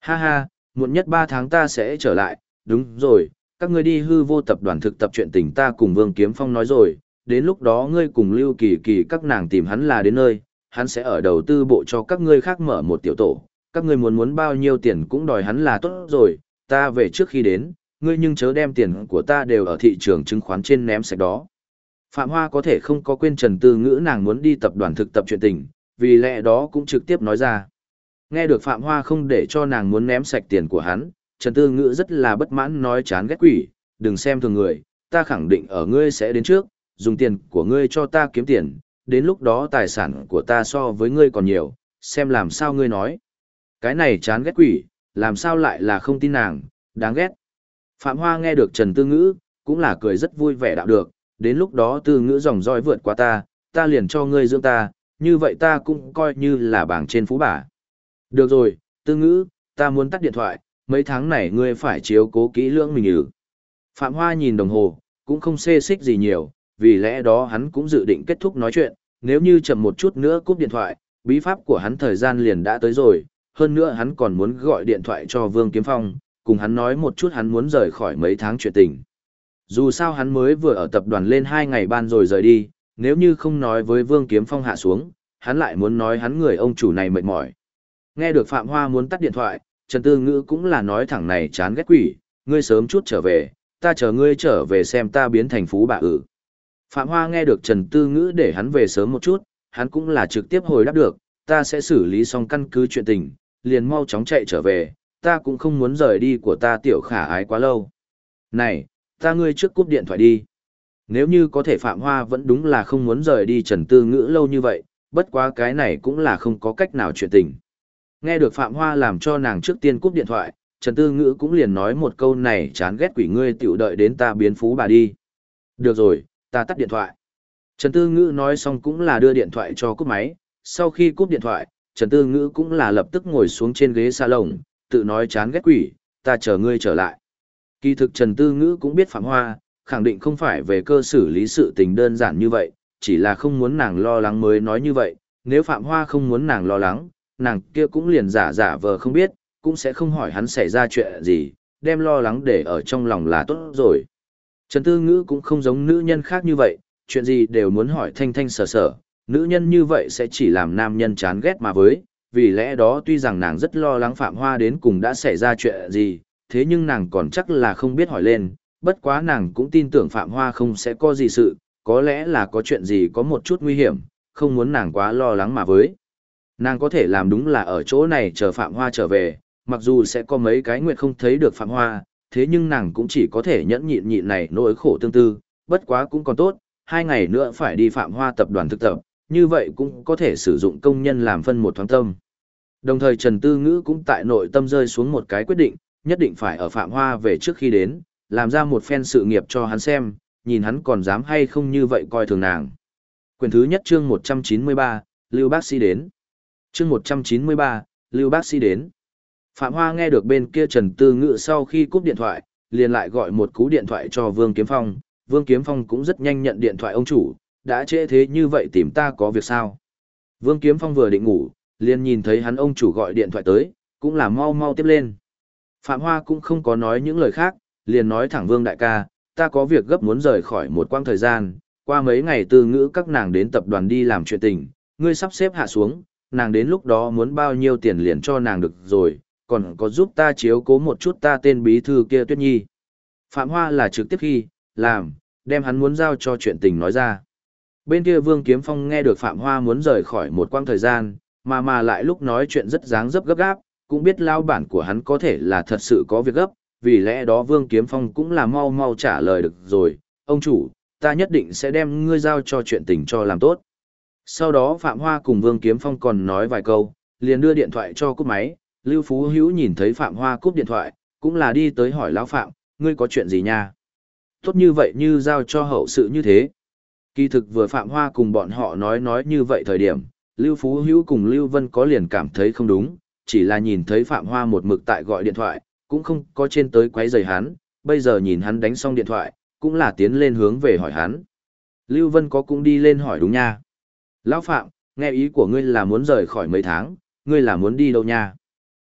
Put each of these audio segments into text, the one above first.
Ha ha, muộn nhất 3 tháng ta sẽ trở lại, đúng rồi, các ngươi đi hư vô tập đoàn thực tập chuyện tình ta cùng Vương Kiếm Phong nói rồi, đến lúc đó ngươi cùng Lưu Kỳ Kỳ các nàng tìm hắn là đến nơi, hắn sẽ ở đầu tư bộ cho các ngươi khác mở một tiểu tổ, các ngươi muốn bao nhiêu tiền cũng đòi hắn là tốt rồi, ta về trước khi đến, ngươi nhưng chớ đem tiền của ta đều ở thị trường chứng khoán trên ném sạch đó. Phạm Hoa có thể không có quên Trần Tư Ngữ nàng muốn đi tập đoàn thực tập chuyện tình, vì lẽ đó cũng trực tiếp nói ra. Nghe được Phạm Hoa không để cho nàng muốn ném sạch tiền của hắn, Trần Tư Ngữ rất là bất mãn nói chán ghét quỷ, đừng xem thường người, ta khẳng định ở ngươi sẽ đến trước, dùng tiền của ngươi cho ta kiếm tiền, đến lúc đó tài sản của ta so với ngươi còn nhiều, xem làm sao ngươi nói. Cái này chán ghét quỷ, làm sao lại là không tin nàng, đáng ghét. Phạm Hoa nghe được Trần Tư Ngữ, cũng là cười rất vui vẻ đạo được, đến lúc đó Tư Ngữ dòng dõi vượt qua ta liền cho ngươi dưỡng ta, như vậy ta cũng coi như là bảng trên phú bà. Được rồi, Tư Ngữ, ta muốn tắt điện thoại, mấy tháng này ngươi phải chiếu cố kỹ lưỡng mình nhử. Phạm Hoa nhìn đồng hồ, cũng không xê xích gì nhiều, vì lẽ đó hắn cũng dự định kết thúc nói chuyện, nếu như chậm một chút nữa cúp điện thoại, bí pháp của hắn thời gian liền đã tới rồi, hơn nữa hắn còn muốn gọi điện thoại cho Vương Kiếm Phong, cùng hắn nói một chút hắn muốn rời khỏi mấy tháng chuyện tình. Dù sao hắn mới vừa ở tập đoàn lên 2 ngày ban rồi rời đi, nếu như không nói với Vương Kiếm Phong hạ xuống, hắn lại muốn nói hắn người ông chủ này mệt mỏi. Nghe được Phạm Hoa muốn tắt điện thoại, Trần Tư Ngữ cũng là nói thẳng này chán ghét quỷ, ngươi sớm chút trở về, ta chờ ngươi trở về xem ta biến thành phú bà ử. Phạm Hoa nghe được Trần Tư Ngữ để hắn về sớm một chút, hắn cũng là trực tiếp hồi đáp được, ta sẽ xử lý xong căn cứ chuyện tình, liền mau chóng chạy trở về, ta cũng không muốn rời đi của ta tiểu khả ái quá lâu. Này, ta ngươi trước cúp điện thoại đi. Nếu như có thể Phạm Hoa vẫn đúng là không muốn rời đi Trần Tư Ngữ lâu như vậy, bất quá cái này cũng là không có cách nào chuyện tình. Nghe được Phạm Hoa làm cho nàng trước tiên cúp điện thoại, Trần Tư Ngữ cũng liền nói một câu này chán ghét quỷ ngươi tiểu đợi đến ta biến phú bà đi. Được rồi, ta tắt điện thoại. Trần Tư Ngữ nói xong cũng là đưa điện thoại cho cúp máy, sau khi cúp điện thoại, Trần Tư Ngữ cũng là lập tức ngồi xuống trên ghế salon, tự nói chán ghét quỷ, ta chờ ngươi trở lại. Kỳ thực Trần Tư Ngữ cũng biết Phạm Hoa, khẳng định không phải về cơ xử lý sự tình đơn giản như vậy, chỉ là không muốn nàng lo lắng mới nói như vậy, nếu Phạm Hoa không muốn nàng lo lắng, nàng kia cũng liền giả vờ không biết, cũng sẽ không hỏi hắn xảy ra chuyện gì, đem lo lắng để ở trong lòng là tốt rồi. Trần Tư Ngữ cũng không giống nữ nhân khác như vậy, chuyện gì đều muốn hỏi thanh thanh sở sở, nữ nhân như vậy sẽ chỉ làm nam nhân chán ghét mà với, vì lẽ đó tuy rằng nàng rất lo lắng Phạm Hoa đến cùng đã xảy ra chuyện gì, thế nhưng nàng còn chắc là không biết hỏi lên, bất quá nàng cũng tin tưởng Phạm Hoa không sẽ có gì sự, có lẽ là có chuyện gì có một chút nguy hiểm, không muốn nàng quá lo lắng mà với. Nàng có thể làm đúng là ở chỗ này chờ Phạm Hoa trở về, mặc dù sẽ có mấy cái nguyệt không thấy được Phạm Hoa, thế nhưng nàng cũng chỉ có thể nhẫn nhịn này nỗi khổ tương tư, bất quá cũng còn tốt, 2 ngày nữa phải đi Phạm Hoa tập đoàn thực tập, như vậy cũng có thể sử dụng công nhân làm phân một thoáng tâm. Đồng thời Trần Tư Ngữ cũng tại nội tâm rơi xuống một cái quyết định, nhất định phải ở Phạm Hoa về trước khi đến, làm ra một phen sự nghiệp cho hắn xem, nhìn hắn còn dám hay không như vậy coi thường nàng. Quyển thứ nhất chương 193, Lưu Bác Sĩ đến. Chương 193, Lưu Bác Sĩ đến. Phạm Hoa nghe được bên kia Trần Tư Ngữ sau khi cúp điện thoại, liền lại gọi một cú điện thoại cho Vương Kiếm Phong. Vương Kiếm Phong cũng rất nhanh nhận điện thoại ông chủ, đã trễ thế như vậy tìm ta có việc sao? Vương Kiếm Phong vừa định ngủ, liền nhìn thấy hắn ông chủ gọi điện thoại tới, cũng là mau tiếp lên. Phạm Hoa cũng không có nói những lời khác, liền nói thẳng Vương đại ca, ta có việc gấp muốn rời khỏi một quãng thời gian, qua mấy ngày Tư Ngữ các nàng đến tập đoàn đi làm chuyện tình, ngươi sắp xếp hạ xuống, nàng đến lúc đó muốn bao nhiêu tiền liền cho nàng được rồi, còn có giúp ta chiếu cố một chút ta tên bí thư kia Tuyết Nhi. Phạm Hoa là trực tiếp khi, làm, đem hắn muốn giao cho chuyện tình nói ra. Bên kia Vương Kiếm Phong nghe được Phạm Hoa muốn rời khỏi một quãng thời gian, mà lại lúc nói chuyện rất dáng dấp gấp gáp, cũng biết lao bản của hắn có thể là thật sự có việc gấp, vì lẽ đó Vương Kiếm Phong cũng là mau trả lời được rồi, ông chủ, ta nhất định sẽ đem ngươi giao cho chuyện tình cho làm tốt. Sau đó Phạm Hoa cùng Vương Kiếm Phong còn nói vài câu, liền đưa điện thoại cho cúp máy, Lưu Phú Hữu nhìn thấy Phạm Hoa cúp điện thoại, cũng là đi tới hỏi lão Phạm, ngươi có chuyện gì nha? Tốt như vậy như giao cho hậu sự như thế. Kỳ thực vừa Phạm Hoa cùng bọn họ nói như vậy thời điểm, Lưu Phú Hữu cùng Lưu Vân có liền cảm thấy không đúng, chỉ là nhìn thấy Phạm Hoa một mực tại gọi điện thoại, cũng không có trên tới quấy rầy hắn, bây giờ nhìn hắn đánh xong điện thoại, cũng là tiến lên hướng về hỏi hắn. Lưu Vân có cũng đi lên hỏi đúng nha. Lão Phạm, nghe ý của ngươi là muốn rời khỏi mấy tháng, ngươi là muốn đi đâu nha?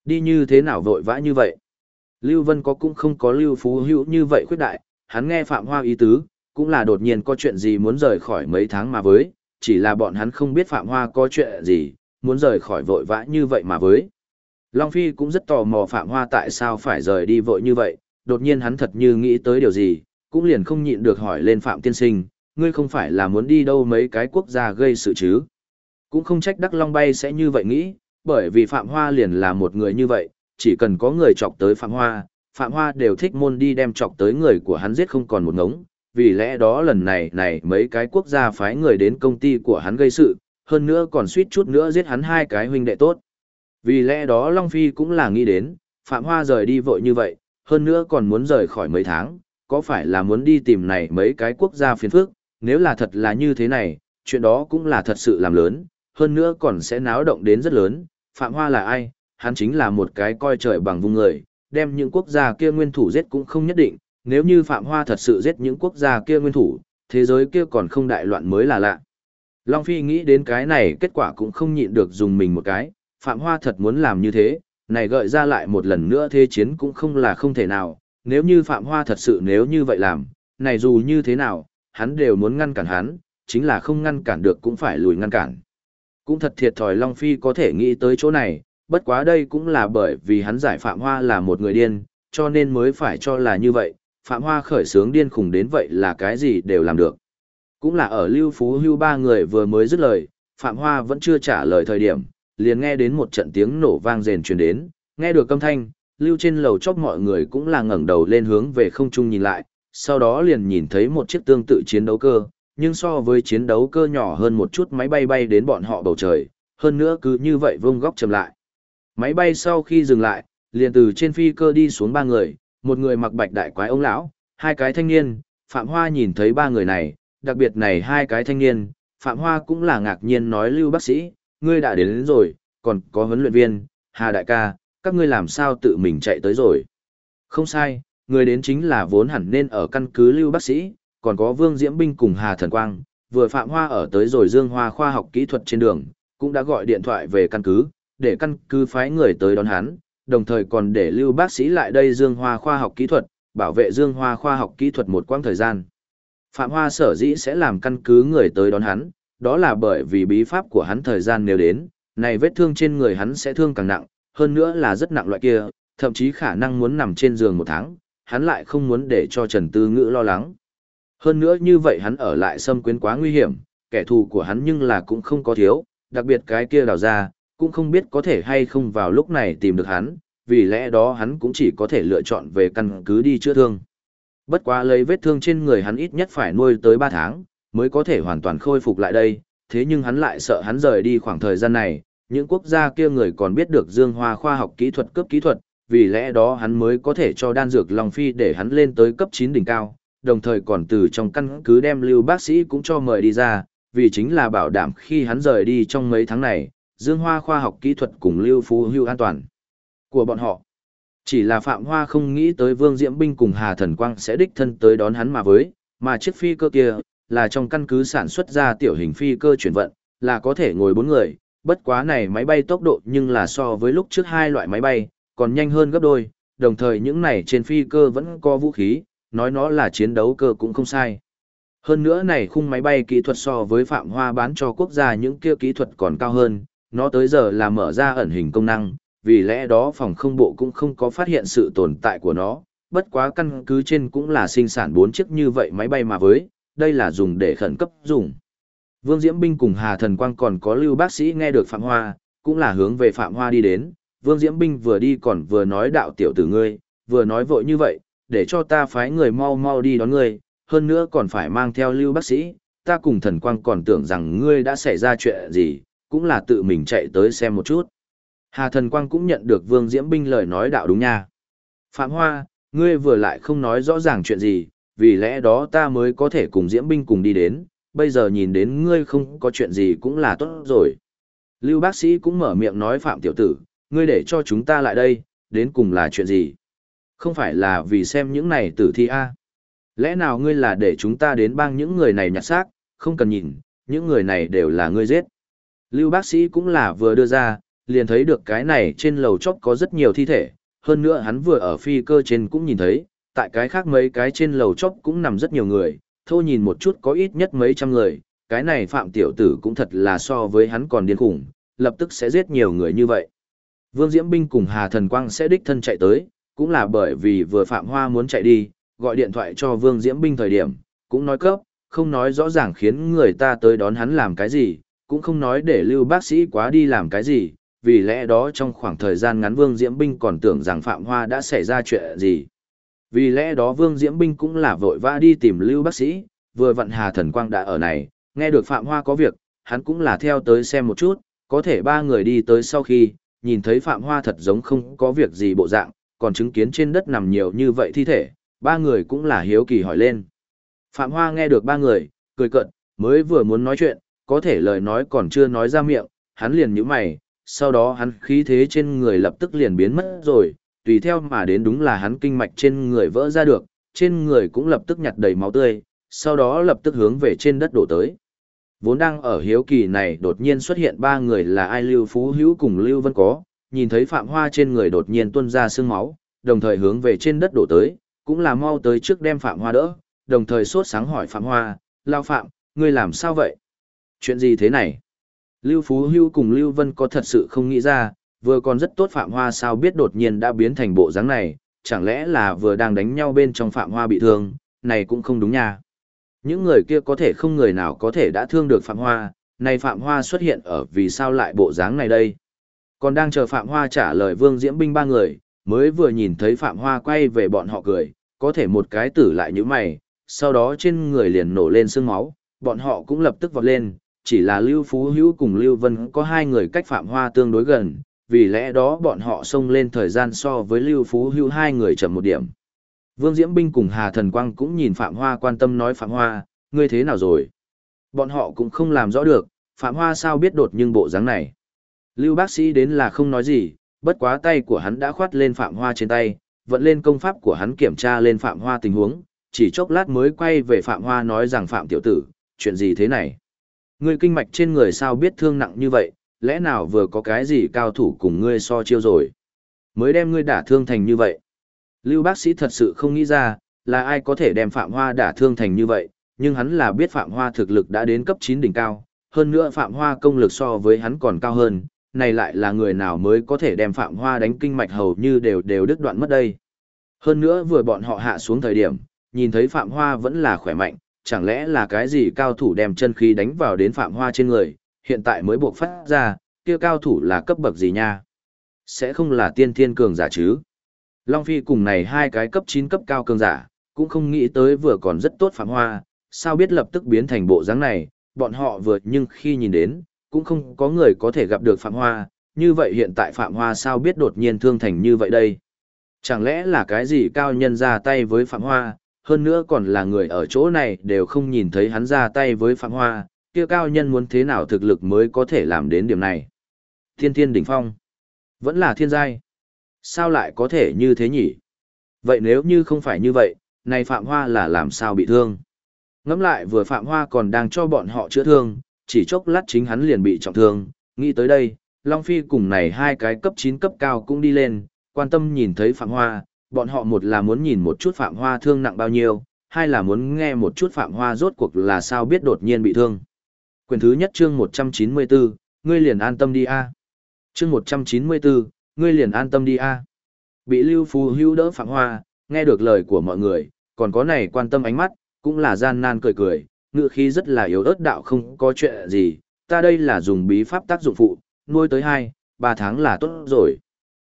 Đi như thế nào vội vã như vậy? Lưu Vân có cũng không có Lưu Phú Hữu như vậy khuyết đại, hắn nghe Phạm Hoa ý tứ, cũng là đột nhiên có chuyện gì muốn rời khỏi mấy tháng mà với, chỉ là bọn hắn không biết Phạm Hoa có chuyện gì, muốn rời khỏi vội vã như vậy mà với. Long Phi cũng rất tò mò Phạm Hoa tại sao phải rời đi vội như vậy, đột nhiên hắn thật như nghĩ tới điều gì, cũng liền không nhịn được hỏi lên Phạm Tiên Sinh, ngươi không phải là muốn đi đâu mấy cái quốc gia gây sự chứ? Cũng không trách Đắc Long Bay sẽ như vậy nghĩ, bởi vì Phạm Hoa liền là một người như vậy, chỉ cần có người chọc tới Phạm Hoa đều thích môn đi đem chọc tới người của hắn giết không còn một ngống, vì lẽ đó lần này mấy cái quốc gia phái người đến công ty của hắn gây sự, hơn nữa còn suýt chút nữa giết hắn hai cái huynh đệ tốt. Vì lẽ đó Long Phi cũng là nghĩ đến, Phạm Hoa rời đi vội như vậy, hơn nữa còn muốn rời khỏi mấy tháng, có phải là muốn đi tìm này mấy cái quốc gia phiền phức, nếu là thật là như thế này, chuyện đó cũng là thật sự làm lớn, hơn nữa còn sẽ náo động đến rất lớn. Phạm Hoa là ai? Hắn chính là một cái coi trời bằng vung người, đem những quốc gia kia nguyên thủ giết cũng không nhất định, nếu như Phạm Hoa thật sự giết những quốc gia kia nguyên thủ, thế giới kia còn không đại loạn mới là lạ. Long Phi nghĩ đến cái này kết quả cũng không nhịn được dùng mình một cái, Phạm Hoa thật muốn làm như thế, này gợi ra lại một lần nữa thế chiến cũng không là không thể nào, nếu như Phạm Hoa thật sự nếu như vậy làm, này dù như thế nào, hắn đều muốn ngăn cản hắn, chính là không ngăn cản được cũng phải lùi ngăn cản. Cũng thật thiệt thòi Long Phi có thể nghĩ tới chỗ này, bất quá đây cũng là bởi vì hắn giải Phạm Hoa là một người điên, cho nên mới phải cho là như vậy, Phạm Hoa khởi sướng điên khùng đến vậy là cái gì đều làm được. Cũng là ở Lưu Phú Hưu ba người vừa mới dứt lời, Phạm Hoa vẫn chưa trả lời thời điểm, liền nghe đến một trận tiếng nổ vang rền truyền đến, nghe được âm thanh, Lưu trên lầu chóp mọi người cũng là ngẩng đầu lên hướng về không trung nhìn lại, sau đó liền nhìn thấy một chiếc tương tự chiến đấu cơ, nhưng so với chiến đấu cơ nhỏ hơn một chút máy bay bay đến bọn họ bầu trời, hơn nữa cứ như vậy vông góc chậm lại. Máy bay sau khi dừng lại, liền từ trên phi cơ đi xuống ba người, một người mặc bạch đại quái ông lão, hai cái thanh niên, Phạm Hoa nhìn thấy ba người này, đặc biệt này hai cái thanh niên, Phạm Hoa cũng là ngạc nhiên nói Lưu bác sĩ, ngươi đã đến rồi, còn có huấn luyện viên, Hà đại ca, các ngươi làm sao tự mình chạy tới rồi. Không sai, người đến chính là vốn hẳn nên ở căn cứ Lưu bác sĩ, còn có Vương Diễm Binh cùng Hà Thần Quang, vừa Phạm Hoa ở tới rồi Dương Hoa khoa học kỹ thuật trên đường, cũng đã gọi điện thoại về căn cứ, để căn cứ phái người tới đón hắn, đồng thời còn để Lưu bác sĩ lại đây Dương Hoa khoa học kỹ thuật, bảo vệ Dương Hoa khoa học kỹ thuật một quãng thời gian. Phạm Hoa sở dĩ sẽ làm căn cứ người tới đón hắn, đó là bởi vì bí pháp của hắn thời gian nếu đến, này vết thương trên người hắn sẽ thương càng nặng, hơn nữa là rất nặng loại kia, thậm chí khả năng muốn nằm trên giường một tháng, hắn lại không muốn để cho Trần Tư Ngữ lo lắng. Hơn nữa như vậy hắn ở lại xâm quyến quá nguy hiểm, kẻ thù của hắn nhưng là cũng không có thiếu, đặc biệt cái kia đào ra, cũng không biết có thể hay không vào lúc này tìm được hắn, vì lẽ đó hắn cũng chỉ có thể lựa chọn về căn cứ đi chữa thương. Bất quá lấy vết thương trên người hắn ít nhất phải nuôi tới 3 tháng, mới có thể hoàn toàn khôi phục lại đây, thế nhưng hắn lại sợ hắn rời đi khoảng thời gian này, những quốc gia kia người còn biết được Dương Hoa khoa học kỹ thuật cấp kỹ thuật, vì lẽ đó hắn mới có thể cho đan dược Long Phi để hắn lên tới cấp 9 đỉnh cao, đồng thời còn từ trong căn cứ đem Lưu bác sĩ cũng cho mời đi ra, vì chính là bảo đảm khi hắn rời đi trong mấy tháng này, Dương Hoa khoa học kỹ thuật cùng Lưu Phú Hưu an toàn của bọn họ. Chỉ là Phạm Hoa không nghĩ tới Vương Diễm Binh cùng Hà Thần Quang sẽ đích thân tới đón hắn mà chiếc phi cơ kia, là trong căn cứ sản xuất ra tiểu hình phi cơ chuyển vận, là có thể ngồi 4 người, bất quá này máy bay tốc độ nhưng là so với lúc trước hai loại máy bay, còn nhanh hơn gấp đôi, đồng thời những này trên phi cơ vẫn có vũ khí, nói nó là chiến đấu cơ cũng không sai. Hơn nữa này khung máy bay kỹ thuật so với Phạm Hoa bán cho quốc gia những kia kỹ thuật còn cao hơn, nó tới giờ là mở ra ẩn hình công năng, vì lẽ đó phòng không bộ cũng không có phát hiện sự tồn tại của nó, bất quá căn cứ trên cũng là sinh sản 4 chiếc như vậy máy bay mà với, đây là dùng để khẩn cấp dùng. Vương Diễm Binh cùng Hà Thần Quang còn có Lưu bác sĩ nghe được Phạm Hoa, cũng là hướng về Phạm Hoa đi đến, Vương Diễm Binh vừa đi còn vừa nói đạo tiểu tử ngươi, vừa nói vội như vậy, để cho ta phái người mau mau đi đón ngươi, hơn nữa còn phải mang theo Lưu bác sĩ, ta cùng Thần Quang còn tưởng rằng ngươi đã xảy ra chuyện gì, cũng là tự mình chạy tới xem một chút. Hà Thần Quang cũng nhận được Vương Diễm Binh lời nói đạo đúng nha. Phạm Hoa, ngươi vừa lại không nói rõ ràng chuyện gì, vì lẽ đó ta mới có thể cùng Diễm Binh cùng đi đến, bây giờ nhìn đến ngươi không có chuyện gì cũng là tốt rồi. Lưu bác sĩ cũng mở miệng nói Phạm tiểu tử, ngươi để cho chúng ta lại đây, đến cùng là chuyện gì? Không phải là vì xem những này tử thi a? Lẽ nào ngươi là để chúng ta đến bang những người này nhặt xác, không cần nhìn, những người này đều là ngươi giết. Lưu bác sĩ cũng là vừa đưa ra, liền thấy được cái này trên lầu chóp có rất nhiều thi thể, hơn nữa hắn vừa ở phi cơ trên cũng nhìn thấy, tại cái khác mấy cái trên lầu chóp cũng nằm rất nhiều người, thôi nhìn một chút có ít nhất mấy trăm người, cái này Phạm tiểu tử cũng thật là so với hắn còn điên khủng, lập tức sẽ giết nhiều người như vậy. Vương Diễm Binh cùng Hà Thần Quang sẽ đích thân chạy tới, cũng là bởi vì vừa Phạm Hoa muốn chạy đi, gọi điện thoại cho Vương Diễm Binh thời điểm, cũng nói cấp, không nói rõ ràng khiến người ta tới đón hắn làm cái gì, cũng không nói để Lưu bác sĩ quá đi làm cái gì, vì lẽ đó trong khoảng thời gian ngắn Vương Diễm Binh còn tưởng rằng Phạm Hoa đã xảy ra chuyện gì. Vì lẽ đó Vương Diễm Binh cũng là vội vã đi tìm Lưu bác sĩ, vừa vặn Hà Thần Quang đã ở này, nghe được Phạm Hoa có việc, hắn cũng là theo tới xem một chút, có thể ba người đi tới sau khi, nhìn thấy Phạm Hoa thật giống không có việc gì bộ dạng, còn chứng kiến trên đất nằm nhiều như vậy thi thể, ba người cũng là hiếu kỳ hỏi lên. Phạm Hoa nghe được ba người, cười cợt, mới vừa muốn nói chuyện, có thể lời nói còn chưa nói ra miệng, hắn liền nhíu mày, sau đó hắn khí thế trên người lập tức liền biến mất rồi, tùy theo mà đến đúng là hắn kinh mạch trên người vỡ ra được, trên người cũng lập tức nhặt đầy máu tươi, sau đó lập tức hướng về trên đất đổ tới. Vốn đang ở hiếu kỳ này đột nhiên xuất hiện ba người là ai Lưu Phú Hữu cùng Lưu Vân có, nhìn thấy Phạm Hoa trên người đột nhiên tuôn ra sương máu, đồng thời hướng về trên đất đổ tới, cũng là mau tới trước đem Phạm Hoa đỡ, đồng thời sốt sáng hỏi Phạm Hoa, Lao Phạm, ngươi làm sao vậy? Chuyện gì thế này? Lưu Phú Hữu cùng Lưu Vân có thật sự không nghĩ ra, vừa còn rất tốt Phạm Hoa sao biết đột nhiên đã biến thành bộ dáng này, chẳng lẽ là vừa đang đánh nhau bên trong Phạm Hoa bị thương, này cũng không đúng nha. Những người kia có thể không người nào có thể đã thương được Phạm Hoa, này Phạm Hoa xuất hiện ở vì sao lại bộ dáng này đây? Còn đang chờ Phạm Hoa trả lời Vương Diễm Binh ba người, mới vừa nhìn thấy Phạm Hoa quay về bọn họ cười, có thể một cái tử lại như mày, sau đó trên người liền nổ lên sương máu, bọn họ cũng lập tức vọt lên, chỉ là Lưu Phú Hữu cùng Lưu Vân có hai người cách Phạm Hoa tương đối gần, vì lẽ đó bọn họ xông lên thời gian so với Lưu Phú Hữu hai người chậm một điểm. Vương Diễm Binh cùng Hà Thần Quang cũng nhìn Phạm Hoa quan tâm nói Phạm Hoa, ngươi thế nào rồi? Bọn họ cũng không làm rõ được, Phạm Hoa sao biết đột nhưng bộ dáng này. Lưu bác sĩ đến là không nói gì, bất quá tay của hắn đã khoát lên Phạm Hoa trên tay, vận lên công pháp của hắn kiểm tra lên Phạm Hoa tình huống, chỉ chốc lát mới quay về Phạm Hoa nói rằng Phạm tiểu tử, chuyện gì thế này? Ngươi kinh mạch trên người sao biết thương nặng như vậy, lẽ nào vừa có cái gì cao thủ cùng ngươi so chiêu rồi? Mới đem ngươi đả thương thành như vậy. Lưu bác sĩ thật sự không nghĩ ra, là ai có thể đem Phạm Hoa đả thương thành như vậy, nhưng hắn là biết Phạm Hoa thực lực đã đến cấp 9 đỉnh cao, hơn nữa Phạm Hoa công lực so với hắn còn cao hơn, này lại là người nào mới có thể đem Phạm Hoa đánh kinh mạch hầu như đều đứt đoạn mất đây. Hơn nữa vừa bọn họ hạ xuống thời điểm, nhìn thấy Phạm Hoa vẫn là khỏe mạnh, chẳng lẽ là cái gì cao thủ đem chân khí đánh vào đến Phạm Hoa trên người, hiện tại mới buộc phát ra, kia cao thủ là cấp bậc gì nha? Sẽ không là tiên thiên cường giả chứ? Long Phi cùng này hai cái cấp 9 cấp cao cường giả, cũng không nghĩ tới vừa còn rất tốt Phạm Hoa, sao biết lập tức biến thành bộ dáng này, bọn họ vừa nhưng khi nhìn đến, cũng không có người có thể gặp được Phạm Hoa, như vậy hiện tại Phạm Hoa sao biết đột nhiên thương thành như vậy đây? Chẳng lẽ là cái gì cao nhân ra tay với Phạm Hoa, hơn nữa còn là người ở chỗ này đều không nhìn thấy hắn ra tay với Phạm Hoa, kia cao nhân muốn thế nào thực lực mới có thể làm đến điểm này? Thiên thiên đỉnh phong, vẫn là thiên giai. Sao lại có thể như thế nhỉ? Vậy nếu như không phải như vậy, này Phạm Hoa là làm sao bị thương? Ngẫm lại vừa Phạm Hoa còn đang cho bọn họ chữa thương, chỉ chốc lát chính hắn liền bị trọng thương, nghĩ tới đây, Long Phi cùng này hai cái cấp 9 cấp cao cũng đi lên, quan tâm nhìn thấy Phạm Hoa, bọn họ một là muốn nhìn một chút Phạm Hoa thương nặng bao nhiêu, hai là muốn nghe một chút Phạm Hoa rốt cuộc là sao biết đột nhiên bị thương. Quyển thứ nhất chương 194, ngươi liền an tâm đi a. Chương 194, ngươi liền an tâm đi a. Bị Lưu Phú Hữu đỡ Phạm Hoa, nghe được lời của mọi người, còn có này quan tâm ánh mắt, cũng là gian nan cười cười, ngữ khí rất là yếu ớt đạo không có chuyện gì, ta đây là dùng bí pháp tác dụng phụ, nuôi tới 2-3 tháng là tốt rồi.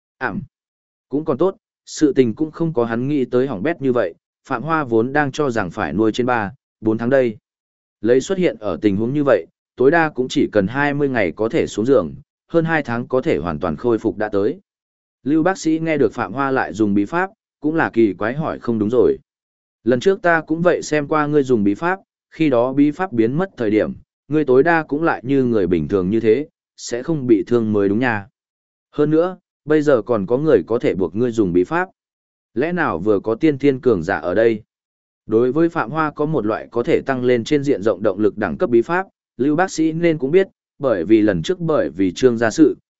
Cũng còn tốt, sự tình cũng không có hắn nghĩ tới hỏng bét như vậy, Phạm Hoa vốn đang cho rằng phải nuôi trên 3-4 tháng đây. Lấy xuất hiện ở tình huống như vậy, tối đa cũng chỉ cần 20 ngày có thể xuống giường, hơn 2 tháng có thể hoàn toàn khôi phục đã tới. Lưu bác sĩ nghe được Phạm Hoa lại dùng bí pháp, cũng là kỳ quái hỏi không đúng rồi. Lần trước ta cũng vậy xem qua ngươi dùng bí pháp, khi đó bí pháp biến mất thời điểm, ngươi tối đa cũng lại như người bình thường như thế, sẽ không bị thương mới đúng nha. Hơn nữa, bây giờ còn có người có thể buộc ngươi dùng bí pháp. Lẽ nào vừa có tiên thiên cường giả ở đây? Đối với Phạm Hoa có một loại có thể tăng lên trên diện rộng động lực đẳng cấp bí pháp, Lưu bác sĩ nên cũng biết, bởi vì lần trước bởi vì Trương gia sự,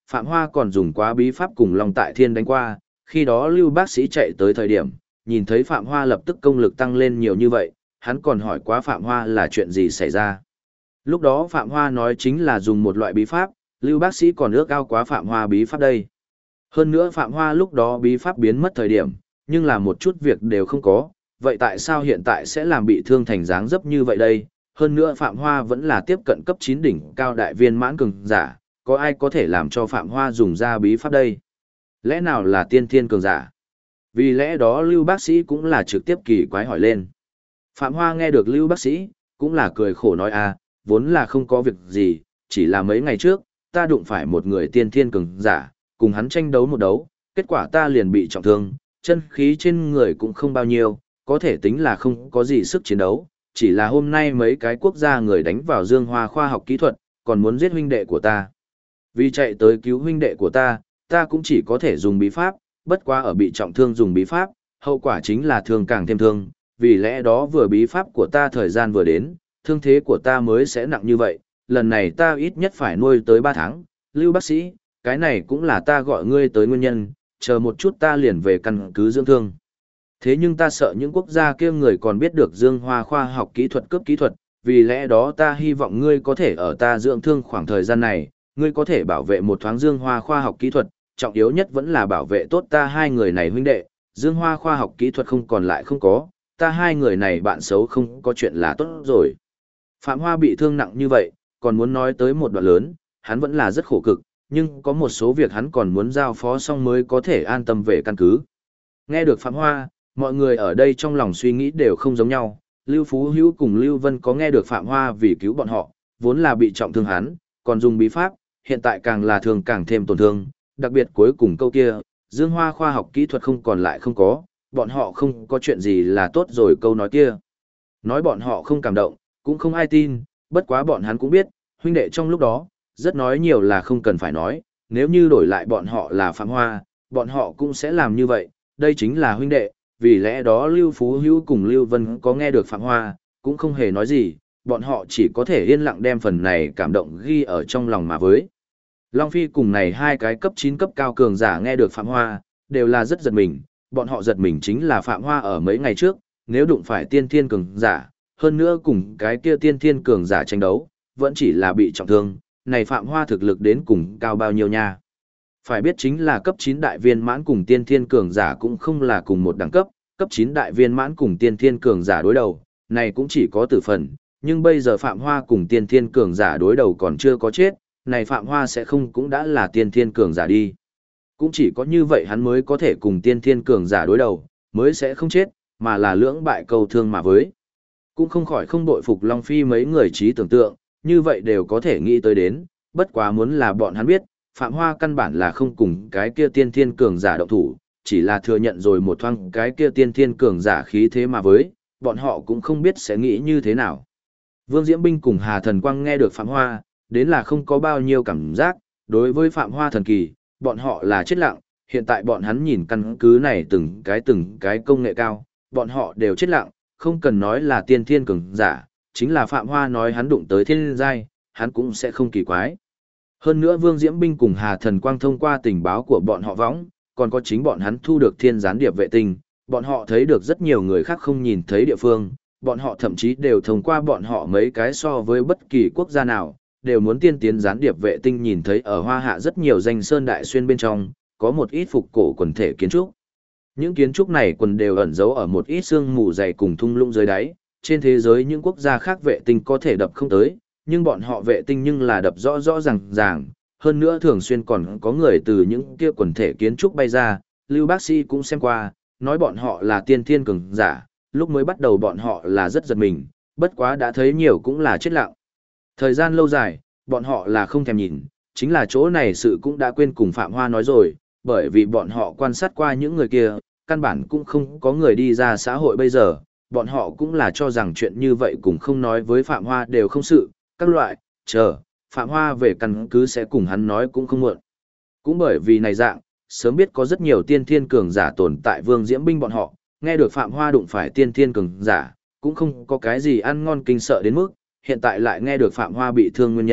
Phạm Hoa còn dùng quá bí pháp cùng Long Tại Thiên đánh qua, khi đó Lưu bác sĩ chạy tới thời điểm, nhìn thấy Phạm Hoa lập tức công lực tăng lên nhiều như vậy, hắn còn hỏi quá Phạm Hoa là chuyện gì xảy ra. Lúc đó Phạm Hoa nói chính là dùng một loại bí pháp, Lưu bác sĩ còn ước ao quá Phạm Hoa bí pháp đây. Hơn nữa Phạm Hoa lúc đó bí pháp biến mất thời điểm, nhưng là một chút việc đều không có, vậy tại sao hiện tại sẽ làm bị thương thành dáng dấp như vậy đây? Hơn nữa Phạm Hoa vẫn là tiếp cận cấp 9 đỉnh cao đại viên mãn cường giả, có ai có thể làm cho Phạm Hoa dùng ra bí pháp đây? Lẽ nào là tiên thiên cường giả? Vì lẽ đó Lưu bác sĩ cũng là trực tiếp kỳ quái hỏi lên. Phạm Hoa nghe được Lưu bác sĩ, cũng là cười khổ nói vốn là không có việc gì, chỉ là mấy ngày trước, ta đụng phải một người tiên thiên cường giả, cùng hắn tranh đấu một đấu, kết quả ta liền bị trọng thương, chân khí trên người cũng không bao nhiêu, có thể tính là không có gì sức chiến đấu, chỉ là hôm nay mấy cái quốc gia người đánh vào Dương Hoa khoa học kỹ thuật, còn muốn giết huynh đệ của ta. Vì chạy tới cứu huynh đệ của ta cũng chỉ có thể dùng bí pháp, bất quá ở bị trọng thương dùng bí pháp, hậu quả chính là thương càng thêm thương, vì lẽ đó vừa bí pháp của ta thời gian vừa đến, thương thế của ta mới sẽ nặng như vậy, lần này ta ít nhất phải nuôi tới 3 tháng, Lưu bác sĩ, cái này cũng là ta gọi ngươi tới nguyên nhân, chờ một chút ta liền về căn cứ dưỡng thương. Thế nhưng ta sợ những quốc gia kia người còn biết được Dương Hoa khoa học kỹ thuật cướp kỹ thuật, vì lẽ đó ta hy vọng ngươi có thể ở ta dưỡng thương khoảng thời gian này, ngươi có thể bảo vệ một thoáng Dương Hoa khoa học kỹ thuật, trọng yếu nhất vẫn là bảo vệ tốt ta hai người này huynh đệ, Dương Hoa khoa học kỹ thuật không còn lại không có, ta hai người này bạn xấu không có chuyện là tốt rồi. Phạm Hoa bị thương nặng như vậy, còn muốn nói tới một đoạn lớn, hắn vẫn là rất khổ cực, nhưng có một số việc hắn còn muốn giao phó xong mới có thể an tâm về căn cứ. Nghe được Phạm Hoa, mọi người ở đây trong lòng suy nghĩ đều không giống nhau, Lưu Phú Hữu cùng Lưu Vân có nghe được Phạm Hoa vì cứu bọn họ, vốn là bị trọng thương hắn, còn dùng bí pháp, hiện tại càng là thương càng thêm tổn thương, đặc biệt cuối cùng câu kia, Dương Hoa khoa học kỹ thuật không còn lại không có, bọn họ không có chuyện gì là tốt rồi câu nói kia. Nói bọn họ không cảm động, cũng không ai tin, bất quá bọn hắn cũng biết, huynh đệ trong lúc đó, rất nói nhiều là không cần phải nói, nếu như đổi lại bọn họ là Phạm Hoa, bọn họ cũng sẽ làm như vậy, đây chính là huynh đệ, vì lẽ đó Lưu Phú Hữu cùng Lưu Vân có nghe được Phạm Hoa, cũng không hề nói gì, bọn họ chỉ có thể yên lặng đem phần này cảm động ghi ở trong lòng mà với. Long Phi cùng này hai cái cấp 9 cấp cao cường giả nghe được Phạm Hoa, đều là rất giật mình, bọn họ giật mình chính là Phạm Hoa ở mấy ngày trước, nếu đụng phải tiên thiên cường giả, hơn nữa cùng cái kia tiên thiên cường giả tranh đấu, vẫn chỉ là bị trọng thương, này Phạm Hoa thực lực đến cùng cao bao nhiêu nha. Phải biết chính là cấp 9 đại viên mãn cùng tiên thiên cường giả cũng không là cùng một đẳng cấp, cấp 9 đại viên mãn cùng tiên thiên cường giả đối đầu, này cũng chỉ có tử phần, nhưng bây giờ Phạm Hoa cùng tiên thiên cường giả đối đầu còn chưa có chết, này Phạm Hoa sẽ không cũng đã là tiên thiên cường giả đi. Cũng chỉ có như vậy hắn mới có thể cùng tiên thiên cường giả đối đầu, mới sẽ không chết, mà là lưỡng bại câu thương mà với. Cũng không khỏi không bội phục Long Phi mấy người trí tưởng tượng, như vậy đều có thể nghĩ tới đến, bất quá muốn là bọn hắn biết, Phạm Hoa căn bản là không cùng cái kia tiên thiên cường giả động thủ, chỉ là thừa nhận rồi một thoáng cái kia tiên thiên cường giả khí thế mà với, bọn họ cũng không biết sẽ nghĩ như thế nào. Vương Diễm Binh cùng Hà Thần Quang nghe được Phạm Hoa, đến là không có bao nhiêu cảm giác, đối với Phạm Hoa thần kỳ, bọn họ là chết lặng, hiện tại bọn hắn nhìn căn cứ này từng cái công nghệ cao, bọn họ đều chết lặng, không cần nói là tiên thiên cường giả, chính là Phạm Hoa nói hắn đụng tới thiên giai, hắn cũng sẽ không kỳ quái. Hơn nữa Vương Diễm Binh cùng Hà Thần Quang thông qua tình báo của bọn họ võng, còn có chính bọn hắn thu được thiên gián điệp vệ tinh, bọn họ thấy được rất nhiều người khác không nhìn thấy địa phương, bọn họ thậm chí đều thông qua bọn họ mấy cái so với bất kỳ quốc gia nào, đều muốn tiên tiến gián điệp vệ tinh nhìn thấy ở Hoa Hạ rất nhiều danh sơn đại xuyên bên trong, có một ít phục cổ quần thể kiến trúc. Những kiến trúc này quần đều ẩn giấu ở một ít sương mù dày cùng thung lũng dưới đáy, trên thế giới những quốc gia khác vệ tinh có thể đập không tới, nhưng bọn họ vệ tinh nhưng là đập rõ rõ ràng, hơn nữa thường xuyên còn có người từ những kia quần thể kiến trúc bay ra, Lưu bác sĩ cũng xem qua, nói bọn họ là tiên thiên cường giả, lúc mới bắt đầu bọn họ là rất giật mình, bất quá đã thấy nhiều cũng là chết lặng. Thời gian lâu dài, bọn họ là không thèm nhìn, chính là chỗ này sự cũng đã quên cùng Phạm Hoa nói rồi, bởi vì bọn họ quan sát qua những người kia, căn bản cũng không có người đi ra xã hội bây giờ, bọn họ cũng là cho rằng chuyện như vậy cũng không nói với Phạm Hoa đều không sự, các loại, chờ, Phạm Hoa về căn cứ sẽ cùng hắn nói cũng không muộn. Cũng bởi vì này dạng, sớm biết có rất nhiều tiên thiên cường giả tồn tại Vương Diễm Binh bọn họ, nghe được Phạm Hoa đụng phải tiên thiên cường giả, cũng không có cái gì ăn ngon kinh sợ đến mức, hiện tại lại nghe được Phạm Hoa bị thương nguyên nhân,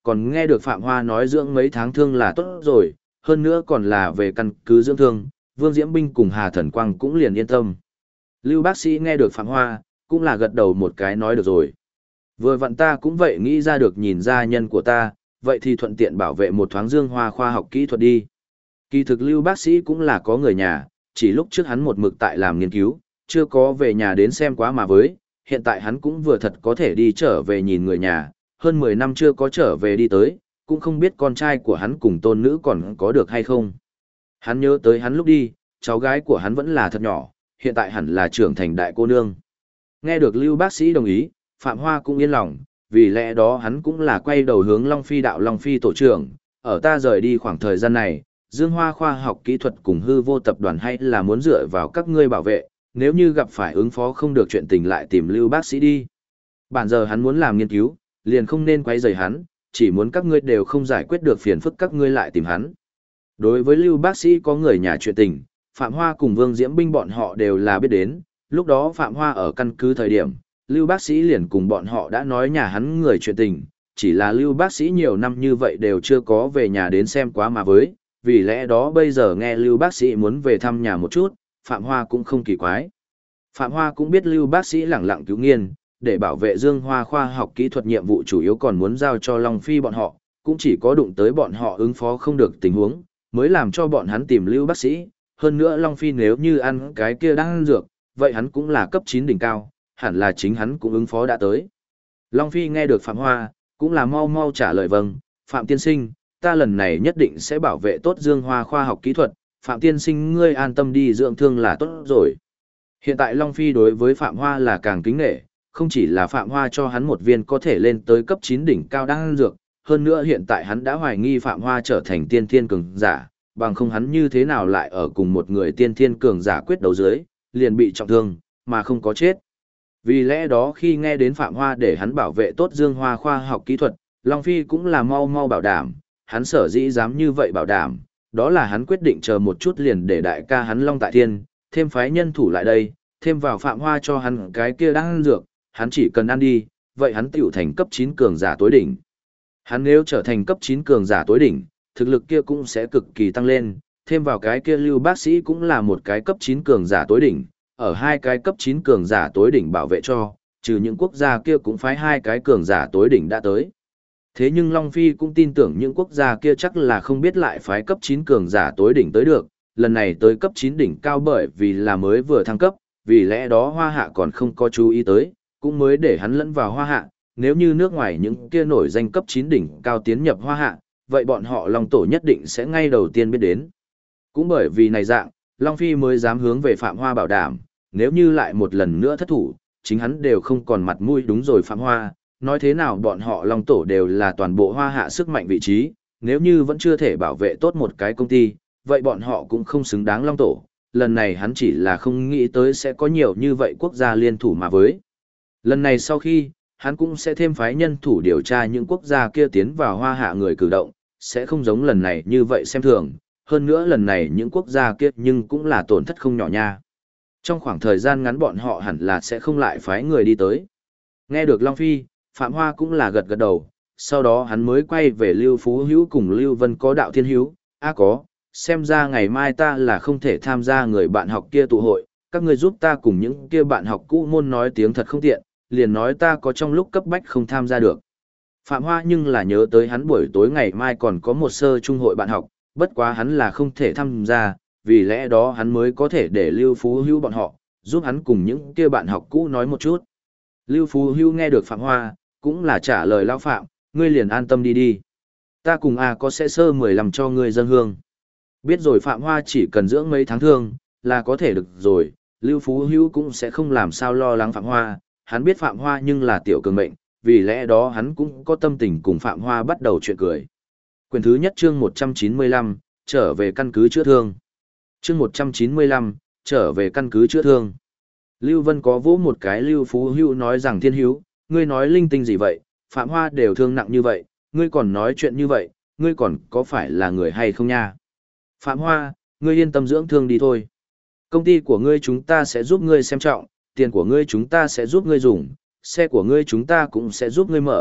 còn nghe được Phạm Hoa nói dưỡng mấy tháng thương là tốt rồi, hơn nữa còn là về căn cứ dưỡng thương, Vương Diễm Binh cùng Hà Thần Quang cũng liền yên tâm. Lưu bác sĩ nghe được Phạm Hoa, cũng là gật đầu một cái nói được rồi. Vừa vặn ta cũng vậy nghĩ ra được nhìn ra nhân của ta, vậy thì thuận tiện bảo vệ một thoáng Dương Hoa khoa học kỹ thuật đi. Kỳ thực Lưu bác sĩ cũng là có người nhà, chỉ lúc trước hắn một mực tại làm nghiên cứu, chưa có về nhà đến xem quá mà với, hiện tại hắn cũng vừa thật có thể đi trở về nhìn người nhà, hơn 10 năm chưa có trở về đi tới, cũng không biết con trai của hắn cùng tôn nữ còn có được hay không. Hắn nhớ tới hắn lúc đi, cháu gái của hắn vẫn là thật nhỏ, hiện tại hẳn là trưởng thành đại cô nương. Nghe được Lưu bác sĩ đồng ý, Phạm Hoa cũng yên lòng, vì lẽ đó hắn cũng là quay đầu hướng Long Phi đạo Long Phi tổ trưởng, ở ta rời đi khoảng thời gian này, Dương Hoa khoa học kỹ thuật cùng hư vô tập đoàn hay là muốn dựa vào các ngươi bảo vệ, nếu như gặp phải ứng phó không được chuyện tình lại tìm Lưu bác sĩ đi. Bản giờ hắn muốn làm nghiên cứu, liền không nên quấy rầy hắn, chỉ muốn các ngươi đều không giải quyết được phiền phức các ngươi lại tìm hắn. Đối với Lưu bác sĩ có người nhà chuyện tình, Phạm Hoa cùng Vương Diễm Binh bọn họ đều là biết đến, lúc đó Phạm Hoa ở căn cứ thời điểm, Lưu bác sĩ liền cùng bọn họ đã nói nhà hắn người chuyện tình, chỉ là Lưu bác sĩ nhiều năm như vậy đều chưa có về nhà đến xem quá mà với, vì lẽ đó bây giờ nghe Lưu bác sĩ muốn về thăm nhà một chút, Phạm Hoa cũng không kỳ quái. Phạm Hoa cũng biết Lưu bác sĩ lẳng lặng cứu nghiên, để bảo vệ Dương Hoa khoa học kỹ thuật nhiệm vụ chủ yếu còn muốn giao cho Long Phi bọn họ, cũng chỉ có đụng tới bọn họ ứng phó không được tình huống, mới làm cho bọn hắn tìm Lưu bác sĩ. Hơn nữa Long Phi nếu như ăn cái kia đang ăn dược, vậy hắn cũng là cấp 9 đỉnh cao, hẳn là chính hắn cũng ứng phó đã tới. Long Phi nghe được Phạm Hoa, cũng là mau mau trả lời vâng, Phạm tiên sinh, ta lần này nhất định sẽ bảo vệ tốt Dương Hoa khoa học kỹ thuật, Phạm tiên sinh ngươi an tâm đi dưỡng thương là tốt rồi. Hiện tại Long Phi đối với Phạm Hoa là càng kính nể, không chỉ là Phạm Hoa cho hắn một viên có thể lên tới cấp 9 đỉnh cao đang ăn dược, hơn nữa hiện tại hắn đã hoài nghi Phạm Hoa trở thành tiên thiên cường giả, bằng không hắn như thế nào lại ở cùng một người tiên thiên cường giả quyết đấu dưới, liền bị trọng thương, mà không có chết. Vì lẽ đó khi nghe đến Phạm Hoa để hắn bảo vệ tốt Dương Hoa khoa học kỹ thuật, Long Phi cũng là mau mau bảo đảm, hắn sở dĩ dám như vậy bảo đảm, đó là hắn quyết định chờ một chút liền để đại ca hắn Long Tại Thiên, thêm phái nhân thủ lại đây, thêm vào Phạm Hoa cho hắn cái kia đang ăn dược, hắn chỉ cần ăn đi, vậy hắn tiểu thành cấp 9 cường giả tối đỉnh. Hắn nếu trở thành cấp 9 cường giả tối đỉnh, thực lực kia cũng sẽ cực kỳ tăng lên, thêm vào cái kia Lưu bác sĩ cũng là một cái cấp 9 cường giả tối đỉnh, ở hai cái cấp 9 cường giả tối đỉnh bảo vệ cho, trừ những quốc gia kia cũng phái hai cái cường giả tối đỉnh đã tới. Thế nhưng Long Phi cũng tin tưởng những quốc gia kia chắc là không biết lại phái cấp 9 cường giả tối đỉnh tới được, lần này tới cấp 9 đỉnh cao bởi vì là mới vừa thăng cấp, vì lẽ đó Hoa Hạ còn không có chú ý tới, cũng mới để hắn lẫn vào Hoa Hạ, nếu như nước ngoài những kia nổi danh cấp 9 đỉnh cao tiến nhập Hoa Hạ, vậy bọn họ Long Tổ nhất định sẽ ngay đầu tiên biết đến. Cũng bởi vì này dạng, Long Phi mới dám hướng về Phạm Hoa bảo đảm, nếu như lại một lần nữa thất thủ, chính hắn đều không còn mặt mũi đúng rồi Phạm Hoa, nói thế nào bọn họ Long Tổ đều là toàn bộ Hoa Hạ sức mạnh vị trí, nếu như vẫn chưa thể bảo vệ tốt một cái công ty, vậy bọn họ cũng không xứng đáng Long Tổ, lần này hắn chỉ là không nghĩ tới sẽ có nhiều như vậy quốc gia liên thủ mà với. Lần này sau khi, hắn cũng sẽ thêm phái nhân thủ điều tra những quốc gia kia tiến vào Hoa Hạ người cử động, sẽ không giống lần này như vậy xem thường, hơn nữa lần này những quốc gia kia nhưng cũng là tổn thất không nhỏ nha. Trong khoảng thời gian ngắn bọn họ hẳn là sẽ không lại phái người đi tới. Nghe được Long Phi, Phạm Hoa cũng là gật gật đầu, sau đó hắn mới quay về Lưu Phú Hữu cùng Lưu Vân có đạo thiên hữu, có, xem ra ngày mai ta là không thể tham gia người bạn học kia tụ hội, các người giúp ta cùng những kia bạn học cũ môn nói tiếng thật không tiện, liền nói ta có trong lúc cấp bách không tham gia được. Phạm Hoa nhưng là nhớ tới hắn buổi tối ngày mai còn có một sơ trung hội bạn học, bất quá hắn là không thể tham gia, vì lẽ đó hắn mới có thể để Lưu Phú Hữu bọn họ, giúp hắn cùng những kia bạn học cũ nói một chút. Lưu Phú Hữu nghe được Phạm Hoa, cũng là trả lời lão Phạm, ngươi liền an tâm đi đi. Ta cùng có sẽ sơ 15 cho ngươi dân hương. Biết rồi Phạm Hoa chỉ cần dưỡng mấy tháng thương, là có thể được rồi, Lưu Phú Hữu cũng sẽ không làm sao lo lắng Phạm Hoa, hắn biết Phạm Hoa nhưng là tiểu cường mệnh, vì lẽ đó hắn cũng có tâm tình cùng Phạm Hoa bắt đầu chuyện cười. Quyển thứ nhất chương 195, trở về căn cứ chữa thương. Chương 195, trở về căn cứ chữa thương. Lưu Vân có vỗ một cái Lưu Phú Hữu nói rằng thiên hữu, ngươi nói linh tinh gì vậy, Phạm Hoa đều thương nặng như vậy, ngươi còn nói chuyện như vậy, ngươi còn có phải là người hay không nha? Phạm Hoa, ngươi yên tâm dưỡng thương đi thôi. Công ty của ngươi chúng ta sẽ giúp ngươi xem trọng, tiền của ngươi chúng ta sẽ giúp ngươi dùng, xe của ngươi chúng ta cũng sẽ giúp ngươi mở,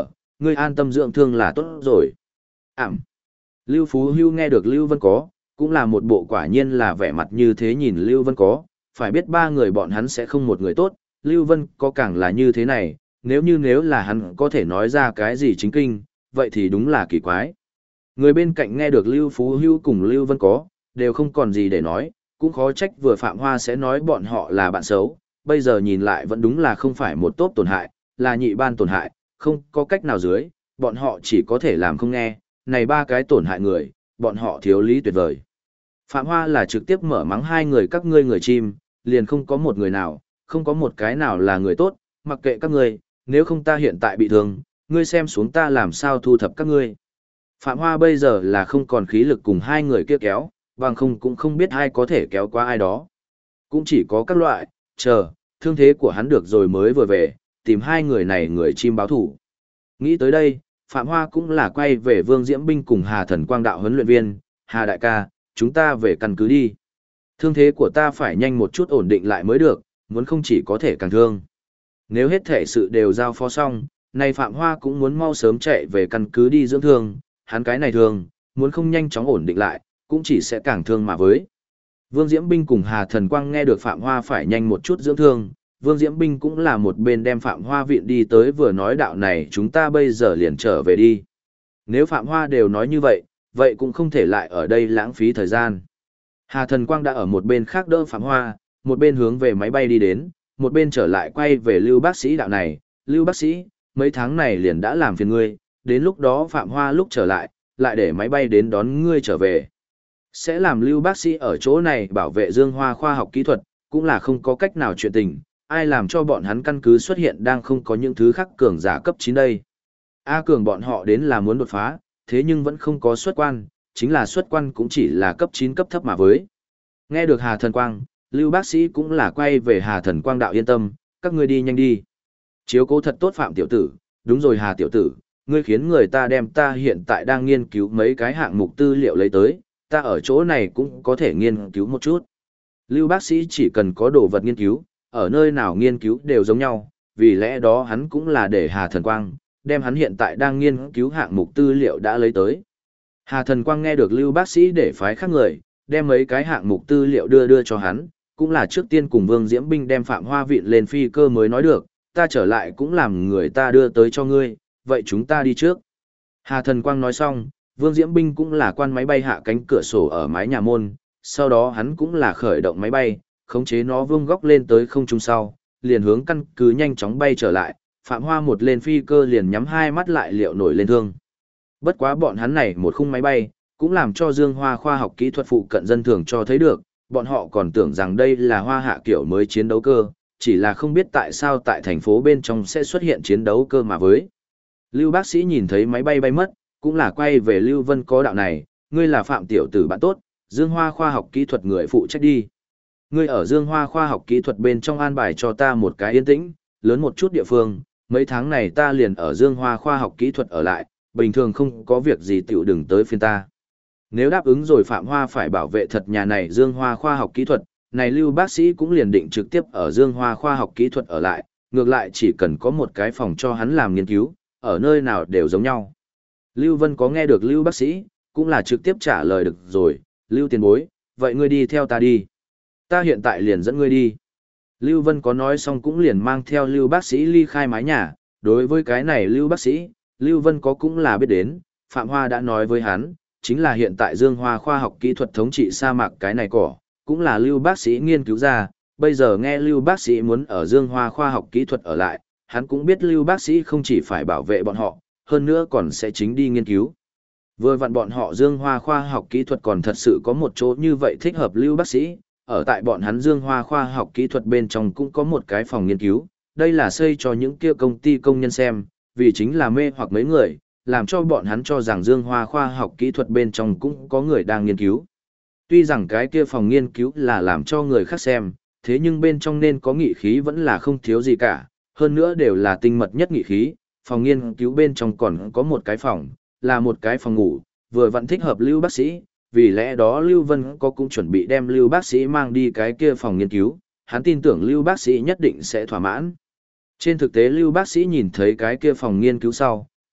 Ngươi an tâm dưỡng thương là tốt rồi. Ảm. Lưu Phú Hưu nghe được Lưu Vân có, cũng là một bộ quả nhiên là vẻ mặt như thế nhìn Lưu Vân có, phải biết ba người bọn hắn sẽ không một người tốt, Lưu Vân có càng là như thế này, nếu là hắn có thể nói ra cái gì chính kinh, vậy thì đúng là kỳ quái. Người bên cạnh nghe được Lưu Phú Hưu cùng Lưu Vân có, đều không còn gì để nói, cũng khó trách vừa Phạm Hoa sẽ nói bọn họ là bạn xấu, bây giờ nhìn lại vẫn đúng là không phải một tốt tổn hại, là nhị ban tổn hại, không có cách nào dưới, bọn họ chỉ có thể làm không nghe, này ba cái tổn hại người, bọn họ thiếu lý tuyệt vời. Phạm Hoa là trực tiếp mở mắng hai người các ngươi người chim, liền không có một người nào, không có một cái nào là người tốt, mặc kệ các ngươi, nếu không ta hiện tại bị thương, ngươi xem xuống ta làm sao thu thập các ngươi. Phạm Hoa bây giờ là không còn khí lực cùng hai người kia kéo, bằng không cũng không biết ai có thể kéo qua ai đó. Cũng chỉ có các loại, chờ, thương thế của hắn được rồi mới vừa về, tìm hai người này người chim báo thủ. Nghĩ tới đây, Phạm Hoa cũng là quay về Vương Diễm Binh cùng Hà Thần Quang đạo huấn luyện viên, Hà đại ca, chúng ta về căn cứ đi. Thương thế của ta phải nhanh một chút ổn định lại mới được, muốn không chỉ có thể càng thương. Nếu hết thể sự đều giao phó xong, nay Phạm Hoa cũng muốn mau sớm chạy về căn cứ đi dưỡng thương, hắn cái này thương, muốn không nhanh chóng ổn định lại, cũng chỉ sẽ càng thương mà với. Vương Diễm Binh cùng Hà Thần Quang nghe được Phạm Hoa phải nhanh một chút dưỡng thương, Vương Diễm Binh cũng là một bên đem Phạm Hoa viện đi tới vừa nói đạo này chúng ta bây giờ liền trở về đi. Nếu Phạm Hoa đều nói như vậy, vậy cũng không thể lại ở đây lãng phí thời gian. Hà Thần Quang đã ở một bên khác đỡ Phạm Hoa, một bên hướng về máy bay đi đến, một bên trở lại quay về Lưu bác sĩ đạo này. Lưu bác sĩ, mấy tháng này liền đã làm phiền ngươi, đến lúc đó Phạm Hoa lúc trở lại, lại để máy bay đến đón ngươi trở về. Sẽ làm Lưu bác sĩ ở chỗ này bảo vệ Dương Hoa khoa học kỹ thuật, cũng là không có cách nào chuyện tình, ai làm cho bọn hắn căn cứ xuất hiện đang không có những thứ khác cường giả cấp 9 đây. A cường bọn họ đến là muốn đột phá, thế nhưng vẫn không có xuất quan, chính là xuất quan cũng chỉ là cấp 9 cấp thấp mà với. Nghe được Hà Thần Quang, Lưu bác sĩ cũng là quay về Hà Thần Quang đạo yên tâm, các ngươi đi nhanh đi. Chiếu cố thật tốt Phạm tiểu tử, đúng rồi Hà tiểu tử, ngươi khiến người ta đem ta hiện tại đang nghiên cứu mấy cái hạng mục tư liệu lấy tới, ta ở chỗ này cũng có thể nghiên cứu một chút. Lưu bác sĩ chỉ cần có đồ vật nghiên cứu, ở nơi nào nghiên cứu đều giống nhau, vì lẽ đó hắn cũng là để Hà Thần Quang, đem hắn hiện tại đang nghiên cứu hạng mục tư liệu đã lấy tới. Hà Thần Quang nghe được Lưu bác sĩ để phái khác người, đem mấy cái hạng mục tư liệu đưa cho hắn, cũng là trước tiên cùng Vương Diễm Binh đem Phạm Hoa viện lên phi cơ mới nói được, ta trở lại cũng làm người ta đưa tới cho ngươi, vậy chúng ta đi trước. Hà Thần Quang nói xong, Vương Diễm Binh cũng là quan máy bay hạ cánh cửa sổ ở mái nhà môn, sau đó hắn cũng là khởi động máy bay, khống chế nó vuông góc lên tới không trung sau, liền hướng căn cứ nhanh chóng bay trở lại, Phạm Hoa một lên phi cơ liền nhắm hai mắt lại liệu nổi lên thương. Bất quá bọn hắn này một khung máy bay, cũng làm cho Dương Hoa khoa học kỹ thuật phụ cận dân thường cho thấy được, bọn họ còn tưởng rằng đây là Hoa hạ kiểu mới chiến đấu cơ, chỉ là không biết tại sao tại thành phố bên trong sẽ xuất hiện chiến đấu cơ mà với. Lưu bác sĩ nhìn thấy máy bay bay mất, cũng là quay về Lưu Vân có đạo này, ngươi là Phạm tiểu tử bạn tốt, Dương Hoa khoa học kỹ thuật người phụ trách đi. Ngươi ở Dương Hoa khoa học kỹ thuật bên trong an bài cho ta một cái yên tĩnh, lớn một chút địa phương, mấy tháng này ta liền ở Dương Hoa khoa học kỹ thuật ở lại, bình thường không có việc gì tiểu đừng tới phiên ta. Nếu đáp ứng rồi Phạm Hoa phải bảo vệ thật nhà này Dương Hoa khoa học kỹ thuật, này Lưu bác sĩ cũng liền định trực tiếp ở Dương Hoa khoa học kỹ thuật ở lại, ngược lại chỉ cần có một cái phòng cho hắn làm nghiên cứu, ở nơi nào đều giống nhau. Lưu Vân có nghe được Lưu bác sĩ, cũng là trực tiếp trả lời được rồi, Lưu tiền bối, vậy ngươi đi theo ta đi. Ta hiện tại liền dẫn ngươi đi. Lưu Vân có nói xong cũng liền mang theo Lưu bác sĩ ly khai mái nhà, đối với cái này Lưu bác sĩ, Lưu Vân có cũng là biết đến, Phạm Hoa đã nói với hắn, chính là hiện tại Dương Hoa khoa học kỹ thuật thống trị sa mạc cái này cỏ, cũng là Lưu bác sĩ nghiên cứu ra, bây giờ nghe Lưu bác sĩ muốn ở Dương Hoa khoa học kỹ thuật ở lại, hắn cũng biết Lưu bác sĩ không chỉ phải bảo vệ bọn họ, hơn nữa còn sẽ chính đi nghiên cứu. Vừa vặn bọn họ Dương Hoa khoa học kỹ thuật còn thật sự có một chỗ như vậy thích hợp Lưu bác sĩ, ở tại bọn hắn Dương Hoa khoa học kỹ thuật bên trong cũng có một cái phòng nghiên cứu, đây là xây cho những kia công ty công nhân xem, vì chính là mê hoặc mấy người, làm cho bọn hắn cho rằng Dương Hoa khoa học kỹ thuật bên trong cũng có người đang nghiên cứu. Tuy rằng cái kia phòng nghiên cứu là làm cho người khác xem, thế nhưng bên trong nên có nghị khí vẫn là không thiếu gì cả, hơn nữa đều là tinh mật nhất nghị khí, phòng nghiên cứu bên trong còn có một cái phòng, là một cái phòng ngủ, vừa vẫn thích hợp Lưu bác sĩ, vì lẽ đó Lưu Vân có cũng chuẩn bị đem Lưu bác sĩ mang đi cái kia phòng nghiên cứu, hắn tin tưởng Lưu bác sĩ nhất định sẽ thỏa mãn. Trên thực tế Lưu bác sĩ nhìn thấy cái kia phòng nghiên cứu sau,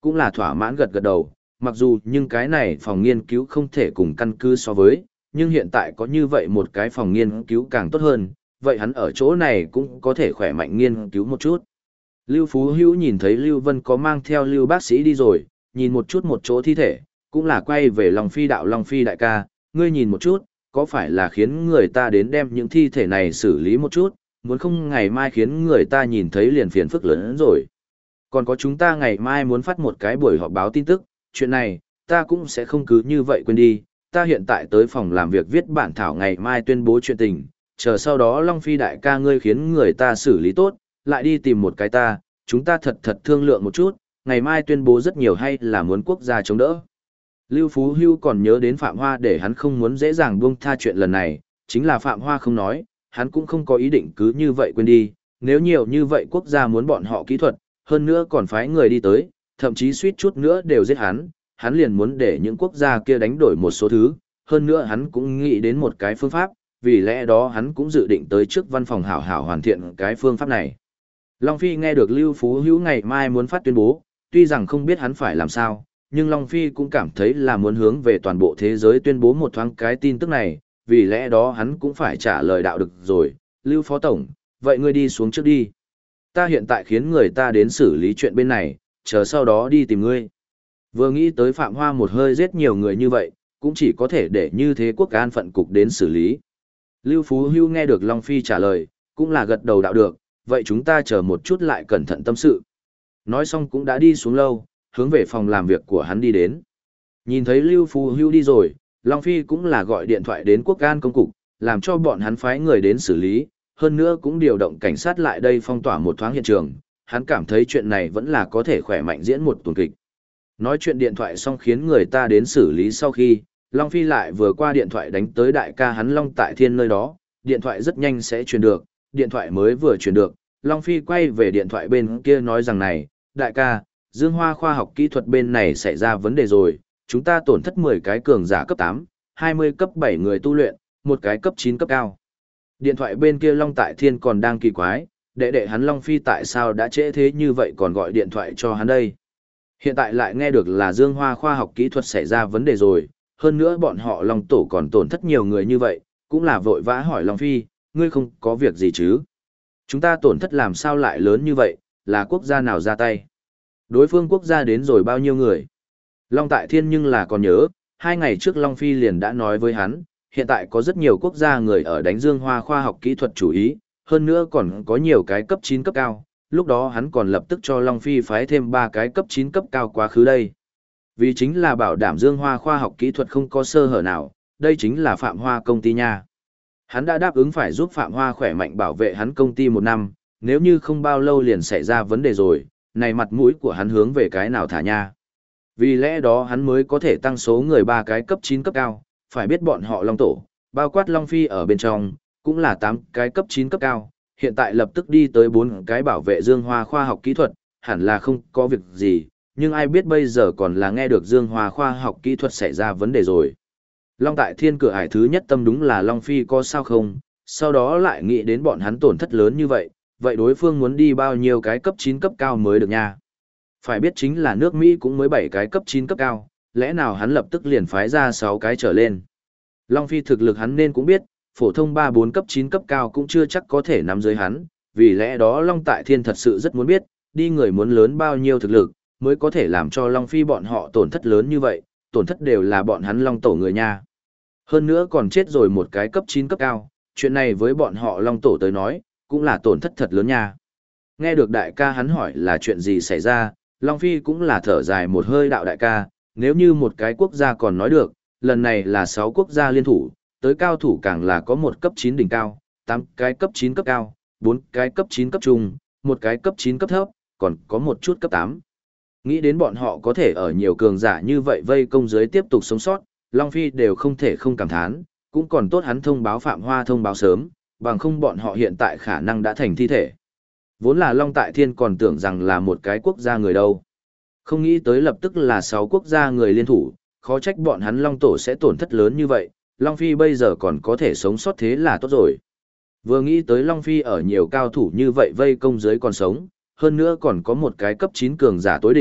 cũng là thỏa mãn gật gật đầu, mặc dù nhưng cái này phòng nghiên cứu không thể cùng căn cứ so với, nhưng hiện tại có như vậy một cái phòng nghiên cứu càng tốt hơn, vậy hắn ở chỗ này cũng có thể khỏe mạnh nghiên cứu một chút. Lưu Phú Hữu nhìn thấy Lưu Vân có mang theo Lưu bác sĩ đi rồi, nhìn một chút một chỗ thi thể, cũng là quay về Long Phi đạo Long Phi đại ca, ngươi nhìn một chút, có phải là khiến người ta đến đem những thi thể này xử lý một chút, muốn không ngày mai khiến người ta nhìn thấy liền phiền phức lớn hơn rồi. Còn có chúng ta ngày mai muốn phát một cái buổi họp báo tin tức, chuyện này, ta cũng sẽ không cứ như vậy quên đi, ta hiện tại tới phòng làm việc viết bản thảo ngày mai tuyên bố chuyện tình, chờ sau đó Long Phi đại ca ngươi khiến người ta xử lý tốt, lại đi tìm một cái ta, chúng ta thật thật thương lượng một chút, ngày mai tuyên bố rất nhiều hay là muốn quốc gia chống đỡ. Lưu Phú Hưu còn nhớ đến Phạm Hoa để hắn không muốn dễ dàng buông tha chuyện lần này, chính là Phạm Hoa không nói, hắn cũng không có ý định cứ như vậy quên đi, nếu nhiều như vậy quốc gia muốn bọn họ kỹ thuật, hơn nữa còn phái người đi tới, thậm chí suýt chút nữa đều giết hắn liền muốn để những quốc gia kia đánh đổi một số thứ, hơn nữa hắn cũng nghĩ đến một cái phương pháp, vì lẽ đó hắn cũng dự định tới trước văn phòng hảo hảo hoàn thiện cái phương pháp này. Long Phi nghe được Lưu Phú Hữu ngày mai muốn phát tuyên bố, tuy rằng không biết hắn phải làm sao, nhưng Long Phi cũng cảm thấy là muốn hướng về toàn bộ thế giới tuyên bố một thoáng cái tin tức này, vì lẽ đó hắn cũng phải trả lời đạo được rồi. Lưu Phó Tổng, vậy ngươi đi xuống trước đi. Ta hiện tại khiến người ta đến xử lý chuyện bên này, chờ sau đó đi tìm ngươi. Vừa nghĩ tới Phạm Hoa một hơi giết nhiều người như vậy, cũng chỉ có thể để như thế quốc an phận cục đến xử lý. Lưu Phú Hưu nghe được Long Phi trả lời, cũng là gật đầu đạo được, vậy chúng ta chờ một chút lại cẩn thận tâm sự. Nói xong cũng đã đi xuống lâu, hướng về phòng làm việc của hắn đi đến. Nhìn thấy Lưu Phú Hưu đi rồi, Long Phi cũng là gọi điện thoại đến quốc an công cục, làm cho bọn hắn phái người đến xử lý, hơn nữa cũng điều động cảnh sát lại đây phong tỏa một thoáng hiện trường, hắn cảm thấy chuyện này vẫn là có thể khỏe mạnh diễn một tuần kịch. Nói chuyện điện thoại xong khiến người ta đến xử lý sau khi, Long Phi lại vừa qua điện thoại đánh tới đại ca hắn Long Tại Thiên nơi đó, điện thoại rất nhanh sẽ truyền được, điện thoại mới vừa truyền được, Long Phi quay về điện thoại bên kia nói rằng này, đại ca, Dương Hoa khoa học kỹ thuật bên này xảy ra vấn đề rồi, chúng ta tổn thất 10 cái cường giả cấp 8, 20 cấp 7 người tu luyện, một cái cấp 9 cấp cao. Điện thoại bên kia Long Tại Thiên còn đang kỳ quái, đệ hắn Long Phi tại sao đã trễ thế như vậy còn gọi điện thoại cho hắn đây. Hiện tại lại nghe được là Dương Hoa khoa học kỹ thuật xảy ra vấn đề rồi, hơn nữa bọn họ Long Tổ còn tổn thất nhiều người như vậy, cũng là vội vã hỏi Long Phi, ngươi không có việc gì chứ? Chúng ta tổn thất làm sao lại lớn như vậy, là quốc gia nào ra tay? Đối phương quốc gia đến rồi bao nhiêu người? Long Tại Thiên nhưng là còn nhớ, 2 ngày trước Long Phi liền đã nói với hắn, hiện tại có rất nhiều quốc gia người ở đánh Dương Hoa khoa học kỹ thuật chủ ý, hơn nữa còn có nhiều cái cấp 9 cấp cao, lúc đó hắn còn lập tức cho Long Phi phái thêm 3 cái cấp 9 cấp cao quá khứ đây. Vì chính là bảo đảm Dương Hoa khoa học kỹ thuật không có sơ hở nào, đây chính là Phạm Hoa công ty nha. Hắn đã đáp ứng phải giúp Phạm Hoa khỏe mạnh bảo vệ hắn công ty 1 năm, nếu như không bao lâu liền xảy ra vấn đề rồi, này mặt mũi của hắn hướng về cái nào thả nha. Vì lẽ đó hắn mới có thể tăng số người 3 cái cấp 9 cấp cao, phải biết bọn họ Long Tổ, bao quát Long Phi ở bên trong, cũng là 8 cái cấp 9 cấp cao, hiện tại lập tức đi tới 4 cái bảo vệ Dương Hoa khoa học kỹ thuật, hẳn là không có việc gì, nhưng ai biết bây giờ còn là nghe được Dương Hoa khoa học kỹ thuật xảy ra vấn đề rồi. Long Tại Thiên cửa ải thứ nhất tâm đúng là Long Phi có sao không, sau đó lại nghĩ đến bọn hắn tổn thất lớn như vậy, vậy đối phương muốn đi bao nhiêu cái cấp 9 cấp cao mới được nha. Phải biết chính là nước Mỹ cũng mới 7 cái cấp 9 cấp cao, lẽ nào hắn lập tức liền phái ra 6 cái trở lên. Long Phi thực lực hắn nên cũng biết, phổ thông 3-4 cấp 9 cấp cao cũng chưa chắc có thể nắm dưới hắn, vì lẽ đó Long Tại Thiên thật sự rất muốn biết, đi người muốn lớn bao nhiêu thực lực, mới có thể làm cho Long Phi bọn họ tổn thất lớn như vậy, tổn thất đều là bọn hắn Long Tổ người nha. Hơn nữa còn chết rồi một cái cấp 9 cấp cao, chuyện này với bọn họ Long Tổ tới nói, cũng là tổn thất thật lớn nha. Nghe được đại ca hắn hỏi là chuyện gì xảy ra, Long Phi cũng là thở dài một hơi đạo đại ca, nếu như một cái quốc gia còn nói được, lần này là 6 quốc gia liên thủ, tới cao thủ càng là có một cấp 9 đỉnh cao, 8 cái cấp 9 cấp cao, 4 cái cấp 9 cấp trung, một cái cấp 9 cấp thấp, còn có một chút cấp 8. Nghĩ đến bọn họ có thể ở nhiều cường giả như vậy vây công dưới tiếp tục sống sót, Long Phi đều không thể không cảm thán, cũng còn tốt hắn thông báo Phạm Hoa thông báo sớm, bằng không bọn họ hiện tại khả năng đã thành thi thể. Vốn là Long Tại Thiên còn tưởng rằng là một cái quốc gia người đâu. Không nghĩ tới lập tức là 6 quốc gia người liên thủ, khó trách bọn hắn Long Tổ sẽ tổn thất lớn như vậy, Long Phi bây giờ còn có thể sống sót thế là tốt rồi. Vừa nghĩ tới Long Phi ở nhiều cao thủ như vậy vây công dưới còn sống, hơn nữa còn có một cái cấp 9 cường giả tối đỉnh,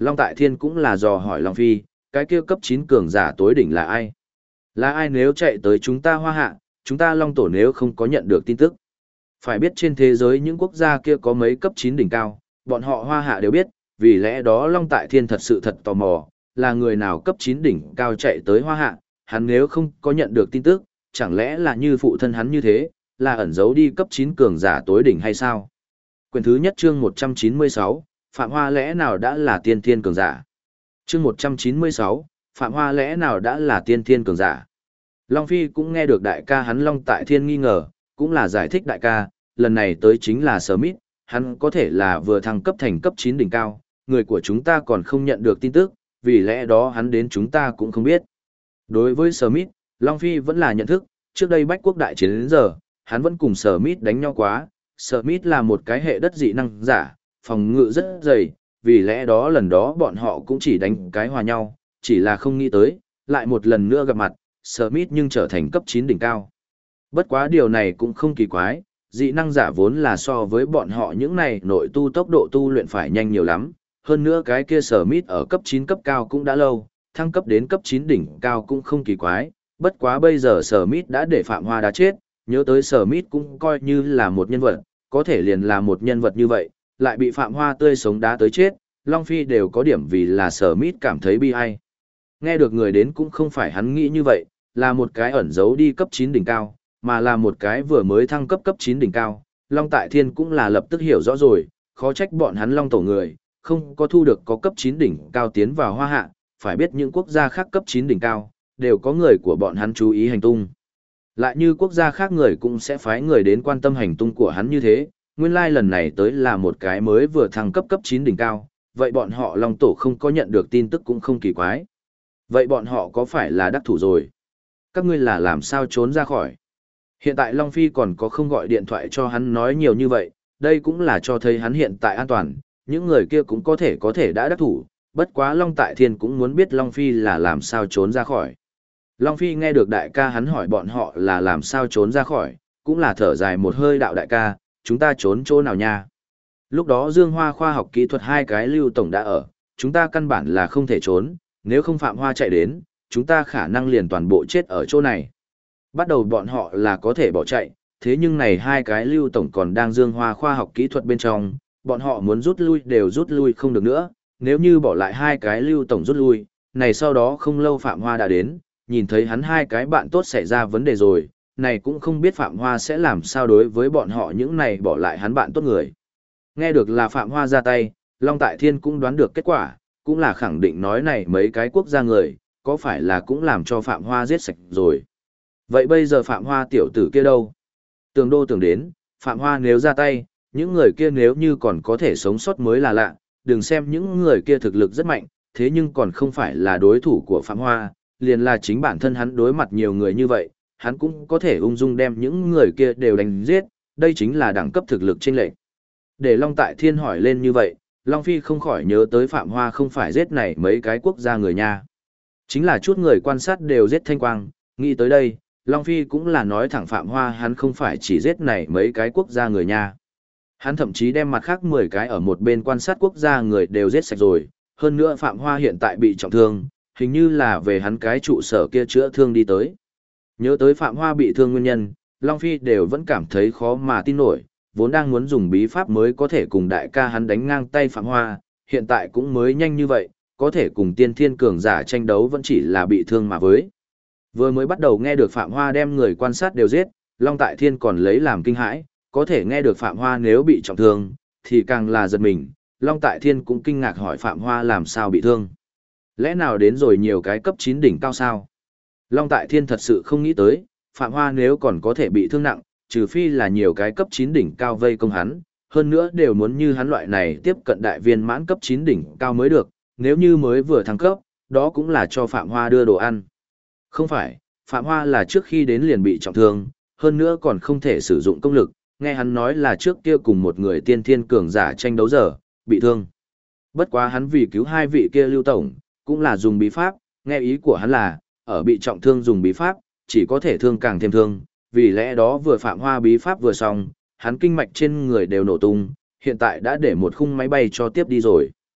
Long Tại Thiên cũng là dò hỏi Long Phi, cái kia cấp 9 cường giả tối đỉnh là ai? Là ai nếu chạy tới chúng ta Hoa Hạ, chúng ta Long Tổ nếu không có nhận được tin tức? Phải biết trên thế giới những quốc gia kia có mấy cấp 9 đỉnh cao, bọn họ Hoa Hạ đều biết, vì lẽ đó Long Tại Thiên thật sự thật tò mò, là người nào cấp 9 đỉnh cao chạy tới Hoa Hạ, hắn nếu không có nhận được tin tức, chẳng lẽ là như phụ thân hắn như thế, là ẩn giấu đi cấp 9 cường giả tối đỉnh hay sao? Quyển thứ nhất chương 196, Phạm Hoa lẽ nào đã là tiên thiên cường giả? Chương 196, Phạm Hoa lẽ nào đã là tiên thiên cường giả? Long Phi cũng nghe được đại ca hắn Long Tại Thiên nghi ngờ, cũng là giải thích đại ca, lần này tới chính là Smith, hắn có thể là vừa thăng cấp thành cấp 9 đỉnh cao, người của chúng ta còn không nhận được tin tức, vì lẽ đó hắn đến chúng ta cũng không biết. Đối với Smith, Long Phi vẫn là nhận thức, trước đây Bách Quốc đại chiến đến giờ, hắn vẫn cùng Smith đánh nhau quá, Smith là một cái hệ đất dị năng giả, phòng ngự rất dày, vì lẽ đó lần đó bọn họ cũng chỉ đánh cái hòa nhau, chỉ là không nghĩ tới, lại một lần nữa gặp mặt, Smith nhưng trở thành cấp 9 đỉnh cao. Bất quá điều này cũng không kỳ quái, dị năng giả vốn là so với bọn họ những này nội tu tốc độ tu luyện phải nhanh nhiều lắm, hơn nữa cái kia Smith ở cấp 9 cấp cao cũng đã lâu, thăng cấp đến cấp 9 đỉnh cao cũng không kỳ quái, bất quá bây giờ Smith đã để Phạm Hoa đã chết, nhớ tới Smith cũng coi như là một nhân vật, có thể liền là một nhân vật như vậy, lại bị Phạm Hoa tươi sống đá tới chết, Long Phi đều có điểm vì là Smith cảm thấy bi ai. Nghe được người đến cũng không phải hắn nghĩ như vậy, là một cái ẩn giấu đi cấp 9 đỉnh cao, mà là một cái vừa mới thăng cấp cấp 9 đỉnh cao. Long Tại Thiên cũng là lập tức hiểu rõ rồi, khó trách bọn hắn Long Tổ người, không có thu được có cấp 9 đỉnh cao tiến vào Hoa Hạ, phải biết những quốc gia khác cấp 9 đỉnh cao, đều có người của bọn hắn chú ý hành tung. Lại như quốc gia khác người cũng sẽ phái người đến quan tâm hành tung của hắn như thế, nguyên lai lần này tới là một cái mới vừa thăng cấp cấp 9 đỉnh cao, vậy bọn họ Long Tổ không có nhận được tin tức cũng không kỳ quái. Vậy bọn họ có phải là đắc thủ rồi? Các ngươi là làm sao trốn ra khỏi? Hiện tại Long Phi còn có không gọi điện thoại cho hắn nói nhiều như vậy, đây cũng là cho thấy hắn hiện tại an toàn, những người kia cũng có thể đã đắc thủ, bất quá Long Tại Thiên cũng muốn biết Long Phi là làm sao trốn ra khỏi. Long Phi nghe được đại ca hắn hỏi bọn họ là làm sao trốn ra khỏi, cũng là thở dài một hơi đạo đại ca, chúng ta trốn chỗ nào nha. Lúc đó Dương Hoa khoa học kỹ thuật hai cái Lưu Tổng đã ở, chúng ta căn bản là không thể trốn, nếu không Phạm Hoa chạy đến, chúng ta khả năng liền toàn bộ chết ở chỗ này. Bắt đầu bọn họ là có thể bỏ chạy, thế nhưng này hai cái Lưu Tổng còn đang Dương Hoa khoa học kỹ thuật bên trong, bọn họ muốn rút lui đều rút lui không được nữa, nếu như bỏ lại hai cái Lưu Tổng rút lui, này sau đó không lâu Phạm Hoa đã đến, nhìn thấy hắn hai cái bạn tốt xảy ra vấn đề rồi, này cũng không biết Phạm Hoa sẽ làm sao đối với bọn họ những này bỏ lại hắn bạn tốt người. Nghe được là Phạm Hoa ra tay, Long Tại Thiên cũng đoán được kết quả, cũng là khẳng định nói này mấy cái quốc gia người, có phải là cũng làm cho Phạm Hoa giết sạch rồi. Vậy bây giờ Phạm Hoa tiểu tử kia đâu? Tường Đô tưởng đến, Phạm Hoa nếu ra tay, những người kia nếu như còn có thể sống sót mới là lạ, đừng xem những người kia thực lực rất mạnh, thế nhưng còn không phải là đối thủ của Phạm Hoa, liền là chính bản thân hắn đối mặt nhiều người như vậy, hắn cũng có thể ung dung đem những người kia đều đánh giết, đây chính là đẳng cấp thực lực chênh lệch. Để Long Tại Thiên hỏi lên như vậy, Long Phi không khỏi nhớ tới Phạm Hoa không phải giết này mấy cái quốc gia người nha. Chính là chút người quan sát đều giết thanh quang, nghĩ tới đây, Long Phi cũng là nói thẳng Phạm Hoa hắn không phải chỉ giết này mấy cái quốc gia người nha. Hắn thậm chí đem mặt khác 10 cái ở một bên quan sát quốc gia người đều giết sạch rồi, hơn nữa Phạm Hoa hiện tại bị trọng thương, hình như là về hắn cái trụ sở kia chữa thương đi tới. Nhớ tới Phạm Hoa bị thương nguyên nhân, Long Phi đều vẫn cảm thấy khó mà tin nổi, vốn đang muốn dùng bí pháp mới có thể cùng đại ca hắn đánh ngang tay Phạm Hoa, hiện tại cũng mới nhanh như vậy, có thể cùng tiên thiên cường giả tranh đấu vẫn chỉ là bị thương mà với. Vừa mới bắt đầu nghe được Phạm Hoa đem người quan sát đều giết, Long Tại Thiên còn lấy làm kinh hãi, có thể nghe được Phạm Hoa nếu bị trọng thương, thì càng là giật mình, Long Tại Thiên cũng kinh ngạc hỏi Phạm Hoa làm sao bị thương. Lẽ nào đến rồi nhiều cái cấp 9 đỉnh cao sao? Long Tại Thiên thật sự không nghĩ tới, Phạm Hoa nếu còn có thể bị thương nặng, trừ phi là nhiều cái cấp 9 đỉnh cao vây công hắn, hơn nữa đều muốn như hắn loại này tiếp cận đại viên mãn cấp 9 đỉnh cao mới được, nếu như mới vừa thăng cấp, đó cũng là cho Phạm Hoa đưa đồ ăn. Không phải, Phạm Hoa là trước khi đến liền bị trọng thương, hơn nữa còn không thể sử dụng công lực, nghe hắn nói là trước kia cùng một người tiên thiên cường giả tranh đấu giờ, bị thương. Bất quá hắn vì cứu hai vị kia Lưu Tổng, cũng là dùng bí pháp, nghe ý của hắn là, ở bị trọng thương dùng bí pháp, chỉ có thể thương càng thêm thương, vì lẽ đó vừa Phạm Hoa bí pháp vừa xong, hắn kinh mạch trên người đều nổ tung, hiện tại đã để một khung máy bay cho tiếp đi rồi.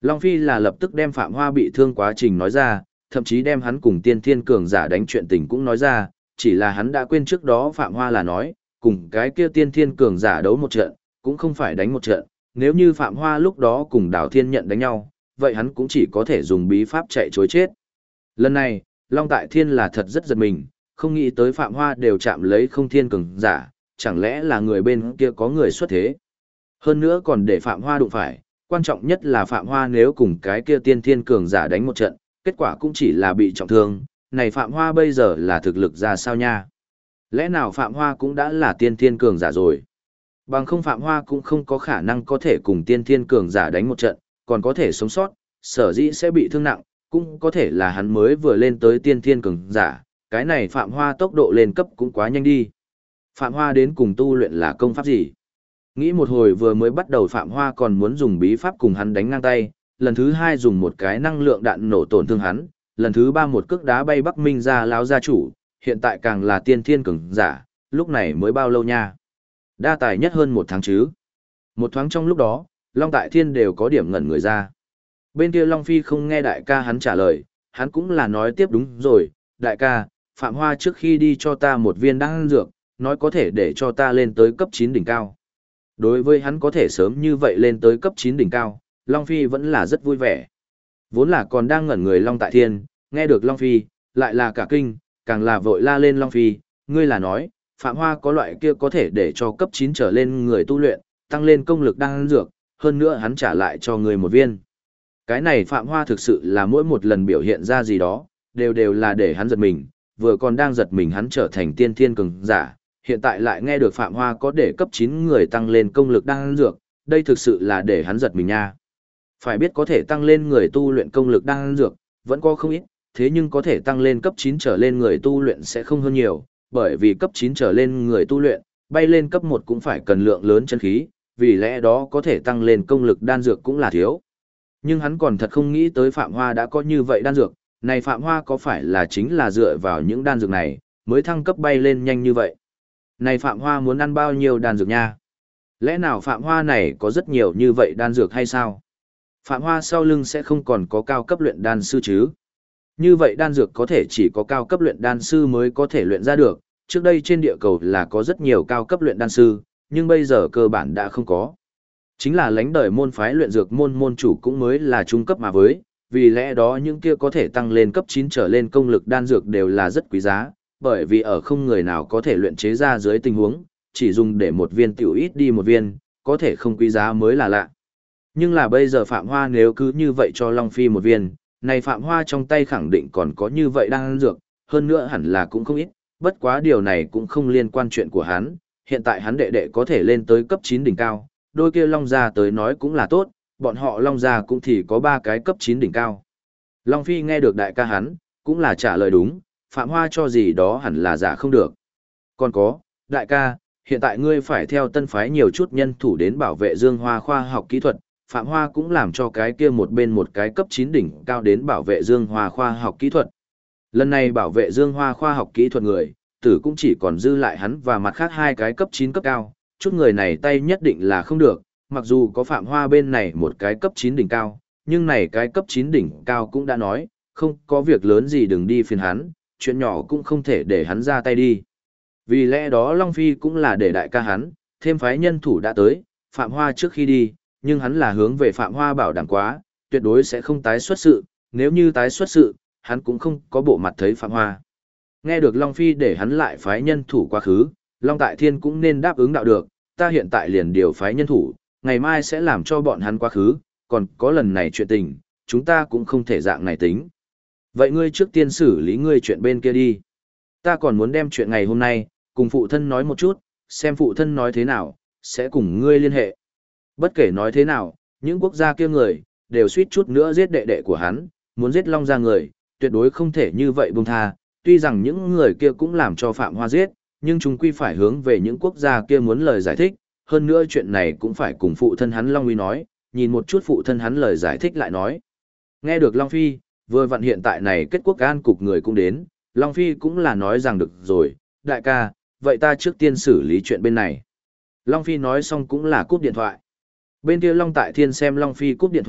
Long Phi là lập tức đem Phạm Hoa bị thương quá trình nói ra, thậm chí đem hắn cùng tiên thiên cường giả đánh chuyện tình cũng nói ra, chỉ là hắn đã quên trước đó Phạm Hoa là nói, cùng cái kia tiên thiên cường giả đấu một trận, cũng không phải đánh một trận, nếu như Phạm Hoa lúc đó cùng Đào Thiên Nhận đánh nhau, vậy hắn cũng chỉ có thể dùng bí pháp chạy chối chết. Lần này, Long Tại Thiên là thật rất giật mình, không nghĩ tới Phạm Hoa đều chạm lấy không thiên cường giả, chẳng lẽ là người bên kia có người xuất thế. Hơn nữa còn để Phạm Hoa đụng phải, quan trọng nhất là Phạm Hoa nếu cùng cái kia tiên thiên cường giả đánh một trận, kết quả cũng chỉ là bị trọng thương, này Phạm Hoa bây giờ là thực lực ra sao nha? Lẽ nào Phạm Hoa cũng đã là tiên thiên cường giả rồi? Bằng không Phạm Hoa cũng không có khả năng có thể cùng tiên thiên cường giả đánh một trận, còn có thể sống sót, sở dĩ sẽ bị thương nặng, cũng có thể là hắn mới vừa lên tới tiên thiên cường giả, cái này Phạm Hoa tốc độ lên cấp cũng quá nhanh đi. Phạm Hoa đến cùng tu luyện là công pháp gì? Nghĩ một hồi vừa mới bắt đầu Phạm Hoa còn muốn dùng bí pháp cùng hắn đánh ngang tay, lần thứ hai dùng một cái năng lượng đạn nổ tổn thương hắn, lần thứ ba một cước đá bay Bắc Minh ra lão gia chủ, hiện tại càng là tiên thiên cường giả, lúc này mới bao lâu nha? Đa tài nhất hơn 1 tháng chứ. Một thoáng trong lúc đó, Long Tại Thiên đều có điểm ngẩn người ra. Bên kia Long Phi không nghe đại ca hắn trả lời, hắn cũng là nói tiếp đúng rồi, đại ca, Phạm Hoa trước khi đi cho ta một viên đan dược, nói có thể để cho ta lên tới cấp 9 đỉnh cao. Đối với hắn có thể sớm như vậy lên tới cấp 9 đỉnh cao, Long Phi vẫn là rất vui vẻ. Vốn là còn đang ngẩn người Long Tại Thiên, nghe được Long Phi, lại là cả kinh, càng là vội la lên Long Phi, ngươi là nói, Phạm Hoa có loại kia có thể để cho cấp 9 trở lên người tu luyện, tăng lên công lực đan dược, hơn nữa hắn trả lại cho người một viên. Cái này Phạm Hoa thực sự là mỗi một lần biểu hiện ra gì đó, đều là để hắn giật mình, vừa còn đang giật mình hắn trở thành tiên thiên cường giả, hiện tại lại nghe được Phạm Hoa có để cấp 9 người tăng lên công lực đan dược, đây thực sự là để hắn giật mình nha. Phải biết có thể tăng lên người tu luyện công lực đan dược, vẫn có không ít, thế nhưng có thể tăng lên cấp 9 trở lên người tu luyện sẽ không hơn nhiều, bởi vì cấp 9 trở lên người tu luyện, bay lên cấp 1 cũng phải cần lượng lớn chân khí, vì lẽ đó có thể tăng lên công lực đan dược cũng là thiếu. Nhưng hắn còn thật không nghĩ tới Phạm Hoa đã có như vậy đan dược, này Phạm Hoa có phải là chính là dựa vào những đan dược này, mới thăng cấp bay lên nhanh như vậy. Này Phạm Hoa muốn ăn bao nhiêu đan dược nha? Lẽ nào Phạm Hoa này có rất nhiều như vậy đan dược hay sao? Phạm Hoa sau lưng sẽ không còn có cao cấp luyện đan sư chứ? Như vậy đan dược có thể chỉ có cao cấp luyện đan sư mới có thể luyện ra được, trước đây trên địa cầu là có rất nhiều cao cấp luyện đan sư, nhưng bây giờ cơ bản đã không có. Chính là lãnh đời môn phái luyện dược môn môn chủ cũng mới là trung cấp mà với, vì lẽ đó những kia có thể tăng lên cấp 9 trở lên công lực đan dược đều là rất quý giá, bởi vì ở không người nào có thể luyện chế ra dưới tình huống, chỉ dùng để một viên tiểu ít đi một viên, có thể không quý giá mới là lạ. Nhưng là bây giờ Phạm Hoa nếu cứ như vậy cho Long Phi một viên, này Phạm Hoa trong tay khẳng định còn có như vậy đan dược, hơn nữa hẳn là cũng không ít, bất quá điều này cũng không liên quan chuyện của hắn, hiện tại hắn đệ đệ có thể lên tới cấp 9 đỉnh cao, đôi kia Long Gia tới nói cũng là tốt, bọn họ Long Gia cũng thì có 3 cái cấp 9 đỉnh cao. Long Phi nghe được đại ca hắn, cũng là trả lời đúng, Phạm Hoa cho gì đó hẳn là giả không được. Còn có, đại ca, hiện tại ngươi phải theo tân phái nhiều chút nhân thủ đến bảo vệ Dương Hoa khoa học kỹ thuật, Phạm Hoa cũng làm cho cái kia một bên một cái cấp 9 đỉnh cao đến bảo vệ Dương Hoa khoa học kỹ thuật. Lần này bảo vệ Dương Hoa khoa học kỹ thuật người, tử cũng chỉ còn dư lại hắn và mặt khác 2 cái cấp 9 cấp cao, chút người này tay nhất định là không được, mặc dù có Phạm Hoa bên này một cái cấp 9 đỉnh cao, nhưng này cái cấp 9 đỉnh cao cũng đã nói, không có việc lớn gì đừng đi phiền hắn, chuyện nhỏ cũng không thể để hắn ra tay đi. Vì lẽ đó Long Phi cũng là để đại ca hắn, thêm phái nhân thủ đã tới, Phạm Hoa trước khi đi, nhưng hắn là hướng về Phạm Hoa bảo đảm quá, tuyệt đối sẽ không tái xuất sự, nếu như tái xuất sự, hắn cũng không có bộ mặt thấy Phạm Hoa. Nghe được Long Phi để hắn lại phái nhân thủ quá khứ, Long Tại Thiên cũng nên đáp ứng đạo được, ta hiện tại liền điều phái nhân thủ, ngày mai sẽ làm cho bọn hắn quá khứ, còn có lần này chuyện tình, chúng ta cũng không thể dạng này tính. Vậy ngươi trước tiên xử lý ngươi chuyện bên kia đi. Ta còn muốn đem chuyện ngày hôm nay, cùng phụ thân nói một chút, xem phụ thân nói thế nào, sẽ cùng ngươi liên hệ. Bất kể nói thế nào, những quốc gia kia người, đều suýt chút nữa giết đệ đệ của hắn, muốn giết Long gia người, tuyệt đối không thể như vậy buông tha. Tuy rằng những người kia cũng làm cho Phạm Hoa giết, nhưng chúng quy phải hướng về những quốc gia kia muốn lời giải thích, hơn nữa chuyện này cũng phải cùng phụ thân hắn Long Uy nói, nhìn một chút phụ thân hắn lời giải thích lại nói. Nghe được Long Phi, vừa vặn hiện tại này kết quốc an cục người cũng đến, Long Phi cũng là nói rằng được rồi, đại ca, vậy ta trước tiên xử lý chuyện bên này. Long Phi nói xong cũng là cúp điện thoại. Bên kia Long Tại Thiên xem Long Phi cúp điện thoại,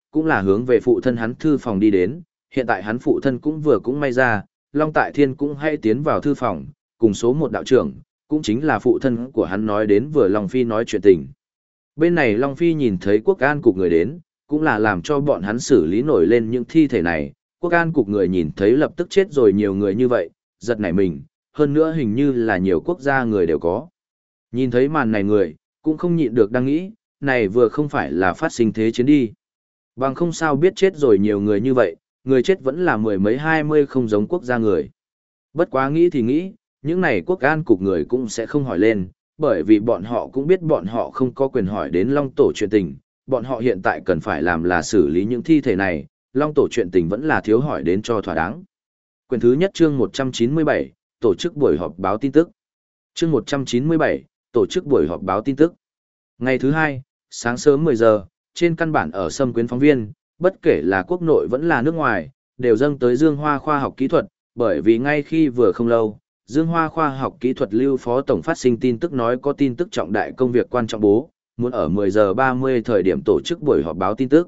cũng là hướng về phụ thân hắn thư phòng đi đến, hiện tại hắn phụ thân cũng vừa cũng may ra, Long Tại Thiên cũng hay tiến vào thư phòng, cùng số một đạo trưởng, cũng chính là phụ thân của hắn nói đến vừa Long Phi nói chuyện tình. Bên này Long Phi nhìn thấy quốc an cục người đến, cũng là làm cho bọn hắn xử lý nổi lên những thi thể này, quốc an cục người nhìn thấy lập tức chết rồi nhiều người như vậy, giật nảy mình, hơn nữa hình như là nhiều quốc gia người đều có. Nhìn thấy màn này người, cũng không nhịn được đang nghĩ, này vừa không phải là phát sinh thế chiến đi. Bằng không sao biết chết rồi nhiều người như vậy, người chết vẫn là mười mấy 20 không giống quốc gia người. Bất quá nghĩ thì nghĩ, những này quốc an cục người cũng sẽ không hỏi lên, bởi vì bọn họ cũng biết bọn họ không có quyền hỏi đến Long Tổ chuyện tình, bọn họ hiện tại cần phải làm là xử lý những thi thể này, Long Tổ chuyện tình vẫn là thiếu hỏi đến cho thỏa đáng. Quyền thứ nhất chương 197, tổ chức buổi họp báo tin tức. Chương 197, tổ chức buổi họp báo tin tức. Ngày thứ hai, sáng sớm 10 giờ, trên căn bản ở Sâm Quyến phóng viên, bất kể là quốc nội vẫn là nước ngoài, đều dâng tới Dương Hoa khoa học kỹ thuật, bởi vì ngay khi vừa không lâu, Dương Hoa khoa học kỹ thuật Lưu Phó Tổng phát sinh tin tức nói có tin tức trọng đại công việc quan trọng bố, muốn ở 10 giờ 30 thời điểm tổ chức buổi họp báo tin tức.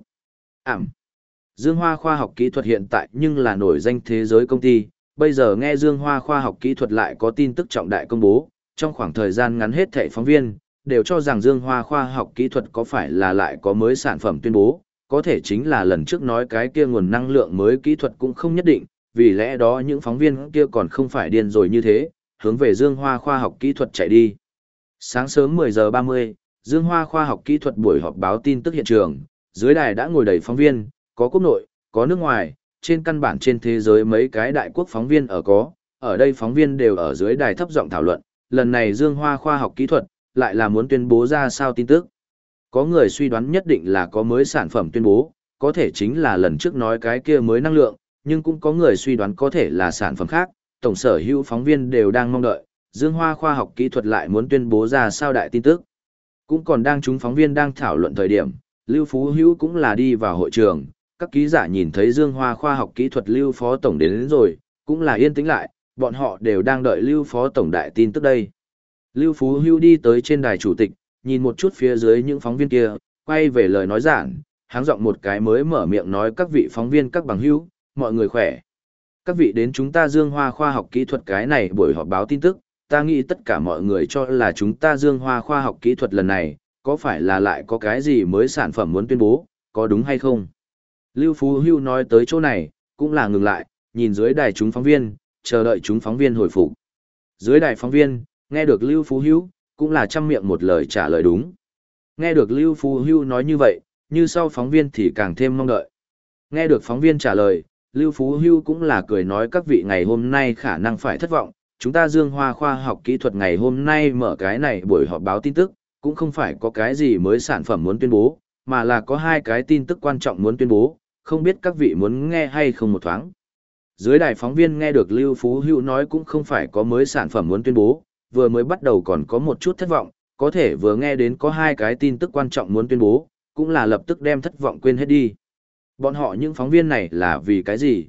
Dương Hoa khoa học kỹ thuật hiện tại nhưng là nổi danh thế giới công ty, bây giờ nghe Dương Hoa khoa học kỹ thuật lại có tin tức trọng đại công bố, trong khoảng thời gian ngắn hết thảy phóng viên đều cho rằng Dương Hoa khoa học kỹ thuật có phải là lại có mới sản phẩm tuyên bố, có thể chính là lần trước nói cái kia nguồn năng lượng mới kỹ thuật cũng không nhất định, vì lẽ đó những phóng viên kia còn không phải điên rồi như thế, hướng về Dương Hoa khoa học kỹ thuật chạy đi. Sáng sớm 10 giờ 30, Dương Hoa khoa học kỹ thuật buổi họp báo tin tức hiện trường, dưới đài đã ngồi đầy phóng viên, có quốc nội, có nước ngoài, trên căn bản trên thế giới mấy cái đại quốc phóng viên ở đây phóng viên đều ở dưới đài thấp giọng thảo luận, lần này Dương Hoa khoa học kỹ thuật lại là muốn tuyên bố ra sao tin tức. Có người suy đoán nhất định là có mới sản phẩm tuyên bố, có thể chính là lần trước nói cái kia mới năng lượng, nhưng cũng có người suy đoán có thể là sản phẩm khác, tổng sở hữu phóng viên đều đang mong đợi, Dương Hoa khoa học kỹ thuật lại muốn tuyên bố ra sao đại tin tức. Cũng còn đang chúng phóng viên đang thảo luận thời điểm, Lưu Phú Hữu cũng là đi vào hội trường, các ký giả nhìn thấy Dương Hoa khoa học kỹ thuật Lưu Phó Tổng đến rồi, cũng là yên tĩnh lại, bọn họ đều đang đợi Lưu Phó Tổng đại tin tức đây. Lưu Phú Hữu đi tới trên đài chủ tịch, nhìn một chút phía dưới những phóng viên kia, quay về lời nói giảng, háng giọng một cái mới mở miệng nói các vị phóng viên các bằng hữu, mọi người khỏe. Các vị đến chúng ta Dương Hoa khoa học kỹ thuật cái này buổi họp báo tin tức, ta nghĩ tất cả mọi người cho là chúng ta Dương Hoa khoa học kỹ thuật lần này, có phải là lại có cái gì mới sản phẩm muốn tuyên bố, có đúng hay không? Lưu Phú Hữu nói tới chỗ này, cũng là ngừng lại, nhìn dưới đài chúng phóng viên, chờ đợi chúng phóng viên hồi phục. Dưới đài phóng viên, nghe được Lưu Phú Hữu, cũng là trăm miệng một lời trả lời đúng. Nghe được Lưu Phú Hữu nói như vậy, như sau phóng viên thì càng thêm mong đợi. Nghe được phóng viên trả lời, Lưu Phú Hữu cũng là cười nói các vị ngày hôm nay khả năng phải thất vọng, chúng ta Dương Hoa khoa học kỹ thuật ngày hôm nay mở cái này buổi họp báo tin tức, cũng không phải có cái gì mới sản phẩm muốn tuyên bố, mà là có hai cái tin tức quan trọng muốn tuyên bố, không biết các vị muốn nghe hay không một thoáng. Dưới đài phóng viên nghe được Lưu Phú Hữu nói cũng không phải có mới sản phẩm muốn tuyên bố, vừa mới bắt đầu còn có một chút thất vọng, có thể vừa nghe đến có hai cái tin tức quan trọng muốn tuyên bố, cũng là lập tức đem thất vọng quên hết đi. Bọn họ những phóng viên này là vì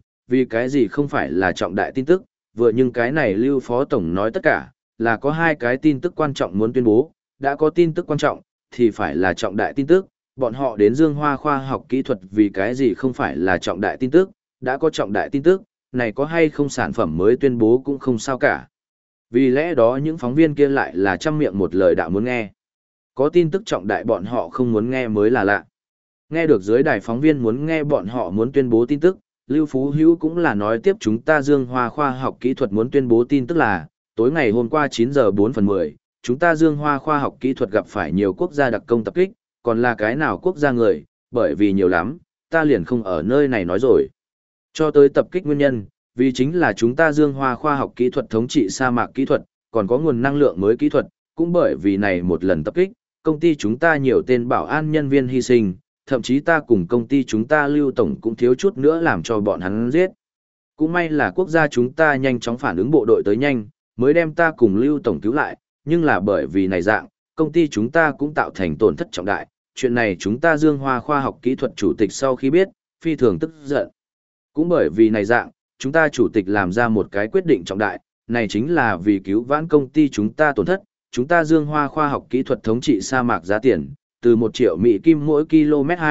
cái gì không phải là trọng đại tin tức, vừa nhưng cái này Lưu Phó Tổng nói tất cả, là có hai cái tin tức quan trọng muốn tuyên bố, đã có tin tức quan trọng, thì phải là trọng đại tin tức, bọn họ đến Dương Hoa khoa học kỹ thuật vì cái gì không phải là trọng đại tin tức, đã có trọng đại tin tức, này có hay không sản phẩm mới tuyên bố cũng không sao cả. Vì lẽ đó những phóng viên kia lại là trăm miệng một lời đạo muốn nghe. Có tin tức trọng đại bọn họ không muốn nghe mới là lạ. Nghe được dưới đài phóng viên muốn nghe bọn họ muốn tuyên bố tin tức, Lưu Phú Hữu cũng là nói tiếp chúng ta Dương Hoa khoa học kỹ thuật muốn tuyên bố tin tức là, tối ngày hôm qua 9 giờ 4 phần 10, chúng ta Dương Hoa khoa học kỹ thuật gặp phải nhiều quốc gia đặc công tập kích, còn là cái nào quốc gia người, bởi vì nhiều lắm, ta liền không ở nơi này nói rồi. Cho tới tập kích nguyên nhân, vì chính là chúng ta Dương Hoa khoa học kỹ thuật thống trị sa mạc kỹ thuật, còn có nguồn năng lượng mới kỹ thuật, cũng bởi vì này một lần tập kích, công ty chúng ta nhiều tên bảo an nhân viên hy sinh, thậm chí ta cùng công ty chúng ta Lưu Tổng cũng thiếu chút nữa làm cho bọn hắn giết. Cũng may là quốc gia chúng ta nhanh chóng phản ứng bộ đội tới nhanh, mới đem ta cùng Lưu Tổng cứu lại, nhưng là bởi vì này dạng, công ty chúng ta cũng tạo thành tổn thất trọng đại, chuyện này chúng ta Dương Hoa khoa học kỹ thuật chủ tịch sau khi biết, phi thường tức giận. Cũng bởi vì này dạng, chúng ta chủ tịch làm ra một cái quyết định trọng đại, này chính là vì cứu vãn công ty chúng ta tổn thất, chúng ta Dương Hoa khoa học kỹ thuật thống trị sa mạc giá tiền, từ 1 triệu Mỹ Kim mỗi km 2,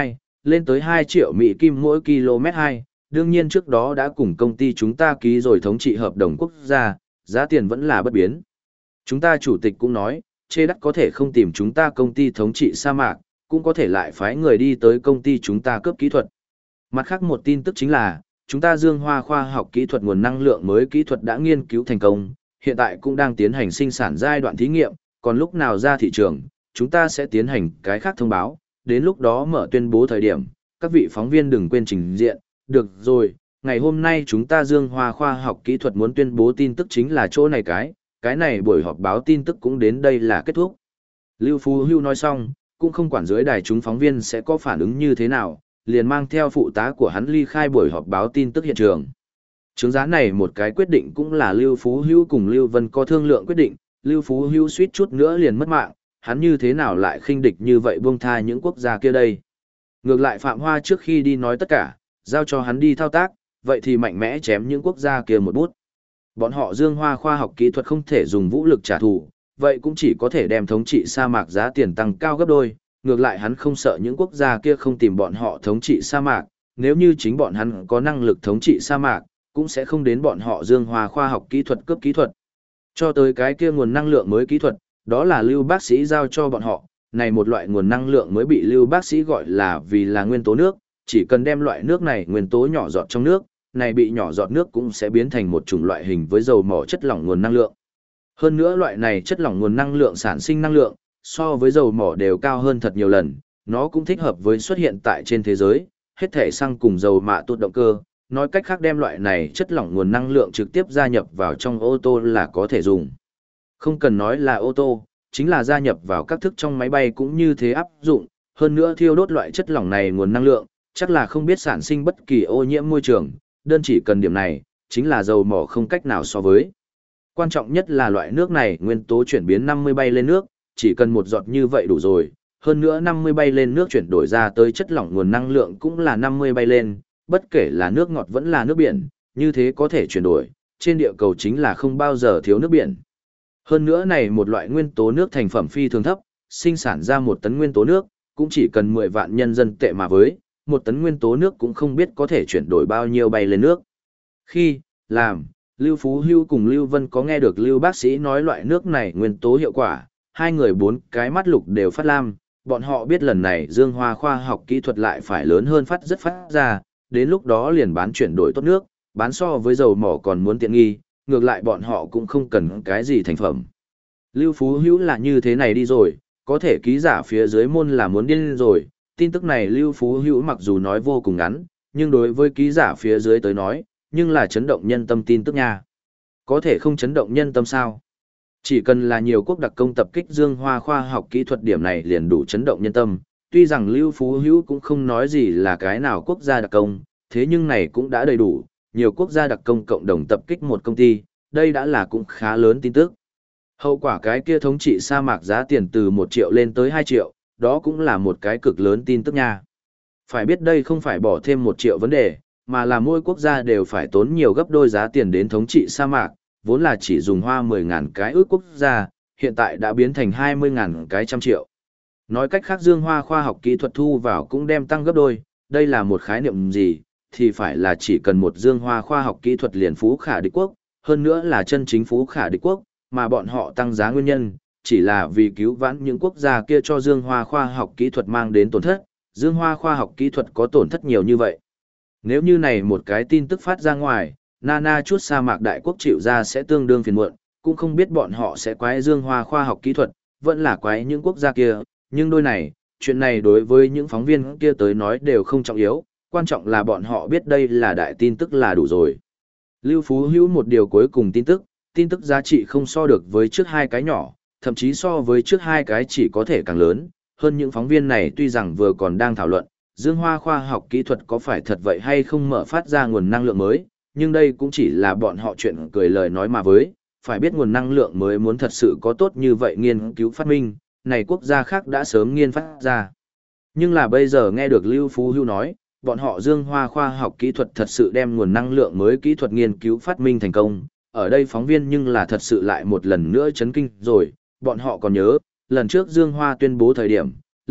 lên tới 2 triệu Mỹ Kim mỗi km 2, đương nhiên trước đó đã cùng công ty chúng ta ký rồi thống trị hợp đồng quốc gia, giá tiền vẫn là bất biến. Chúng ta chủ tịch cũng nói, chê đắt có thể không tìm chúng ta công ty thống trị sa mạc, cũng có thể lại phái người đi tới công ty chúng ta cấp kỹ thuật. Mặt khác một tin tức chính là, chúng ta Dương Hoa khoa học kỹ thuật nguồn năng lượng mới kỹ thuật đã nghiên cứu thành công, hiện tại cũng đang tiến hành sinh sản giai đoạn thí nghiệm, còn lúc nào ra thị trường, chúng ta sẽ tiến hành cái khác thông báo, đến lúc đó mở tuyên bố thời điểm, các vị phóng viên đừng quên trình diện, được rồi, ngày hôm nay chúng ta Dương Hoa khoa học kỹ thuật muốn tuyên bố tin tức chính là chỗ này cái này buổi họp báo tin tức cũng đến đây là kết thúc. Lưu Phú Hưu nói xong, cũng không quản dưới đài chúng phóng viên sẽ có phản ứng như thế nào, liền mang theo phụ tá của hắn ly khai buổi họp báo tin tức hiện trường. Chứng giá này một cái quyết định cũng là Lưu Phú Hưu cùng Lưu Vân có thương lượng quyết định, Lưu Phú Hưu suýt chút nữa liền mất mạng, hắn như thế nào lại khinh địch như vậy buông tha những quốc gia kia đây. Ngược lại Phạm Hoa trước khi đi nói tất cả, giao cho hắn đi thao tác, vậy thì mạnh mẽ chém những quốc gia kia một bút. Bọn họ Dương Hoa khoa học kỹ thuật không thể dùng vũ lực trả thù, vậy cũng chỉ có thể đem thống trị sa mạc giá tiền tăng cao gấp đôi, ngược lại hắn không sợ những quốc gia kia không tìm bọn họ thống trị sa mạc, nếu như chính bọn hắn có năng lực thống trị sa mạc, cũng sẽ không đến bọn họ Dương Hoa khoa học kỹ thuật cướp kỹ thuật. Cho tới cái kia nguồn năng lượng mới kỹ thuật, đó là Lưu bác sĩ giao cho bọn họ, này một loại nguồn năng lượng mới bị Lưu bác sĩ gọi là vì là nguyên tố nước, chỉ cần đem loại nước này nguyên tố nhỏ giọt trong nước, này bị nhỏ giọt nước cũng sẽ biến thành một chủng loại hình với dầu mỏ chất lỏng nguồn năng lượng. Hơn nữa loại này chất lỏng nguồn năng lượng sản sinh năng lượng, so với dầu mỏ đều cao hơn thật nhiều lần, nó cũng thích hợp với xuất hiện tại trên thế giới, hết thể xăng cùng dầu mạ tụt động cơ, nói cách khác đem loại này chất lỏng nguồn năng lượng trực tiếp gia nhập vào trong ô tô là có thể dùng. Không cần nói là ô tô, chính là gia nhập vào các thức trong máy bay cũng như thế áp dụng, hơn nữa thiêu đốt loại chất lỏng này nguồn năng lượng, chắc là không biết sản sinh bất kỳ ô nhiễm môi trường, đơn chỉ cần điểm này, chính là dầu mỏ không cách nào so với. Quan trọng nhất là loại nước này nguyên tố chuyển biến 50 bay lên nước, chỉ cần một giọt như vậy đủ rồi, hơn nữa 50 bay lên nước chuyển đổi ra tới chất lỏng nguồn năng lượng cũng là 50 bay lên, bất kể là nước ngọt vẫn là nước biển, như thế có thể chuyển đổi, trên địa cầu chính là không bao giờ thiếu nước biển. Hơn nữa này một loại nguyên tố nước thành phẩm phi thường thấp, sinh sản ra 1 tấn nguyên tố nước, cũng chỉ cần 10 vạn nhân dân tệ mà với, 1 tấn nguyên tố nước cũng không biết có thể chuyển đổi bao nhiêu bay lên nước. Khi, làm, Lưu Phú Hưu cùng Lưu Vân có nghe được Lưu bác sĩ nói loại nước này nguyên tố hiệu quả, hai người 4 cái mắt lục đều phát lam, bọn họ biết lần này Dương Hoa khoa học kỹ thuật lại phải lớn hơn rất phát ra, đến lúc đó liền bán chuyển đổi tốt nước, bán so với dầu mỏ còn muốn tiện nghi, ngược lại bọn họ cũng không cần cái gì thành phẩm. Lưu Phú Hữu là như thế này đi rồi, có thể ký giả phía dưới môn là muốn điên rồi, tin tức này Lưu Phú Hữu mặc dù nói vô cùng ngắn, nhưng đối với ký giả phía dưới tới nói, nhưng là chấn động nhân tâm tin tức nha. Có thể không chấn động nhân tâm sao? Chỉ cần là nhiều quốc đặc công tập kích Dương Hoa khoa học kỹ thuật điểm này liền đủ chấn động nhân tâm, tuy rằng Lưu Phú Hữu cũng không nói gì là cái nào quốc gia đặc công, thế nhưng này cũng đã đầy đủ, nhiều quốc gia đặc công cộng đồng tập kích một công ty, đây đã là cũng khá lớn tin tức. Hậu quả cái kia thống trị sa mạc giá tiền từ 1 triệu lên tới 2 triệu, đó cũng là một cái cực lớn tin tức nha. Phải biết đây không phải bỏ thêm 1 triệu vấn đề, mà là mỗi quốc gia đều phải tốn nhiều gấp đôi giá tiền đến thống trị sa mạc, vốn là chỉ dùng hoa 10.000 cái ước quốc gia, hiện tại đã biến thành 20.000 cái trăm triệu. Nói cách khác Dương Hoa khoa học kỹ thuật thu vào cũng đem tăng gấp đôi, đây là một khái niệm gì, thì phải là chỉ cần một Dương Hoa khoa học kỹ thuật liền phú khả địch quốc, hơn nữa là chân chính phú khả địch quốc, mà bọn họ tăng giá nguyên nhân, chỉ là vì cứu vãn những quốc gia kia cho Dương Hoa khoa học kỹ thuật mang đến tổn thất, Dương Hoa khoa học kỹ thuật có tổn thất nhiều như vậy. Nếu như này một cái tin tức phát ra ngoài, Nana chút sa mạc đại quốc chịu ra sẽ tương đương phiền muộn, cũng không biết bọn họ sẽ quái Dương Hoa khoa học kỹ thuật, vẫn là quái những quốc gia kia, nhưng đôi này, chuyện này đối với những phóng viên kia tới nói đều không trọng yếu, quan trọng là bọn họ biết đây là đại tin tức là đủ rồi. Lưu Phú Hữu một điều cuối cùng tin tức giá trị không so được với trước 2 cái nhỏ, thậm chí so với trước 2 cái chỉ có thể càng lớn, hơn những phóng viên này tuy rằng vừa còn đang thảo luận, Dương Hoa khoa học kỹ thuật có phải thật vậy hay không mở phát ra nguồn năng lượng mới, nhưng đây cũng chỉ là bọn họ chuyện cười lời nói mà với, phải biết nguồn năng lượng mới muốn thật sự có tốt như vậy nghiên cứu phát minh, này quốc gia khác đã sớm nghiên phát ra. Nhưng là bây giờ nghe được Lưu Phú Hữu nói, bọn họ Dương Hoa khoa học kỹ thuật thật sự đem nguồn năng lượng mới kỹ thuật nghiên cứu phát minh thành công, ở đây phóng viên nhưng là thật sự lại một lần nữa chấn kinh rồi, bọn họ còn nhớ, lần trước Dương Hoa tuyên bố thời điểm,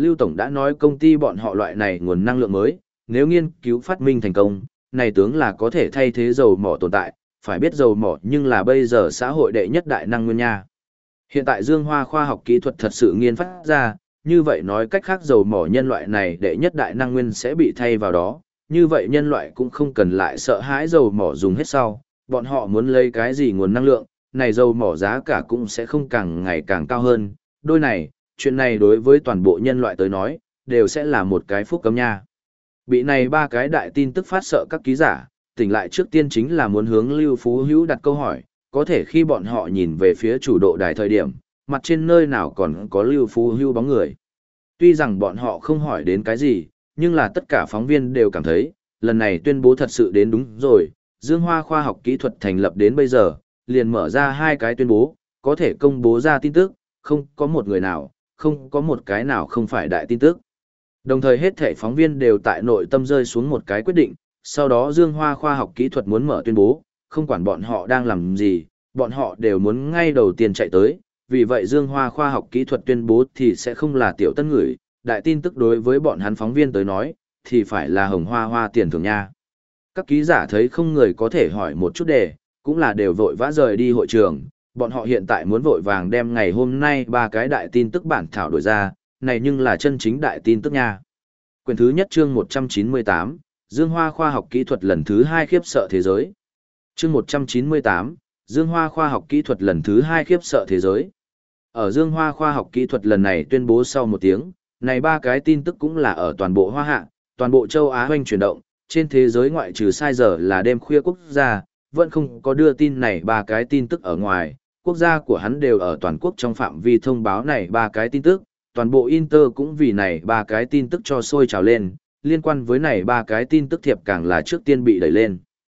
Lưu Tổng đã nói công ty bọn họ loại này nguồn năng lượng mới, nếu nghiên cứu phát minh thành công, này tướng là có thể thay thế dầu mỏ tồn tại, phải biết dầu mỏ nhưng là bây giờ xã hội đệ nhất đại năng nguyên nha. Hiện tại Dương Hoa khoa học kỹ thuật thật sự nghiên phát ra, như vậy nói cách khác dầu mỏ nhân loại này đệ nhất đại năng nguyên sẽ bị thay vào đó, như vậy nhân loại cũng không cần lại sợ hãi dầu mỏ dùng hết sau, bọn họ muốn lấy cái gì nguồn năng lượng, này dầu mỏ giá cả cũng sẽ không càng ngày càng cao hơn, đôi này, chuyện này đối với toàn bộ nhân loại tới nói, đều sẽ là một cái phúc cấm nha. Bị này ba cái đại tin tức phát sợ các ký giả, tỉnh lại trước tiên chính là muốn hướng Lưu Phú Hữu đặt câu hỏi, có thể khi bọn họ nhìn về phía chủ độ đài thời điểm, mặt trên nơi nào còn có Lưu Phú Hữu bóng người. Tuy rằng bọn họ không hỏi đến cái gì, nhưng là tất cả phóng viên đều cảm thấy, lần này tuyên bố thật sự đến đúng rồi, Dương Hoa khoa học kỹ thuật thành lập đến bây giờ, liền mở ra hai cái tuyên bố, có thể công bố ra tin tức, không có một người nào, không có một cái nào không phải đại tin tức. Đồng thời hết thảy phóng viên đều tại nội tâm rơi xuống một cái quyết định, sau đó Dương Hoa khoa học kỹ thuật muốn mở tuyên bố, không quản bọn họ đang làm gì, bọn họ đều muốn ngay đầu tiên chạy tới, vì vậy Dương Hoa khoa học kỹ thuật tuyên bố thì sẽ không là tiểu tân ngửi, đại tin tức đối với bọn hắn phóng viên tới nói, thì phải là hồng hoa hoa tiền thưởng nha. Các ký giả thấy không người có thể hỏi một chút đề, cũng là đều vội vã rời đi hội trường, bọn họ hiện tại muốn vội vàng đem ngày hôm nay ba cái đại tin tức bản thảo đổi ra, này nhưng là chân chính đại tin tức nha. Quyển thứ nhất chương 198, Dương Hoa khoa học kỹ thuật lần thứ 2 khiếp sợ thế giới. Chương 198, Dương Hoa khoa học kỹ thuật lần thứ 2 khiếp sợ thế giới. Ở Dương Hoa khoa học kỹ thuật lần này tuyên bố sau một tiếng, này ba cái tin tức cũng là ở toàn bộ Hoa Hạ, toàn bộ châu Á hoành chuyển động, trên thế giới ngoại trừ sai giờ là đêm khuya quốc gia, vẫn không có đưa tin này ba cái tin tức ở ngoài, quốc gia của hắn đều ở toàn quốc trong phạm vi thông báo này ba cái tin tức, toàn bộ Inter cũng vì này ba cái tin tức cho sôi trào lên, liên quan với này ba cái tin tức thiệp càng là trước tiên bị đẩy lên.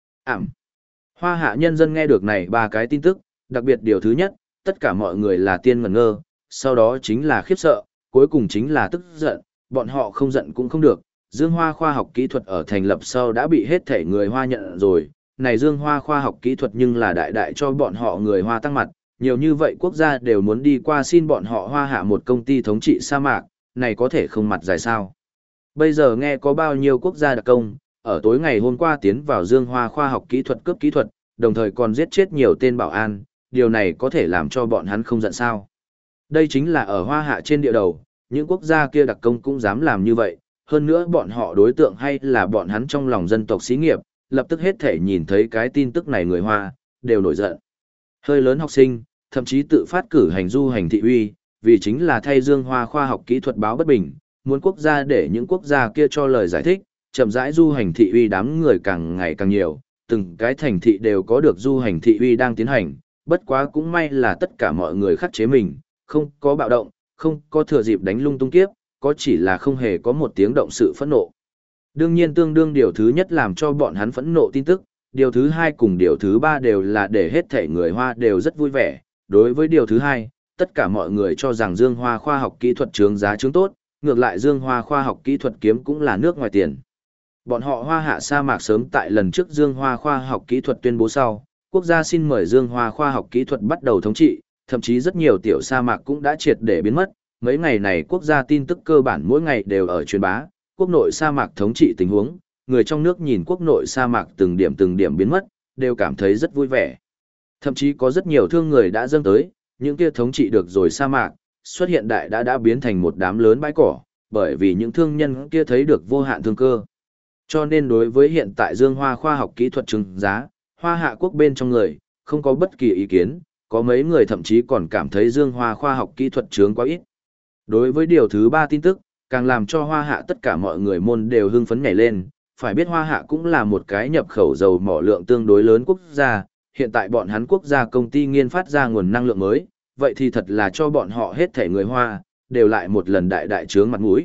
Hoa Hạ nhân dân nghe được này ba cái tin tức, đặc biệt điều thứ nhất, tất cả mọi người là tiên ngẩn ngơ, sau đó chính là khiếp sợ, cuối cùng chính là tức giận, bọn họ không giận cũng không được. Dương Hoa khoa học kỹ thuật ở thành lập sau đã bị hết thể người Hoa nhận rồi, này Dương Hoa khoa học kỹ thuật nhưng là đại đại cho bọn họ người Hoa tăng mặt, nhiều như vậy quốc gia đều muốn đi qua xin bọn họ Hoa Hạ một công ty thống trị sa mạc, này có thể không mặt dài sao. Bây giờ nghe có bao nhiêu quốc gia đặc công, ở tối ngày hôm qua tiến vào Dương Hoa khoa học kỹ thuật cướp kỹ thuật, đồng thời còn giết chết nhiều tên bảo an, điều này có thể làm cho bọn hắn không giận sao. Đây chính là ở Hoa Hạ trên địa đầu, những quốc gia kia đặc công cũng dám làm như vậy, hơn nữa bọn họ đối tượng hay là bọn hắn trong lòng dân tộc xí nghiệp, lập tức hết thể nhìn thấy cái tin tức này người Hoa, đều nổi giận. Hơi lớn học sinh, thậm chí tự phát cử hành du hành thị uy, vì chính là thay Dương Hoa khoa học kỹ thuật báo bất bình, muốn quốc gia để những quốc gia kia cho lời giải thích, chậm rãi du hành thị uy đám người càng ngày càng nhiều, từng cái thành thị đều có được du hành thị uy đang tiến hành, bất quá cũng may là tất cả mọi người khắc chế mình, không có bạo động, không có thừa dịp đánh lung tung kiếp, có chỉ là không hề có một tiếng động sự phẫn nộ. Đương nhiên tương đương điều thứ nhất làm cho bọn hắn phẫn nộ tin tức, điều thứ hai cùng điều thứ ba đều là để hết thể người Hoa đều rất vui vẻ. Đối với điều thứ hai, tất cả mọi người cho rằng Dương Hoa khoa học kỹ thuật trướng giá trướng tốt, ngược lại Dương Hoa khoa học kỹ thuật kiếm cũng là nước ngoài tiền. Bọn họ Hoa Hạ sa mạc sớm tại lần trước Dương Hoa khoa học kỹ thuật tuyên bố sau, quốc gia xin mời Dương Hoa khoa học kỹ thuật bắt đầu thống trị, thậm chí rất nhiều tiểu sa mạc cũng đã triệt để biến mất. Mấy ngày này quốc gia tin tức cơ bản mỗi ngày đều ở truyền bá, quốc nội sa mạc thống trị tình huống, người trong nước nhìn quốc nội sa mạc từng điểm biến mất, đều cảm thấy rất vui vẻ. Thậm chí có rất nhiều thương người đã dâng tới, những kia thống trị được rồi sa mạc, xuất hiện đại đã biến thành một đám lớn bãi cỏ, bởi vì những thương nhân kia thấy được vô hạn thương cơ. Cho nên đối với hiện tại Dương Hoa khoa học kỹ thuật trừng giá, Hoa Hạ quốc bên trong người, không có bất kỳ ý kiến, có mấy người thậm chí còn cảm thấy Dương Hoa khoa học kỹ thuật trướng quá ít. Đối với điều thứ ba tin tức, càng làm cho Hoa Hạ tất cả mọi người môn đều hưng phấn nhảy lên, phải biết Hoa Hạ cũng là một cái nhập khẩu dầu mỏ lượng tương đối lớn quốc gia, hiện tại bọn hắn quốc gia công ty nghiên phát ra nguồn năng lượng mới, vậy thì thật là cho bọn họ hết thể người Hoa, đều lại một lần đại trướng mặt mũi.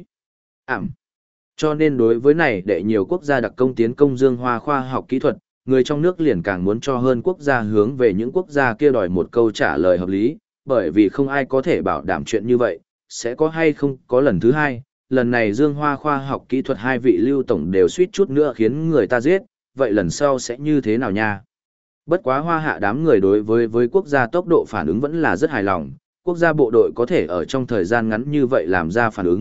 Cho nên đối với này để nhiều quốc gia đặc công tiến công Dương Hoa khoa học kỹ thuật, người trong nước liền càng muốn cho hơn quốc gia hướng về những quốc gia kia đòi một câu trả lời hợp lý, bởi vì không ai có thể bảo đảm chuyện như vậy, sẽ có hay không có lần thứ hai, lần này Dương Hoa khoa học kỹ thuật hai vị Lưu Tổng đều suýt chút nữa khiến người ta giết, vậy lần sau sẽ như thế nào nha? Bất quá Hoa Hạ đám người đối với quốc gia tốc độ phản ứng vẫn là rất hài lòng, quốc gia bộ đội có thể ở trong thời gian ngắn như vậy làm ra phản ứng,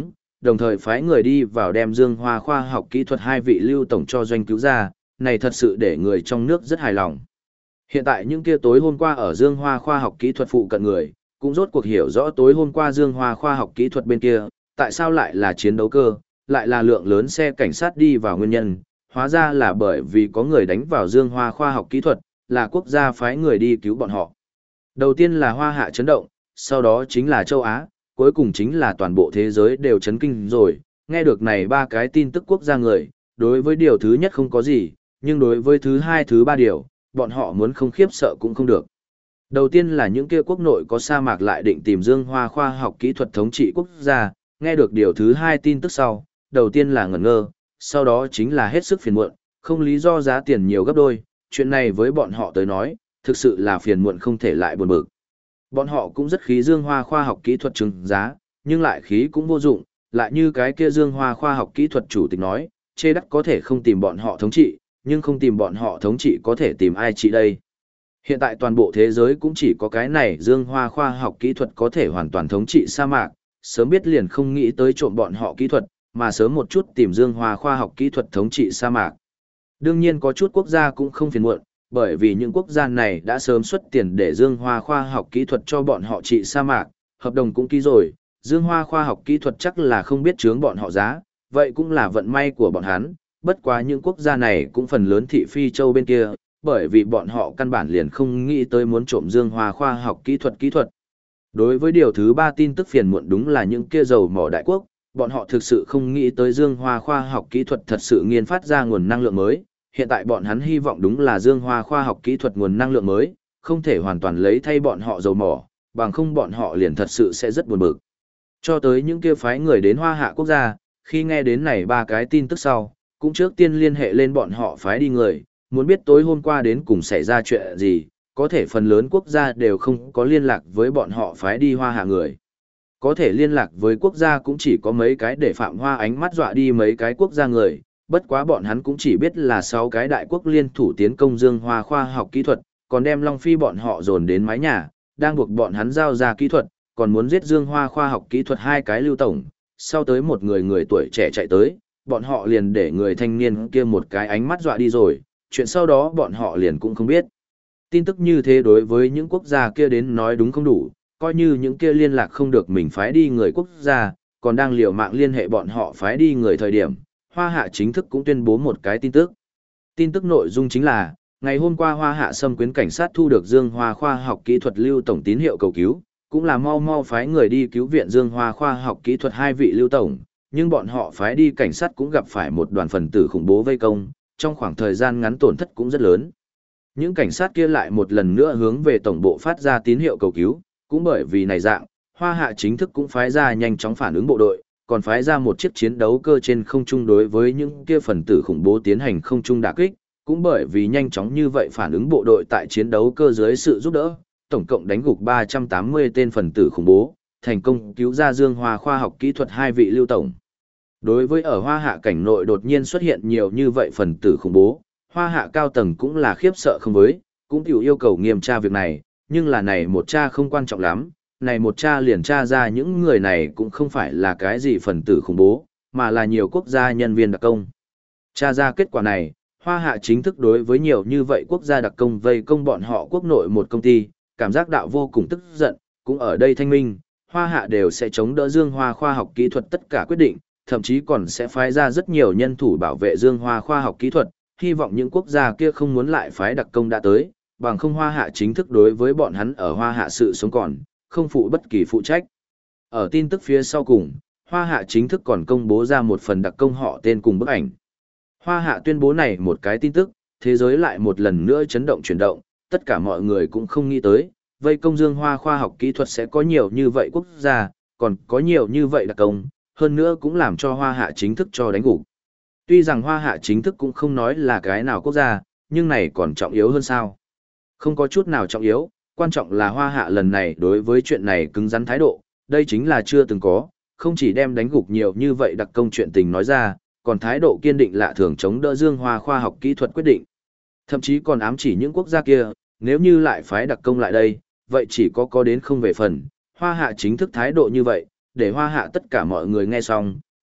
đồng thời phái người đi vào đem Dương Hoa khoa học kỹ thuật hai vị lưu tổng cho doanh cứu ra, này thật sự để người trong nước rất hài lòng. Hiện tại những kia tối hôm qua ở Dương Hoa khoa học kỹ thuật phụ cận người, cũng rốt cuộc hiểu rõ tối hôm qua Dương Hoa khoa học kỹ thuật bên kia, tại sao lại là chiến đấu cơ, lại là lượng lớn xe cảnh sát đi vào nguyên nhân, hóa ra là bởi vì có người đánh vào Dương Hoa khoa học kỹ thuật, là quốc gia phái người đi cứu bọn họ. Đầu tiên là Hoa Hạ chấn động, sau đó chính là châu Á, cuối cùng chính là toàn bộ thế giới đều chấn kinh rồi, nghe được này ba cái tin tức quốc gia người, đối với điều thứ nhất không có gì, nhưng đối với thứ hai thứ ba điều, bọn họ muốn không khiếp sợ cũng không được. Đầu tiên là những kia quốc nội có sa mạc lại định tìm Dương Hoa khoa học kỹ thuật thống trị quốc gia, nghe được điều thứ hai tin tức sau, đầu tiên là ngẩn ngơ, sau đó chính là hết sức phiền muộn, không lý do giá tiền nhiều gấp đôi, chuyện này với bọn họ tới nói, thực sự là phiền muộn không thể lại buồn bực. Bọn họ cũng rất khí Dương Hoa khoa học kỹ thuật trừng giá, nhưng lại khí cũng vô dụng, lại như cái kia Dương Hoa khoa học kỹ thuật chủ tịch nói, chê đắt có thể không tìm bọn họ thống trị, nhưng không tìm bọn họ thống trị có thể tìm ai trị đây. Hiện tại toàn bộ thế giới cũng chỉ có cái này Dương Hoa khoa học kỹ thuật có thể hoàn toàn thống trị sa mạc, sớm biết liền không nghĩ tới trộm bọn họ kỹ thuật, mà sớm một chút tìm Dương Hoa khoa học kỹ thuật thống trị sa mạc. Đương nhiên có chút quốc gia cũng không phiền muộn, bởi vì những quốc gia này đã sớm xuất tiền để Dương Hoa khoa học kỹ thuật cho bọn họ trị sa mạc, hợp đồng cũng ký rồi, Dương Hoa khoa học kỹ thuật chắc là không biết chướng bọn họ giá, vậy cũng là vận may của bọn hắn, bất quá những quốc gia này cũng phần lớn thị phi châu bên kia, bởi vì bọn họ căn bản liền không nghĩ tới muốn trộm Dương Hoa khoa học kỹ thuật. Đối với điều thứ ba tin tức phiền muộn đúng là những kia dầu mỏ đại quốc, bọn họ thực sự không nghĩ tới Dương Hoa khoa học kỹ thuật thật sự nghiên phát ra nguồn năng lượng mới, hiện tại bọn hắn hy vọng đúng là Dương Hoa khoa học kỹ thuật nguồn năng lượng mới, không thể hoàn toàn lấy thay bọn họ dầu mỏ, bằng không bọn họ liền thật sự sẽ rất buồn bực. Cho tới những kia phái người đến Hoa Hạ quốc gia, khi nghe đến này ba cái tin tức sau, cũng trước tiên liên hệ lên bọn họ phái đi người, muốn biết tối hôm qua đến cùng xảy ra chuyện gì, có thể phần lớn quốc gia đều không có liên lạc với bọn họ phái đi Hoa Hạ người. Có thể liên lạc với quốc gia cũng chỉ có mấy cái để Phạm Hoa ánh mắt dọa đi mấy cái quốc gia người, bất quá bọn hắn cũng chỉ biết là 6 cái đại quốc liên thủ tiến công Dương Hoa khoa học kỹ thuật, còn đem Long Phi bọn họ dồn đến mái nhà, đang buộc bọn hắn giao ra kỹ thuật, còn muốn giết Dương Hoa khoa học kỹ thuật hai cái lưu tổng, sau tới một người tuổi trẻ chạy tới, bọn họ liền để người thanh niên kia một cái ánh mắt dọa đi rồi, chuyện sau đó bọn họ liền cũng không biết. Tin tức như thế đối với những quốc gia kia đến nói đúng không đủ, coi như những kia liên lạc không được mình phái đi người quốc gia, còn đang liều mạng liên hệ bọn họ phái đi người thời điểm, Hoa Hạ chính thức cũng tuyên bố một cái tin tức. Tin tức nội dung chính là, ngày hôm qua Hoa Hạ xâm quyến cảnh sát thu được Dương Hoa khoa học kỹ thuật lưu tổng tín hiệu cầu cứu, cũng là mau phái người đi cứu viện Dương Hoa khoa học kỹ thuật hai vị lưu tổng, nhưng bọn họ phái đi cảnh sát cũng gặp phải một đoàn phần tử khủng bố vây công, trong khoảng thời gian ngắn tổn thất cũng rất lớn. Những cảnh sát kia lại một lần nữa hướng về tổng bộ phát ra tín hiệu cầu cứu, cũng bởi vì này dạng, Hoa Hạ chính thức cũng phái ra nhanh chóng phản ứng bộ đội, còn phái ra một chiếc chiến đấu cơ trên không trung đối với những kia phần tử khủng bố tiến hành không trung đả kích, cũng bởi vì nhanh chóng như vậy phản ứng bộ đội tại chiến đấu cơ dưới sự giúp đỡ, tổng cộng đánh gục 380 tên phần tử khủng bố, thành công cứu ra Dương Hoa khoa học kỹ thuật hai vị lưu tổng. Đối với ở Hoa Hạ cảnh nội đột nhiên xuất hiện nhiều như vậy phần tử khủng bố, Hoa Hạ cao tầng cũng là khiếp sợ không với, cũng tiểu yêu cầu nghiêm tra việc này, nhưng là này một tra không quan trọng lắm, này một tra liền tra ra những người này cũng không phải là cái gì phần tử khủng bố, mà là nhiều quốc gia nhân viên đặc công. Tra ra kết quả này, Hoa Hạ chính thức đối với nhiều như vậy quốc gia đặc công vây công bọn họ quốc nội một công ty, cảm giác đạo vô cùng tức giận, cũng ở đây thanh minh, Hoa Hạ đều sẽ chống đỡ Dương Hoa khoa học kỹ thuật tất cả quyết định, thậm chí còn sẽ phái ra rất nhiều nhân thủ bảo vệ Dương Hoa khoa học kỹ thuật, hy vọng những quốc gia kia không muốn lại phái đặc công đã tới, bằng không Hoa Hạ chính thức đối với bọn hắn ở Hoa Hạ sự sống còn, không phụ bất kỳ phụ trách. Ở tin tức phía sau cùng, Hoa Hạ chính thức còn công bố ra một phần đặc công họ tên cùng bức ảnh. Hoa Hạ tuyên bố này một cái tin tức, thế giới lại một lần nữa chấn động chuyển động, tất cả mọi người cũng không nghĩ tới, vây công Dương Hoa khoa học kỹ thuật sẽ có nhiều như vậy quốc gia, còn có nhiều như vậy đặc công, hơn nữa cũng làm cho Hoa Hạ chính thức cho đánh gục. Tuy rằng Hoa Hạ chính thức cũng không nói là cái nào quốc gia, nhưng này còn trọng yếu hơn sao? Không có chút nào trọng yếu, quan trọng là Hoa Hạ lần này đối với chuyện này cứng rắn thái độ, đây chính là chưa từng có, không chỉ đem đánh gục nhiều như vậy đặc công chuyện tình nói ra, còn thái độ kiên định lạ thường chống đỡ Dương Hoa khoa học kỹ thuật quyết định. Thậm chí còn ám chỉ những quốc gia kia, nếu như lại phái đặc công lại đây, vậy chỉ có đến không về phần, Hoa Hạ chính thức thái độ như vậy, để Hoa Hạ tất cả mọi người nghe xong,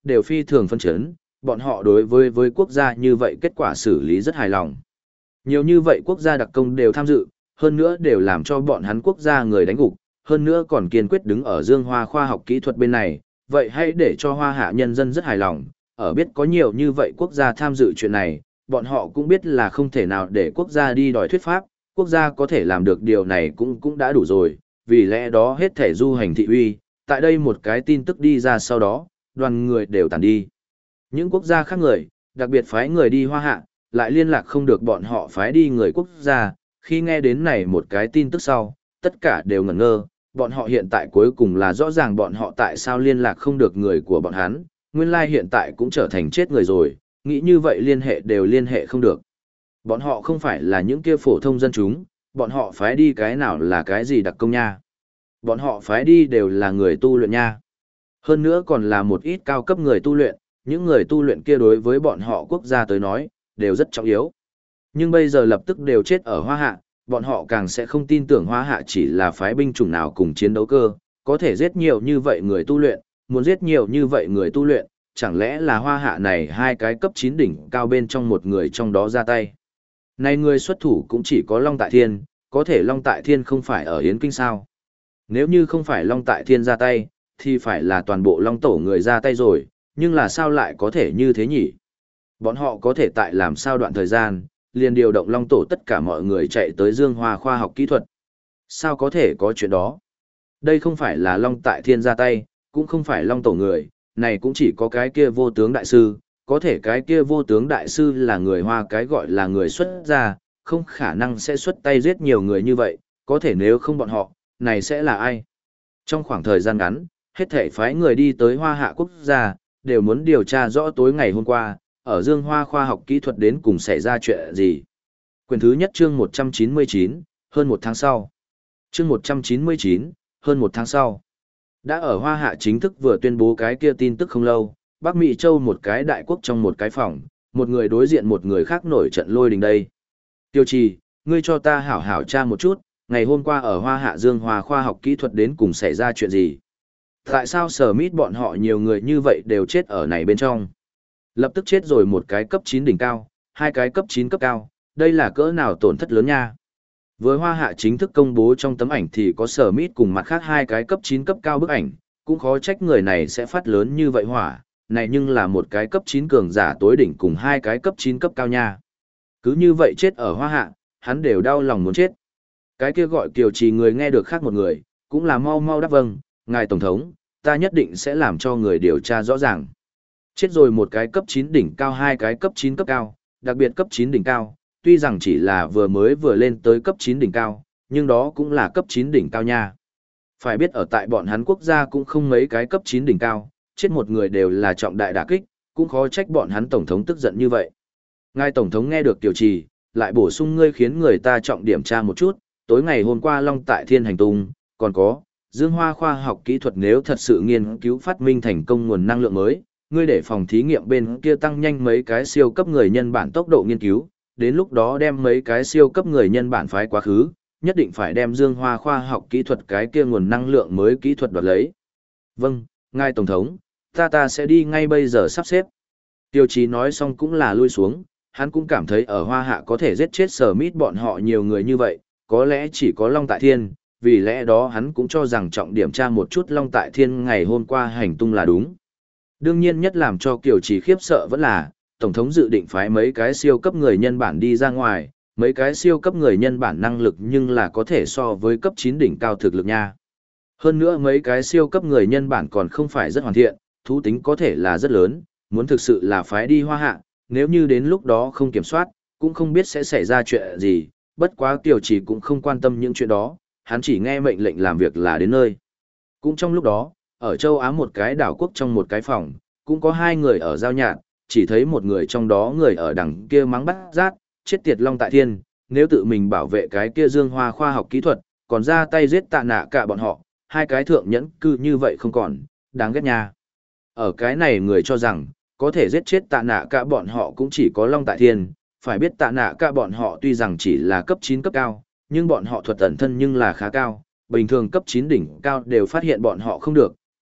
đều phi thường phân chấn, bọn họ đối với quốc gia như vậy kết quả xử lý rất hài lòng. Nhiều như vậy quốc gia đặc công đều tham dự, hơn nữa đều làm cho bọn hắn quốc gia người đánh gục, hơn nữa còn kiên quyết đứng ở Dương Hoa khoa học kỹ thuật bên này, vậy hãy để cho Hoa Hạ nhân dân rất hài lòng, ở biết có nhiều như vậy quốc gia tham dự chuyện này, bọn họ cũng biết là không thể nào để quốc gia đi đòi thuyết pháp, quốc gia có thể làm được điều này cũng đã đủ rồi, vì lẽ đó hết thể du hành thị uy, tại đây một cái tin tức đi ra sau đó, đoàn người đều tàn đi. Những quốc gia khác người, đặc biệt phái người đi Hoa Hạ, lại liên lạc không được bọn họ phái đi người quốc gia, khi nghe đến này một cái tin tức sau, tất cả đều ngẩn ngơ, bọn họ hiện tại cuối cùng là rõ ràng bọn họ tại sao liên lạc không được người của bọn hắn, nguyên lai hiện tại cũng trở thành chết người rồi, nghĩ như vậy liên hệ đều liên hệ không được. Bọn họ không phải là những kia phổ thông dân chúng, bọn họ phái đi cái nào là cái gì đặc công nha. Bọn họ phái đi đều là người tu luyện nha. Hơn nữa còn là một ít cao cấp người tu luyện, những người tu luyện kia đối với bọn họ quốc gia tới nói, đều rất trọng yếu. Nhưng bây giờ lập tức đều chết ở Hoa Hạ, bọn họ càng sẽ không tin tưởng Hoa Hạ chỉ là phái binh chủng nào cùng chiến đấu cơ, có thể giết nhiều như vậy người tu luyện, muốn giết nhiều như vậy người tu luyện, chẳng lẽ là Hoa Hạ này hai cái cấp 9 đỉnh cao bên trong một người trong đó ra tay. Này người xuất thủ cũng chỉ có Long Tại Thiên, có thể Long Tại Thiên không phải ở Yến Kinh sao. Nếu như không phải Long Tại Thiên ra tay, thì phải là toàn bộ Long Tổ người ra tay rồi, nhưng là sao lại có thể như thế nhỉ? Bọn họ có thể tại làm sao đoạn thời gian, liền điều động Long Tổ tất cả mọi người chạy tới Dương Hoa khoa học kỹ thuật. Sao có thể có chuyện đó? Đây không phải là Long Tại Thiên ra tay, cũng không phải Long Tổ người, này cũng chỉ có cái kia vô tướng đại sư, có thể cái kia vô tướng đại sư là người Hoa cái gọi là người xuất gia, không khả năng sẽ xuất tay giết nhiều người như vậy, có thể nếu không bọn họ, này sẽ là ai? Trong khoảng thời gian ngắn, hết thảy phái người đi tới Hoa Hạ quốc gia, đều muốn điều tra rõ tối ngày hôm qua, ở Dương Hoa khoa học kỹ thuật đến cùng xảy ra chuyện gì. Quyển thứ nhất chương 199, hơn một tháng sau. Chương 199, hơn một tháng sau. Đã ở Hoa Hạ chính thức vừa tuyên bố cái kia tin tức không lâu, Bắc Mỹ Châu một cái đại quốc trong một cái phòng, một người đối diện một người khác nổi trận lôi đình đây. Tiêu Trì, ngươi cho ta hảo hảo tra một chút, ngày hôm qua ở Hoa Hạ Dương Hoa khoa học kỹ thuật đến cùng xảy ra chuyện gì? Tại sao sở mít bọn họ nhiều người như vậy đều chết ở này bên trong? Lập tức chết rồi một cái cấp 9 đỉnh cao, hai cái cấp 9 cấp cao, đây là cỡ nào tổn thất lớn nha. Với Hoa Hạ chính thức công bố trong tấm ảnh thì có sở mít cùng mặt khác hai cái cấp 9 cấp cao bức ảnh, cũng khó trách người này sẽ phát lớn như vậy hỏa, này nhưng là một cái cấp 9 cường giả tối đỉnh cùng hai cái cấp 9 cấp cao nha. Cứ như vậy chết ở Hoa Hạ, hắn đều đau lòng muốn chết. Cái kia gọi Kiều Trì người nghe được khác một người, cũng là mau mau đáp vâng, ngài Tổng thống, ta nhất định sẽ làm cho người điều tra rõ ràng. Chết rồi một cái cấp 9 đỉnh cao hai cái cấp 9 cấp cao, đặc biệt cấp 9 đỉnh cao, tuy rằng chỉ là vừa lên tới cấp 9 đỉnh cao, nhưng đó cũng là cấp 9 đỉnh cao nha. Phải biết ở tại bọn hắn quốc gia cũng không mấy cái cấp 9 đỉnh cao, chết một người đều là trọng đại đả kích, cũng khó trách bọn hắn Tổng thống tức giận như vậy. Ngài Tổng thống nghe được Tiểu Trì, lại bổ sung ngươi khiến người ta trọng điểm tra một chút, tối ngày hôm qua Long Tại Thiên hành tung, còn có, Dương Hoa khoa học kỹ thuật nếu thật sự nghiên cứu phát minh thành công nguồn năng lượng mới, ngươi để phòng thí nghiệm bên kia tăng nhanh mấy cái siêu cấp người nhân bản tốc độ nghiên cứu, đến lúc đó đem mấy cái siêu cấp người nhân bản phái quá khứ, nhất định phải đem Dương Hoa khoa học kỹ thuật cái kia nguồn năng lượng mới kỹ thuật đoạt lấy. Vâng, ngài Tổng thống, ta sẽ đi ngay bây giờ sắp xếp. Tiêu Chí nói xong cũng là lui xuống, hắn cũng cảm thấy ở Hoa Hạ có thể giết chết sở mít bọn họ nhiều người như vậy, có lẽ chỉ có Long Tại Thiên, vì lẽ đó hắn cũng cho rằng trọng điểm tra một chút Long Tại Thiên ngày hôm qua hành tung là đúng. Đương nhiên nhất làm cho Kiều Trì khiếp sợ vẫn là, Tổng thống dự định phái mấy cái siêu cấp người nhân bản đi ra ngoài, mấy cái siêu cấp người nhân bản năng lực nhưng là có thể so với cấp 9 đỉnh cao thực lực nha. Hơn nữa mấy cái siêu cấp người nhân bản còn không phải rất hoàn thiện, thú tính có thể là rất lớn, muốn thực sự là phái đi Hoa Hạ, nếu như đến lúc đó không kiểm soát, cũng không biết sẽ xảy ra chuyện gì, bất quá Kiều Trì cũng không quan tâm những chuyện đó, hắn chỉ nghe mệnh lệnh làm việc là đến nơi. Cũng trong lúc đó, ở châu Á một cái đảo quốc trong một cái phòng, cũng có hai người ở giao nhạc, chỉ thấy một người trong đó người ở đằng kia mắng bắt rát, chết tiệt Long Tại Thiên, nếu tự mình bảo vệ cái kia Dương Hoa khoa học kỹ thuật, còn ra tay giết Tạ Nạ cả bọn họ, hai cái thượng nhẫn cư như vậy không còn, đáng ghét nha. Ở cái này người cho rằng, có thể giết chết Tạ Nạ cả bọn họ cũng chỉ có Long Tại Thiên, phải biết Tạ Nạ cả bọn họ tuy rằng chỉ là cấp 9 cấp cao, nhưng bọn họ thuật ẩn thân nhưng là khá cao, bình thường cấp 9 đỉnh cao đều phát hiện bọn họ không được,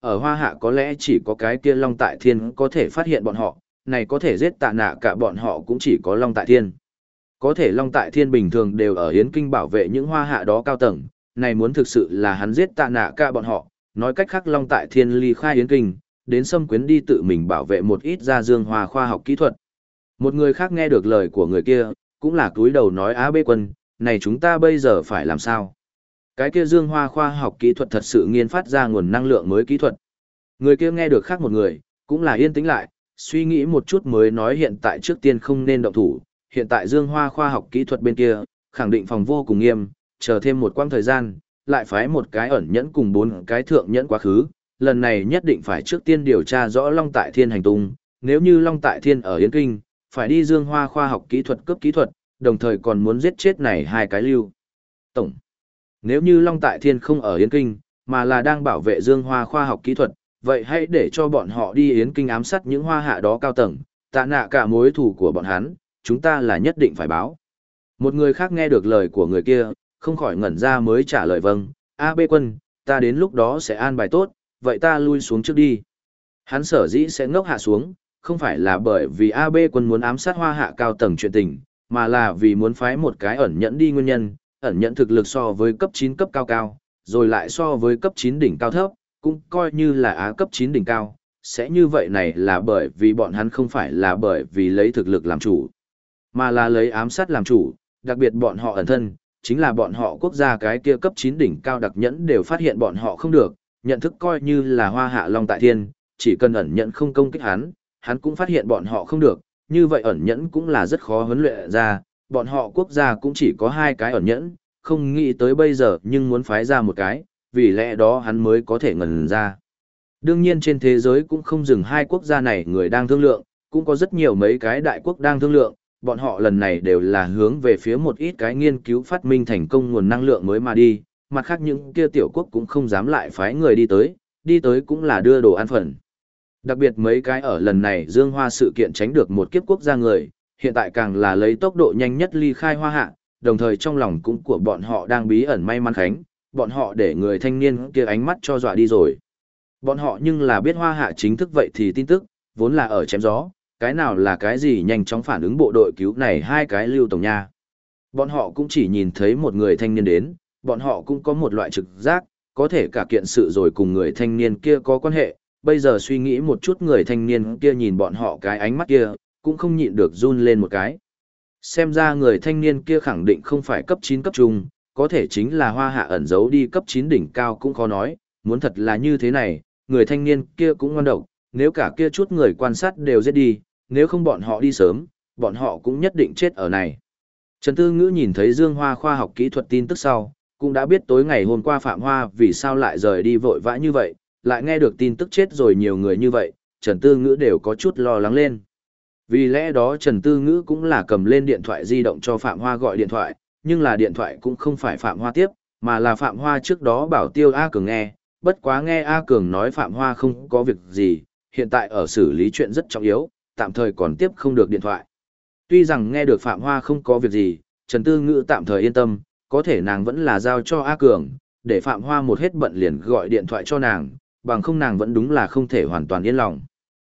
ở Hoa Hạ có lẽ chỉ có cái kia Long Tại Thiên có thể phát hiện bọn họ, này có thể giết Tạ Nạ cả bọn họ cũng chỉ có Long Tại Thiên. Có thể Long Tại Thiên bình thường đều ở Yến Kinh bảo vệ những Hoa Hạ đó cao tầng, này muốn thực sự là hắn giết Tạ Nạ cả bọn họ, nói cách khác Long Tại Thiên ly khai Yến Kinh, đến Sâm Quyến đi tự mình bảo vệ một ít ra Dương Hoa khoa học kỹ thuật. Một người khác nghe được lời của người kia, cũng là cúi đầu nói Á Bê Quân, này chúng ta bây giờ phải làm sao? Cái kia Dương Hoa khoa học kỹ thuật thật sự nghiên phát ra nguồn năng lượng mới kỹ thuật. Người kia nghe được khác một người, cũng là yên tĩnh lại, suy nghĩ một chút mới nói hiện tại trước tiên không nên động thủ, hiện tại Dương Hoa khoa học kỹ thuật bên kia, khẳng định phòng vô cùng nghiêm, chờ thêm một quãng thời gian, lại phái một cái ẩn nhẫn cùng 4 cái thượng nhẫn quá khứ, lần này nhất định phải trước tiên điều tra rõ Long Tại Thiên hành tung, nếu như Long Tại Thiên ở Yến Kinh, phải đi Dương Hoa khoa học kỹ thuật cướp kỹ thuật, đồng thời còn muốn giết chết này 2 cái lưu. Tổng. Nếu như Long Tại Thiên không ở Yến Kinh, mà là đang bảo vệ Dương Hoa khoa học kỹ thuật, vậy hãy để cho bọn họ đi Yến Kinh ám sát những Hoa Hạ đó cao tầng, Tạ Nạ cả mối thù của bọn hắn, chúng ta là nhất định phải báo. Một người khác nghe được lời của người kia, không khỏi ngẩn ra mới trả lời vâng, A Bê Quân, ta đến lúc đó sẽ an bài tốt, vậy ta lui xuống trước đi. Hắn sở dĩ sẽ ngốc hạ xuống, không phải là bởi vì A Bê Quân muốn ám sát Hoa Hạ cao tầng chuyện tình, mà là vì muốn phái một cái ẩn nhẫn đi nguyên nhân, ẩn nhẫn thực lực so với cấp 9 cấp cao cao, rồi lại so với cấp 9 đỉnh cao thấp, cũng coi như là Á cấp 9 đỉnh cao, sẽ như vậy này là bởi vì bọn hắn không phải là bởi vì lấy thực lực làm chủ, mà là lấy ám sát làm chủ, đặc biệt bọn họ ẩn thân, chính là bọn họ quốc gia cái kia cấp 9 đỉnh cao đặc nhẫn đều phát hiện bọn họ không được, nhận thức coi như là Hoa Hạ Long Tại Thiên, chỉ cần ẩn nhẫn không công kích hắn cũng phát hiện bọn họ không được, như vậy ẩn nhẫn cũng là rất khó huấn luyện ra, bọn họ quốc gia cũng chỉ có 2 cái ẩn nhẫn, không nghĩ tới bây giờ nhưng muốn phái ra một cái, vì lẽ đó hắn mới có thể ngần ra. Đương nhiên trên thế giới cũng không dừng 2 quốc gia này người đang thương lượng, cũng có rất nhiều mấy cái đại quốc đang thương lượng, bọn họ lần này đều là hướng về phía một ít cái nghiên cứu phát minh thành công nguồn năng lượng mới mà đi, mặt khác những kia tiểu quốc cũng không dám lại phái người đi tới cũng là đưa đồ ăn phần. Đặc biệt mấy cái ở lần này Dương Hoa sự kiện tránh được một kiếp quốc gia người, hiện tại càng là lấy tốc độ nhanh nhất ly khai Hoa Hạ, đồng thời trong lòng cũng của bọn họ đang bí ẩn may mắn khánh, bọn họ để người thanh niên kia ánh mắt cho dọa đi rồi. Bọn họ nhưng là biết Hoa Hạ chính thức vậy thì tin tức, vốn là ở chém gió, cái nào là cái gì nhanh chóng phản ứng bộ đội cứu này 2 cái lưu tổng nha. Bọn họ cũng chỉ nhìn thấy một người thanh niên đến, bọn họ cũng có một loại trực giác, có thể cả kiện sự rồi cùng người thanh niên kia có quan hệ, bây giờ suy nghĩ một chút người thanh niên kia nhìn bọn họ cái ánh mắt kia, cũng không nhịn được run lên một cái. Xem ra người thanh niên kia khẳng định không phải cấp 9 cấp trung, có thể chính là Hoa Hạ ẩn giấu đi cấp 9 đỉnh cao cũng khó nói, muốn thật là như thế này, người thanh niên kia cũng ngoan độc, nếu cả kia chút người quan sát đều giết đi, nếu không bọn họ đi sớm, bọn họ cũng nhất định chết ở này. Trần Tư Ngữ nhìn thấy Dương Hoa khoa học kỹ thuật tin tức sau, cũng đã biết tối ngày hôm qua Phạm Hoa vì sao lại rời đi vội vã như vậy, lại nghe được tin tức chết rồi nhiều người như vậy, Trần Tư Ngữ đều có chút lo lắng lên. Vì lẽ đó Trần Tư Ngữ cũng là cầm lên điện thoại di động cho Phạm Hoa gọi điện thoại, nhưng là điện thoại cũng không phải Phạm Hoa tiếp, mà là Phạm Hoa trước đó bảo Tiêu A Cường nghe, bất quá nghe A Cường nói Phạm Hoa không có việc gì, hiện tại ở xử lý chuyện rất trọng yếu, tạm thời còn tiếp không được điện thoại. Tuy rằng nghe được Phạm Hoa không có việc gì, Trần Tư Ngữ tạm thời yên tâm, có thể nàng vẫn là giao cho A Cường, để Phạm Hoa một hết bận liền gọi điện thoại cho nàng, bằng không nàng vẫn đúng là không thể hoàn toàn yên lòng.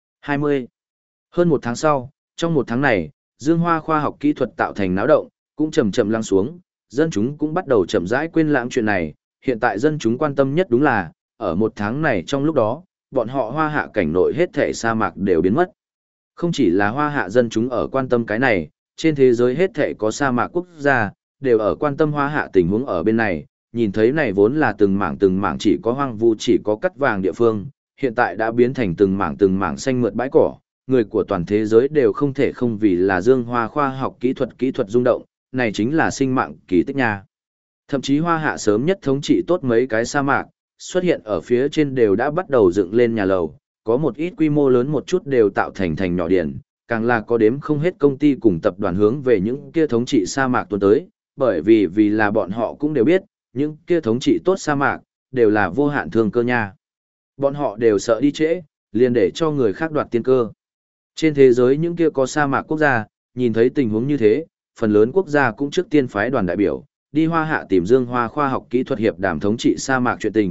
20. Hơn 1 tháng sau, trong 1 tháng này, Dương Hoa khoa học kỹ thuật tạo thành náo động, cũng chậm chậm lắng xuống, dân chúng cũng bắt đầu chậm rãi quên lãng chuyện này, hiện tại dân chúng quan tâm nhất đúng là, ở 1 tháng này trong lúc đó, bọn họ Hoa Hạ cảnh nội hết thảy sa mạc đều biến mất. Không chỉ là Hoa Hạ dân chúng ở quan tâm cái này, trên thế giới hết thảy có sa mạc quốc gia, đều ở quan tâm Hoa Hạ tình huống ở bên này, nhìn thấy này vốn là từng mảng chỉ có hoang vu chỉ có cắt vàng địa phương, hiện tại đã biến thành từng mảng xanh mượt bãi cỏ, người của toàn thế giới đều không thể không vì là Dương Hoa khoa học kỹ thuật rung động, này chính là sinh mạng kỳ tích nha. Thậm chí Hoa Hạ sớm nhất thống trị tốt mấy cái sa mạc, xuất hiện ở phía trên đều đã bắt đầu dựng lên nhà lầu, có một ít quy mô lớn một chút đều tạo thành nhỏ điển, càng là có đếm không hết công ty cùng tập đoàn hướng về những kia thống trị sa mạc tuần tới, bởi vì là bọn họ cũng đều biết, những kia thống trị tốt sa mạc, đều là vô hạn thương cơ nha. Bọn họ đều sợ đi trễ, liền để cho người khác đoạt tiên cơ. Trên thế giới những kia có sa mạc quốc gia, nhìn thấy tình huống như thế, phần lớn quốc gia cũng trước tiên phái đoàn đại biểu, đi Hoa Hạ tìm Dương Hoa khoa học kỹ thuật hiệp đàm thống trị sa mạc chuyện tình,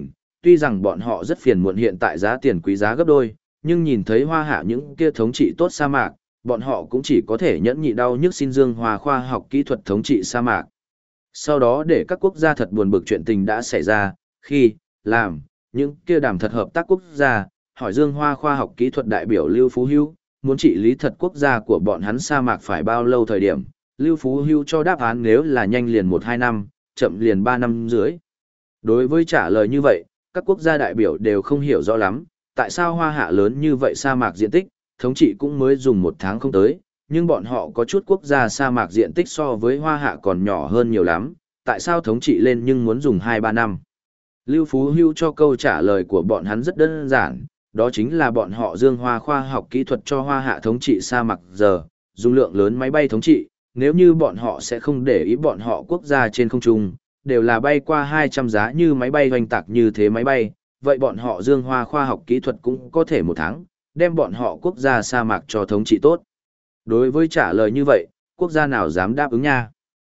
tuy rằng bọn họ rất phiền muộn hiện tại giá tiền quý giá gấp đôi, nhưng nhìn thấy Hoa Hạ những kia thống trị tốt sa mạc, bọn họ cũng chỉ có thể nhẫn nhịn đau nhức xin Dương Hoa khoa học kỹ thuật thống trị sa mạc. Sau đó để các quốc gia thật buồn bực chuyện tình đã xảy ra, khi, làm, những kia đàm thật hợp tác quốc gia, hỏi Dương Hoa khoa học kỹ thuật đại biểu Lưu Phú Hữu, muốn trị lý thật quốc gia của bọn hắn sa mạc phải bao lâu thời điểm, Lưu Phú Hữu cho đáp án nếu là nhanh liền 1-2 năm, chậm liền 3 năm dưới. Đối với trả lời như vậy, các quốc gia đại biểu đều không hiểu rõ lắm, tại sao Hoa Hạ lớn như vậy sa mạc diện tích, thống trị cũng mới dùng 1 tháng không tới, nhưng bọn họ có chút quốc gia sa mạc diện tích so với Hoa Hạ còn nhỏ hơn nhiều lắm, tại sao thống trị lên nhưng muốn dùng 2-3 năm. Lưu Phú Hữu cho câu trả lời của bọn hắn rất đơn giản, đó chính là bọn họ Dương Hoa khoa học kỹ thuật cho Hoa Hạ thống trị sa mạc giờ, dùng lượng lớn máy bay thống trị, nếu như bọn họ sẽ không để ý bọn họ quốc gia trên không trung, đều là bay qua 200 giá như máy bay hoành tạc như thế máy bay, vậy bọn họ Dương Hoa khoa học kỹ thuật cũng có thể 1 tháng, đem bọn họ quốc gia sa mạc cho thống trị tốt. Đối với trả lời như vậy, quốc gia nào dám đáp ứng nha?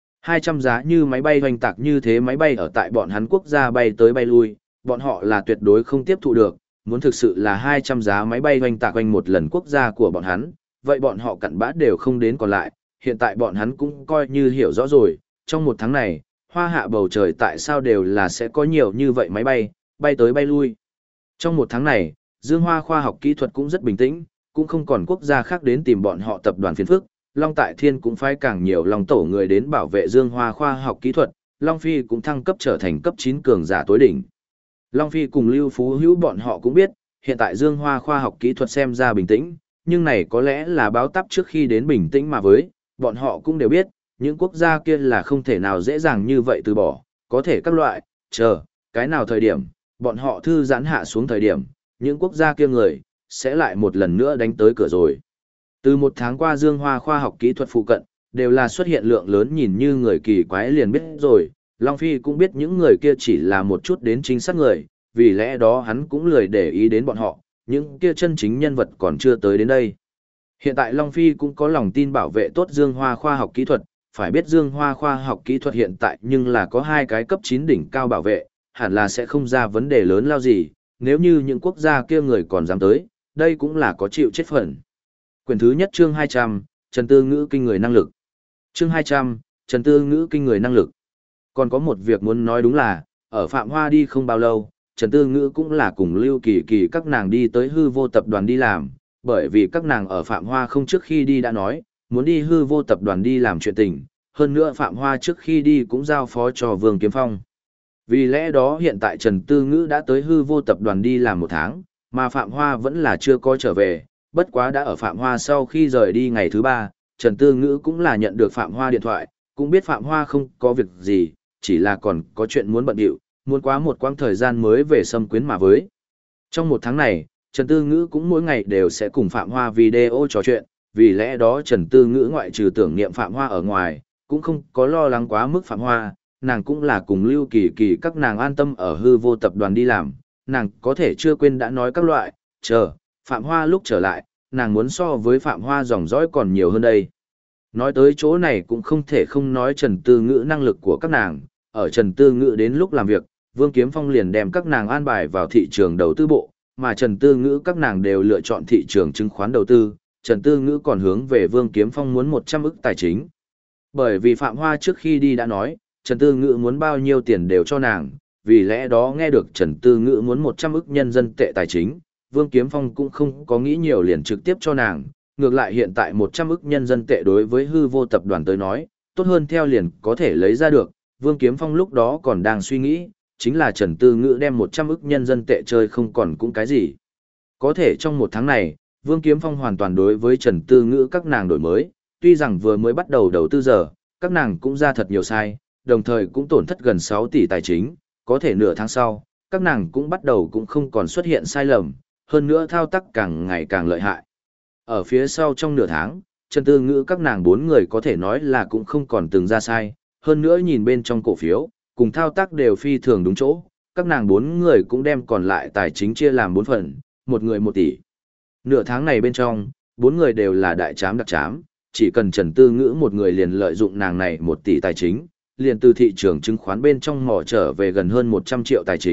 200 giá như máy bay hoành tạc như thế máy bay ở tại bọn hắn quốc gia bay tới bay lui, bọn họ là tuyệt đối không tiếp thụ được, muốn thực sự là 200 giá máy bay hoành tạc hoành một lần quốc gia của bọn hắn, vậy bọn họ cặn bã đều không đến còn lại, hiện tại bọn hắn cũng coi như hiểu rõ rồi, trong 1 tháng này, Hoa Hạ bầu trời tại sao đều là sẽ có nhiều như vậy máy bay, bay tới bay lui. Trong 1 tháng này, Dương Hoa khoa học kỹ thuật cũng rất bình tĩnh, cũng không còn quốc gia khác đến tìm bọn họ tập đoàn phiền phức, Long Tại Thiên cũng phái càng nhiều Long tổ người đến bảo vệ Dương Hoa khoa học kỹ thuật, Long Phi cũng thăng cấp trở thành cấp 9 cường giả tối đỉnh. Long Phi cùng Lưu Phú Hữu bọn họ cũng biết, hiện tại Dương Hoa khoa học kỹ thuật xem ra bình tĩnh, nhưng này có lẽ là báo táp trước khi đến bình tĩnh mà với, bọn họ cũng đều biết, những quốc gia kia là không thể nào dễ dàng như vậy từ bỏ, có thể các loại, chờ, cái nào thời điểm, bọn họ thư giãn hạ xuống thời điểm, những quốc gia kia người, sẽ lại một lần nữa đánh tới cửa rồi. Từ 1 tháng qua Dương Hoa khoa học kỹ thuật phụ cận, đều là xuất hiện lượng lớn nhìn như người kỳ quái liền biết rồi, Long Phi cũng biết những người kia chỉ là một chút đến chính xác người, vì lẽ đó hắn cũng lười để ý đến bọn họ, những kia chân chính nhân vật còn chưa tới đến đây. Hiện tại Long Phi cũng có lòng tin bảo vệ tốt Dương Hoa khoa học kỹ thuật, phải biết Dương Hoa khoa học kỹ thuật hiện tại nhưng là có 2 cái cấp 9 đỉnh cao bảo vệ, hẳn là sẽ không ra vấn đề lớn lao gì, nếu như những quốc gia kia người còn dám tới, đây cũng là có chịu chết phần. Quyển thứ nhất chương 200, Trần Tư Ngữ kinh người năng lực. Chương 200, Trần Tư Ngữ kinh người năng lực. Còn có một việc muốn nói đúng là, ở Phạm Hoa đi không bao lâu, Trần Tư Ngữ cũng là cùng Lưu Kỳ Kỳ các nàng đi tới hư vô tập đoàn đi làm, bởi vì các nàng ở Phạm Hoa không trước khi đi đã nói, muốn đi hư vô tập đoàn đi làm chuyện tình, hơn nữa Phạm Hoa trước khi đi cũng giao phó cho Vương Kiếm Phong. Vì lẽ đó hiện tại Trần Tư Ngữ đã tới hư vô tập đoàn đi làm 1 tháng, mà Phạm Hoa vẫn là chưa có trở về, bất quá đã ở Phạm Hoa sau khi rời đi ngày thứ 3, Trần Tư Ngữ cũng là nhận được Phạm Hoa điện thoại, cũng biết Phạm Hoa không có việc gì, chỉ là còn có chuyện muốn bận điệu, muốn quá một quãng thời gian mới về xâm quyến mà với. Trong 1 tháng này, Trần Tư Ngữ cũng mỗi ngày đều sẽ cùng Phạm Hoa video trò chuyện, vì lẽ đó Trần Tư Ngữ ngoại trừ tưởng niệm Phạm Hoa ở ngoài, cũng không có lo lắng quá mức Phạm Hoa, nàng cũng là cùng Lưu Kỳ Kỳ các nàng an tâm ở hư vô tập đoàn đi làm, nàng có thể chưa quên đã nói các loại, chờ, Phạm Hoa lúc trở lại, nàng muốn so với Phạm Hoa dòng dõi còn nhiều hơn đây. Nói tới chỗ này cũng không thể không nói Trần Tư Ngữ năng lực của các nàng, ở Trần Tư Ngữ đến lúc làm việc, Vương Kiếm Phong liền đem các nàng an bài vào thị trường đầu tư bộ, mà Trần Tư Ngữ các nàng đều lựa chọn thị trường chứng khoán đầu tư, Trần Tư Ngữ còn hướng về Vương Kiếm Phong muốn 100 ức tài chính. Bởi vì Phạm Hoa trước khi đi đã nói, Trần Tư Ngữ muốn bao nhiêu tiền đều cho nàng, vì lẽ đó nghe được Trần Tư Ngữ muốn 100 ức nhân dân tệ tài chính, Vương Kiếm Phong cũng không có nghĩ nhiều liền trực tiếp cho nàng, ngược lại hiện tại 100 ức nhân dân tệ đối với hư vô tập đoàn tới nói, tốt hơn theo liền có thể lấy ra được, Vương Kiếm Phong lúc đó còn đang suy nghĩ, chính là Trần Tư Ngữ đem 100 ức nhân dân tệ chơi không còn cũng cái gì. Có thể trong 1 tháng này, Vương Kiếm Phong hoàn toàn đối với Trần Tư Ngữ các nàng đổi mới, tuy rằng vừa mới bắt đầu đầu tư giờ, các nàng cũng ra thật nhiều sai, đồng thời cũng tổn thất gần 6 tỷ tài chính, có thể nửa tháng sau, các nàng cũng bắt đầu cũng không còn xuất hiện sai lầm, hơn nữa thao tác càng ngày càng lợi hại. Ở phía sau trong nửa tháng, Trần Tư Ngữ các nàng 4 người có thể nói là cũng không còn từng ra sai, hơn nữa nhìn bên trong cổ phiếu, cùng thao tác đều phi thường đúng chỗ, các nàng 4 người cũng đem còn lại tài chính chia làm 4 phần, một người 1 tỷ. Nửa tháng này bên trong, 4 người đều là đại trám đặc trám, chỉ cần Trần Tư Ngữ một người liền lợi dụng nàng này 1 tỷ tài chính, liền từ thị trường chứng khoán bên trong mò trở về gần hơn 100 triệu tài chính,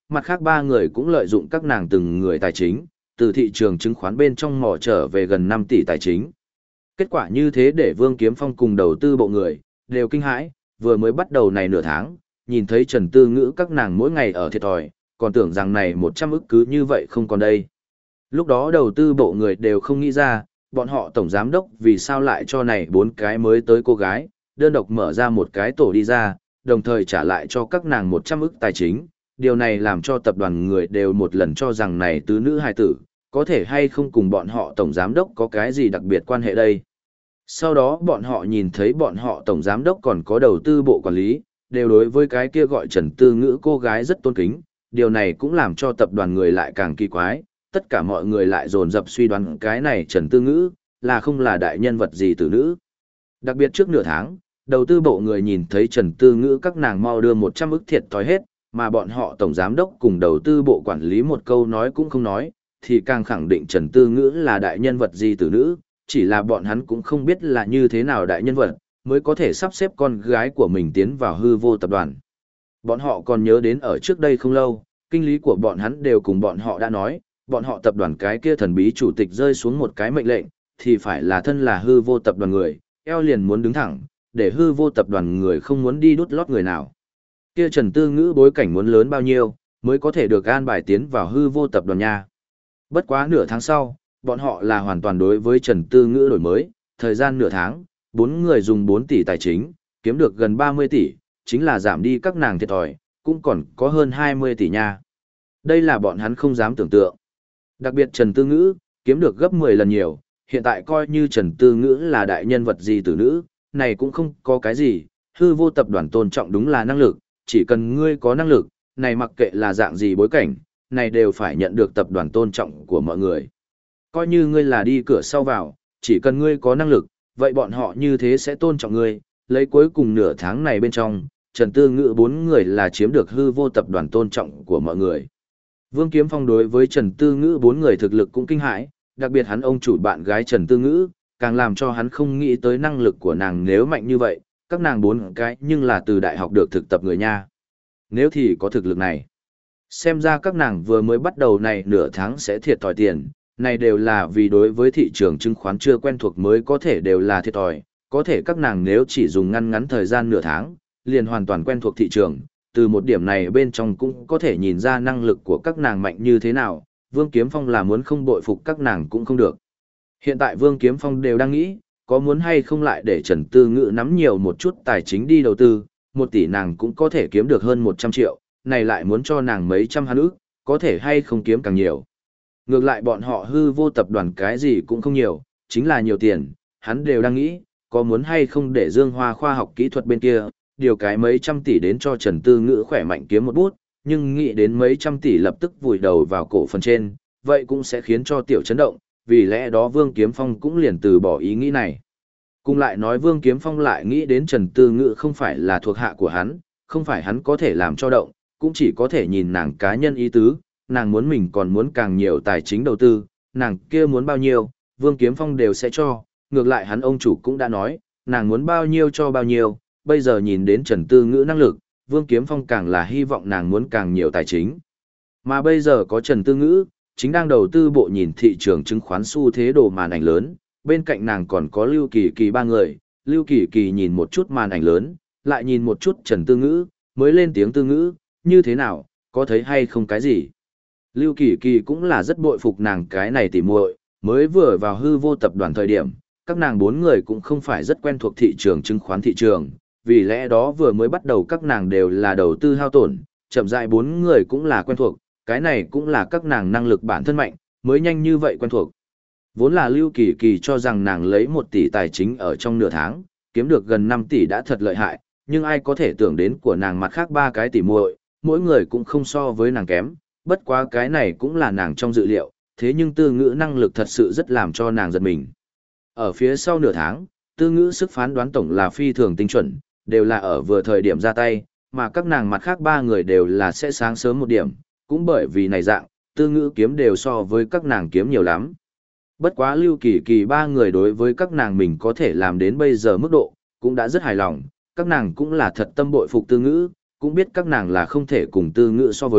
mặt khác ba người cũng lợi dụng các nàng từng người tài chính, từ thị trường chứng khoán bên trong mò trở về gần 5 tỷ tài chính. Kết quả như thế để Vương Kiếm Phong cùng đầu tư bộ người, đều kinh hãi, vừa mới bắt đầu này nửa tháng, nhìn thấy Trần Tư Ngữ các nàng mỗi ngày ở thiệt thòi, còn tưởng rằng này 100 ức cứ như vậy không còn đây. Lúc đó đầu tư bộ người đều không nghĩ ra, bọn họ tổng giám đốc vì sao lại cho này 4 cái mới tới cô gái, đơn độc mở ra một cái tổ đi ra, đồng thời trả lại cho các nàng 100 ức tài chính. Điều này làm cho tập đoàn người đều một lần cho rằng này tứ nữ hài tử, có thể hay không cùng bọn họ tổng giám đốc có cái gì đặc biệt quan hệ đây. Sau đó bọn họ nhìn thấy bọn họ tổng giám đốc còn có đầu tư bộ quản lý, đều đối với cái kia gọi Trần Tư Ngữ cô gái rất tôn kính, điều này cũng làm cho tập đoàn người lại càng kỳ quái, tất cả mọi người lại dồn dập suy đoán cái này Trần Tư Ngữ, là không là đại nhân vật gì tử nữ. Đặc biệt trước nửa tháng, đầu tư bộ người nhìn thấy Trần Tư Ngữ các nàng mau đưa 100 ức thiệt thòi hết, mà bọn họ tổng giám đốc cùng đầu tư bộ quản lý một câu nói cũng không nói, thì càng khẳng định Trần Tư Ngữ là đại nhân vật gì tử nữ, chỉ là bọn hắn cũng không biết là như thế nào đại nhân vật, mới có thể sắp xếp con gái của mình tiến vào hư vô tập đoàn. Bọn họ còn nhớ đến ở trước đây không lâu, kinh lý của bọn hắn đều cùng bọn họ đã nói, bọn họ tập đoàn cái kia thần bí chủ tịch rơi xuống một cái mệnh lệnh, thì phải là thân là hư vô tập đoàn người, eo liền muốn đứng thẳng, để hư vô tập đoàn người không muốn đi đút lót người nào. Kia Trần Tư Ngữ bối cảnh muốn lớn bao nhiêu, mới có thể được an bài tiến vào hư vô tập đoàn nha. Bất quá nửa tháng sau, bọn họ là hoàn toàn đối với Trần Tư Ngữ đổi mới, thời gian nửa tháng, 4 người dùng 4 tỷ tài chính, kiếm được gần 30 tỷ, chính là giảm đi các nàng thiệt thòi, cũng còn có hơn 20 tỷ nha. Đây là bọn hắn không dám tưởng tượng. Đặc biệt Trần Tư Ngữ, kiếm được gấp 10 lần nhiều, hiện tại coi như Trần Tư Ngữ là đại nhân vật gì tử nữ, này cũng không có cái gì, hư vô tập đoàn tôn trọng đúng là năng lực, chỉ cần ngươi có năng lực, này mặc kệ là dạng gì bối cảnh, này đều phải nhận được tập đoàn tôn trọng của mọi người. Coi như ngươi là đi cửa sau vào, chỉ cần ngươi có năng lực, vậy bọn họ như thế sẽ tôn trọng ngươi, lấy cuối cùng nửa tháng này bên trong, Trần Tư Ngữ 4 người là chiếm được hư vô tập đoàn tôn trọng của mọi người. Vương Kiếm Phong đối với Trần Tư Ngữ 4 người thực lực cũng kinh hãi, đặc biệt hắn ông chủ bạn gái Trần Tư Ngữ, càng làm cho hắn không nghĩ tới năng lực của nàng nếu mạnh như vậy, các nàng 4 cái nhưng là từ đại học được thực tập người nha. Nếu thì có thực lực này, xem ra các nàng vừa mới bắt đầu này nửa tháng sẽ thiệt thòi tiền, này đều là vì đối với thị trường chứng khoán chưa quen thuộc mới có thể đều là thiệt thòi, có thể các nàng nếu chỉ dùng ngắn thời gian nửa tháng, liền hoàn toàn quen thuộc thị trường, từ một điểm này bên trong cũng có thể nhìn ra năng lực của các nàng mạnh như thế nào, Vương Kiếm Phong là muốn không bội phục các nàng cũng không được. Hiện tại Vương Kiếm Phong đều đang nghĩ, có muốn hay không lại để Trần Tư Ngữ nắm nhiều một chút tài chính đi đầu tư, 1 tỷ nàng cũng có thể kiếm được hơn 100 triệu, này lại muốn cho nàng mấy trăm hắn ức, có thể hay không kiếm càng nhiều. Ngược lại bọn họ hư vô tập đoàn cái gì cũng không nhiều, chính là nhiều tiền, hắn đều đang nghĩ, có muốn hay không để Dương Hoa khoa học kỹ thuật bên kia, điều cái mấy trăm tỷ đến cho Trần Tư Ngữ khỏe mạnh kiếm một bút, nhưng nghĩ đến mấy trăm tỷ lập tức vùi đầu vào cổ phần trên, vậy cũng sẽ khiến cho tiểu chấn động, vì lẽ đó Vương Kiếm Phong cũng liền từ bỏ ý nghĩ này. Cùng lại nói Vương Kiếm Phong lại nghĩ đến Trần Tư Ngữ không phải là thuộc hạ của hắn, không phải hắn có thể làm cho động, cũng chỉ có thể nhìn nàng cá nhân ý tứ, nàng muốn mình còn muốn càng nhiều tài chính đầu tư, nàng kia muốn bao nhiêu, Vương Kiếm Phong đều sẽ cho, ngược lại hắn ông chủ cũng đã nói, nàng muốn bao nhiêu cho bao nhiêu, bây giờ nhìn đến Trần Tư Ngữ năng lực, Vương Kiếm Phong càng là hy vọng nàng muốn càng nhiều tài chính. Mà bây giờ có Trần Tư Ngữ, chính đang đầu tư bộ nhìn thị trường chứng khoán xu thế đồ màn ảnh lớn, bên cạnh nàng còn có Lưu Kỳ Kỳ 3 người, Lưu Kỳ Kỳ nhìn một chút màn ảnh lớn, lại nhìn một chút Trần Tư Ngữ, mới lên tiếng Tư Ngữ, như thế nào, có thấy hay không cái gì. Lưu Kỳ Kỳ cũng là rất bội phục nàng cái này tỉ muội, mới vừa vào hư vô tập đoàn thời điểm, các nàng 4 người cũng không phải rất quen thuộc thị trường chứng khoán thị trường, vì lẽ đó vừa mới bắt đầu các nàng đều là đầu tư hao tổn, chậm rãi 4 người cũng là quen thuộc, cái này cũng là các nàng năng lực bản thân mạnh, mới nhanh như vậy quen thuộc. Vốn là Lưu Kỳ Kỳ cho rằng nàng lấy 1 tỷ tài chính ở trong nửa tháng, kiếm được gần 5 tỷ đã thật lợi hại, nhưng ai có thể tưởng đến của nàng mặt khác 3 cái tỷ muội, mỗi người cũng không so với nàng kém, bất quá cái này cũng là nàng trong dự liệu, thế nhưng Tư Ngữ năng lực thật sự rất làm cho nàng giật mình. Ở phía sau nửa tháng, Tư Ngữ sức phán đoán tổng là phi thường tinh chuẩn, đều là ở vừa thời điểm ra tay, mà các nàng mặt khác 3 người đều là sẽ sáng sớm một điểm, cũng bởi vì này dạng, Tư Ngữ kiếm đều so với các nàng kiếm nhiều lắm. Bất quá Lưu Kỳ Kỳ 3 người đối với các nàng mình có thể làm đến bây giờ mức độ, cũng đã rất hài lòng, các nàng cũng là thật tâm bội phục Tư Ngữ, cũng biết các nàng là không thể cùng Tư Ngữ so với,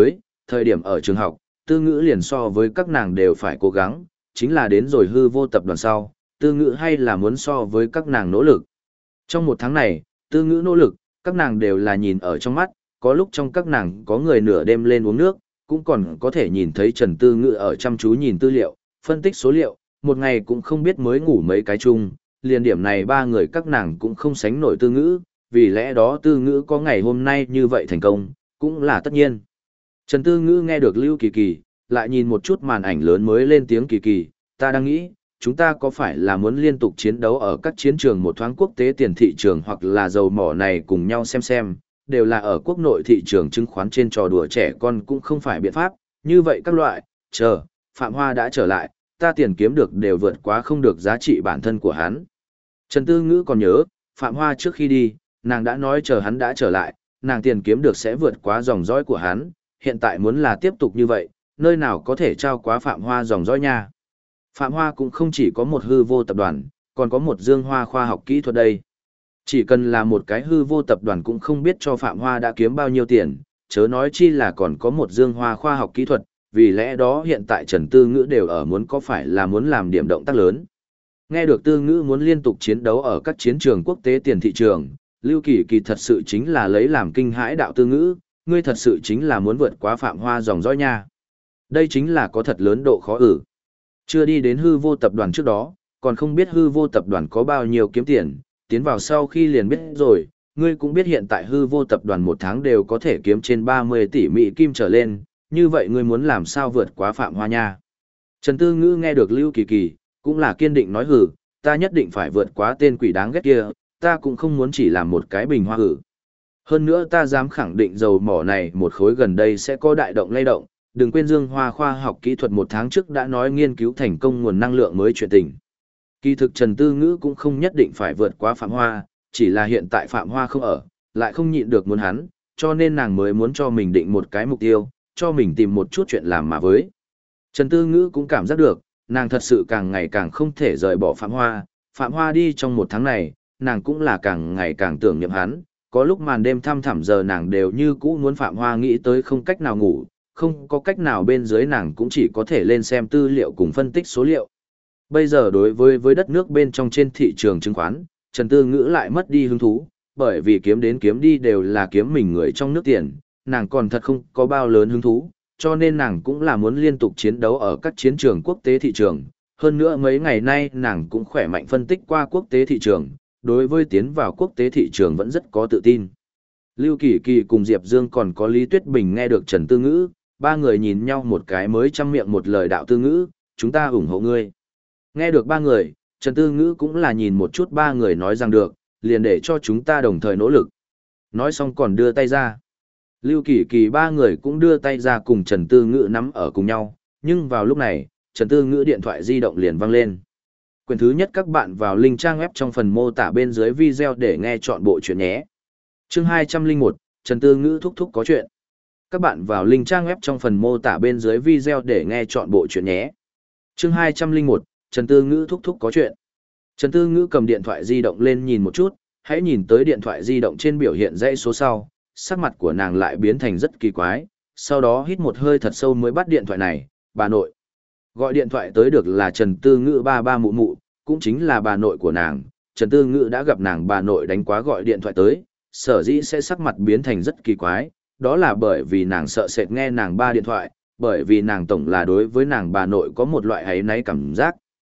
thời điểm ở trường học, Tư Ngữ liền so với các nàng đều phải cố gắng, chính là đến rồi hư vô tập đoàn sau, Tư Ngữ hay là muốn so với các nàng nỗ lực. Trong một tháng này, Tư Ngữ nỗ lực, các nàng đều là nhìn ở trong mắt, có lúc trong các nàng có người nửa đêm lên uống nước, cũng còn có thể nhìn thấy Trần Tư Ngữ ở chăm chú nhìn tư liệu, phân tích số liệu, một ngày cũng không biết mới ngủ mấy cái chung, liền điểm này ba người các nàng cũng không sánh nổi Tư Ngữ, vì lẽ đó Tư Ngữ có ngày hôm nay như vậy thành công, cũng là tất nhiên. Trần Tư Ngữ nghe được Lưu Kỳ Kỳ, lại nhìn một chút màn ảnh lớn mới lên tiếng Kỳ Kỳ, ta đang nghĩ, chúng ta có phải là muốn liên tục chiến đấu ở các chiến trường một thoáng quốc tế tiền thị trường hoặc là dầu mỏ này cùng nhau xem, đều là ở quốc nội thị trường chứng khoán trên trò đùa trẻ con cũng không phải biện pháp, như vậy các loại, Phạm Hoa đã trở lại, ta tiền kiếm được đều vượt quá không được giá trị bản thân của hắn. Trần Tư Ngữ còn nhớ, Phạm Hoa trước khi đi, nàng đã nói chờ hắn đã trở lại, nàng tiền kiếm được sẽ vượt quá dòng dõi của hắn, hiện tại muốn là tiếp tục như vậy, nơi nào có thể trao quá Phạm Hoa dòng dõi nha. Phạm Hoa cũng không chỉ có một hư vô tập đoàn, còn có một Dương Hoa khoa học kỹ thuật đây. Chỉ cần là một cái hư vô tập đoàn cũng không biết cho Phạm Hoa đã kiếm bao nhiêu tiền, chớ nói chi là còn có một Dương Hoa khoa học kỹ thuật, vì lẽ đó hiện tại Trần Tư Ngữ đều ở muốn có phải là muốn làm điểm động tác lớn. Nghe được Tư Ngữ muốn liên tục chiến đấu ở các chiến trường quốc tế tiền thị trường, Lưu Kỳ Kỳ thật sự chính là lấy làm kinh hãi đạo Tư Ngữ, ngươi thật sự chính là muốn vượt quá Phạm Hoa dòng dõi nha. Đây chính là có thật lớn độ khó ử. Chưa đi đến hư vô tập đoàn trước đó, còn không biết hư vô tập đoàn có bao nhiêu kiếm tiền, tiến vào sau khi liền biết rồi, ngươi cũng biết hiện tại hư vô tập đoàn một tháng đều có thể kiếm trên 30 tỷ Mỹ Kim trở lên, như vậy ngươi muốn làm sao vượt quá Phạm Hoa nha. Trần Tư Ngữ nghe được Lưu Kỳ Kỳ, cũng là kiên định nói hử, ta nhất định phải vượt quá tên quỷ đáng ghét kia, ta cũng không muốn chỉ làm một cái bình hoa hử. Hơn nữa ta dám khẳng định dầu mỏ này một khối gần đây sẽ có đại động lay động, đừng quên Dương Hoa khoa học kỹ thuật một tháng trước đã nói nghiên cứu thành công nguồn năng lượng mới chuyện tình. Kỳ thực Trần Tư Ngữ cũng không nhất định phải vượt qua Phạm Hoa, chỉ là hiện tại Phạm Hoa không ở, lại không nhịn được muốn hắn, cho nên nàng mới muốn cho mình định một cái mục tiêu, cho mình tìm một chút chuyện làm mà với. Trần Tư Ngữ cũng cảm giác được, nàng thật sự càng ngày càng không thể rời bỏ Phạm Hoa đi trong một tháng này, nàng cũng là càng ngày càng tưởng niệm hắn, có lúc màn đêm thăm thẳm giờ nàng đều như cũ muốn Phạm Hoa nghĩ tới không cách nào ngủ, không có cách nào bên dưới nàng cũng chỉ có thể lên xem tư liệu cùng phân tích số liệu. Bây giờ đối với đất nước bên trong trên thị trường chứng khoán, Trần Tư Ngữ lại mất đi hứng thú, bởi vì kiếm đến kiếm đi đều là kiếm mình người trong nước tiền, nàng còn thật không có bao lớn hứng thú, cho nên nàng cũng là muốn liên tục chiến đấu ở các chiến trường quốc tế thị trường. Hơn nữa mấy ngày nay nàng cũng khỏe mạnh phân tích qua quốc tế thị trường, đối với tiến vào quốc tế thị trường vẫn rất có tự tin. Lưu Kỳ Kỳ cùng Diệp Dương còn có Lý Tuyết Bình nghe được Trần Tư Ngữ, ba người nhìn nhau một cái mới chăm miệng một lời đạo Tư Ngữ, chúng ta ủng hộ ngươi. Nghe được ba người, Trần Tư Ngữ cũng là nhìn một chút ba người nói rằng được, liền để cho chúng ta đồng thời nỗ lực. Nói xong còn đưa tay ra. Lưu Kỳ Kỳ ba người cũng đưa tay ra cùng Trần Tư Ngữ nắm ở cùng nhau, nhưng vào lúc này, Trần Tư Ngữ điện thoại di động liền vang lên. Quyền thứ nhất các bạn vào link trang web trong phần mô tả bên dưới video để nghe chọn bộ chuyện nhé. Chương 201, Trần Tư Ngữ thúc thúc có chuyện. Các bạn vào link trang web trong phần mô tả bên dưới video để nghe chọn bộ chuyện nhé. Chương 201, Trần Tư Ngữ thúc thúc có chuyện. Trần Tư Ngữ cầm điện thoại di động lên nhìn một chút, hãy nhìn tới điện thoại di động trên biểu hiện dãy số sau, sắc mặt của nàng lại biến thành rất kỳ quái, sau đó hít một hơi thật sâu mới bắt điện thoại này, bà nội. Gọi điện thoại tới được là Trần Tư Ngữ ba ba mụ mụ, cũng chính là bà nội của nàng. Trần Tư Ngữ đã gặp nàng bà nội đánh quá gọi điện thoại tới, sở dĩ sẽ sắc mặt biến thành rất kỳ quái, đó là bởi vì nàng sợ sệt nghe nàng ba điện thoại, bởi vì nàng tổng là đối với nàng bà nội có một loại áy náy cảm giác.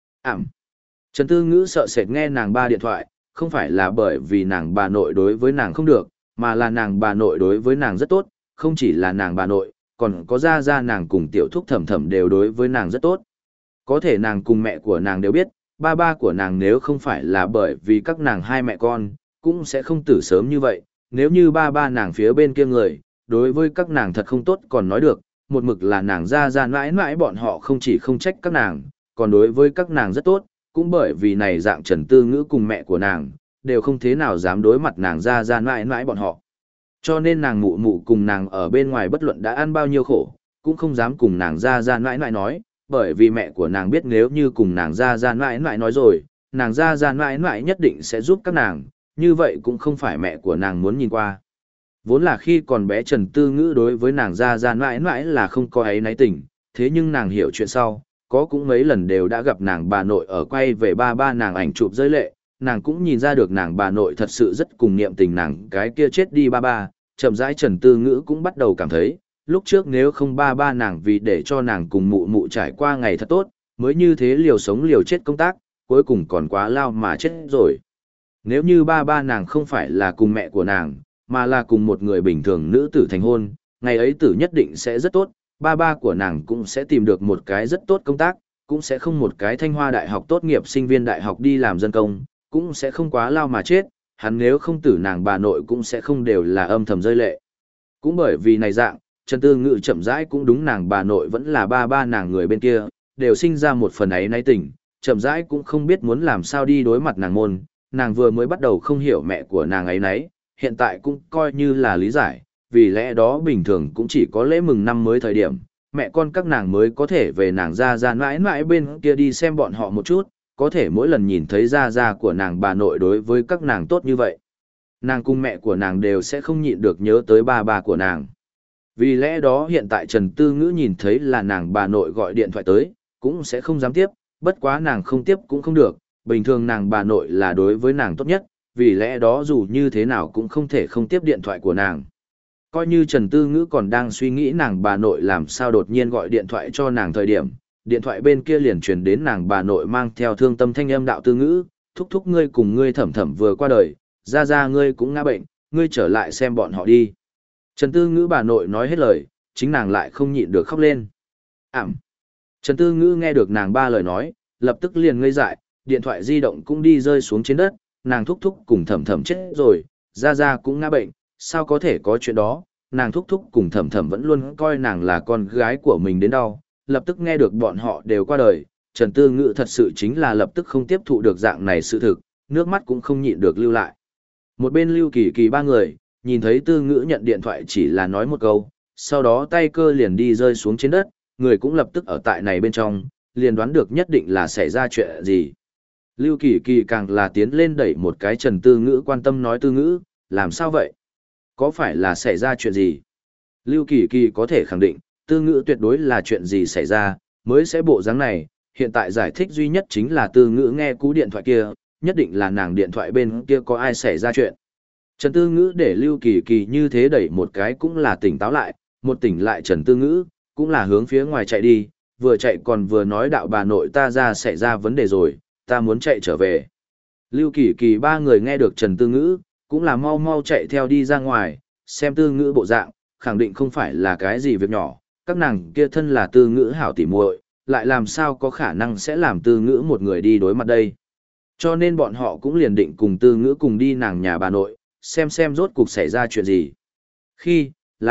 Trần Tư Ngữ sợ sệt nghe nàng ba điện thoại, không phải là bởi vì nàng bà nội đối với nàng không được, mà là nàng bà nội đối với nàng rất tốt, không chỉ là nàng bà nội, còn có gia nàng cùng tiểu thúc thẩm thẩm đều đối với nàng rất tốt. Có thể nàng cùng mẹ của nàng đều biết, ba ba của nàng nếu không phải là bởi vì các nàng hai mẹ con, cũng sẽ không tử sớm như vậy, nếu như ba ba nàng phía bên kia người, đối với các nàng thật không tốt còn nói được, một mực là nàng gia mãi mãi bọn họ không chỉ không trách các nàng, còn đối với các nàng rất tốt, cũng bởi vì này dạng Trần Tư Ngữ cùng mẹ của nàng, đều không thế nào dám đối mặt nàng gia mãi mãi bọn họ. Cho nên nàng mụ mụ cùng nàng ở bên ngoài bất luận đã ăn bao nhiêu khổ, cũng không dám cùng nàng gia mãi mãi nói, bởi vì mẹ của nàng biết nếu như cùng nàng gia mãi mãi nói rồi, nàng gia mãi mãi nhất định sẽ giúp các nàng, như vậy cũng không phải mẹ của nàng muốn nhìn qua. Vốn là khi còn bé Trần Tư Ngữ đối với nàng ra ra mãi mãi là không có ấy náy tình, thế nhưng nàng hiểu chuyện sau, có cũng mấy lần đều đã gặp nàng bà nội ở quay về ba ba nàng ảnh chụp rơi lệ, nàng cũng nhìn ra được nàng bà nội thật sự rất cùng niệm tình nàng cái kia chết đi ba ba, chậm rãi Trần Tư Ngữ cũng bắt đầu cảm thấy, lúc trước nếu không ba ba nàng vì để cho nàng cùng mụ mụ trải qua ngày thật tốt, mới như thế liều sống liều chết công tác, cuối cùng còn quá lao mà chết rồi. Nếu như ba ba nàng không phải là cùng mẹ của nàng, mà là cùng một người bình thường nữ tử thành hôn, ngày ấy tử nhất định sẽ rất tốt, ba ba của nàng cũng sẽ tìm được một cái rất tốt công tác, cũng sẽ không một cái Thanh Hoa Đại học tốt nghiệp sinh viên đại học đi làm dân công, cũng sẽ không quá lao mà chết, hắn nếu không tử nàng bà nội cũng sẽ không đều là âm thầm rơi lệ. Cũng bởi vì này dạng, Trần Tư Ngữ chậm rãi cũng đúng nàng bà nội vẫn là ba ba nàng người bên kia, đều sinh ra một phần ấy náy tình, chậm rãi cũng không biết muốn làm sao đi đối mặt nàng môn, nàng vừa mới bắt đầu không hiểu mẹ của nàng ấy nấy, hiện tại cũng coi như là lý giải, vì lẽ đó bình thường cũng chỉ có lễ mừng năm mới thời điểm, mẹ con các nàng mới có thể về nàng ra mãi mãi bên kia đi xem bọn họ một chút, có thể mỗi lần nhìn thấy ra của nàng bà nội đối với các nàng tốt như vậy. Nàng cùng mẹ của nàng đều sẽ không nhịn được nhớ tới ba ba của nàng. Vì lẽ đó hiện tại Trần Tư Ngữ nhìn thấy là nàng bà nội gọi điện thoại tới, cũng sẽ không dám tiếp, bất quá nàng không tiếp cũng không được, bình thường nàng bà nội là đối với nàng tốt nhất, vì lẽ đó dù như thế nào cũng không thể không tiếp điện thoại của nàng. Coi như Trần Tư Ngữ còn đang suy nghĩ nàng bà nội làm sao đột nhiên gọi điện thoại cho nàng thời điểm, điện thoại bên kia liền truyền đến nàng bà nội mang theo thương tâm thanh âm đạo Tư Ngữ, thúc thúc ngươi cùng ngươi thẩm thẩm vừa qua đời, ra ngươi cũng ngã bệnh, ngươi trở lại xem bọn họ đi. Trần Tư Ngữ bà nội nói hết lời, chính nàng lại không nhịn được khóc lên. Trần Tư Ngữ nghe được nàng ba lời nói, lập tức liền ngây dại, điện thoại di động cũng đi rơi xuống trên đất, nàng thúc thúc cùng thẩm thẩm chết rồi, ra cũng ngã bệnh, sao có thể có chuyện đó, nàng thúc thúc cùng thẩm thẩm vẫn luôn coi nàng là con gái của mình đến đau, lập tức nghe được bọn họ đều qua đời, Trần Tư Ngữ thật sự chính là lập tức không tiếp thụ được dạng này sự thực, nước mắt cũng không nhịn được lưu lại. Một bên Lưu Kỳ Kỳ ba người, nhìn thấy Tư Ngữ nhận điện thoại chỉ là nói một câu, sau đó tay cơ liền đi rơi xuống trên đất, người cũng lập tức ở tại này bên trong, liền đoán được nhất định là xảy ra chuyện gì. Lưu Kỳ Kỳ càng là tiến lên đẩy một cái Trần Tư Ngữ quan tâm nói Tư Ngữ, làm sao vậy? Có phải là xảy ra chuyện gì? Lưu Kỳ Kỳ có thể khẳng định, Tư Ngữ tuyệt đối là chuyện gì xảy ra, mới sẽ bộ dáng này, hiện tại giải thích duy nhất chính là Tư Ngữ nghe cú điện thoại kia, nhất định là nàng điện thoại bên kia có ai xảy ra chuyện. Trần Tư Ngữ để Lưu Kỳ Kỳ như thế đẩy một cái cũng là tỉnh táo lại, một tỉnh lại Trần Tư Ngữ, cũng là hướng phía ngoài chạy đi, vừa chạy còn vừa nói đạo bà nội ta ra xảy ra vấn đề rồi, ta muốn chạy trở về. Lưu Kỳ Kỳ ba người nghe được Trần Tư Ngữ, cũng là mau mau chạy theo đi ra ngoài, xem Tư Ngữ bộ dạng, khẳng định không phải là cái gì việc nhỏ, các nàng kia thân là Tư Ngữ hảo tỉ muội, lại làm sao có khả năng sẽ làm Tư Ngữ một người đi đối mặt đây. Cho nên bọn họ cũng liền định cùng Tư Ngữ cùng đi nàng nhà bà nội, xem rốt cuộc xảy ra chuyện gì. Khi,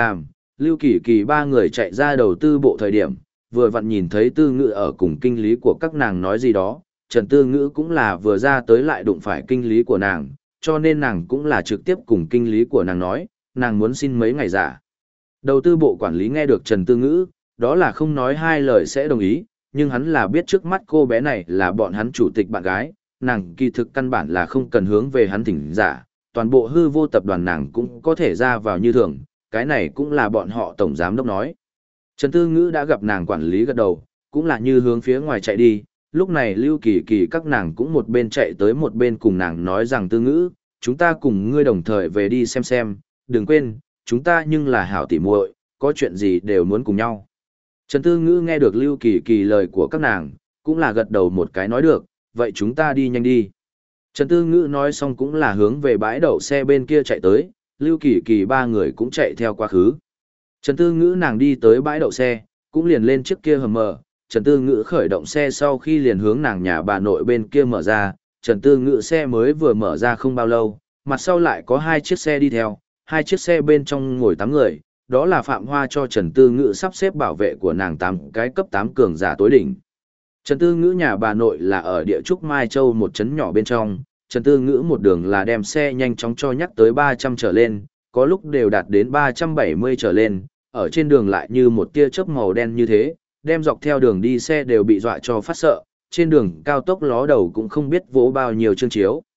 Lưu Kỳ Kỳ ba người chạy ra đầu tư bộ thời điểm, vừa vặn nhìn thấy Tư Ngữ ở cùng kinh lý của các nàng nói gì đó, Trần Tư Ngữ cũng là vừa ra tới lại đụng phải kinh lý của nàng, cho nên nàng cũng là trực tiếp cùng kinh lý của nàng nói, nàng muốn xin mấy ngày giả. Đầu tư bộ quản lý nghe được Trần Tư Ngữ, đó là không nói hai lời sẽ đồng ý, nhưng hắn là biết trước mắt cô bé này là bọn hắn chủ tịch bạn gái, nàng kỳ thực căn bản là không cần hướng về hắn thỉnh giả, toàn bộ hư vô tập đoàn nàng cũng có thể ra vào như thường, cái này cũng là bọn họ tổng giám đốc nói. Trần Tư Ngữ đã gặp nàng quản lý gật đầu, cũng là như hướng phía ngoài chạy đi, lúc này Lưu Kỳ Kỳ các nàng cũng một bên chạy tới một bên cùng nàng nói rằng Tư Ngữ, chúng ta cùng ngươi đồng thời về đi xem, đừng quên, chúng ta nhưng là hảo tỉ muội, có chuyện gì đều muốn cùng nhau. Trần Tư Ngữ nghe được Lưu Kỳ Kỳ lời của các nàng, cũng là gật đầu một cái nói được, vậy chúng ta đi nhanh đi. Trần Tư Ngữ nói xong cũng là hướng về bãi đậu xe bên kia chạy tới, Lưu Kỳ Kỳ ba người cũng chạy theo quá khứ. Trần Tư Ngữ nàng đi tới bãi đậu xe, cũng liền lên trước kia hầm mở, Trần Tư Ngữ khởi động xe sau khi liền hướng nàng nhà bà nội bên kia mở ra, Trần Tư Ngữ xe mới vừa mở ra không bao lâu, mặt sau lại có hai chiếc xe đi theo, hai chiếc xe bên trong ngồi 8 người, đó là Phạm Hoa cho Trần Tư Ngữ sắp xếp bảo vệ của nàng 8 cái cấp 8 cường giả tối đỉnh. Trần Tư Ngữ nhà bà nội là ở địa trúc Mai Châu một trấn nhỏ bên trong, Trần Tư Ngữ một đường là đem xe nhanh chóng cho nhắc tới 300 trở lên, có lúc đều đạt đến 370 trở lên, ở trên đường lại như một tia chớp màu đen như thế, đem dọc theo đường đi xe đều bị dọa cho phát sợ, trên đường cao tốc ló đầu cũng không biết vỗ bao nhiêu chương chiếu.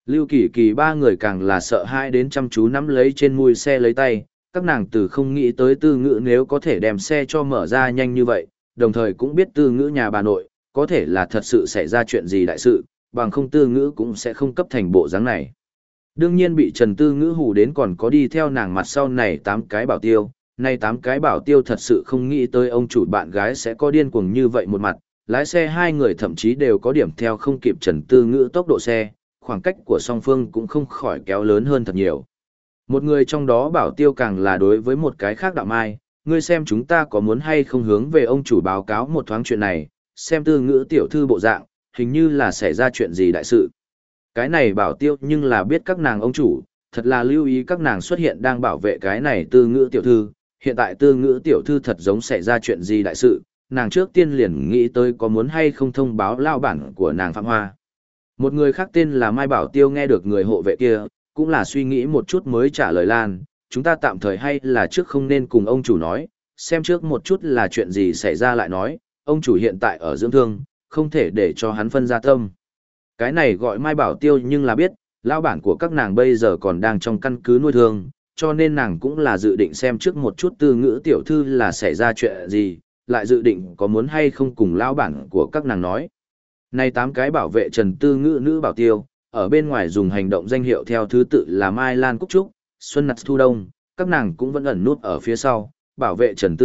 Lưu Kỳ Kỳ ba người càng là sợ hãi đến chăm chú nắm lấy trên mui xe lấy tay, các nàng từ không nghĩ tới Tư Ngữ nếu có thể đem xe cho mở ra nhanh như vậy, đồng thời cũng biết Tư Ngữ nhà bà nội, có thể là thật sự xảy ra chuyện gì đại sự, bằng không Tư Ngữ cũng sẽ không cấp thành bộ dáng này. Đương nhiên bị Trần Tư Ngữ hù đến còn có đi theo nàng mặt sau này 8 cái bảo tiêu, này 8 cái bảo tiêu thật sự không nghĩ tới ông chủ bạn gái sẽ có điên cuồng như vậy một mặt, lái xe hai người thậm chí đều có điểm theo không kịp Trần Tư Ngữ tốc độ xe, khoảng cách của song phương cũng không khỏi kéo lớn hơn thật nhiều. Một người trong đó bảo tiêu càng là đối với một cái khác đạo mai, ngươi xem chúng ta có muốn hay không hướng về ông chủ báo cáo một thoáng chuyện này, xem Tư Ngữ tiểu thư bộ dạng, hình như là xảy ra chuyện gì đại sự. Cái này bảo tiêu nhưng là biết các nàng ông chủ, thật là lưu ý các nàng xuất hiện đang bảo vệ cái này Tư Ngữ tiểu thư, hiện tại Tư Ngữ tiểu thư thật giống xảy ra chuyện gì đại sự, nàng trước tiên liền nghĩ tới có muốn hay không thông báo lao bản của nàng Phạm Hoa. Một người khác tên là Mai Bảo Tiêu nghe được người hộ vệ kia, cũng là suy nghĩ một chút mới trả lời Lan, chúng ta tạm thời hay là trước không nên cùng ông chủ nói, xem trước một chút là chuyện gì xảy ra lại nói, ông chủ hiện tại ở dưỡng thương, không thể để cho hắn phân ra tâm. Cái này gọi Mai Bảo Tiêu nhưng là biết, lão bản của các nàng bây giờ còn đang trong căn cứ nuôi thương, cho nên nàng cũng là dự định xem trước một chút Tư Ngữ tiểu thư là xảy ra chuyện gì, lại dự định có muốn hay không cùng lão bản của các nàng nói. Này 8 cái bảo vệ Trần Tư Ngữ nữ bảo tiêu, ở bên ngoài dùng hành động danh hiệu theo thứ tự là Mai Lan Cúc Trúc, Xuân Nặc Thu Đông, các nàng cũng vẫn ẩn nút ở phía sau, bảo vệ Trần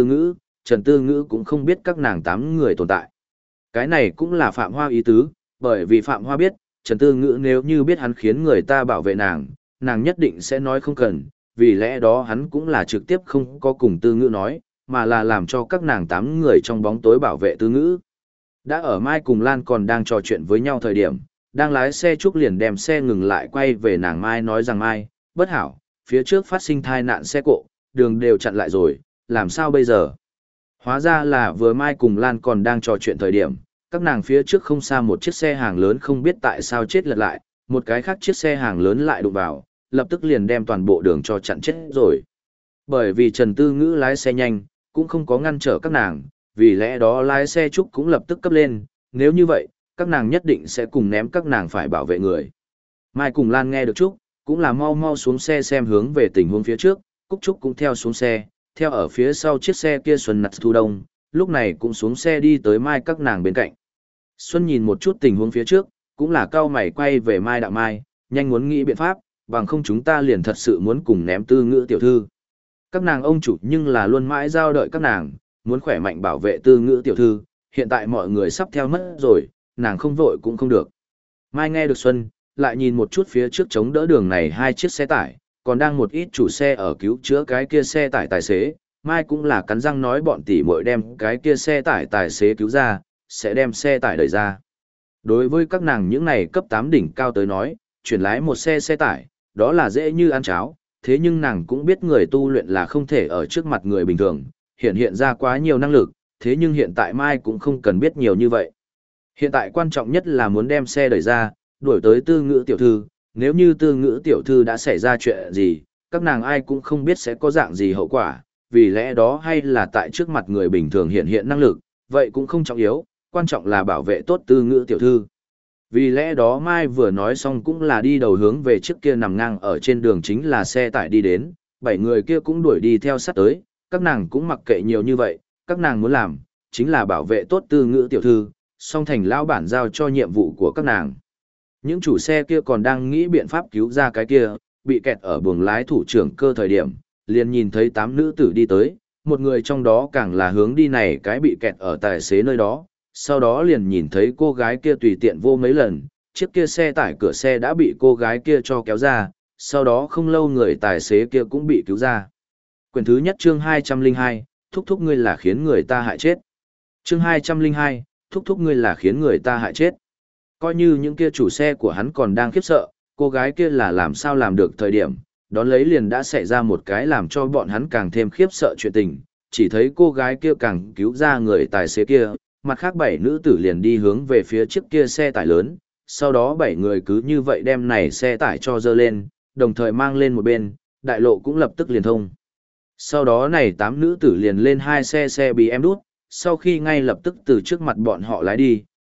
Tư Ngữ cũng không biết các nàng 8 người tồn tại. Cái này cũng là Phạm Hoa ý tứ, bởi vì Phạm Hoa biết, Trần Tư Ngữ nếu như biết hắn khiến người ta bảo vệ nàng, nàng nhất định sẽ nói không cần, vì lẽ đó hắn cũng là trực tiếp không có cùng Tư Ngữ nói, mà là làm cho các nàng 8 người trong bóng tối bảo vệ Tư Ngữ. Đã ở Mai cùng Lan còn đang trò chuyện với nhau thời điểm, đang lái xe Trúc liền đem xe ngừng lại quay về nàng Mai nói rằng Mai, bất hảo, phía trước phát sinh tai nạn xe cộ, đường đều chặn lại rồi, làm sao bây giờ? Hóa ra là vừa Mai cùng Lan còn đang trò chuyện thời điểm, các nàng phía trước không xa một chiếc xe hàng lớn không biết tại sao chết lật lại, một cái khác chiếc xe hàng lớn lại đụng vào, lập tức liền đem toàn bộ đường cho chặn chết rồi. Bởi vì Trần Tư Ngữ lái xe nhanh, cũng không có ngăn trở các nàng, vì lẽ đó lái xe Trúc cũng lập tức cấp lên, nếu như vậy, các nàng nhất định sẽ cùng ném các nàng phải bảo vệ người. Mai cùng Lan nghe được Trúc, cũng là mau mau xuống xe xem hướng về tình huống phía trước, Cúc Trúc cũng theo xuống xe, theo ở phía sau chiếc xe kia Xuân Nặc Thu Đông, lúc này cũng xuống xe đi tới Mai các nàng bên cạnh. Xuân nhìn một chút tình huống phía trước, cũng là cau mày quay về Mai đạo Mai, nhanh muốn nghĩ biện pháp, bằng không chúng ta liền thật sự muốn cùng ném Tư Ngữ tiểu thư. Các nàng ông chủ nhưng là luôn mãi giao đợi các nàng, muốn khỏe mạnh bảo vệ Tư Ngữ tiểu thư, hiện tại mọi người sắp theo mất rồi, nàng không vội cũng không được. Mai nghe được Xuân, lại nhìn một chút phía trước chống đỡ đường này hai chiếc xe tải, còn đang một ít chủ xe ở cứu chữa cái kia xe tải tài xế, Mai cũng là cắn răng nói bọn tỷ muội đem cái kia xe tải tài xế cứu ra, sẽ đem xe tải đẩy ra. Đối với các nàng những này cấp 8 đỉnh cao tới nói, chuyển lái một xe tải, đó là dễ như ăn cháo, thế nhưng nàng cũng biết người tu luyện là không thể ở trước mặt người bình thường, hiện ra quá nhiều năng lực, thế nhưng hiện tại Mai cũng không cần biết nhiều như vậy. Hiện tại quan trọng nhất là muốn đem xe đẩy ra, đuổi tới Tư Ngữ tiểu thư, nếu như Tư Ngữ tiểu thư đã xảy ra chuyện gì, các nàng ai cũng không biết sẽ có dạng gì hậu quả, vì lẽ đó hay là tại trước mặt người bình thường hiện năng lực, vậy cũng không trọng yếu, quan trọng là bảo vệ tốt Tư Ngữ tiểu thư. Vì lẽ đó Mai vừa nói xong cũng là đi đầu hướng về trước kia nằm ngang ở trên đường chính là xe tải đi đến, 7 người kia cũng đuổi đi theo sát tới, các nàng cũng mặc kệ nhiều như vậy, các nàng muốn làm, chính là bảo vệ tốt Tư Ngữ tiểu thư, song thành lão bản giao cho nhiệm vụ của các nàng. Những chủ xe kia còn đang nghĩ biện pháp cứu ra cái kia, bị kẹt ở buồng lái thủ trưởng cơ thời điểm, liền nhìn thấy 8 nữ tử đi tới, một người trong đó càng là hướng đi này cái bị kẹt ở tài xế nơi đó, sau đó liền nhìn thấy cô gái kia tùy tiện vô mấy lần, chiếc kia xe tải cửa xe đã bị cô gái kia cho kéo ra, sau đó không lâu người tài xế kia cũng bị cứu ra. Quyển thứ nhất chương 202, thúc thúc ngươi là khiến người ta hại chết. Chương 202, thúc thúc ngươi là khiến người ta hại chết. Coi như những kia chủ xe của hắn còn đang khiếp sợ, cô gái kia là làm sao làm được thời điểm, đón lấy liền đã xảy ra một cái làm cho bọn hắn càng thêm khiếp sợ chuyện tình, chỉ thấy cô gái kia càng cứu ra người tài xế kia, mặt khác 7 nữ tử liền đi hướng về phía trước kia xe tải lớn, sau đó 7 người cứ như vậy đem này xe tải cho dơ lên, đồng thời mang lên một bên, đại lộ cũng lập tức liền thông. Sau đó này 8 nữ tử liền lên hai xe BM đút, sau khi ngay lập tức từ trước mặt bọn họ lái đi,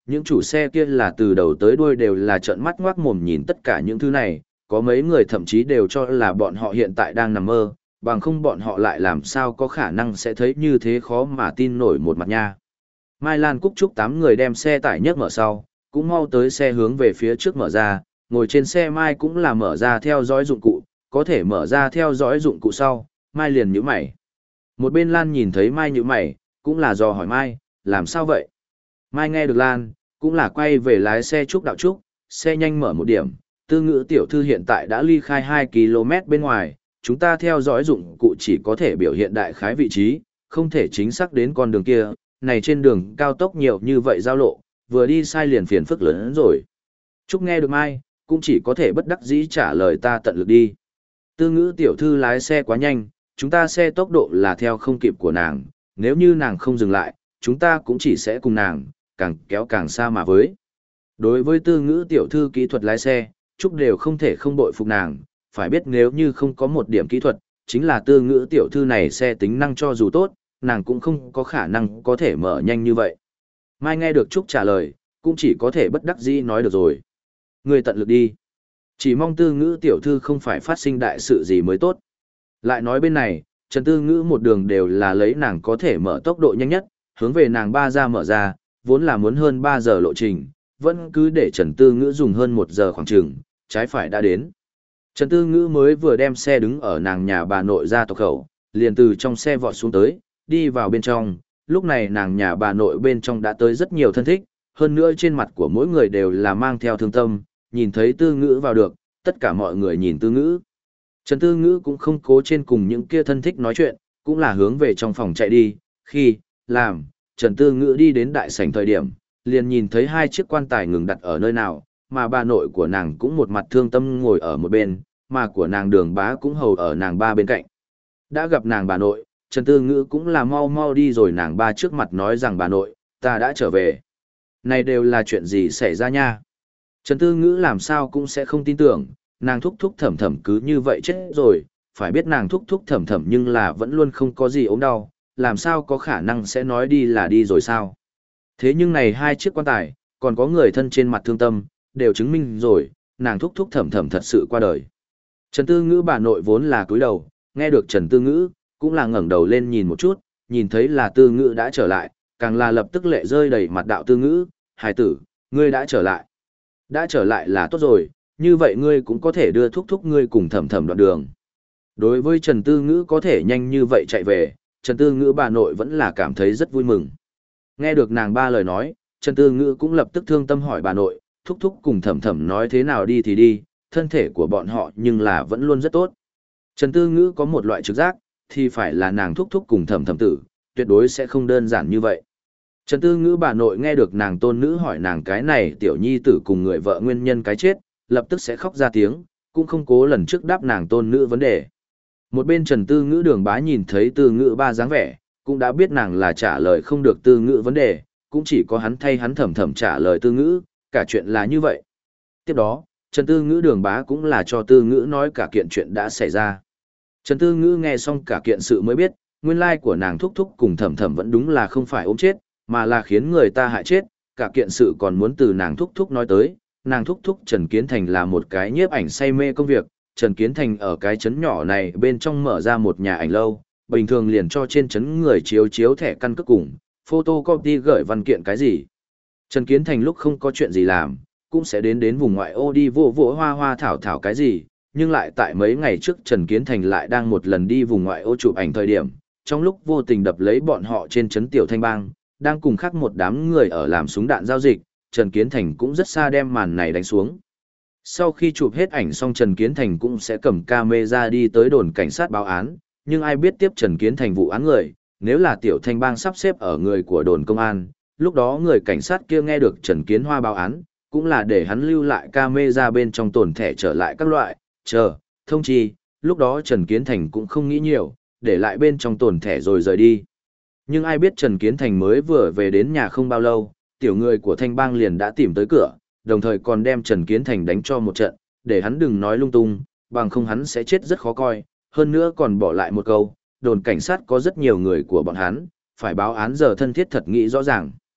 những chủ xe kia là từ đầu tới đuôi đều là trợn mắt ngoác mồm nhìn tất cả những thứ này, có mấy người thậm chí đều cho là bọn họ hiện tại đang nằm mơ, bằng không bọn họ lại làm sao có khả năng sẽ thấy như thế khó mà tin nổi một mặt nha. Mai Lan Cúc Trúc 8 người đem xe tải nhấc mở sau, cũng mau tới xe hướng về phía trước mở ra, ngồi trên xe Mai cũng là mở ra theo dõi dụng cụ, có thể mở ra theo dõi dụng cụ sau, Mai liền nhíu mày. Một bên Lan nhìn thấy Mai nhíu mày, cũng là dò hỏi Mai, làm sao vậy? Mai nghe được Lan, cũng là quay về lái xe Trúc đạo Trúc, xe nhanh mở một điểm, Tư Ngữ tiểu thư hiện tại đã ly khai 2 km bên ngoài, chúng ta theo dõi dụng cụ chỉ có thể biểu hiện đại khái vị trí, không thể chính xác đến con đường kia, này trên đường cao tốc nhiều như vậy giao lộ, vừa đi sai liền phiền phức lớn hơn rồi. Trúc nghe được Mai, cũng chỉ có thể bất đắc dĩ trả lời ta tận lực đi. Tư Ngữ tiểu thư lái xe quá nhanh, chúng ta xe tốc độ là theo không kịp của nàng, nếu như nàng không dừng lại, chúng ta cũng chỉ sẽ cùng nàng, càng kéo càng xa mà với. Đối với Tư Ngữ tiểu thư kỹ thuật lái xe, Trúc đều không thể không bội phục nàng, phải biết nếu như không có một điểm kỹ thuật, chính là Tư Ngữ tiểu thư này xe tính năng cho dù tốt, nàng cũng không có khả năng có thể mở nhanh như vậy. Mai nghe được Trúc trả lời, cũng chỉ có thể bất đắc dĩ nói được rồi. Người tận lực đi. Chỉ mong Tư Ngữ tiểu thư không phải phát sinh đại sự gì mới tốt. Lại nói bên này, Trần Tư Ngữ một đường đều là lấy nàng có thể mở tốc độ nhanh nhất, hướng về nàng ba ra mở ra, vốn là muốn hơn 3 giờ lộ trình, vẫn cứ để Trần Tư Ngữ dùng hơn 1 giờ khoảng chừng, trái phải đã đến. Trần Tư Ngữ mới vừa đem xe đứng ở nàng nhà bà nội ra tộc khẩu, liền từ trong xe vọt xuống tới, đi vào bên trong, lúc này nàng nhà bà nội bên trong đã tới rất nhiều thân thích, hơn nữa trên mặt của mỗi người đều là mang theo thương tâm, nhìn thấy Tư Ngữ vào được, tất cả mọi người nhìn Tư Ngữ. Trần Tư Ngữ cũng không cố trên cùng những kia thân thích nói chuyện, cũng là hướng về trong phòng chạy đi, khi, làm, Trần Tư Ngữ đi đến đại sảnh thời điểm, liền nhìn thấy 2 chiếc quan tài ngừng đặt ở nơi nào, mà bà nội của nàng cũng một mặt thương tâm ngồi ở một bên, mà của nàng Đường Bá cũng hầu ở nàng ba bên cạnh. Đã gặp nàng bà nội, Trần Tư Ngữ cũng là mau mau đi rồi nàng ba trước mặt nói rằng bà nội, ta đã trở về. Này đều là chuyện gì xảy ra nha? Trần Tư Ngữ làm sao cũng sẽ không tin tưởng, nàng thúc thúc thầm thầm cứ như vậy chết rồi, phải biết nàng thúc thúc thầm thầm nhưng là vẫn luôn không có gì ốm đau, làm sao có khả năng sẽ nói đi là đi rồi sao? Thế nhưng này 2 chiếc quan tài, còn có người thân trên mặt thương tâm, đều chứng minh rồi, nàng thúc thúc thầm thầm thật sự qua đời. Trần Tư Ngữ bà nội vốn là cúi đầu, nghe được Trần Tư Ngữ, cũng là ngẩng đầu lên nhìn một chút, nhìn thấy là Tư Ngữ đã trở lại, càng là lập tức lệ rơi đầy mặt đạo Tư Ngữ, hài tử, ngươi đã trở lại. Đã trở lại là tốt rồi, như vậy ngươi cũng có thể đưa thúc thúc ngươi cùng thầm thầm đoạn đường. Đối với Trần Tư Ngữ có thể nhanh như vậy chạy về, Trần Tư Ngữ bà nội vẫn là cảm thấy rất vui mừng. Nghe được nàng ba lời nói, Trần Tư Ngữ cũng lập tức thương tâm hỏi bà nội, thúc thúc cùng thầm thầm nói thế nào đi thì đi, thân thể của bọn họ nhưng là vẫn luôn rất tốt. Trần Tư Ngữ có một loại trực giác, thì phải là nàng thúc thúc cùng thầm thầm tử, tuyệt đối sẽ không đơn giản như vậy. Trần Tư Ngữ bà nội nghe được nàng tôn nữ hỏi nàng cái này tiểu nhi tử cùng người vợ nguyên nhân cái chết, lập tức sẽ khóc ra tiếng, cũng không cố lần trước đáp nàng tôn nữ vấn đề. Một bên Trần Tư Ngữ Đường Bá nhìn thấy Tư Ngữ ba dáng vẻ, cũng đã biết nàng là trả lời không được Tư Ngữ vấn đề, cũng chỉ có hắn thay hắn thầm thầm trả lời Tư Ngữ, cả chuyện là như vậy. Tiếp đó, Trần Tư Ngữ Đường Bá cũng là cho Tư Ngữ nói cả kiện chuyện đã xảy ra. Trần Tư Ngữ nghe xong cả kiện sự mới biết, nguyên lai của nàng thúc thúc cùng thầm thầm vẫn đúng là không phải ốm chết, mà là khiến người ta hại chết, cả kiện sự còn muốn từ nàng thúc thúc nói tới. Nàng thúc thúc Trần Kiến Thành là một cái nhiếp ảnh say mê công việc, Trần Kiến Thành ở cái trấn nhỏ này bên trong mở ra một nhà ảnh lâu, bình thường liền cho trên trấn người chiếu thẻ căn cước cùng, photocopy gửi văn kiện cái gì. Trần Kiến Thành lúc không có chuyện gì làm, cũng sẽ đến vùng ngoại ô đi vô hoa hoa thảo cái gì, nhưng lại tại mấy ngày trước Trần Kiến Thành lại đang một lần đi vùng ngoại ô chụp ảnh thời điểm, trong lúc vô tình đập lấy bọn họ trên trấn Tiểu Thanh Bang, đang cùng khác một đám người ở làm súng đạn giao dịch, Trần Kiến Thành cũng rất xa đem màn này đánh xuống. Sau khi chụp hết ảnh xong Trần Kiến Thành cũng sẽ cầm camera đi tới đồn cảnh sát báo án, nhưng ai biết tiếp Trần Kiến Thành vụ án người, nếu là Tiểu Thanh Bang sắp xếp ở người của đồn công an, lúc đó người cảnh sát kia nghe được Trần Kiến Hoa báo án, cũng là để hắn lưu lại camera bên trong tồn thẻ trở lại các loại, thông chi, lúc đó Trần Kiến Thành cũng không nghĩ nhiều, để lại bên trong tồn thẻ rồi rời đi. Nhưng ai biết Trần Kiến Thành mới vừa về đến nhà không bao lâu, tiểu người của Thanh Bang liền đã tìm tới cửa, đồng thời còn đem Trần Kiến Thành đánh cho một trận, để hắn đừng nói lung tung, bằng không hắn sẽ chết rất khó coi, hơn nữa còn bỏ lại một câu, đồn cảnh sát có rất nhiều người của bọn hắn, phải báo án giờ thân thiết thật nghĩ rõ ràng.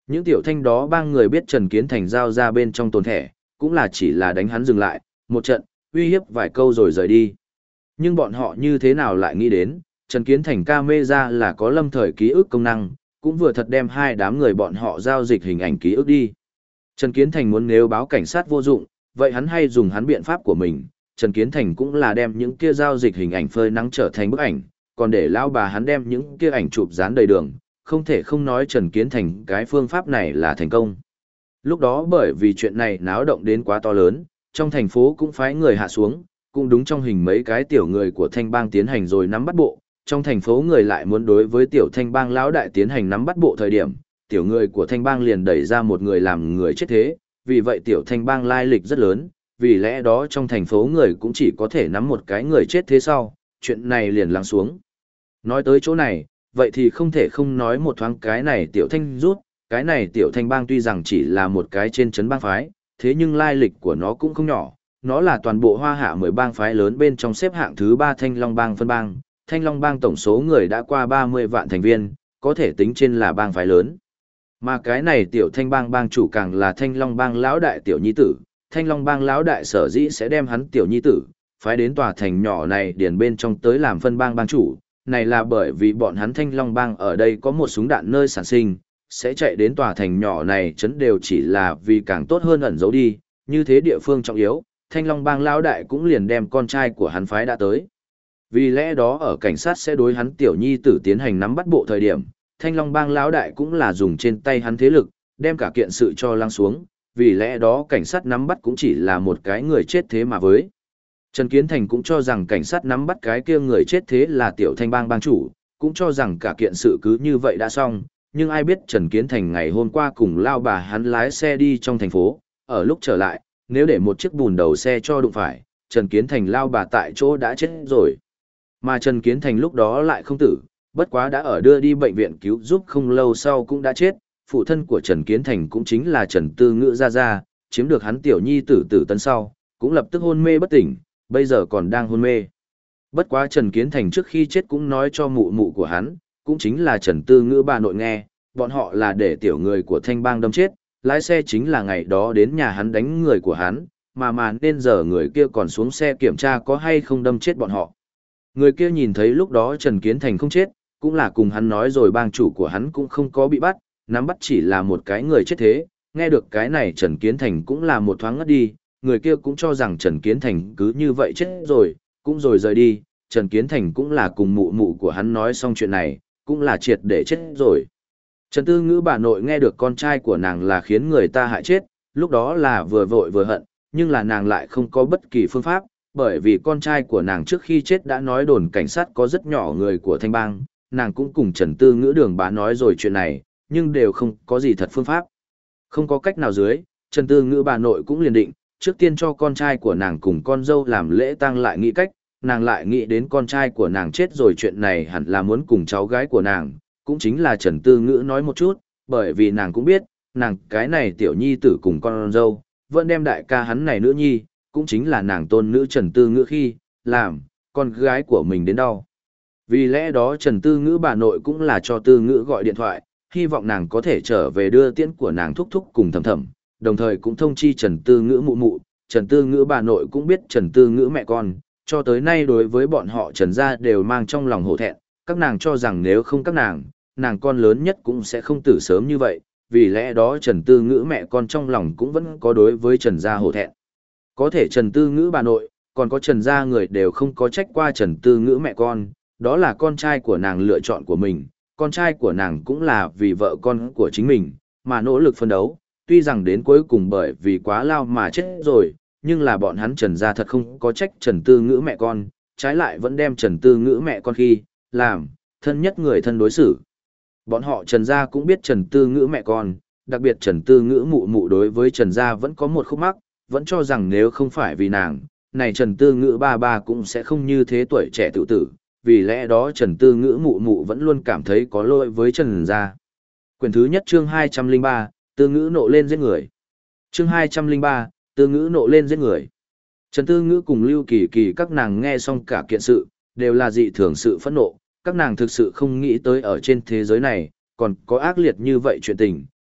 Những tiểu thanh đó bang người biết Trần Kiến Thành giao ra bên trong tồn thẻ, cũng là chỉ là đánh hắn dừng lại, một trận, uy hiếp vài câu rồi rời đi. Nhưng bọn họ như thế nào lại nghĩ đến, Trần Kiến Thành camera là có lâm thời ký ức công năng, cũng vừa thật đem hai đám người bọn họ giao dịch hình ảnh ký ức đi. Trần Kiến Thành muốn nếu báo cảnh sát vô dụng, vậy hắn hay dùng hắn biện pháp của mình. Trần Kiến Thành cũng là đem những kia giao dịch hình ảnh phơi nắng trở thành bức ảnh, còn để lão bà hắn đem những kia ảnh chụp dán đầy đường, không thể không nói Trần Kiến Thành cái phương pháp này là thành công. Lúc đó bởi vì chuyện này náo động đến quá to lớn, trong thành phố cũng phái người hạ xuống, cũng đúng trong hình mấy cái tiểu người của Thanh Bang tiến hành rồi nắm bắt bộ, trong thành phố người lại muốn đối với tiểu Thanh Bang lão đại tiến hành nắm bắt bộ thời điểm, tiểu người của Thanh Bang liền đẩy ra một người làm người chết thế, vì vậy tiểu Thanh Bang lai lịch rất lớn, vì lẽ đó trong thành phố người cũng chỉ có thể nắm một cái người chết thế sau, chuyện này liền lắng xuống. Nói tới chỗ này, vậy thì không thể không nói một thoáng cái này tiểu Thanh rút, cái này tiểu Thanh Bang tuy rằng chỉ là một cái trên trấn bang phái, thế nhưng lai lịch của nó cũng không nhỏ, nó là toàn bộ Hoa Hạ 10 bang phái lớn bên trong xếp hạng thứ 3 Thanh Long Bang phân bang. Thanh Long Bang tổng số người đã qua 30 vạn thành viên, có thể tính trên là bang phái lớn. Mà cái này tiểu Thanh Bang bang chủ càng là Thanh Long Bang lão đại tiểu nhi tử, Thanh Long Bang lão đại sở dĩ sẽ đem hắn tiểu nhi tử phái đến tòa thành nhỏ này điền bên trong tới làm phân bang bang chủ, này là bởi vì bọn hắn Thanh Long Bang ở đây có một súng đạn nơi sản sinh, sẽ chạy đến tòa thành nhỏ này chấn đều chỉ là vì càng tốt hơn ẩn giấu đi, như thế địa phương trọng yếu, Thanh Long Bang lão đại cũng liền đem con trai của hắn phái đã tới. Vì lẽ đó ở cảnh sát sẽ đối hắn tiểu nhi tử tiến hành nắm bắt bộ thời điểm, Thanh Long Bang lão đại cũng là dùng trên tay hắn thế lực, đem cả kiện sự cho lắng xuống, vì lẽ đó cảnh sát nắm bắt cũng chỉ là một cái người chết thế mà với. Trần Kiến Thành cũng cho rằng cảnh sát nắm bắt cái kia người chết thế là tiểu Thanh Bang bang chủ, cũng cho rằng cả kiện sự cứ như vậy đã xong, nhưng ai biết Trần Kiến Thành ngày hôm qua cùng lao bà hắn lái xe đi trong thành phố, ở lúc trở lại, nếu để một chiếc bùn đầu xe cho đụng phải, Trần Kiến Thành lao bà tại chỗ đã chết rồi. Mà Trần Kiến Thành lúc đó lại không tử, bất quá đã ở đưa đi bệnh viện cứu giúp không lâu sau cũng đã chết, phụ thân của Trần Kiến Thành cũng chính là Trần Tư Ngữ Gia Gia, chiếm được hắn tiểu nhi tử tử tấn sau, cũng lập tức hôn mê bất tỉnh, bây giờ còn đang hôn mê. Bất quá Trần Kiến Thành trước khi chết cũng nói cho mụ mụ của hắn, cũng chính là Trần Tư Ngữ bà nội nghe, bọn họ là để tiểu người của Thanh Bang đâm chết, lái xe chính là ngày đó đến nhà hắn đánh người của hắn, mà nên giờ người kia còn xuống xe kiểm tra có hay không đâm chết bọn họ. Người kia nhìn thấy lúc đó Trần Kiến Thành không chết, cũng là cùng hắn nói rồi bang chủ của hắn cũng không có bị bắt, nắm bắt chỉ là một cái người chết thế, nghe được cái này Trần Kiến Thành cũng là một thoáng ngất đi, người kia cũng cho rằng Trần Kiến Thành cứ như vậy chết rồi, cũng rồi rời đi, Trần Kiến Thành cũng là cùng mụ mụ của hắn nói xong chuyện này, cũng là triệt để chết rồi. Trần Tư Ngữ bà nội nghe được con trai của nàng là khiến người ta hại chết, lúc đó là vừa vội vừa hận, nhưng là nàng lại không có bất kỳ phương pháp, bởi vì con trai của nàng trước khi chết đã nói đồn cảnh sát có rất nhỏ người của Thanh Bang, nàng cũng cùng Trần Tư Ngữ đường bá nói rồi chuyện này, nhưng đều không có gì thật phương pháp. Không có cách nào dưới, Trần Tư Ngữ bà nội cũng liền định, trước tiên cho con trai của nàng cùng con dâu làm lễ tang lại nghĩ cách, nàng lại nghĩ đến con trai của nàng chết rồi chuyện này hẳn là muốn cùng cháu gái của nàng, cũng chính là Trần Tư Ngữ nói một chút, bởi vì nàng cũng biết, nàng cái này tiểu nhi tử cùng con dâu, vẫn đem đại ca hắn này nữ nhi, cũng chính là nàng tôn nữ Trần Tư Ngữ khi, làm, con gái của mình đến đau. Vì lẽ đó Trần Tư Ngữ bà nội cũng là cho Tư Ngữ gọi điện thoại, hy vọng nàng có thể trở về đưa tiễn của nàng thúc thúc cùng thầm thầm, đồng thời cũng thông chi Trần Tư Ngữ mụ mụ, Trần Tư Ngữ bà nội cũng biết Trần Tư Ngữ mẹ con, cho tới nay đối với bọn họ Trần gia đều mang trong lòng hổ thẹn, các nàng cho rằng nếu không các nàng con lớn nhất cũng sẽ không tử sớm như vậy, vì lẽ đó Trần Tư Ngữ mẹ con trong lòng cũng vẫn có đối với Trần gia hổ thẹn. Có thể Trần Tư Ngữ bà nội, còn có Trần gia người đều không có trách qua Trần Tư Ngữ mẹ con, đó là con trai của nàng lựa chọn của mình, con trai của nàng cũng là vì vợ con của chính mình, mà nỗ lực phân đấu, tuy rằng đến cuối cùng bởi vì quá lao mà chết rồi, nhưng là bọn hắn Trần gia thật không có trách Trần Tư Ngữ mẹ con, trái lại vẫn đem Trần Tư Ngữ mẹ con khi, làm, thân nhất người thân đối xử. Bọn họ Trần gia cũng biết Trần Tư Ngữ mẹ con, đặc biệt Trần Tư Ngữ mụ mụ đối với Trần gia vẫn có một khúc mắc, vẫn cho rằng nếu không phải vì nàng, này Trần Tư Ngữ ba ba cũng sẽ không như thế tuổi trẻ tự tử, vì lẽ đó Trần Tư Ngữ mụ mụ vẫn luôn cảm thấy có lỗi với Trần gia. Quyển thứ nhất chương 203, Tư Ngữ nộ lên giết người. Chương 203, Tư Ngữ nộ lên giết người. Trần Tư Ngữ cùng Lưu Kỳ Kỳ các nàng nghe xong cả kiện sự, đều là dị thường sự phẫn nộ, các nàng thực sự không nghĩ tới ở trên thế giới này, còn có ác liệt như vậy chuyện tình,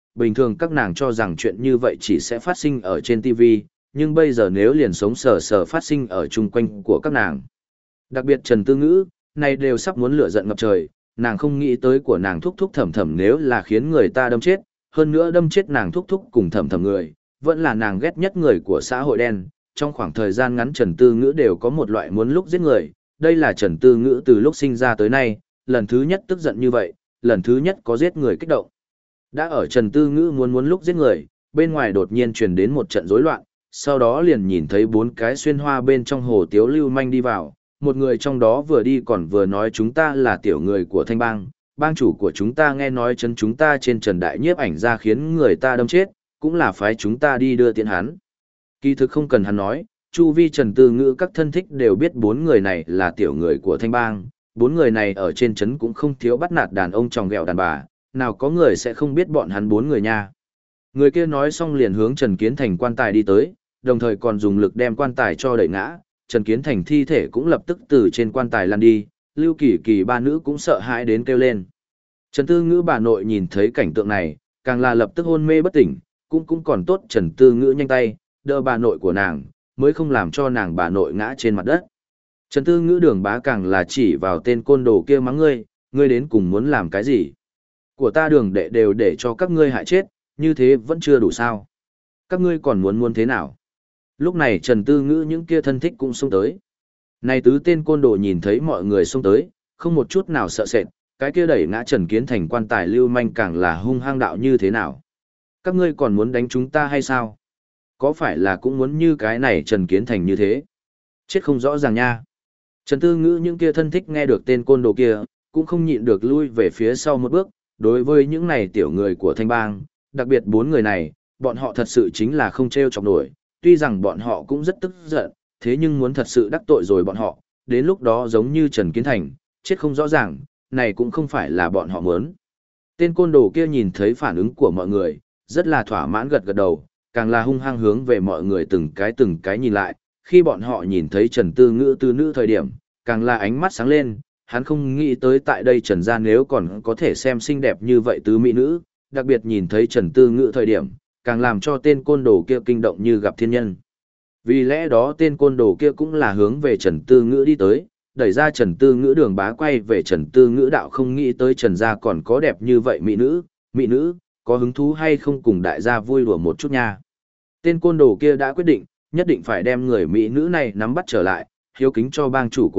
bình thường các nàng cho rằng chuyện như vậy chỉ sẽ phát sinh ở trên TV, nhưng bây giờ nếu liền sống sờ sờ phát sinh ở chung quanh của các nàng. Đặc biệt Trần Tư Ngữ, này đều sắp muốn lửa giận ngập trời, nàng không nghĩ tới của nàng thúc thúc thầm thầm nếu là khiến người ta đâm chết, hơn nữa đâm chết nàng thúc thúc cùng thầm thầm người, vẫn là nàng ghét nhất người của xã hội đen. Trong khoảng thời gian ngắn Trần Tư Ngữ đều có một loại muốn lúc giết người, đây là Trần Tư Ngữ từ lúc sinh ra tới nay, lần thứ nhất tức giận như vậy, lần thứ nhất có giết người kích động. Đã ở Trần Tư Ngữ muốn lúc giết người, bên ngoài đột nhiên truyền đến một trận rối loạn, sau đó liền nhìn thấy 4 cái xuyên hoa bên trong hồ tiếu lưu manh đi vào, một người trong đó vừa đi còn vừa nói chúng ta là tiểu người của Thanh Bang, bang chủ của chúng ta nghe nói chân chúng ta trên Trần Đại Nhiếp ảnh ra khiến người ta đâm chết, cũng là phái chúng ta đi đưa tiễn hắn. Kỳ thực không cần hắn nói, chu vi Trần Tư Ngữ các thân thích đều biết 4 người này là tiểu người của Thanh Bang, 4 người này ở trên trấn cũng không thiếu bắt nạt đàn ông tròng ghẹo đàn bà, nào có người sẽ không biết bọn hắn 4 người nha. Người kia nói xong liền hướng Trần Kiến Thành quan tài đi tới, đồng thời còn dùng lực đem quan tài cho đẩy ngã, Trần Kiến Thành thi thể cũng lập tức từ trên quan tài lăn đi, Lưu Kỳ Kỳ ba nữ cũng sợ hãi đến kêu lên. Trần Tư Ngữ bà nội nhìn thấy cảnh tượng này, càng là lập tức hôn mê bất tỉnh, cũng còn tốt Trần Tư Ngữ nhanh tay, đỡ bà nội của nàng, mới không làm cho nàng bà nội ngã trên mặt đất. Trần Tư Ngữ Đường Bá càng là chỉ vào tên côn đồ kia mắng ngươi đến cùng muốn làm cái gì? Của ta Đường đệ đều để cho các ngươi hại chết, như thế vẫn chưa đủ sao? Các ngươi còn muốn thế nào? Lúc này Trần Tư Ngữ những kia thân thích cũng xông tới. Này tứ tên côn đồ nhìn thấy mọi người xông tới, không một chút nào sợ sệt, cái kia đẩy ngã Trần Kiến Thành quan tài lưu manh càng là hung hăng đạo như thế nào? Các ngươi còn muốn đánh chúng ta hay sao? Có phải là cũng muốn như cái này Trần Kiến Thành như thế? Chết không rõ ràng nha. Trần Tư Ngữ những kia thân thích nghe được tên côn đồ kia, cũng không nhịn được lui về phía sau một bước, đối với những này tiểu người của Thanh Bang, đặc biệt 4 người này, bọn họ thật sự chính là không trêu chọc nổi, tuy rằng bọn họ cũng rất tức giận, thế nhưng muốn thật sự đắc tội rồi bọn họ, đến lúc đó giống như Trần Kiến Thành, chết không rõ ràng, này cũng không phải là bọn họ muốn. Tên côn đồ kia nhìn thấy phản ứng của mọi người, rất là thỏa mãn gật gật đầu, càng là hung hăng hướng về mọi người từng cái nhìn lại, khi bọn họ nhìn thấy Trần Tư Ngữ tư nữ thời điểm, càng là ánh mắt sáng lên, hắn không nghĩ tới tại đây Trần gia nếu còn có thể xem xinh đẹp như vậy tứ mỹ nữ, đặc biệt nhìn thấy Trần Tư Ngữ thời điểm, càng làm cho tên côn đồ kia kinh động như gặp thiên nhân. Vì lẽ đó tên côn đồ kia cũng là hướng về Trần Tư Ngữ đi tới, đẩy ra Trần Tư Ngữ Đường Bá quay về Trần Tư Ngữ đạo không nghĩ tới Trần gia còn có đẹp như vậy mỹ nữ, có hứng thú hay không cùng đại gia vui đùa một chút nha. Tên côn đồ kia đã quyết định, nhất định phải đem người mỹ nữ này nắm bắt trở lại, hiếu kính cho bang chủ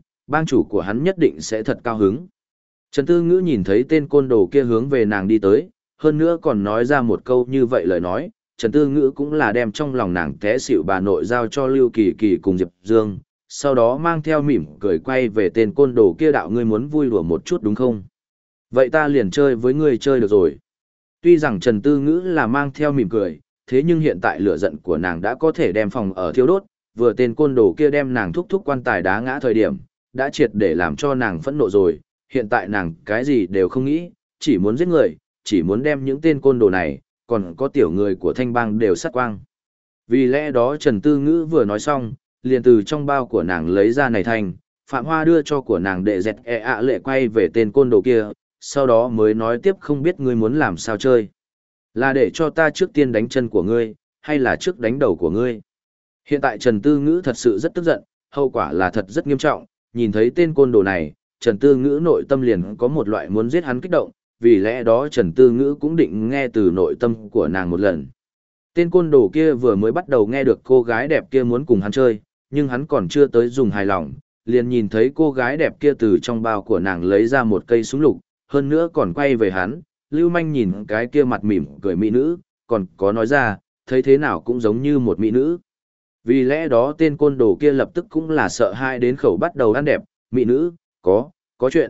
của hắn nhất định sẽ thật cao hứng. Trần Tư Ngữ nhìn thấy tên côn đồ kia hướng về nàng đi tới, hơn nữa còn nói ra một câu như vậy lời nói, Trần Tư Ngữ cũng là đem trong lòng nàng té xỉu bà nội giao cho Lưu Kỳ Kỳ cùng Diệp Dương, sau đó mang theo mỉm cười quay về tên côn đồ kia đạo ngươi muốn vui đùa một chút đúng không? Vậy ta liền chơi với ngươi chơi được rồi. Tuy rằng Trần Tư Ngữ là mang theo mỉm cười, thế nhưng hiện tại lửa giận của nàng đã có thể đem phòng ở thiêu đốt, vừa tên côn đồ kia đem nàng thúc quan tài đá ngã thời điểm, đã triệt để làm cho nàng phẫn nộ rồi, hiện tại nàng cái gì đều không nghĩ, chỉ muốn giết người, chỉ muốn đem những tên côn đồ này, còn có tiểu người của Thanh Bang đều sát quang. Vì lẽ đó Trần Tư Ngữ vừa nói xong, liền từ trong bao của nàng lấy ra này thành, Phạm Hoa đưa cho của nàng đệ dẹt lệ quay về tên côn đồ kia, sau đó mới nói tiếp không biết ngươi muốn làm sao chơi. Là để cho ta trước tiên đánh chân của ngươi, hay là trước đánh đầu của ngươi? Hiện tại Trần Tư Ngữ thật sự rất tức giận, hậu quả là thật rất nghiêm trọng, nhìn thấy tên côn đồ này, Trần Tư Ngữ nội tâm liền có một loại muốn giết hắn kích động, vì lẽ đó Trần Tư Ngữ cũng định nghe từ nội tâm của nàng một lần. Tên côn đồ kia vừa mới bắt đầu nghe được cô gái đẹp kia muốn cùng hắn chơi, nhưng hắn còn chưa tới dùng hài lòng, liền nhìn thấy cô gái đẹp kia từ trong bao của nàng lấy ra một cây súng lục, hơn nữa còn quay về hắn, Lưu Manh nhìn cái kia mặt mỉm cười mỹ nữ, còn có nói ra, thấy thế nào cũng giống như một mỹ nữ. Vì lẽ đó tên côn đồ kia lập tức cũng là sợ hãi đến khẩu bắt đầu ăn đẹp, mỹ nữ, có chuyện,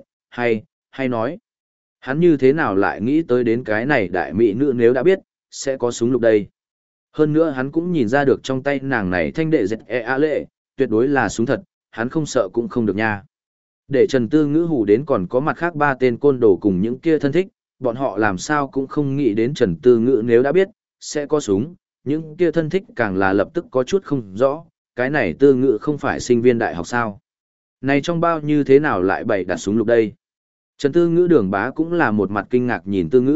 hay nói. Hắn như thế nào lại nghĩ tới đến cái này đại mỹ nữ nếu đã biết, sẽ có súng lục đây. Hơn nữa hắn cũng nhìn ra được trong tay nàng này thanh đệ dẹt lệ, tuyệt đối là súng thật, hắn không sợ cũng không được nha. Để Trần Tư Ngữ hù đến còn có mặt khác 3 tên côn đồ cùng những kia thân thích, bọn họ làm sao cũng không nghĩ đến Trần Tư Ngữ nếu đã biết, sẽ có súng, những kia thân thích càng là lập tức có chút không rõ, cái này Tư Ngữ không phải sinh viên đại học sao. Này trong bao như thế nào lại bày đặt súng lục đây? Trần Tư Ngữ Đường Bá cũng là một mặt kinh ngạc nhìn Tư Ngữ,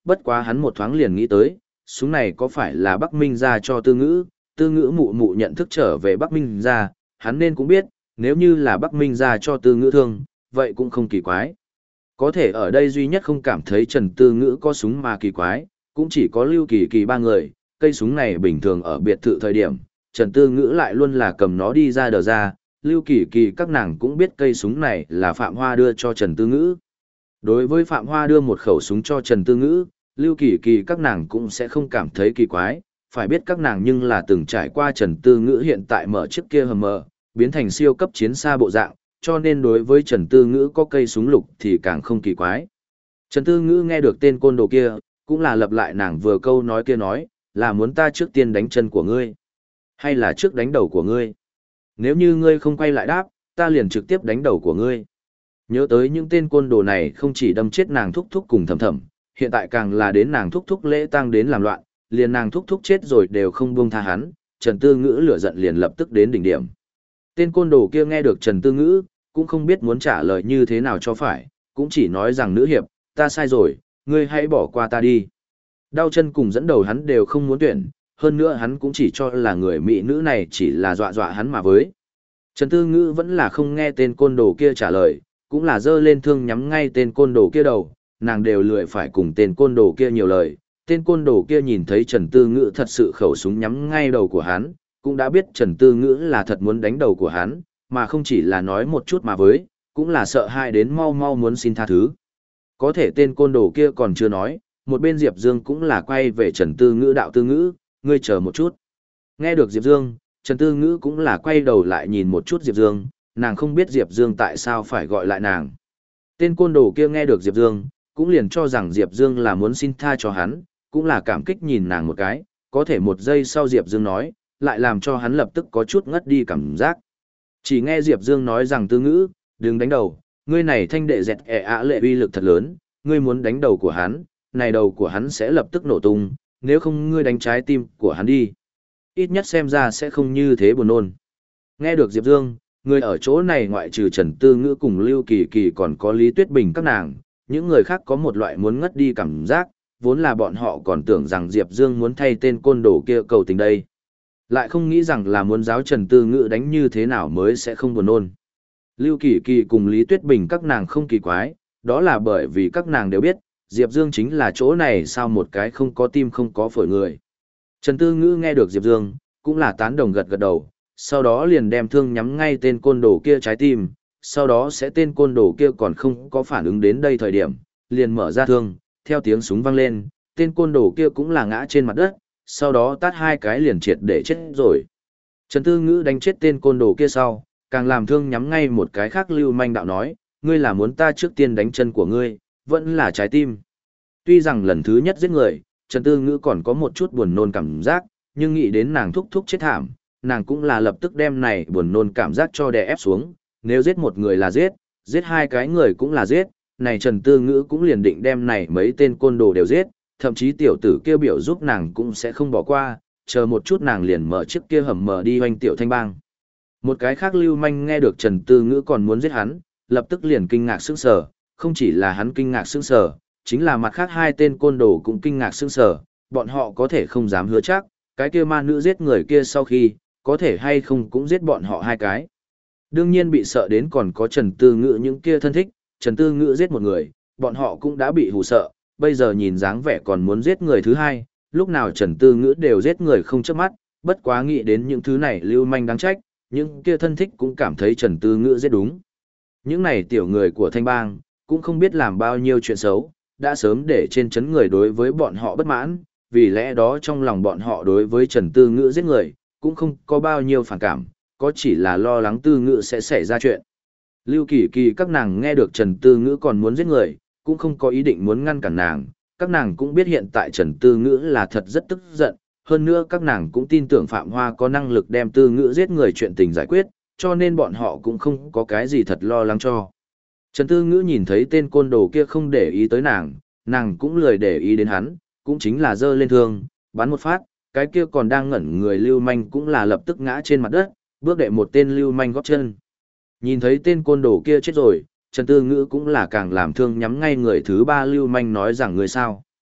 bất quá hắn một thoáng liền nghĩ tới, súng này có phải là Bắc Minh ra cho Tư Ngữ mụ mụ nhận thức trở về Bắc Minh ra, hắn nên cũng biết, nếu như là Bắc Minh ra cho Tư Ngữ thương, vậy cũng không kỳ quái. Có thể ở đây duy nhất không cảm thấy Trần Tư Ngữ có súng mà kỳ quái, cũng chỉ có Lưu Kỳ Kỳ ba người, cây súng này bình thường ở biệt thự thời điểm, Trần Tư Ngữ lại luôn là cầm nó đi ra đờ ra, Lưu Kỳ Kỳ các nàng cũng biết cây súng này là Phạm Hoa đưa cho Trần Tư Ngữ. Đối với Phạm Hoa đưa một khẩu súng cho Trần Tư Ngữ, Lưu Kỳ Kỳ các nàng cũng sẽ không cảm thấy kỳ quái, phải biết các nàng nhưng là từng trải qua Trần Tư Ngữ hiện tại mở chiếc kia hầm mờ, biến thành siêu cấp chiến xa bộ dạng, cho nên đối với Trần Tư Ngữ có cây súng lục thì càng không kỳ quái. Trần Tư Ngữ nghe được tên côn đồ kia, cũng là lặp lại nàng vừa câu nói kia nói, là muốn ta trước tiên đánh chân của ngươi, hay là trước đánh đầu của ngươi. Nếu như ngươi không quay lại đáp, ta liền trực tiếp đánh đầu của ngươi. Nhớ tới những tên côn đồ này không chỉ đâm chết nàng thúc thúc cùng thầm thầm, hiện tại càng là đến nàng thúc thúc lễ tang đến làm loạn, liền nàng thúc thúc chết rồi đều không buông tha hắn, Trần Tư Ngữ lửa giận liền lập tức đến đỉnh điểm. Tên côn đồ kia nghe được Trần Tư Ngữ, cũng không biết muốn trả lời như thế nào cho phải, cũng chỉ nói rằng nữ hiệp, ta sai rồi, ngươi hãy bỏ qua ta đi. Đau chân cùng dẫn đầu hắn đều không muốn tuyển, hơn nữa hắn cũng chỉ cho là người mỹ nữ này chỉ là dọa dọa hắn mà với. Trần Tư Ngữ vẫn là không nghe tên côn đồ kia trả lời, cũng là giơ lên thương nhắm ngay tên côn đồ kia đầu, nàng đều lười phải cùng tên côn đồ kia nhiều lời. Tên côn đồ kia nhìn thấy Trần Tư Ngữ thật sự khẩu súng nhắm ngay đầu của hắn, cũng đã biết Trần Tư Ngữ là thật muốn đánh đầu của hắn, mà không chỉ là nói một chút mà với, cũng là sợ hãi đến mau mau muốn xin tha thứ. Có thể tên côn đồ kia còn chưa nói, một bên Diệp Dương cũng là quay về Trần Tư Ngữ đạo Tư Ngữ, ngươi chờ một chút. Nghe được Diệp Dương, Trần Tư Ngữ cũng là quay đầu lại nhìn một chút Diệp Dương, nàng không biết Diệp Dương tại sao phải gọi lại nàng. Tên côn đồ kia nghe được Diệp Dương, cũng liền cho rằng Diệp Dương là muốn xin tha cho hắn, cũng là cảm kích nhìn nàng một cái, có thể một giây sau Diệp Dương nói, lại làm cho hắn lập tức có chút ngất đi cảm giác. Chỉ nghe Diệp Dương nói rằng Tư Ngữ, đừng đánh đầu, ngươi này thanh đệ dẹt lệ uy lực thật lớn, ngươi muốn đánh đầu của hắn, này đầu của hắn sẽ lập tức nổ tung, nếu không ngươi đánh trái tim của hắn đi. Ít nhất xem ra sẽ không như thế buồn nôn. Nghe được Diệp Dương, người ở chỗ này ngoại trừ Trần Tư Ngữ cùng Lưu Kỳ Kỳ còn có Lý Tuyết Bình các nàng, những người khác có một loại muốn ngất đi cảm giác, vốn là bọn họ còn tưởng rằng Diệp Dương muốn thay tên côn đồ kia cầu tình đây. Lại không nghĩ rằng là muốn giáo Trần Tư Ngữ đánh như thế nào mới sẽ không buồn nôn. Lưu Kỳ Kỳ cùng Lý Tuyết Bình các nàng không kỳ quái, đó là bởi vì các nàng đều biết, Diệp Dương chính là chỗ này sao một cái không có tim không có phổi người. Trần Tư Ngữ nghe được Diệp Dương, cũng là tán đồng gật gật đầu, sau đó liền đem thương nhắm ngay tên côn đồ kia trái tim, sau đó sẽ tên côn đồ kia còn không có phản ứng đến đây thời điểm, liền mở ra thương, theo tiếng súng vang lên, tên côn đồ kia cũng là ngã trên mặt đất, sau đó tát hai cái liền triệt để chết rồi. Trần Tư Ngữ đánh chết tên côn đồ kia sau, càng làm thương nhắm ngay một cái khác lưu manh đạo nói, ngươi là muốn ta trước tiên đánh chân của ngươi, vẫn là trái tim. Tuy rằng lần thứ nhất giết người, Trần Tư Ngữ còn có một chút buồn nôn cảm giác, nhưng nghĩ đến nàng thúc thúc chết thảm, nàng cũng là lập tức đem này buồn nôn cảm giác cho đè ép xuống, nếu giết một người là giết, giết hai cái người cũng là giết, này Trần Tư Ngữ cũng liền định đem này mấy tên côn đồ đều giết, thậm chí tiểu tử kia biểu giúp nàng cũng sẽ không bỏ qua, chờ một chút nàng liền mở chiếc kia hầm mở đi hoanh tiểu thanh bang. Một cái khác lưu manh nghe được Trần Tư Ngữ còn muốn giết hắn, lập tức liền kinh ngạc sững sờ, không chỉ là hắn kinh ngạc sững sờ, chính là mặt khác hai tên côn đồ cũng kinh ngạc sững sờ, bọn họ có thể không dám hứa chắc, cái kia ma nữ giết người kia sau khi, có thể hay không cũng giết bọn họ hai cái. Đương nhiên bị sợ đến còn có Trần Tư Ngữ những kia thân thích, Trần Tư Ngữ giết một người, bọn họ cũng đã bị hù sợ, bây giờ nhìn dáng vẻ còn muốn giết người thứ hai, lúc nào Trần Tư Ngữ đều giết người không chớp mắt, bất quá nghĩ đến những thứ này lưu manh đáng trách, những kia thân thích cũng cảm thấy Trần Tư Ngữ giết đúng. Những này tiểu người của Thanh Bang, cũng không biết làm bao nhiêu chuyện xấu, đã sớm để trên chấn người đối với bọn họ bất mãn, vì lẽ đó trong lòng bọn họ đối với Trần Tư Ngữ giết người, cũng không có bao nhiêu phản cảm, có chỉ là lo lắng Tư Ngữ sẽ xảy ra chuyện. Lưu Kỳ Kỳ các nàng nghe được Trần Tư Ngữ còn muốn giết người, cũng không có ý định muốn ngăn cản nàng, các nàng cũng biết hiện tại Trần Tư Ngữ là thật rất tức giận, hơn nữa các nàng cũng tin tưởng Phạm Hoa có năng lực đem Tư Ngữ giết người chuyện tình giải quyết, cho nên bọn họ cũng không có cái gì thật lo lắng cho. Trần Tư Ngữ nhìn thấy tên côn đồ kia không để ý tới nàng cũng lười để ý đến hắn, cũng chính là giơ lên thương, bắn một phát, cái kia còn đang ngẩn người lưu manh cũng là lập tức ngã trên mặt đất, bước đệ một tên lưu manh góp chân. Nhìn thấy tên côn đồ kia chết rồi, Trần Tư Ngữ cũng là càng làm thương nhắm ngay người thứ ba lưu manh nói rằng người sao.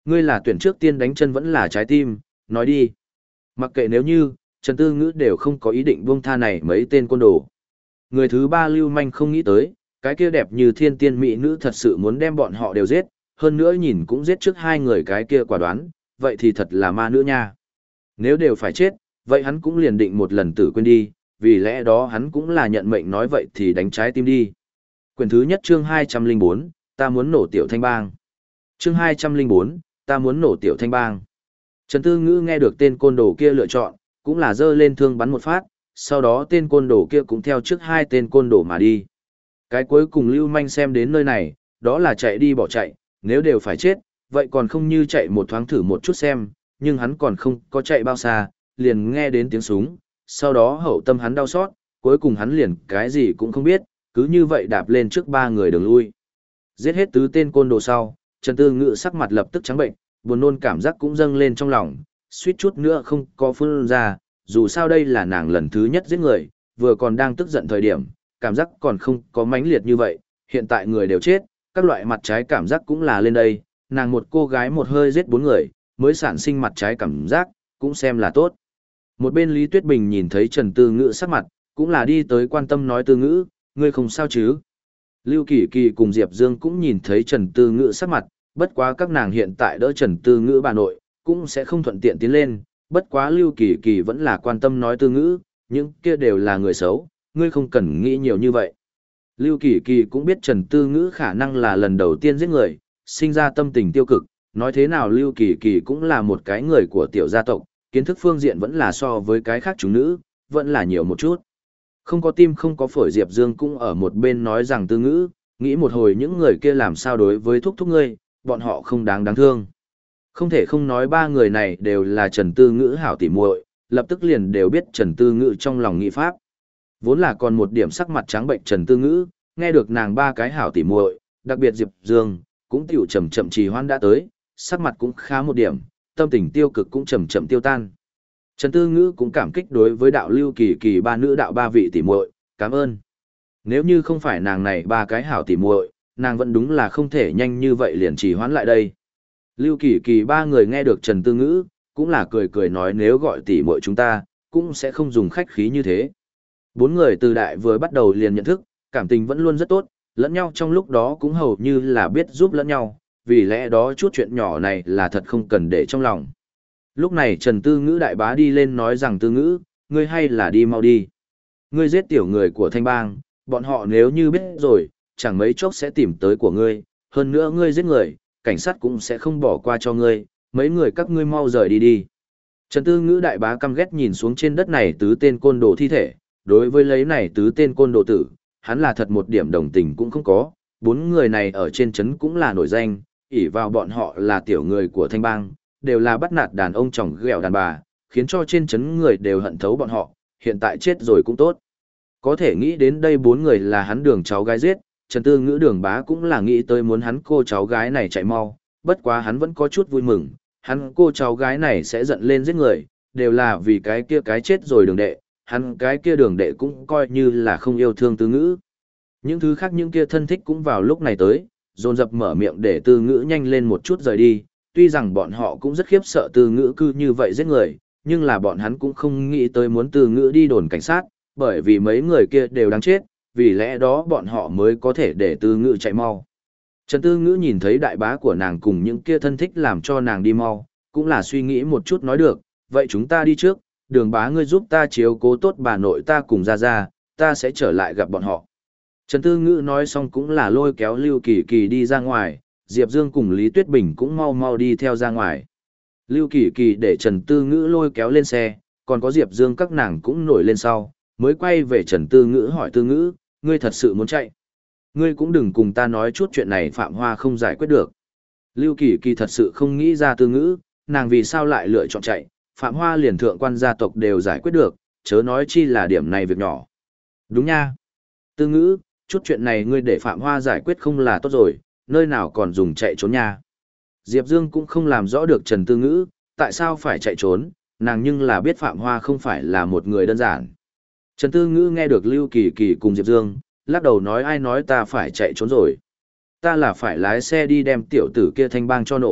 Ngươi là tuyển trước tiên đánh chân vẫn là trái tim, nói đi. Mặc kệ nếu như, Trần Tư Ngữ đều không có ý định buông tha này mấy tên côn đồ. Người thứ ba Lưu Manh không nghĩ tới, cái kia đẹp như thiên tiên mỹ nữ thật sự muốn đem bọn họ đều giết, hơn nữa nhìn cũng giết trước hai người cái kia quả đoán, vậy thì thật là ma nữ nha. Nếu đều phải chết, vậy hắn cũng liền định một lần tử quên đi, vì lẽ đó hắn cũng là nhận mệnh nói vậy thì đánh trái tim đi. Quyển thứ nhất chương 204, ta muốn nổ tiểu thanh bang. Chương 204, ta muốn nổ tiểu thanh bang. Trần Tư Ngữ nghe được tên côn đồ kia lựa chọn, cũng là giơ lên thương bắn một phát, sau đó tên côn đồ kia cũng theo trước hai tên côn đồ mà đi. Cái cuối cùng Lưu Manh xem đến nơi này, đó là chạy đi bỏ chạy, nếu đều phải chết, vậy còn không như chạy một thoáng thử một chút xem, nhưng hắn còn không có chạy bao xa, liền nghe đến tiếng súng, sau đó hậu tâm hắn đau xót, cuối cùng hắn liền cái gì cũng không biết, cứ như vậy đạp lên trước ba người đường lui. Giết hết tứ tên côn đồ sau, Trần Tư Ngữ sắc mặt lập tức trắng bệnh, buồn nôn cảm giác cũng dâng lên trong lòng, suýt chút nữa không có phun ra, dù sao đây là nàng lần thứ nhất giết người, vừa còn đang tức giận thời điểm, cảm giác còn không có mãnh liệt như vậy, hiện tại người đều chết, các loại mặt trái cảm giác cũng là lên đây, nàng một cô gái một hơi giết bốn người, mới sản sinh mặt trái cảm giác, cũng xem là tốt. Một bên Lý Tuyết Bình nhìn thấy Trần Tư Ngữ sắc mặt, cũng là đi tới quan tâm nói Tư Ngữ, ngươi không sao chứ? Lưu Kỳ Kỳ cùng Diệp Dương cũng nhìn thấy Trần Tư Ngữ sắc mặt, bất quá các nàng hiện tại đỡ Trần Tư Ngữ bà nội, cũng sẽ không thuận tiện tiến lên, bất quá Lưu Kỳ Kỳ vẫn là quan tâm nói Tư Ngữ, những kia đều là người xấu, ngươi không cần nghĩ nhiều như vậy. Lưu Kỳ Kỳ cũng biết Trần Tư Ngữ khả năng là lần đầu tiên giết người, sinh ra tâm tình tiêu cực, nói thế nào Lưu Kỳ Kỳ cũng là một cái người của tiểu gia tộc, kiến thức phương diện vẫn là so với cái khác chúng nữ, vẫn là nhiều một chút. Không có tim không có phổi Diệp Dương cũng ở một bên nói rằng Tư Ngữ, nghĩ một hồi những người kia làm sao đối với thúc ngươi, bọn họ không đáng thương. Không thể không nói ba người này đều là Trần Tư Ngữ hảo tỉ muội, lập tức liền đều biết Trần Tư Ngữ trong lòng nghĩ pháp. Vốn là còn một điểm sắc mặt trắng bệnh Trần Tư Ngữ, nghe được nàng ba cái hảo tỉ muội, đặc biệt Diệp Dương, cũng tiểu chậm chậm trì hoãn đã tới, sắc mặt cũng khá một điểm, tâm tình tiêu cực cũng chậm chậm tiêu tan. Trần Tư Ngữ cũng cảm kích đối với đạo Lưu Kỳ Kỳ ba nữ đạo ba vị tỉ muội, cảm ơn. Nếu như không phải nàng này ba cái hảo tỉ muội, nàng vẫn đúng là không thể nhanh như vậy liền trì hoãn lại đây. Lưu Kỳ Kỳ ba người nghe được Trần Tư Ngữ, cũng là cười cười nói nếu gọi tỉ muội chúng ta, cũng sẽ không dùng khách khí như thế. Bốn người từ đại vừa bắt đầu liền nhận thức, cảm tình vẫn luôn rất tốt, lẫn nhau trong lúc đó cũng hầu như là biết giúp lẫn nhau, vì lẽ đó chút chuyện nhỏ này là thật không cần để trong lòng. Lúc này Trần Tư Ngữ đại bá đi lên nói rằng Tư Ngữ, ngươi hay là đi mau đi. Ngươi giết tiểu người của Thanh Bang, bọn họ nếu như biết rồi, chẳng mấy chốc sẽ tìm tới của ngươi, hơn nữa ngươi giết người, cảnh sát cũng sẽ không bỏ qua cho ngươi, mấy người các ngươi mau rời đi đi. Trần Tư Ngữ đại bá căm ghét nhìn xuống trên đất này tứ tên côn đồ thi thể, đối với lấy này tứ tên côn đồ tử, hắn là thật một điểm đồng tình cũng không có, bốn người này ở trên trấn cũng là nổi danh, ỷ vào bọn họ là tiểu người của Thanh Bang, đều là bắt nạt đàn ông chồng ghẹo đàn bà, khiến cho trên trấn người đều hận thấu bọn họ, hiện tại chết rồi cũng tốt. Có thể nghĩ đến đây bốn người là hắn đường cháu gái giết, Trần Tư Ngữ đường bá cũng là nghĩ tới muốn hắn cô cháu gái này chạy mau, bất quá hắn vẫn có chút vui mừng, hắn cô cháu gái này sẽ giận lên giết người, đều là vì cái kia cái chết rồi đường đệ, hắn cái kia đường đệ cũng coi như là không yêu thương Tư Ngữ. Những thứ khác những kia thân thích cũng vào lúc này tới, dồn dập mở miệng để Tư Ngữ nhanh lên một chút rời đi, tuy rằng bọn họ cũng rất khiếp sợ Tư Ngữ cư như vậy giết người, nhưng là bọn hắn cũng không nghĩ tới muốn Tư Ngữ đi đồn cảnh sát, bởi vì mấy người kia đều đáng chết, vì lẽ đó bọn họ mới có thể để Tư Ngữ chạy mau. Trần Tư Ngữ nhìn thấy đại bá của nàng cùng những kia thân thích làm cho nàng đi mau, cũng là suy nghĩ một chút nói được, vậy chúng ta đi trước, đường bá ngươi giúp ta chiếu cố tốt bà nội ta cùng ra, ta sẽ trở lại gặp bọn họ. Trần Tư Ngữ nói xong cũng là lôi kéo Lưu Kỳ Kỳ đi ra ngoài, Diệp Dương cùng Lý Tuyết Bình cũng mau mau đi theo ra ngoài. Lưu Kỳ Kỳ để Trần Tư Ngữ lôi kéo lên xe, còn có Diệp Dương các nàng cũng nổi lên sau, mới quay về Trần Tư Ngữ hỏi Tư Ngữ, ngươi thật sự muốn chạy? Ngươi cũng đừng cùng ta nói chút chuyện này Phạm Hoa không giải quyết được. Lưu Kỳ Kỳ thật sự không nghĩ ra Tư Ngữ, nàng vì sao lại lựa chọn chạy, Phạm Hoa liền thượng quan gia tộc đều giải quyết được, chớ nói chi là điểm này việc nhỏ. Đúng nha. Tư Ngữ, chút chuyện này ngươi để Phạm Hoa giải quyết không là tốt rồi, nơi nào còn dùng chạy trốn nha. Diệp Dương cũng không làm rõ được Trần Tư Ngữ, tại sao phải chạy trốn, nàng nhưng là biết Phạm Hoa không phải là một người đơn giản. Trần Tư Ngữ nghe được Lưu Kỳ Kỳ cùng Diệp Dương, lắc đầu nói ai nói ta phải chạy trốn rồi. Ta là phải lái xe đi đem tiểu tử kia Thanh Bang cho nổ,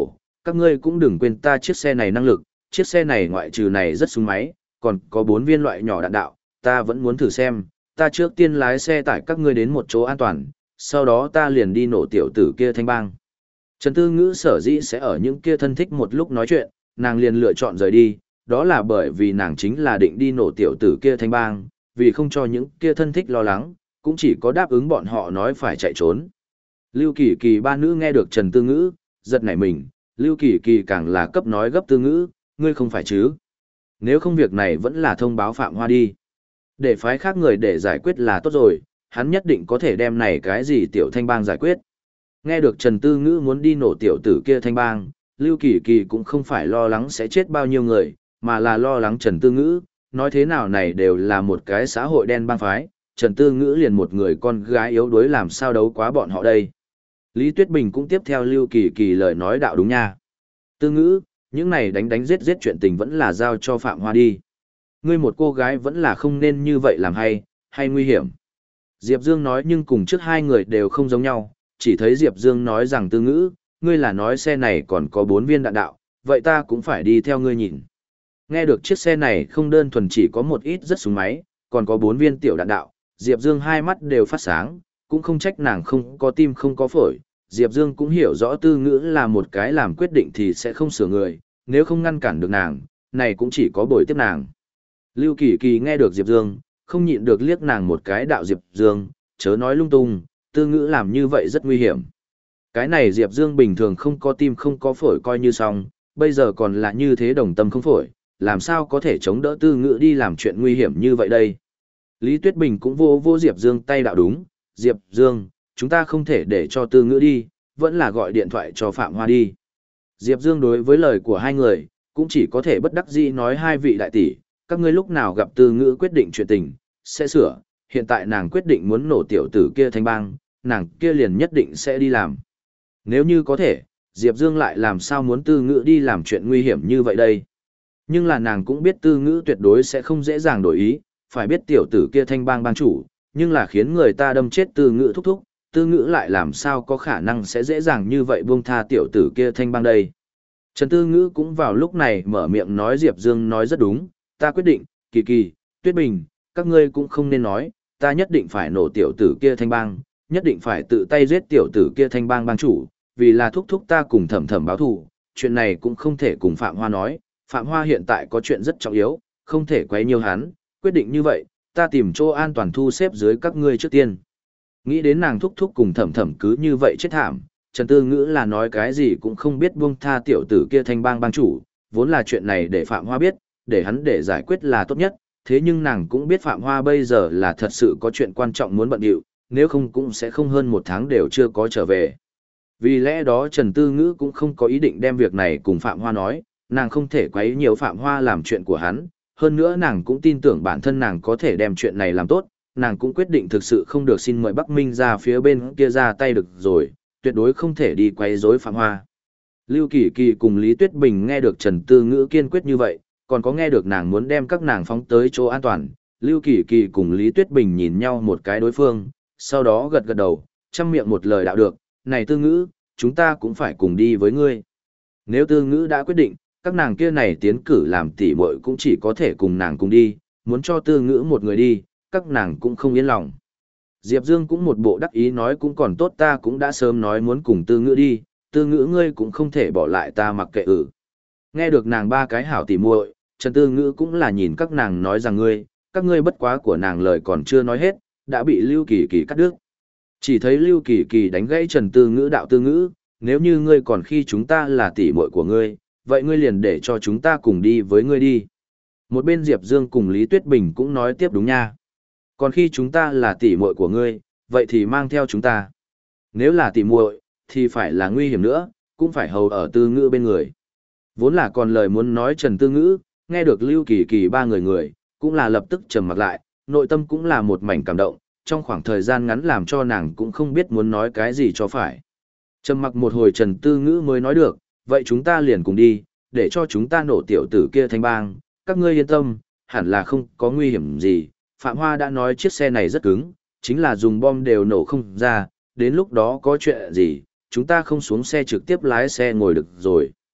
các ngươi cũng đừng quên ta chiếc xe này năng lực, chiếc xe này ngoại trừ này rất súng máy, còn có 4 viên loại nhỏ đạn đạo, ta vẫn muốn thử xem, ta trước tiên lái xe tải các ngươi đến một chỗ an toàn, sau đó ta liền đi nổ tiểu tử kia thanh bang. Trần Tư Ngữ sở dĩ sẽ ở những kia thân thích một lúc nói chuyện, nàng liền lựa chọn rời đi, đó là bởi vì nàng chính là định đi nổ tiểu tử kia thanh bang, vì không cho những kia thân thích lo lắng, cũng chỉ có đáp ứng bọn họ nói phải chạy trốn. Lưu Kỳ Kỳ ba nữ nghe được Trần Tư Ngữ, giật nảy mình, Lưu Kỳ Kỳ càng là cấp nói gấp Tư Ngữ, ngươi không phải chứ? Nếu không việc này vẫn là thông báo Phạm Hoa đi. Để phái khác người để giải quyết là tốt rồi, hắn nhất định có thể đem này cái gì tiểu thanh bang giải quyết. Nghe được Trần Tư Ngữ muốn đi nổ tiểu tử kia thanh bang, Lưu Kỳ Kỳ cũng không phải lo lắng sẽ chết bao nhiêu người, mà là lo lắng Trần Tư Ngữ, nói thế nào này đều là một cái xã hội đen bang phái, Trần Tư Ngữ liền một người con gái yếu đuối làm sao đấu quá bọn họ đây. Lý Tuyết Bình cũng tiếp theo Lưu Kỳ Kỳ lời nói đạo đúng nha. Tư Ngữ, những này đánh giết chuyện tình vẫn là giao cho Phạm Hoa đi. Ngươi một cô gái vẫn là không nên như vậy làm hay nguy hiểm. Diệp Dương nói nhưng cùng trước hai người đều không giống nhau, chỉ thấy Diệp Dương nói rằng Tư Ngữ, ngươi là nói xe này còn có 4 viên đạn đạo, vậy ta cũng phải đi theo ngươi nhìn. Nghe được chiếc xe này không đơn thuần chỉ có một ít rất súng máy, còn có 4 viên tiểu đạn đạo, Diệp Dương hai mắt đều phát sáng, cũng không trách nàng không có tim không có phổi. Diệp Dương cũng hiểu rõ Tư Ngữ là một cái làm quyết định thì sẽ không sửa người, nếu không ngăn cản được nàng, này cũng chỉ có bồi tiếp nàng. Lưu Kỳ Kỳ nghe được Diệp Dương, không nhịn được liếc nàng một cái đạo Diệp Dương, chớ nói lung tung, Tư Ngữ làm như vậy rất nguy hiểm. Cái này Diệp Dương bình thường không có tim không có phổi coi như xong, bây giờ còn là như thế đồng tâm không phổi, làm sao có thể chống đỡ Tư Ngữ đi làm chuyện nguy hiểm như vậy đây. Lý Tuyết Bình cũng vô Diệp Dương tay đạo đúng, Diệp Dương, chúng ta không thể để cho Tư Ngữ đi, vẫn là gọi điện thoại cho Phạm Hoa đi. Diệp Dương đối với lời của hai người, cũng chỉ có thể bất đắc dĩ nói hai vị đại tỷ, các ngươi lúc nào gặp Tư Ngữ quyết định chuyện tình, sẽ sửa, hiện tại nàng quyết định muốn nổ tiểu tử kia thanh bang, nàng kia liền nhất định sẽ đi làm. Nếu như có thể, Diệp Dương lại làm sao muốn Tư Ngữ đi làm chuyện nguy hiểm như vậy đây. Nhưng là nàng cũng biết Tư Ngữ tuyệt đối sẽ không dễ dàng đổi ý, phải biết tiểu tử kia thanh bang bang chủ, nhưng là khiến người ta đâm chết Tư Ngữ thúc thúc, Tư Ngữ lại làm sao có khả năng sẽ dễ dàng như vậy buông tha tiểu tử kia thanh bang đây. Trần Tư Ngữ cũng vào lúc này mở miệng nói Diệp Dương nói rất đúng, ta quyết định, Kỳ Kỳ, Tuyết Bình, các ngươi cũng không nên nói, ta nhất định phải nổ tiểu tử kia thanh bang, nhất định phải tự tay giết tiểu tử kia thanh bang bang chủ, vì là thúc thúc ta cùng Thẩm Thẩm báo thù, chuyện này cũng không thể cùng Phạm Hoa nói, Phạm Hoa hiện tại có chuyện rất trọng yếu, không thể quấy nhiều hắn, quyết định như vậy, ta tìm chỗ an toàn thu xếp dưới các ngươi trước tiên. Nghĩ đến nàng thúc thúc cùng Thẩm Thẩm cứ như vậy chết thảm, Trần Tư Ngữ là nói cái gì cũng không biết buông tha tiểu tử kia thanh bang bang chủ, vốn là chuyện này để Phạm Hoa biết, để hắn để giải quyết là tốt nhất, thế nhưng nàng cũng biết Phạm Hoa bây giờ là thật sự có chuyện quan trọng muốn bận điệu, nếu không cũng sẽ không hơn 1 tháng đều chưa có trở về. Vì lẽ đó Trần Tư Ngữ cũng không có ý định đem việc này cùng Phạm Hoa nói, nàng không thể quấy nhiều Phạm Hoa làm chuyện của hắn, hơn nữa nàng cũng tin tưởng bản thân nàng có thể đem chuyện này làm tốt, nàng cũng quyết định thực sự không được xin mời Bắc Minh ra phía bên kia ra tay được rồi, tuyệt đối không thể đi quấy rối Phạm Hoa. Lưu Kỳ Kỳ cùng Lý Tuyết Bình nghe được Trần Tư Ngữ kiên quyết như vậy, còn có nghe được nàng muốn đem các nàng phóng tới chỗ an toàn, Lưu Kỳ Kỳ cùng Lý Tuyết Bình nhìn nhau một cái đối phương, sau đó gật gật đầu, trăm miệng một lời đạo được, này Tư Ngữ, chúng ta cũng phải cùng đi với ngươi. Nếu Tư Ngữ đã quyết định, các nàng kia này tiến cử làm tỷ muội cũng chỉ có thể cùng nàng cùng đi, muốn cho Tư Ngữ một người đi, các nàng cũng không yên lòng. Diệp Dương cũng một bộ đắc ý nói cũng còn tốt, ta cũng đã sớm nói muốn cùng Tư Ngữ đi, Tư Ngữ ngươi cũng không thể bỏ lại ta mặc kệ Nghe được nàng ba cái hảo tỷ muội, Trần Tư Ngữ cũng là nhìn các nàng nói rằng các ngươi bất quá của nàng lời còn chưa nói hết, đã bị Lưu Kỳ Kỳ cắt đứt. Chỉ thấy Lưu Kỳ Kỳ đánh gãy Trần Tư Ngữ đạo Tư Ngữ, nếu như ngươi còn khi chúng ta là tỷ muội của ngươi, vậy ngươi liền để cho chúng ta cùng đi với ngươi đi. Một bên Diệp Dương cùng Lý Tuyết Bình cũng nói tiếp đúng nha. Còn khi chúng ta là tỷ muội của ngươi, vậy thì mang theo chúng ta. Nếu là tỷ muội, thì phải là nguy hiểm nữa, cũng phải hầu ở Tư Ngữ bên người. Vốn là còn lời muốn nói Trần Tư Ngữ, nghe được Lưu Kỳ Kỳ ba người, cũng là lập tức trầm mặt lại, nội tâm cũng là một mảnh cảm động, trong khoảng thời gian ngắn làm cho nàng cũng không biết muốn nói cái gì cho phải. Trầm mặc một hồi Trần Tư Ngữ mới nói được, vậy chúng ta liền cùng đi, để cho chúng ta nổ tiểu tử kia thanh bang, các ngươi yên tâm, hẳn là không có nguy hiểm gì. Phạm Hoa đã nói chiếc xe này rất cứng, chính là dùng bom đều nổ không ra, đến lúc đó có chuyện gì, chúng ta không xuống xe trực tiếp lái xe ngồi được rồi.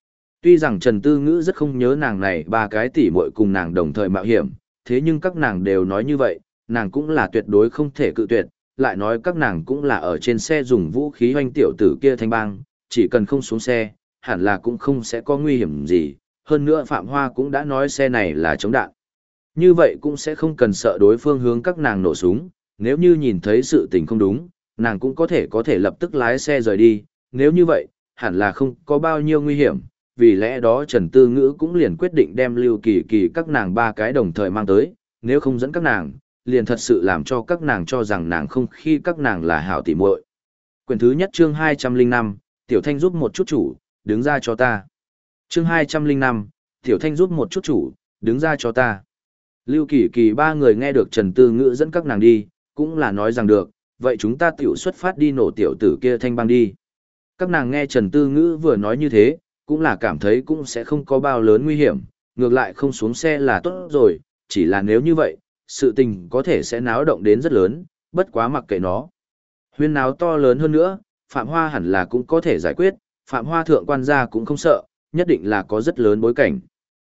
Tuy rằng Trần Tư Ngữ rất không nhớ nàng này ba cái tỷ muội cùng nàng đồng thời mạo hiểm, thế nhưng các nàng đều nói như vậy, nàng cũng là tuyệt đối không thể cự tuyệt, lại nói các nàng cũng là ở trên xe dùng vũ khí hoanh tiểu tử kia Thanh Bang, chỉ cần không xuống xe, hẳn là cũng không sẽ có nguy hiểm gì, hơn nữa Phạm Hoa cũng đã nói xe này là chống đạn. Như vậy cũng sẽ không cần sợ đối phương hướng các nàng nổ súng, nếu như nhìn thấy sự tình không đúng, nàng cũng có thể lập tức lái xe rời đi, nếu như vậy, hẳn là không có bao nhiêu nguy hiểm, vì lẽ đó Trần Tư Ngữ cũng liền quyết định đem Lưu Kỳ Kỳ các nàng ba cái đồng thời mang tới, nếu không dẫn các nàng, liền thật sự làm cho các nàng cho rằng nàng không khi các nàng là hảo tỉ muội. Quyển thứ nhất chương 205, Tiểu Thanh giúp một chút chủ, đứng ra cho ta. Chương 205, Tiểu Thanh giúp một chút chủ, đứng ra cho ta. Lưu Kỳ Kỳ ba người nghe được Trần Tư Ngữ dẫn các nàng đi, cũng là nói rằng được, vậy chúng ta tiểu xuất phát đi nổ tiểu tử kia Thanh Bang đi. Các nàng nghe Trần Tư Ngữ vừa nói như thế, cũng là cảm thấy cũng sẽ không có bao lớn nguy hiểm, ngược lại không xuống xe là tốt rồi, chỉ là nếu như vậy, sự tình có thể sẽ náo động đến rất lớn, bất quá mặc kệ nó. Huyên náo to lớn hơn nữa, Phạm Hoa hẳn là cũng có thể giải quyết, Phạm Hoa thượng quan gia cũng không sợ, nhất định là có rất lớn bối cảnh.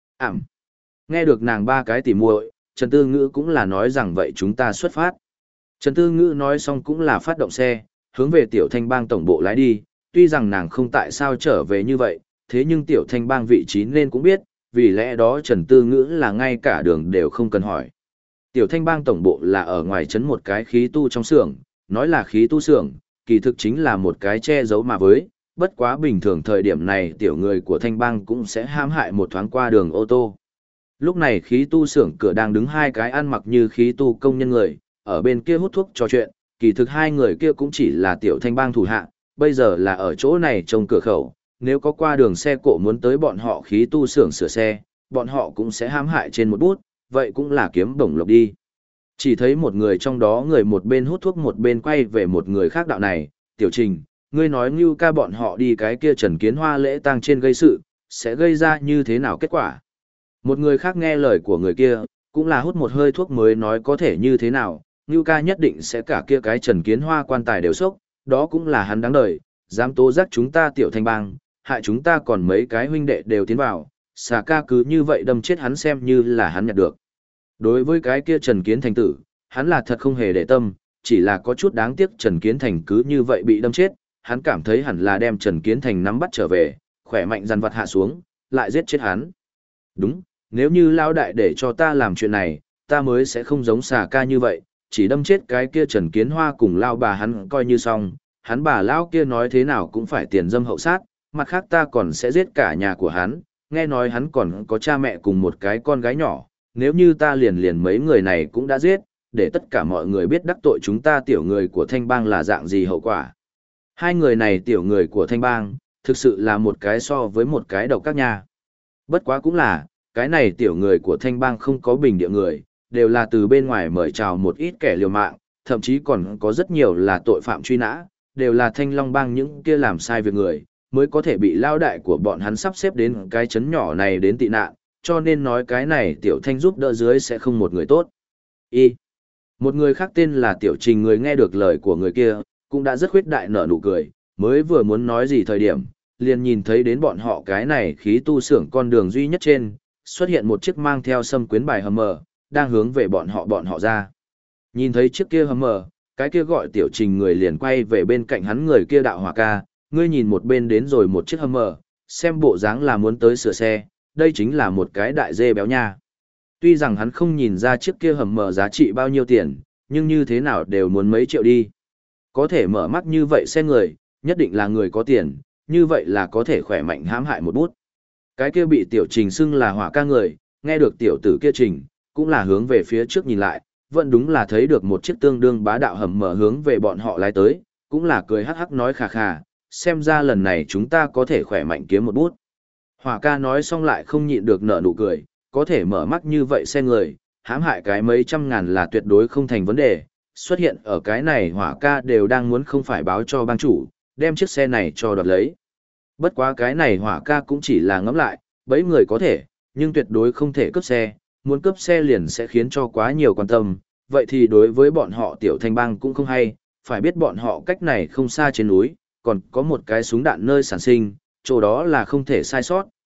Nghe được nàng ba cái tỉ muội, Trần Tư Ngữ cũng là nói rằng vậy chúng ta xuất phát. Trần Tư Ngữ nói xong cũng là phát động xe, hướng về Tiểu Thanh Bang tổng bộ lái đi, tuy rằng nàng không tại sao trở về như vậy, thế nhưng Tiểu Thanh Bang vị trí nên cũng biết, vì lẽ đó Trần Tư Ngữ là ngay cả đường đều không cần hỏi. Tiểu Thanh Bang tổng bộ là ở ngoài trấn một cái khí tu trong xưởng, nói là khí tu xưởng, kỳ thực chính là một cái che giấu mà với, bất quá bình thường thời điểm này tiểu người của Thanh Bang cũng sẽ hãm hại một thoáng qua đường ô tô. Lúc này khí tu xưởng cửa đang đứng hai cái ăn mặc như khí tu công nhân người, ở bên kia hút thuốc trò chuyện, kỳ thực hai người kia cũng chỉ là Tiểu Thanh Bang thủ hạ, bây giờ là ở chỗ này trông cửa khẩu, nếu có qua đường xe cộ muốn tới bọn họ khí tu xưởng sửa xe, bọn họ cũng sẽ hãm hại trên một bút, vậy cũng là kiếm bổng lộc đi. Chỉ thấy một người trong đó người một bên hút thuốc một bên quay về một người khác đạo này, Tiểu Trình, ngươi nói Ngưu ca bọn họ đi cái kia Trần Kiến Hoa lễ tang trên gây sự, sẽ gây ra như thế nào kết quả? Một người khác nghe lời của người kia, cũng là hút một hơi thuốc mới nói có thể như thế nào, Ngưu ca nhất định sẽ cả kia cái Trần Kiến Hoa quan tài đều sốc, đó cũng là hắn đáng đời, dám tố giác chúng ta Tiểu Thanh Bang, hại chúng ta còn mấy cái huynh đệ đều tiến vào, xà ca cứ như vậy đâm chết hắn xem như là hắn nhặt được. Đối với cái kia Trần Kiến Thành tử, hắn là thật không hề để tâm, chỉ là có chút đáng tiếc Trần Kiến Thành cứ như vậy bị đâm chết, hắn cảm thấy hẳn là đem Trần Kiến Thành nắm bắt trở về, khỏe mạnh dằn vặt hạ xuống, lại giết chết hắn. Đúng, nếu như lao đại để cho ta làm chuyện này, ta mới sẽ không giống xà ca như vậy, chỉ đâm chết cái kia Trần Kiến Hoa cùng lao bà hắn coi như xong, hắn bà lao kia nói thế nào cũng phải tiền dâm hậu sát, mặt khác ta còn sẽ giết cả nhà của hắn, nghe nói hắn còn có cha mẹ cùng một cái con gái nhỏ, nếu như ta liền mấy người này cũng đã giết, để tất cả mọi người biết đắc tội chúng ta tiểu người của Thanh Bang là dạng gì hậu quả. Hai người này tiểu người của Thanh Bang, thực sự là một cái so với một cái độc các nhà. Bất quá cũng là, cái này tiểu người của Thanh Bang không có bình địa người, đều là từ bên ngoài mời chào một ít kẻ liều mạng, thậm chí còn có rất nhiều là tội phạm truy nã, đều là Thanh Long Bang những kia làm sai việc người, mới có thể bị lao đại của bọn hắn sắp xếp đến cái chấn nhỏ này đến tị nạn, cho nên nói cái này Tiểu Thanh giúp đỡ dưới sẽ không một người tốt. Một người khác tên là Tiểu Trình, người nghe được lời của người kia, cũng đã rất khuyết đại nở nụ cười, mới vừa muốn nói gì thời điểm, liền nhìn thấy đến bọn họ cái này khí tu xưởng con đường duy nhất trên, xuất hiện một chiếc mang theo sâm quyến bài hầm mờ, đang hướng về bọn họ ra. Nhìn thấy chiếc kia hầm mờ, cái kia gọi Tiểu Trình người liền quay về bên cạnh hắn người kia đạo hỏa ca, ngươi nhìn một bên đến rồi một chiếc hầm mờ, xem bộ dáng là muốn tới sửa xe, đây chính là một cái đại dê béo nha. Tuy rằng hắn không nhìn ra chiếc kia hầm mờ giá trị bao nhiêu tiền, nhưng như thế nào đều muốn mấy triệu đi. Có thể mở mắt như vậy xe người, nhất định là người có tiền, như vậy là có thể khỏe mạnh hãm hại một bút. Cái kia bị Tiểu Trình xưng là hỏa ca người, nghe được tiểu tử kia Trình, cũng là hướng về phía trước nhìn lại, vẫn đúng là thấy được một chiếc tương đương bá đạo hầm mở hướng về bọn họ lái tới, cũng là cười hắc hắc nói khà khà, xem ra lần này chúng ta có thể khỏe mạnh kiếm một bút. Hỏa ca nói xong lại không nhịn được nở nụ cười, có thể mở mắt như vậy xe người, hãm hại cái mấy trăm ngàn là tuyệt đối không thành vấn đề, xuất hiện ở cái này hỏa ca đều đang muốn không phải báo cho bang chủ, đem chiếc xe này cho đoạt lấy. Bất quá cái này hỏa ca cũng chỉ là ngẫm lại, bấy người có thể, nhưng tuyệt đối không thể cướp xe, muốn cướp xe liền sẽ khiến cho quá nhiều quan tâm, vậy thì đối với bọn họ Tiểu Thanh Bang cũng không hay, phải biết bọn họ cách này không xa trên núi, còn có một cái súng đạn nơi sản sinh, chỗ đó là không thể sai sót,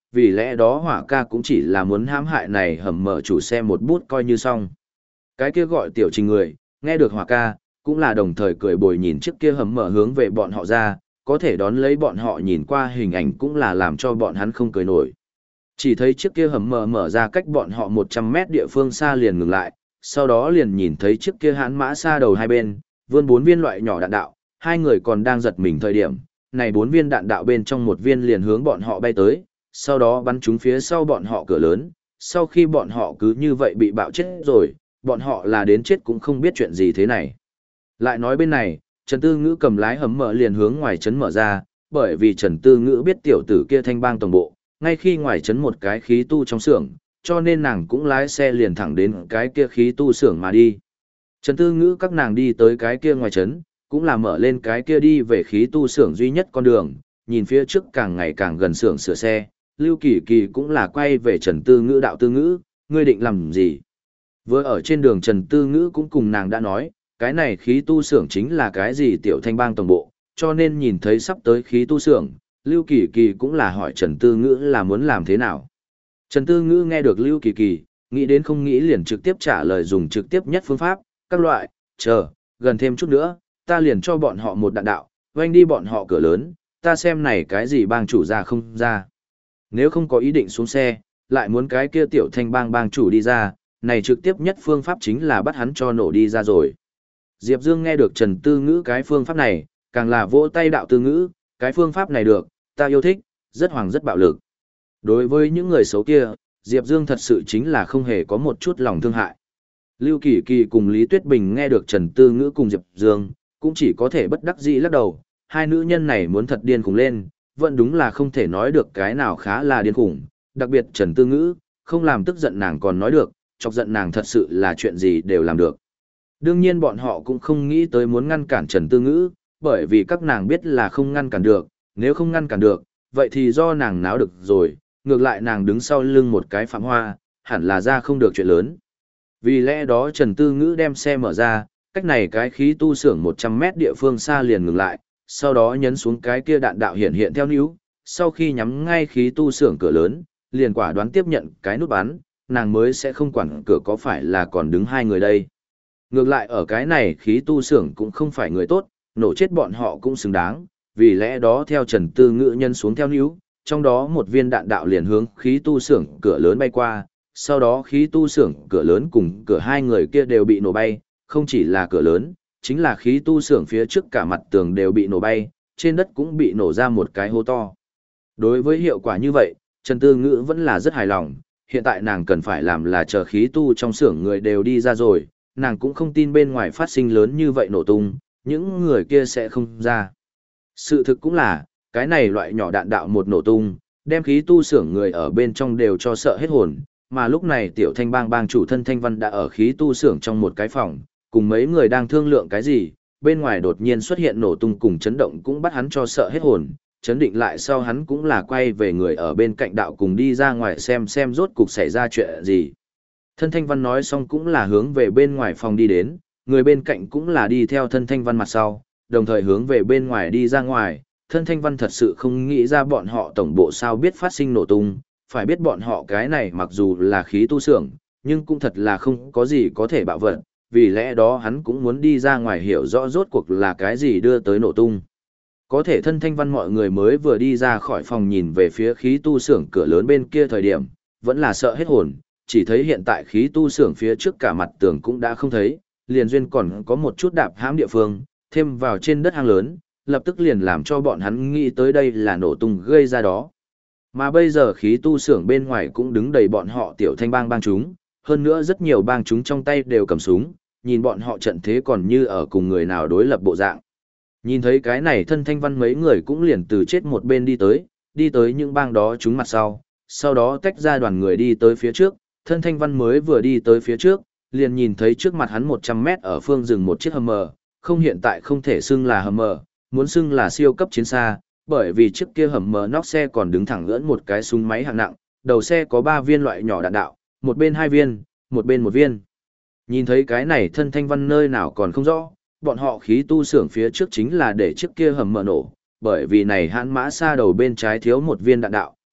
vì lẽ đó Hỏa ca cũng chỉ là muốn hãm hại này hầm mở chủ xe một bút coi như xong. Cái kia gọi Tiểu Trình người, nghe được Hỏa ca, cũng là đồng thời cười bồi nhìn chiếc kia hầm mở hướng về bọn họ ra, có thể đón lấy bọn họ nhìn qua hình ảnh cũng là làm cho bọn hắn không cười nổi. Chỉ thấy chiếc kia hầm mở ra cách bọn họ 100 mét địa phương xa liền ngừng lại, sau đó liền nhìn thấy chiếc kia hãn mã xa đầu hai bên, vươn 4 viên loại nhỏ đạn đạo, hai người còn đang giật mình thời điểm, này 4 viên đạn đạo bên trong một viên liền hướng bọn họ bay tới, sau đó bắn trúng phía sau bọn họ cửa lớn, sau khi bọn họ cứ như vậy bị bạo chết rồi, bọn họ là đến chết cũng không biết chuyện gì thế này. Lại nói bên này, Trần Tư Ngữ cầm lái hầm mở liền hướng ngoài trấn mở ra, bởi vì Trần Tư Ngữ biết tiểu tử kia thanh bang tổng bộ, ngay khi ngoài trấn một cái khí tu trong xưởng, cho nên nàng cũng lái xe liền thẳng đến cái kia khí tu xưởng mà đi. Trần Tư Ngữ các nàng đi tới cái kia ngoài trấn, cũng là mở lên cái kia đi về khí tu xưởng duy nhất con đường, nhìn phía trước càng ngày càng gần xưởng sửa xe, Lưu Kỳ Kỳ cũng là quay về Trần Tư Ngữ đạo Tư Ngữ, ngươi định làm gì? Vừa ở trên đường Trần Tư Ngữ cũng cùng nàng đã nói, cái này khí tu xưởng chính là cái gì tiểu thanh bang tổng bộ, cho nên nhìn thấy sắp tới khí tu xưởng, Lưu Kỳ Kỳ cũng là hỏi Trần Tư Ngữ là muốn làm thế nào. Trần Tư Ngữ nghe được Lưu Kỳ Kỳ, nghĩ đến không nghĩ liền trực tiếp trả lời dùng trực tiếp nhất phương pháp, các loại, chờ, gần thêm chút nữa, ta liền cho bọn họ một đạn đạo, oanh đi bọn họ cửa lớn, ta xem này cái gì bang chủ ra không ra. Nếu không có ý định xuống xe, lại muốn cái kia tiểu thanh bang chủ đi ra, này trực tiếp nhất phương pháp chính là bắt hắn cho nổ đi ra rồi. Diệp Dương nghe được Trần Tư Ngữ cái phương pháp này, càng là vỗ tay đạo Tư Ngữ, cái phương pháp này được, ta yêu thích, rất hoàng rất bạo lực. Đối với những người xấu kia, Diệp Dương thật sự chính là không hề có một chút lòng thương hại. Lưu Kỳ Kỳ cùng Lý Tuyết Bình nghe được Trần Tư Ngữ cùng Diệp Dương, cũng chỉ có thể bất đắc dĩ lắc đầu, hai nữ nhân này muốn thật điên khủng lên, vẫn đúng là không thể nói được cái nào khá là điên khủng, đặc biệt Trần Tư Ngữ, không làm tức giận nàng còn nói được, chọc giận nàng thật sự là chuyện gì đều làm được. Đương nhiên bọn họ cũng không nghĩ tới muốn ngăn cản Trần Tư Ngữ, bởi vì các nàng biết là không ngăn cản được, nếu không ngăn cản được, vậy thì do nàng náo được rồi, ngược lại nàng đứng sau lưng một cái phạm hoa, hẳn là ra không được chuyện lớn. Vì lẽ đó Trần Tư Ngữ đem xe mở ra, cách này cái khí tu xưởng 100 mét địa phương xa liền ngừng lại, sau đó nhấn xuống cái kia đạn đạo hiện theo níu, sau khi nhắm ngay khí tu xưởng cửa lớn, liền quả đoán tiếp nhận cái nút bắn, nàng mới sẽ không quản cửa có phải là còn đứng hai người đây. Ngược lại ở cái này khí tu xưởng cũng không phải người tốt, nổ chết bọn họ cũng xứng đáng, vì lẽ đó theo Trần Tư Ngữ nhân xuống theo níu, trong đó một viên đạn đạo liền hướng khí tu xưởng cửa lớn bay qua, sau đó khí tu xưởng cửa lớn cùng cửa hai người kia đều bị nổ bay, không chỉ là cửa lớn, chính là khí tu xưởng phía trước cả mặt tường đều bị nổ bay, trên đất cũng bị nổ ra một cái hố to. Đối với hiệu quả như vậy, Trần Tư Ngữ vẫn là rất hài lòng, hiện tại nàng cần phải làm là chờ khí tu trong xưởng người đều đi ra rồi, nàng cũng không tin bên ngoài phát sinh lớn như vậy nổ tung, những người kia sẽ không ra. Sự thực cũng là, cái này loại nhỏ đạn đạo một nổ tung, đem khí tu xưởng người ở bên trong đều cho sợ hết hồn, mà lúc này tiểu thanh bang chủ thân Thanh Văn đã ở khí tu xưởng trong một cái phòng, cùng mấy người đang thương lượng cái gì, bên ngoài đột nhiên xuất hiện nổ tung cùng chấn động cũng bắt hắn cho sợ hết hồn, chấn định lại sau hắn cũng là quay về người ở bên cạnh đạo cùng đi ra ngoài xem rốt cục xảy ra chuyện gì. Thân Thanh Văn nói xong cũng là hướng về bên ngoài phòng đi đến, người bên cạnh cũng là đi theo thân Thanh Văn mặt sau, đồng thời hướng về bên ngoài đi ra ngoài. Thân Thanh Văn thật sự không nghĩ ra bọn họ tổng bộ sao biết phát sinh nổ tung, phải biết bọn họ cái này mặc dù là khí tu xưởng, nhưng cũng thật là không có gì có thể bạo vật, vì lẽ đó hắn cũng muốn đi ra ngoài hiểu rõ rốt cuộc là cái gì đưa tới nổ tung. Có thể thân Thanh Văn mọi người mới vừa đi ra khỏi phòng nhìn về phía khí tu xưởng cửa lớn bên kia thời điểm, vẫn là sợ hết hồn, chỉ thấy hiện tại khí tu xưởng phía trước cả mặt tường cũng đã không thấy, liền duyên còn có một chút đạp hãm địa phương, thêm vào trên đất hang lớn, lập tức liền làm cho bọn hắn nghĩ tới đây là nổ tung gây ra đó. Mà bây giờ khí tu xưởng bên ngoài cũng đứng đầy bọn họ tiểu thanh bang chúng, hơn nữa rất nhiều bang chúng trong tay đều cầm súng, nhìn bọn họ trận thế còn như ở cùng người nào đối lập bộ dạng. Nhìn thấy cái này thân Thanh Văn mấy người cũng liền từ chết một bên đi tới những bang đó chúng mặt sau đó tách ra đoàn người đi tới phía trước, thân Thanh Văn mới vừa đi tới phía trước, liền nhìn thấy trước mặt hắn 100 mét ở phương rừng một chiếc Hummer, không hiện tại không thể xưng là Hummer, muốn xưng là siêu cấp chiến xa, bởi vì chiếc kia Hummer nóc xe còn đứng thẳng ưỡn một cái súng máy hạng nặng, đầu xe có 3 viên loại nhỏ đạn đạo, một bên 2 viên, một bên 1 viên. Nhìn thấy cái này thân Thanh Văn nơi nào còn không rõ, bọn họ khí tu xưởng phía trước chính là để chiếc kia Hummer nổ, bởi vì này hãn mã xa đầu bên trái thiếu 1 viên đạn đạo,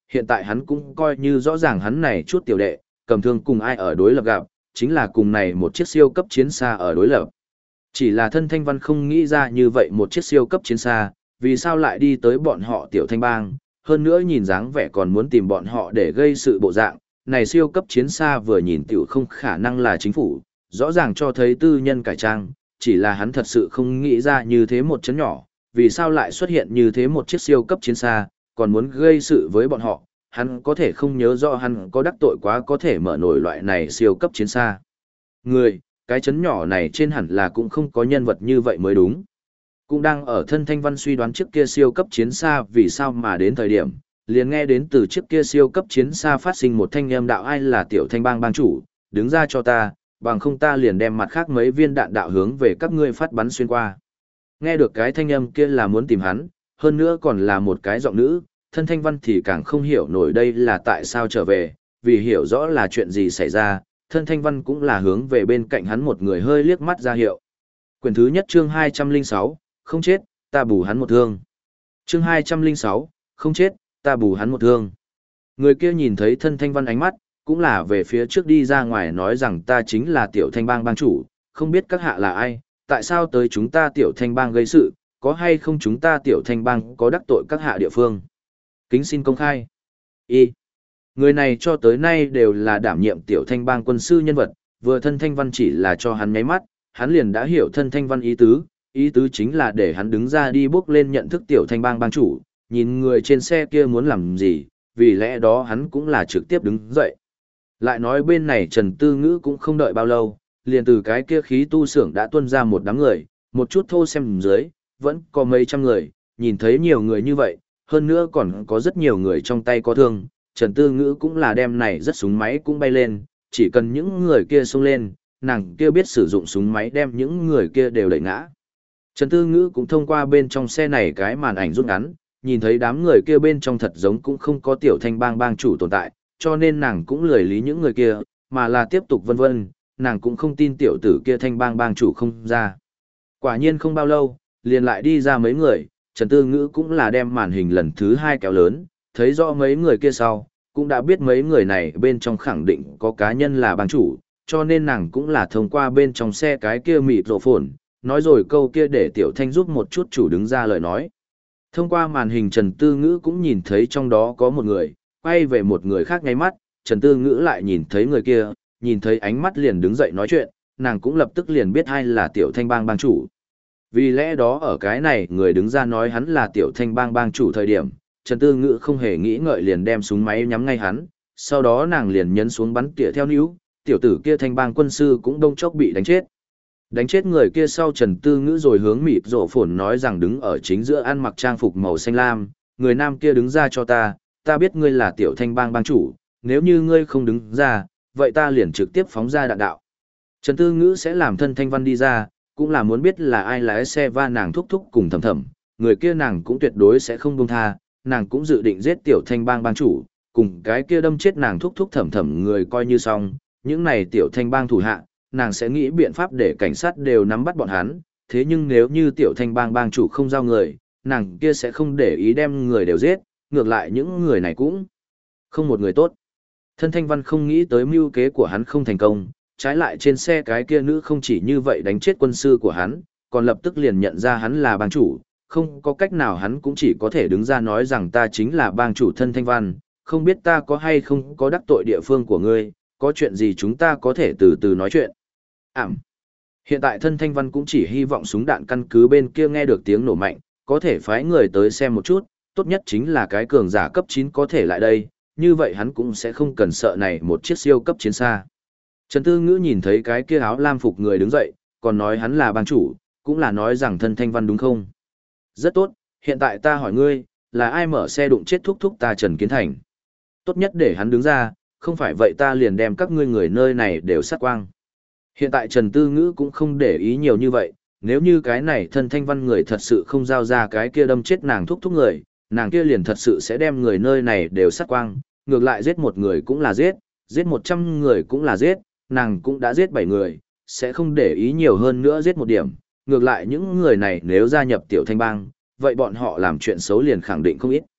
hiện tại hắn cũng coi như rõ ràng hắn này chút tiểu đệ, cầm thương cùng ai ở đối lập gặp, chính là cùng này một chiếc siêu cấp chiến xa ở đối lập. Chỉ là thân Thanh Văn không nghĩ ra như vậy một chiếc siêu cấp chiến xa, vì sao lại đi tới bọn họ tiểu thanh bang, hơn nữa nhìn dáng vẻ còn muốn tìm bọn họ để gây sự bộ dạng, này siêu cấp chiến xa vừa nhìn tiểu không khả năng là chính phủ, rõ ràng cho thấy tư nhân cải trang, chỉ là hắn thật sự không nghĩ ra như thế một chấn nhỏ, vì sao lại xuất hiện như thế một chiếc siêu cấp chiến xa, còn muốn gây sự với bọn họ, hắn có thể không nhớ rõ hắn có đắc tội quá có thể mở nổi loại này siêu cấp chiến xa. Người, cái chấn nhỏ này trên hẳn là cũng không có nhân vật như vậy mới đúng. Cũng đang ở thân Thanh Văn suy đoán chiếc kia siêu cấp chiến xa vì sao mà đến thời điểm, liền nghe đến từ chiếc kia siêu cấp chiến xa phát sinh một thanh âm đạo ai là tiểu thanh bang bang chủ, đứng ra cho ta, bằng không ta liền đem mặt khác mấy viên đạn đạo hướng về các ngươi phát bắn xuyên qua. Nghe được cái thanh âm kia là muốn tìm hắn, hơn nữa còn là một cái giọng nữ, thân Thanh Văn thì càng không hiểu nổi đây là tại sao trở về, vì hiểu rõ là chuyện gì xảy ra, thân Thanh Văn cũng là hướng về bên cạnh hắn một người hơi liếc mắt ra hiệu. Quyển thứ nhất chương 206, không chết, ta bù hắn một thương. Chương 206, không chết, ta bù hắn một thương. Người kia nhìn thấy thân Thanh Văn ánh mắt, cũng là về phía trước đi ra ngoài nói rằng ta chính là tiểu thanh bang bang chủ, không biết các hạ là ai, tại sao tới chúng ta tiểu thanh bang gây sự, có hay không chúng ta tiểu thanh bang có đắc tội các hạ địa phương. Kính xin công khai. Người này cho tới nay đều là đảm nhiệm tiểu thanh bang quân sư nhân vật, vừa thân Thanh Văn chỉ là cho hắn nháy mắt, hắn liền đã hiểu thân Thanh Văn ý tứ chính là để hắn đứng ra đi bước lên nhận thức tiểu thanh bang bang chủ, nhìn người trên xe kia muốn làm gì, vì lẽ đó hắn cũng là trực tiếp đứng dậy. Lại nói bên này Trần Tư Ngữ cũng không đợi bao lâu, liền từ cái kia khí tu xưởng đã tuôn ra một đám người, một chút thô xem dưới, vẫn có mấy trăm người, nhìn thấy nhiều người như vậy, hơn nữa còn có rất nhiều người trong tay có thương, Trần Tư Ngữ cũng là đem này rất súng máy cũng bay lên, chỉ cần những người kia xông lên, nàng kia biết sử dụng súng máy đem những người kia đều đẩy ngã. Trần Tư Ngữ cũng thông qua bên trong xe này cái màn ảnh rút ngắn, nhìn thấy đám người kia bên trong thật giống cũng không có tiểu thanh bang bang chủ tồn tại, cho nên nàng cũng lười lý những người kia, mà là tiếp tục vân vân, nàng cũng không tin tiểu tử kia thanh bang bang chủ không ra. Quả nhiên không bao lâu, liền lại đi ra mấy người, Trần Tư Ngữ cũng là đem màn hình lần thứ 2 kéo lớn, thấy rõ mấy người kia sau, cũng đã biết mấy người này bên trong khẳng định có cá nhân là bang chủ, cho nên nàng cũng là thông qua bên trong xe cái kia mịt rộ phồn, nói rồi câu kia để tiểu thanh giúp một chút chủ đứng ra lời nói. Thông qua màn hình Trần Tư Ngữ cũng nhìn thấy trong đó có một người, quay về một người khác ngay mắt, Trần Tư Ngữ lại nhìn thấy người kia, nhìn thấy ánh mắt liền đứng dậy nói chuyện, nàng cũng lập tức liền biết ai là tiểu thanh bang bang chủ. Vì lẽ đó ở cái này người đứng ra nói hắn là tiểu thanh bang bang chủ thời điểm, Trần Tư Ngữ không hề nghĩ ngợi liền đem súng máy nhắm ngay hắn, sau đó nàng liền nhấn xuống bắn tỉa theo níu, tiểu tử kia thanh bang quân sư cũng đông chốc bị đánh chết. Đánh chết người kia sau Trần Tư Ngữ rồi hướng mịt rộ phồn nói rằng đứng ở chính giữa ăn mặc trang phục màu xanh lam, người nam kia đứng ra cho ta biết ngươi là tiểu thanh bang bang chủ, nếu như ngươi không đứng ra, vậy ta liền trực tiếp phóng ra đạn đạo. Trần Tư Ngữ sẽ làm thân Thanh Văn đi ra, cũng là muốn biết là ai lái xe va nàng thúc thúc cùng thầm thầm, người kia nàng cũng tuyệt đối sẽ không buông tha, nàng cũng dự định giết tiểu thanh bang bang chủ, cùng cái kia đâm chết nàng thúc thúc thầm thầm người coi như xong, những này tiểu thanh bang thủ hạ, nàng sẽ nghĩ biện pháp để cảnh sát đều nắm bắt bọn hắn, thế nhưng nếu như tiểu thanh bang bang chủ không giao người, nàng kia sẽ không để ý đem người đều giết, ngược lại những người này cũng không một người tốt. Thân Thanh Văn không nghĩ tới mưu kế của hắn không thành công, trái lại trên xe cái kia nữ không chỉ như vậy đánh chết quân sư của hắn, còn lập tức liền nhận ra hắn là bang chủ, không có cách nào hắn cũng chỉ có thể đứng ra nói rằng ta chính là bang chủ Thân Thanh Văn, không biết ta có hay không có đắc tội địa phương của ngươi, có chuyện gì chúng ta có thể từ từ nói chuyện. Hiện tại Thân Thanh Văn cũng chỉ hy vọng súng đạn căn cứ bên kia nghe được tiếng nổ mạnh, có thể phái người tới xem một chút, tốt nhất chính là cái cường giả cấp 9 có thể lại đây, như vậy hắn cũng sẽ không cần sợ này một chiếc siêu cấp chiến xa. Trần Tư Ngữ nhìn thấy cái kia áo lam phục người đứng dậy, còn nói hắn là bang chủ, cũng là nói rằng Thân Thanh Văn đúng không? Rất tốt, hiện tại ta hỏi ngươi, là ai mở xe đụng chết thúc thúc ta Trần Kiến Thành? Tốt nhất để hắn đứng ra, không phải vậy ta liền đem các ngươi người nơi này đều sát quang. Hiện tại Trần Tư Ngữ cũng không để ý nhiều như vậy, nếu như cái này Thân Thanh Văn người thật sự không giao ra cái kia đâm chết nàng thúc thúc người, nàng kia liền thật sự sẽ đem người nơi này đều sát quang, ngược lại giết một người cũng là giết 100 người cũng là giết, nàng cũng đã giết 7 người, sẽ không để ý nhiều hơn nữa giết một điểm, ngược lại những người này nếu gia nhập tiểu thanh bang, vậy bọn họ làm chuyện xấu liền khẳng định không ít.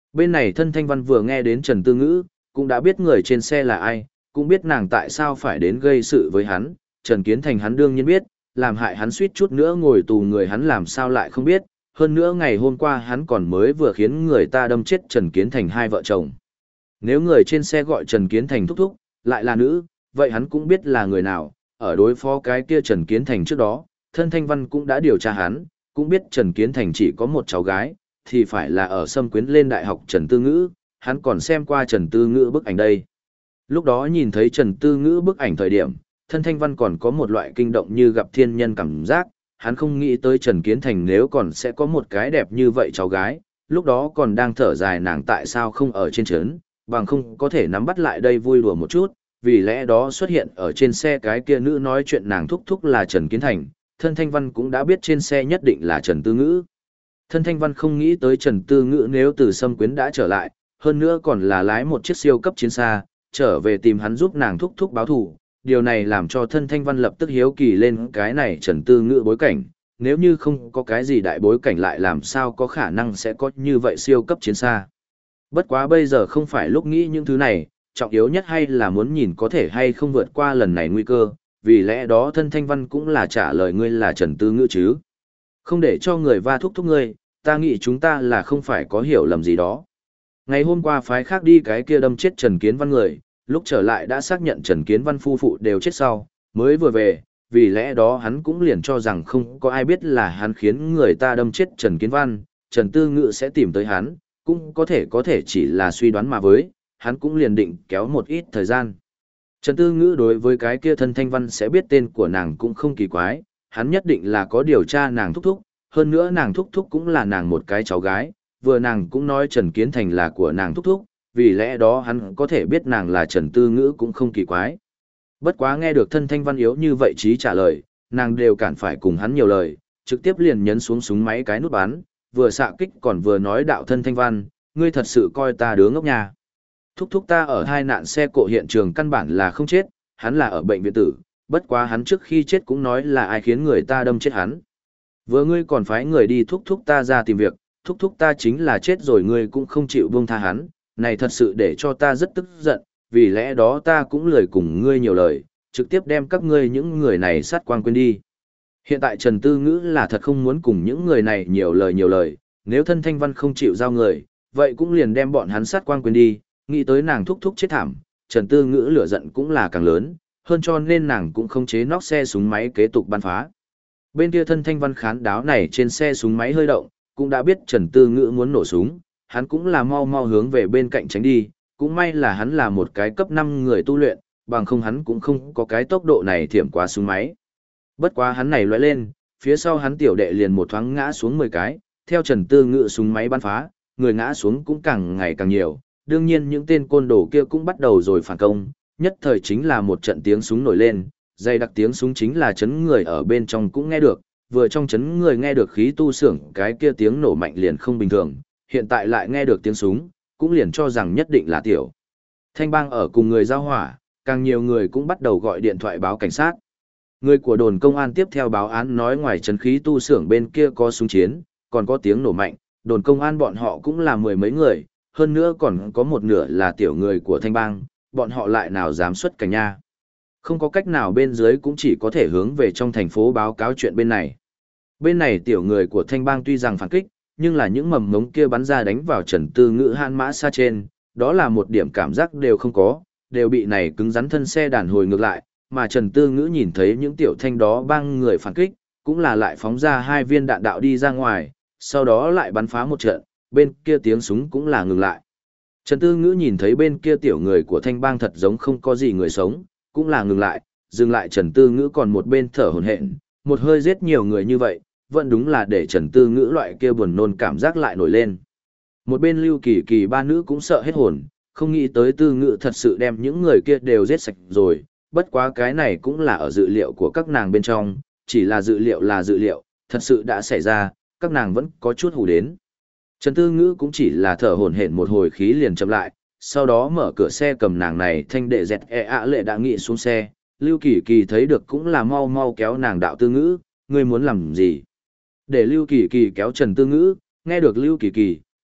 Bên này thân Thanh Văn vừa nghe đến Trần Tư Ngữ, cũng đã biết người trên xe là ai, cũng biết nàng tại sao phải đến gây sự với hắn, Trần Kiến Thành hắn đương nhiên biết, làm hại hắn suýt chút nữa ngồi tù người hắn làm sao lại không biết, hơn nữa ngày hôm qua hắn còn mới vừa khiến người ta đâm chết Trần Kiến Thành hai vợ chồng. Nếu người trên xe gọi Trần Kiến Thành thúc thúc, lại là nữ, vậy hắn cũng biết là người nào, ở đối phó cái kia Trần Kiến Thành trước đó, thân Thanh Văn cũng đã điều tra hắn, cũng biết Trần Kiến Thành chỉ có một cháu gái, thì phải là ở xâm quyến lên đại học Trần Tư Ngữ, hắn còn xem qua Trần Tư Ngữ bức ảnh đây. Lúc đó nhìn thấy Trần Tư Ngữ bức ảnh thời điểm, thân Thanh Văn còn có một loại kinh động như gặp thiên nhân cảm giác, hắn không nghĩ tới Trần Kiến Thành nếu còn sẽ có một cái đẹp như vậy cháu gái, lúc đó còn đang thở dài nàng tại sao không ở trên trấn, bằng không có thể nắm bắt lại đây vui đùa một chút, vì lẽ đó xuất hiện ở trên xe cái kia nữ nói chuyện nàng thúc thúc là Trần Kiến Thành, thân Thanh Văn cũng đã biết trên xe nhất định là Trần Tư Ngữ. Thân Thanh Văn không nghĩ tới Trần Tư Ngữ nếu từ xâm quyến đã trở lại, hơn nữa còn là lái một chiếc siêu cấp chiến xa, trở về tìm hắn giúp nàng thúc thúc báo thù. Điều này làm cho thân Thanh Văn lập tức hiếu kỳ lên cái này Trần Tư Ngữ bối cảnh, nếu như không có cái gì đại bối cảnh lại làm sao có khả năng sẽ có như vậy siêu cấp chiến xa. Bất quá bây giờ không phải lúc nghĩ những thứ này, trọng yếu nhất hay là muốn nhìn có thể hay không vượt qua lần này nguy cơ, vì lẽ đó thân Thanh Văn cũng là trả lời ngươi là Trần Tư Ngữ chứ. Không để cho người va thúc thúc ngươi, ta nghĩ chúng ta là không phải có hiểu lầm gì đó. Ngày hôm qua phái khác đi cái kia đâm chết Trần Kiến Văn người, lúc trở lại đã xác nhận Trần Kiến Văn phu phụ đều chết sau, mới vừa về, vì lẽ đó hắn cũng liền cho rằng không có ai biết là hắn khiến người ta đâm chết Trần Kiến Văn, Trần Tư Ngữ sẽ tìm tới hắn, cũng có thể chỉ là suy đoán mà với, hắn cũng liền định kéo một ít thời gian. Trần Tư Ngữ đối với cái kia thân Thanh Văn sẽ biết tên của nàng cũng không kỳ quái, hắn nhất định là có điều tra nàng thúc thúc, hơn nữa nàng thúc thúc cũng là nàng một cái cháu gái, vừa nàng cũng nói Trần Kiến Thành là của nàng thúc thúc, vì lẽ đó hắn có thể biết nàng là Trần Tư Ngữ cũng không kỳ quái. Bất quá nghe được thân Thanh Văn yếu như vậy trí trả lời, nàng đều cản phải cùng hắn nhiều lời, trực tiếp liền nhấn xuống súng máy cái nút bắn, vừa xạ kích còn vừa nói đạo thân Thanh Văn, ngươi thật sự coi ta đứa ngốc nhà. Thúc thúc ta ở hai nạn xe cộ hiện trường căn bản là không chết, hắn là ở bệnh viện tử, bất quá hắn trước khi chết cũng nói là ai khiến người ta đâm chết hắn. Vừa ngươi còn phái người đi thúc thúc ta ra tìm việc, thúc thúc ta chính là chết rồi ngươi cũng không chịu buông tha hắn, này thật sự để cho ta rất tức giận, vì lẽ đó ta cũng lười cùng ngươi nhiều lời, trực tiếp đem các ngươi những người này sát quang quên đi. Hiện tại Trần Tư Ngữ là thật không muốn cùng những người này nhiều lời, nếu thân Thanh Văn không chịu giao người, vậy cũng liền đem bọn hắn sát quang quên đi, nghĩ tới nàng thúc thúc chết thảm, Trần Tư Ngữ lửa giận cũng là càng lớn, hơn cho nên nàng cũng không chế nóc xe súng máy kế tục bắn phá. Bên kia thân Thanh Văn khán đáo này trên xe súng máy hơi động, cũng đã biết Trần Tư Ngữ muốn nổ súng, hắn cũng là mau hướng về bên cạnh tránh đi, cũng may là hắn là một cái cấp 5 người tu luyện, bằng không hắn cũng không có cái tốc độ này thiểm qua súng máy. Bất quá hắn này lóe lên, phía sau hắn tiểu đệ liền một thoáng ngã xuống 10 cái, theo Trần Tư Ngữ súng máy bắn phá, người ngã xuống cũng càng ngày càng nhiều, đương nhiên những tên côn đồ kia cũng bắt đầu rồi phản công, nhất thời chính là một trận tiếng súng nổi lên, dày đặc tiếng súng chính là chấn người ở bên trong cũng nghe được, vừa trong chấn người nghe được khí tu xưởng cái kia tiếng nổ mạnh liền không bình thường, hiện tại lại nghe được tiếng súng, cũng liền cho rằng nhất định là tiểu Thanh bang ở cùng người giao hỏa, càng nhiều người cũng bắt đầu gọi điện thoại báo cảnh sát. Người của đồn công an tiếp theo báo án nói ngoài chấn khí tu xưởng bên kia có súng chiến, còn có tiếng nổ mạnh, đồn công an bọn họ cũng là mười mấy người, hơn nữa còn có một nửa là tiểu người của Thanh bang, bọn họ lại nào dám xuất cảnh nha. Không có cách nào bên dưới cũng chỉ có thể hướng về trong thành phố báo cáo chuyện bên này. Bên này tiểu người của Thanh bang tuy rằng phản kích, nhưng là những mầm ngống kia bắn ra đánh vào Trần Tư Ngữ han mã xa trên, đó là một điểm cảm giác đều không có, đều bị này cứng rắn thân xe đàn hồi ngược lại, mà Trần Tư Ngữ nhìn thấy những tiểu thanh đó băng người phản kích, cũng là lại phóng ra 2 viên đạn đạo đi ra ngoài, sau đó lại bắn phá một trận, bên kia tiếng súng cũng là ngừng lại. Trần Tư Ngữ nhìn thấy bên kia tiểu người của Thanh bang thật giống không có gì người sống, cũng là ngừng lại Trần Tư Ngữ còn một bên thở hổn hển, một hơi giết nhiều người như vậy, vẫn đúng là để Trần Tư Ngữ loại kia buồn nôn cảm giác lại nổi lên. Một bên Lưu Kỳ Kỳ ba nữ cũng sợ hết hồn, không nghĩ tới Tư Ngữ thật sự đem những người kia đều giết sạch rồi, bất quá cái này cũng là ở dự liệu của các nàng bên trong, chỉ là dự liệu, thật sự đã xảy ra, các nàng vẫn có chút hù đến. Trần Tư Ngữ cũng chỉ là thở hổn hển một hồi khí liền chậm lại, sau đó mở cửa xe cầm nàng này thanh đệ dẹt lệ đã nghị xuống xe, Lưu Kỳ Kỳ thấy được cũng là mau kéo nàng đạo Tư Ngữ, ngươi muốn làm gì? Để Lưu Kỳ Kỳ kéo Trần Tư Ngữ, nghe được Lưu Kỳ Kỳ,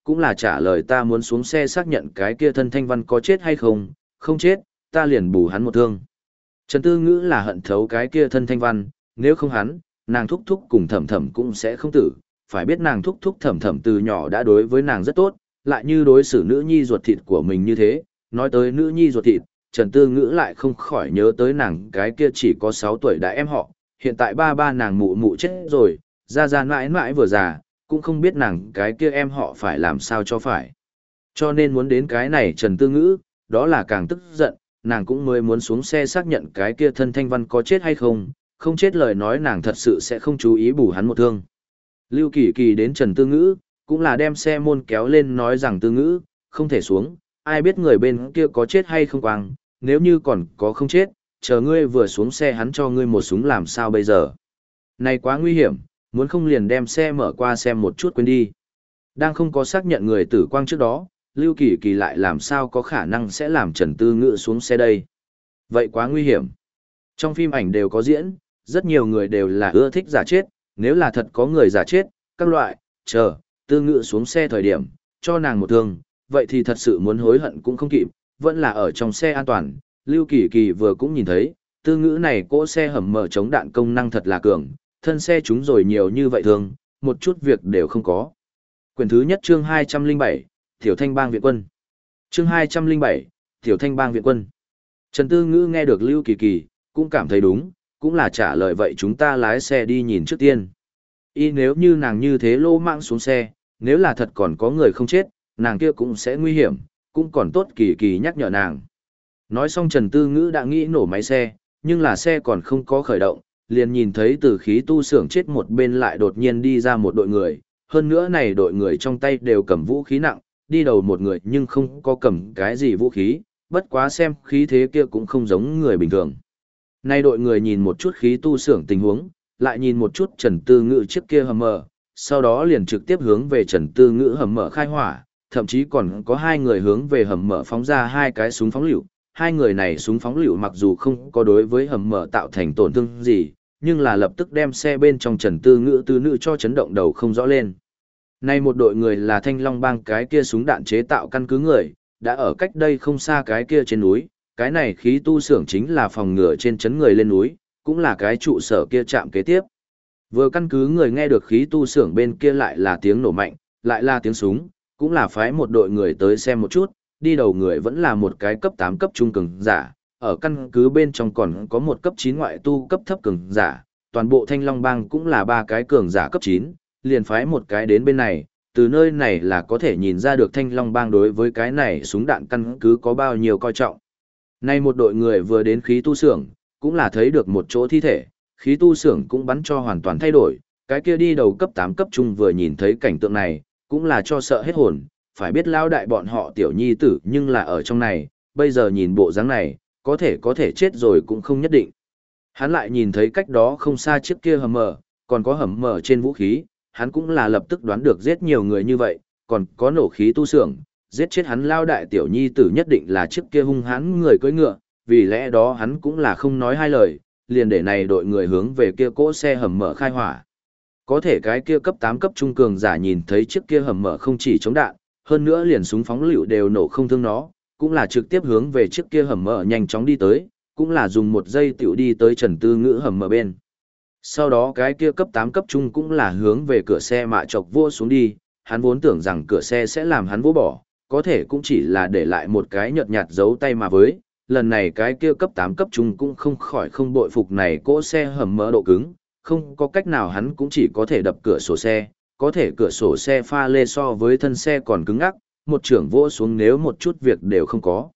cũng là trả lời ta muốn xuống xe xác nhận cái kia thân thanh văn có chết hay không, không chết, ta liền bù hắn một thương. Trần Tư Ngữ là hận thấu cái kia thân thanh văn, nếu không hắn, nàng thúc thúc cùng thẩm thẩm cũng sẽ không tử, phải biết nàng thúc thúc thẩm thẩm từ nhỏ đã đối với nàng rất tốt, lại như đối xử nữ nhi ruột thịt của mình như thế, nói tới nữ nhi ruột thịt, Trần Tư Ngữ lại không khỏi nhớ tới nàng cái kia chỉ có 6 tuổi đã em họ, hiện tại ba ba nàng mụ mụ chết rồi, ra mãi mãi vừa già, cũng không biết nàng cái kia em họ phải làm sao cho phải. Cho nên muốn đến cái này Trần Tư Ngữ, đó là càng tức giận, nàng cũng mới muốn xuống xe xác nhận cái kia thân thanh văn có chết hay không, không chết lời nói nàng thật sự sẽ không chú ý bù hắn một thương. Lưu Kỳ Kỳ đến Trần Tư Ngữ, cũng là đem xe môn kéo lên nói rằng Tư Ngữ, không thể xuống, ai biết người bên kia có chết hay không quang, nếu như còn có không chết, chờ ngươi vừa xuống xe hắn cho ngươi một súng làm sao bây giờ. Này quá nguy hiểm, muốn không liền đem xe mở qua xem một chút quên đi. Đang không có xác nhận người tử quang trước đó, Lưu Kỳ Kỳ lại làm sao có khả năng sẽ làm Trần Tư Ngữ xuống xe đây. Vậy quá nguy hiểm. Trong phim ảnh đều có diễn, rất nhiều người đều là ưa thích giả chết, nếu là thật có người giả chết, các loại, chờ, Tư Ngữ xuống xe thời điểm, cho nàng một thương, vậy thì thật sự muốn hối hận cũng không kịp, vẫn là ở trong xe an toàn. Lưu Kỳ Kỳ vừa cũng nhìn thấy, Tư Ngữ này cỗ xe hầm mở chống đạn công năng thật là cường, thân xe chúng rồi nhiều như vậy thường, một chút việc đều không có. Quyển thứ nhất chương 207, Tiểu Thanh Bang Viện Quân. Chương 207, Tiểu Thanh Bang Viện Quân. Trần Tư Ngữ nghe được Lưu Kỳ Kỳ, cũng cảm thấy đúng, cũng là trả lời vậy chúng ta lái xe đi nhìn trước tiên. Y nếu như nàng như thế lô mạng xuống xe, nếu là thật còn có người không chết, nàng kia cũng sẽ nguy hiểm, cũng còn tốt Kỳ Kỳ nhắc nhở nàng. Nói xong Trần Tư Ngữ đã nghĩ nổ máy xe, nhưng là xe còn không có khởi động, liền nhìn thấy từ khí tu xưởng chết một bên lại đột nhiên đi ra một đội người, hơn nữa này đội người trong tay đều cầm vũ khí nặng, đi đầu một người nhưng không có cầm cái gì vũ khí, bất quá xem khí thế kia cũng không giống người bình thường. Nay đội người nhìn một chút khí tu xưởng tình huống, lại nhìn một chút Trần Tư Ngữ trước kia hầm mở, sau đó liền trực tiếp hướng về Trần Tư Ngữ hầm mở khai hỏa, thậm chí còn có hai người hướng về hầm mở phóng ra hai cái súng phóng lựu. Hai người này súng phóng lựu mặc dù không có đối với hầm mở tạo thành tổn thương gì, nhưng là lập tức đem xe bên trong Trần Tư Ngữ tư nữ cho chấn động đầu không rõ lên. Nay một đội người là Thanh Long Bang cái kia súng đạn chế tạo căn cứ người, đã ở cách đây không xa cái kia trên núi, cái này khí tu xưởng chính là phòng ngừa trên chấn người lên núi, cũng là cái trụ sở kia chạm kế tiếp. Vừa căn cứ người nghe được khí tu xưởng bên kia lại là tiếng nổ mạnh, lại là tiếng súng, cũng là phái một đội người tới xem một chút, đi đầu người vẫn là một cái cấp 8 cấp trung cường giả, ở căn cứ bên trong còn có một cấp 9 ngoại tu cấp thấp cường giả, toàn bộ Thanh Long Bang cũng là ba cái cường giả cấp 9, liền phái một cái đến bên này, từ nơi này là có thể nhìn ra được Thanh Long Bang đối với cái này súng đạn căn cứ có bao nhiêu coi trọng. Nay một đội người vừa đến khí tu xưởng, cũng là thấy được một chỗ thi thể, khí tu xưởng cũng bắn cho hoàn toàn thay đổi, cái kia đi đầu cấp 8 cấp trung vừa nhìn thấy cảnh tượng này, cũng là cho sợ hết hồn, phải biết lao đại bọn họ tiểu nhi tử nhưng là ở trong này, bây giờ nhìn bộ dáng này, có thể chết rồi cũng không nhất định. Hắn lại nhìn thấy cách đó không xa chiếc kia hầm mở, còn có hầm mở trên vũ khí, hắn cũng là lập tức đoán được giết nhiều người như vậy, còn có nổ khí tu xưởng, giết chết hắn lao đại tiểu nhi tử nhất định là chiếc kia hung hãn người cưỡi ngựa, vì lẽ đó hắn cũng là không nói hai lời, liền để này đội người hướng về kia cỗ xe hầm mở khai hỏa. Có thể cái kia cấp 8 cấp trung cường giả nhìn thấy chiếc kia hầm mở không chỉ chống đạn, hơn nữa liền súng phóng lựu đều nổ không thương nó, cũng là trực tiếp hướng về chiếc kia hầm mở nhanh chóng đi tới, cũng là dùng một giây tiểu đi tới Trần Tư Ngữ hầm mở bên. Sau đó cái kia cấp 8 cấp trung cũng là hướng về cửa xe mạ chọc vô xuống đi, hắn vốn tưởng rằng cửa xe sẽ làm hắn vô bỏ, có thể cũng chỉ là để lại một cái nhợt nhạt dấu tay mà với, lần này cái kia cấp 8 cấp trung cũng không khỏi không bội phục này cỗ xe hầm mở độ cứng, không có cách nào hắn cũng chỉ có thể đập cửa sổ xe, có thể cửa sổ xe pha lê so với thân xe còn cứng ngắc, một trưởng vô xuống nếu một chút việc đều không có.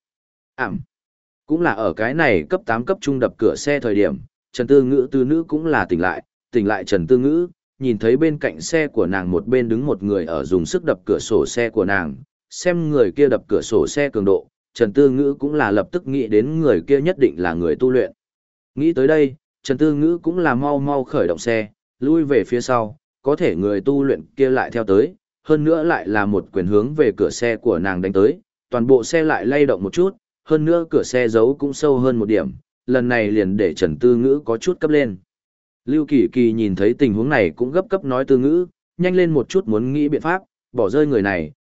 Cũng là ở cái này cấp 8 cấp trung đập cửa xe thời điểm, Trần Tư Ngữ tư nữ cũng là tỉnh lại Trần Tư Ngữ, nhìn thấy bên cạnh xe của nàng một bên đứng một người ở dùng sức đập cửa sổ xe của nàng, xem người kia đập cửa sổ xe cường độ, Trần Tư Ngữ cũng là lập tức nghĩ đến người kia nhất định là người tu luyện. Nghĩ tới đây, Trần Tư Ngữ cũng là mau khởi động xe, lui về phía sau, có thể người tu luyện kia lại theo tới, hơn nữa lại là một quyền hướng về cửa xe của nàng đánh tới, toàn bộ xe lại lay động một chút, hơn nữa cửa xe giấu cũng sâu hơn một điểm, lần này liền để Trần Tư Ngữ có chút cấp lên. Lưu Kỳ Kỳ nhìn thấy tình huống này cũng gấp nói Tư Ngữ, nhanh lên một chút muốn nghĩ biện pháp, bỏ rơi người này,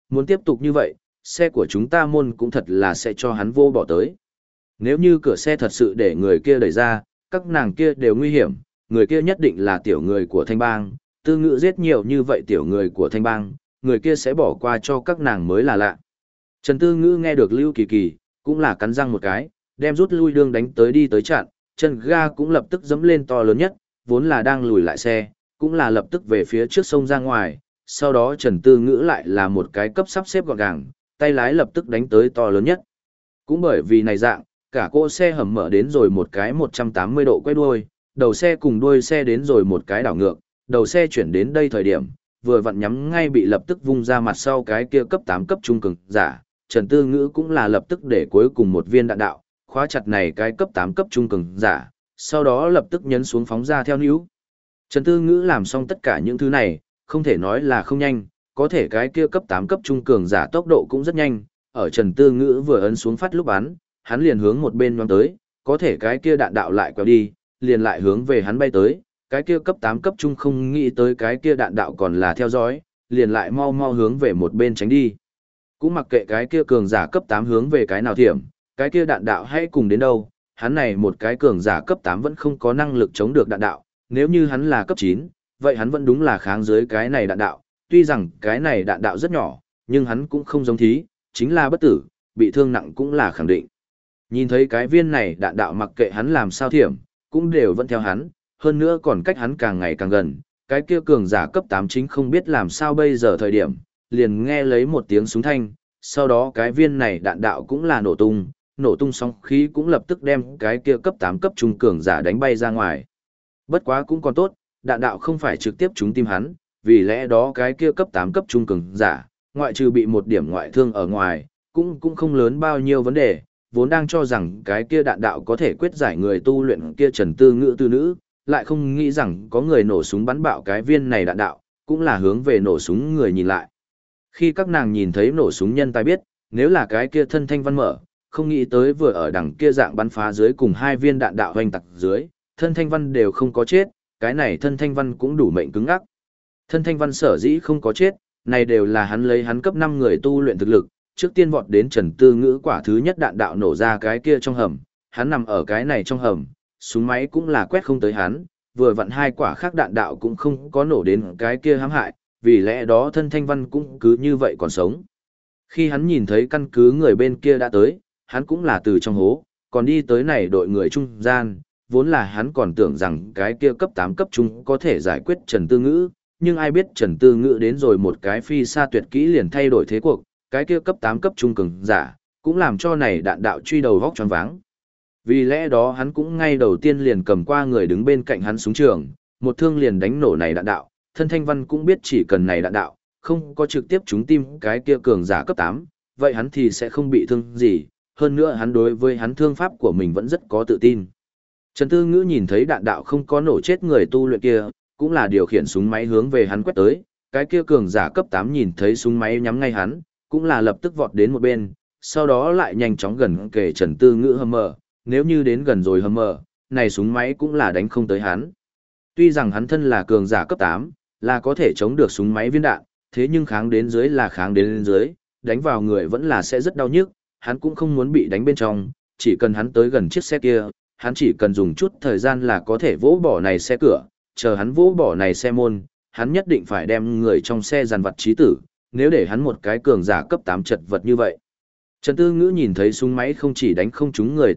muốn tiếp tục như vậy, xe của chúng ta môn cũng thật là sẽ cho hắn vô bỏ tới. Nếu như cửa xe thật sự để người kia đẩy ra, các nàng kia đều nguy hiểm, người kia nhất định là tiểu người của Thanh Bang, Tư Ngữ giết nhiều như vậy tiểu người của Thanh Bang, người kia sẽ bỏ qua cho các nàng mới là lạ. Trần Tư Ngữ nghe được Lưu Kỳ Kỳ, cũng là cắn răng một cái, đem rút lui đương đánh tới đi tới chặn, chân ga cũng lập tức giẫm lên to lớn nhất, vốn là đang lùi lại xe, cũng là lập tức về phía trước sông ra ngoài, sau đó Trần Tư Ngữ lại là một cái cấp sắp xếp gọn gàng, tay lái lập tức đánh tới to lớn nhất. Cũng bởi vì này dạng, cả cỗ xe hầm mở đến rồi một cái 180 độ quay đuôi, đầu xe cùng đuôi xe đến rồi một cái đảo ngược, đầu xe chuyển đến đây thời điểm, vừa vặn nhắm ngay bị lập tức vung ra mặt sau cái kia cấp 8 cấp trung cường giả, Trần Tư Ngữ cũng là lập tức để cuối cùng một viên đạn đạo, khóa chặt này cái cấp 8 cấp trung cường giả, sau đó lập tức nhấn xuống phóng ra theo níu. Trần Tư Ngữ làm xong tất cả những thứ này, không thể nói là không nhanh, có thể cái kia cấp 8 cấp trung cường giả tốc độ cũng rất nhanh, ở Trần Tư Ngữ vừa ấn xuống phát lúc bắn, hắn liền hướng một bên nhoáng tới, có thể cái kia đạn đạo lại quẹo đi, liền lại hướng về hắn bay tới, cái kia cấp 8 cấp trung không nghĩ tới cái kia đạn đạo còn là theo dõi, liền lại mau mau hướng về một bên tránh đi. Cũng mặc kệ cái kia cường giả cấp 8 hướng về cái nào thiểm, cái kia đạn đạo hay cùng đến đâu, hắn này một cái cường giả cấp 8 vẫn không có năng lực chống được đạn đạo, nếu như hắn là cấp 9, vậy hắn vẫn đúng là kháng dưới cái này đạn đạo, tuy rằng cái này đạn đạo rất nhỏ, nhưng hắn cũng không giống thí, chính là bất tử, bị thương nặng cũng là khẳng định. Nhìn thấy cái viên này đạn đạo mặc kệ hắn làm sao thiểm, cũng đều vẫn theo hắn, hơn nữa còn cách hắn càng ngày càng gần, cái kia cường giả cấp 8 chính không biết làm sao bây giờ thời điểm, liền nghe lấy một tiếng súng thanh, sau đó cái viên này đạn đạo cũng là nổ tung sóng khí cũng lập tức đem cái kia cấp 8 cấp trung cường giả đánh bay ra ngoài. Bất quá cũng còn tốt, đạn đạo không phải trực tiếp trúng tim hắn, vì lẽ đó cái kia cấp 8 cấp trung cường giả, ngoại trừ bị một điểm ngoại thương ở ngoài, cũng không lớn bao nhiêu vấn đề, vốn đang cho rằng cái kia đạn đạo có thể quyết giải người tu luyện kia Trần Tư Ngữ tư nữ, lại không nghĩ rằng có người nổ súng bắn bạo cái viên này đạn đạo, cũng là hướng về nổ súng người nhìn lại. Khi các nàng nhìn thấy nổ súng nhân tài biết, nếu là cái kia thân thanh văn mở, không nghĩ tới vừa ở đằng kia dạng bắn phá dưới cùng hai viên đạn đạo hoành tặc dưới, thân thanh văn đều không có chết, cái này thân thanh văn cũng đủ mệnh cứng ắc. Thân thanh văn sở dĩ không có chết, này đều là hắn lấy hắn cấp 5 người tu luyện thực lực, trước tiên vọt đến Trần Tư Ngữ quả thứ nhất đạn đạo nổ ra cái kia trong hầm, hắn nằm ở cái này trong hầm, súng máy cũng là quét không tới hắn, vừa vặn hai quả khác đạn đạo cũng không có nổ đến cái kia hãm hại, vì lẽ đó thân thanh văn cũng cứ như vậy còn sống. Khi hắn nhìn thấy căn cứ người bên kia đã tới, hắn cũng là từ trong hố, còn đi tới này đội người trung gian, vốn là hắn còn tưởng rằng cái kia cấp 8 cấp trung có thể giải quyết Trần Tư Ngữ, nhưng ai biết Trần Tư Ngữ đến rồi một cái phi xa tuyệt kỹ liền thay đổi thế cuộc, cái kia cấp 8 cấp trung cường giả, cũng làm cho này đạn đạo truy đầu vóc choáng váng. Vì lẽ đó hắn cũng ngay đầu tiên liền cầm qua người đứng bên cạnh hắn súng trường, một thương liền đánh nổ này đạn đạo, thân thanh văn cũng biết chỉ cần này đạn đạo, không có trực tiếp trúng tim cái kia cường giả cấp 8, vậy hắn thì sẽ không bị thương gì, hơn nữa hắn đối với hắn thương pháp của mình vẫn rất có tự tin. Trần Tư Ngữ nhìn thấy đạn đạo không có nổ chết người tu luyện kia, cũng là điều khiển súng máy hướng về hắn quét tới, cái kia cường giả cấp 8 nhìn thấy súng máy nhắm ngay hắn, cũng là lập tức vọt đến một bên, sau đó lại nhanh chóng gần kề Trần Tư Ngữ hầm mờ, nếu như đến gần rồi hầm mờ, này súng máy cũng là đánh không tới hắn. Tuy rằng hắn thân là cường giả cấp 8, là có thể chống được súng máy viên đạn, thế nhưng kháng đến dưới là kháng đến dưới, đánh vào người vẫn là sẽ rất đau nhức, hắn cũng không muốn bị đánh bên trong, chỉ cần hắn tới gần chiếc xe kia, hắn chỉ cần dùng chút thời gian là có thể vỗ bỏ này xe cửa, chờ hắn vỗ bỏ này xe môn, hắn nhất định phải đem người trong xe giàn vật chí tử, nếu để hắn một cái cường giả cấp 8 chật vật như vậy. Trần Tư Ngữ nhìn thấy súng máy không chỉ đánh không trúng người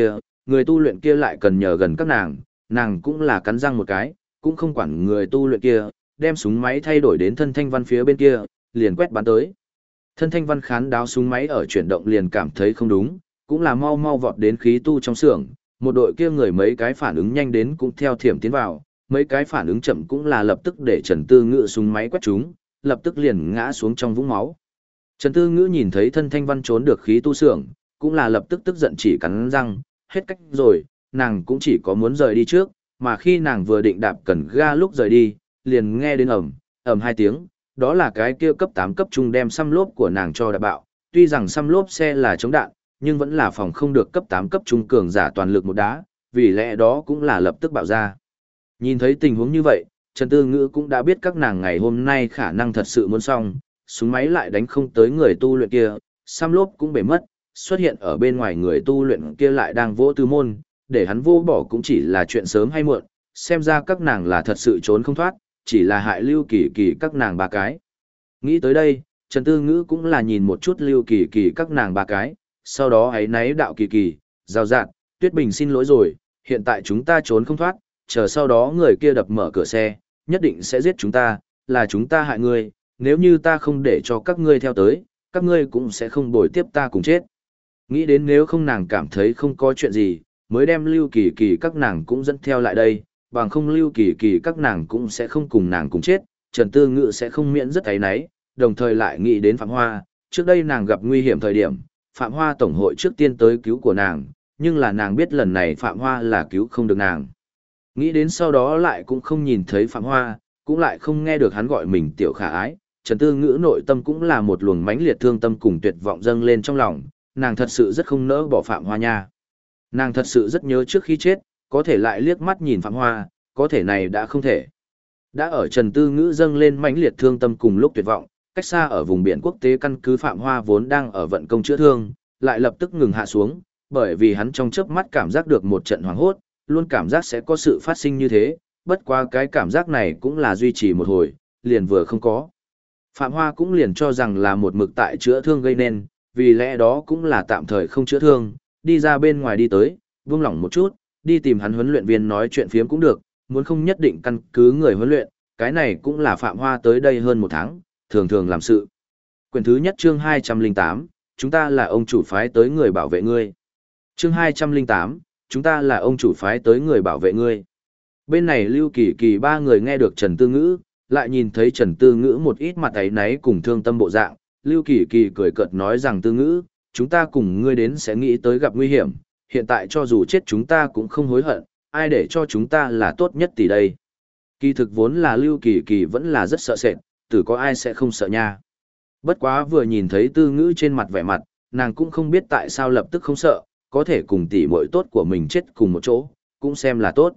tu luyện kia lại cần nhờ gần các nàng cũng là cắn răng một cái, cũng không quản người tu luyện kia, đem súng máy thay đổi đến thân thanh văn phía bên kia, liền quét bắn tới. Thân thanh văn khán đáo súng máy ở chuyển động liền cảm thấy không đúng, cũng là mau mau vọt đến khí tu trong xưởng, một đội kia người mấy cái phản ứng nhanh đến cũng theo thiểm tiến vào, mấy cái phản ứng chậm cũng là lập tức để Trần Tư Ngữ súng máy quét chúng, lập tức liền ngã xuống trong vũng máu. Trần Tư Ngữ nhìn thấy thân thanh văn trốn được khí tu xưởng, cũng là lập tức tức giận chỉ cắn răng, hết cách rồi, nàng cũng chỉ có muốn rời đi trước, mà khi nàng vừa định đạp cần ga lúc rời đi, liền nghe đến ầm hai tiếng, đó là cái kia cấp 8 cấp trung đem xăm lốp của nàng cho đạp bạo, tuy rằng xăm lốp xe là chống đạn, nhưng vẫn là phòng không được cấp 8 cấp trung cường giả toàn lực một đá, vì lẽ đó cũng là lập tức bạo ra. Nhìn thấy tình huống như vậy, Trần Tư Ngữ cũng đã biết các nàng ngày hôm nay khả năng thật sự muốn xong, súng máy lại đánh không tới người tu luyện kia, xăm lốp cũng bể mất, xuất hiện ở bên ngoài người tu luyện kia lại đang vỗ tư môn, để hắn vô bỏ cũng chỉ là chuyện sớm hay muộn, xem ra các nàng là thật sự trốn không thoát, chỉ là hại Lưu Kỳ Kỳ các nàng ba cái. Nghĩ tới đây, Trần Tư Ngữ cũng là nhìn một chút Lưu Kỳ Kỳ các nàng ba cái, sau đó ấy náy đạo Kỳ Kỳ, rào rạt, Tuyết Bình xin lỗi rồi, hiện tại chúng ta trốn không thoát, chờ sau đó người kia đập mở cửa xe, nhất định sẽ giết chúng ta, là chúng ta hại ngươi, nếu như ta không để cho các ngươi theo tới, các ngươi cũng sẽ không bồi tiếp ta cùng chết. Nghĩ đến nếu không nàng cảm thấy không có chuyện gì, mới đem Lưu Kỳ Kỳ các nàng cũng dẫn theo lại đây, bằng không Lưu Kỳ Kỳ các nàng cũng sẽ không cùng nàng cùng chết, Trần Tư Ngữ sẽ không miễn rất ấy nấy, đồng thời lại nghĩ đến Phạm Hoa, trước đây nàng gặp nguy hiểm thời điểm, Phạm Hoa Tổng hội trước tiên tới cứu của nàng, nhưng là nàng biết lần này Phạm Hoa là cứu không được nàng. Nghĩ đến sau đó lại cũng không nhìn thấy Phạm Hoa, cũng lại không nghe được hắn gọi mình tiểu khả ái, Trần Tư Ngữ nội tâm cũng là một luồng mãnh liệt thương tâm cùng tuyệt vọng dâng lên trong lòng, nàng thật sự rất không nỡ bỏ Phạm Hoa nha. Nàng thật sự rất nhớ trước khi chết, có thể lại liếc mắt nhìn Phạm Hoa, có thể này đã không thể. Đã ở Trần Tư Ngữ dâng lên mãnh liệt thương tâm cùng lúc tuyệt vọng, cách xa ở vùng biển quốc tế căn cứ Phạm Hoa vốn đang ở vận công chữa thương, lại lập tức ngừng hạ xuống, bởi vì hắn trong chớp mắt cảm giác được một trận hoảng hốt, luôn cảm giác sẽ có sự phát sinh như thế, bất quá cái cảm giác này cũng là duy trì một hồi, liền vừa không có. Phạm Hoa cũng liền cho rằng là một mực tại chữa thương gây nên, vì lẽ đó cũng là tạm thời không chữa thương, đi ra bên ngoài đi tới, buông lỏng một chút, đi tìm hắn huấn luyện viên nói chuyện phiếm cũng được, muốn không nhất định căn cứ người huấn luyện, cái này cũng là Phạm Hoa tới đây hơn một tháng, thường thường làm sự. Quyển thứ nhất chương 208, chúng ta là ông chủ phái tới người bảo vệ ngươi. Chương 208, chúng ta là ông chủ phái tới người bảo vệ ngươi. Bên này Lưu Kỳ Kỳ ba người nghe được Trần Tư Ngữ, lại nhìn thấy Trần Tư Ngữ một ít mặt ấy náy cùng thương tâm bộ dạng, Lưu Kỳ Kỳ cười cợt nói rằng Tư Ngữ, chúng ta cùng ngươi đến sẽ nghĩ tới gặp nguy hiểm, hiện tại cho dù chết chúng ta cũng không hối hận, ai để cho chúng ta là tốt nhất tỷ đây. Kỳ thực vốn là Lưu Kỳ Kỳ vẫn là rất sợ sệt, tử có ai sẽ không sợ nha. Bất quá vừa nhìn thấy Tư Ngữ trên mặt vẻ mặt, nàng cũng không biết tại sao lập tức không sợ, có thể cùng tỷ muội tốt của mình chết cùng một chỗ, cũng xem là tốt.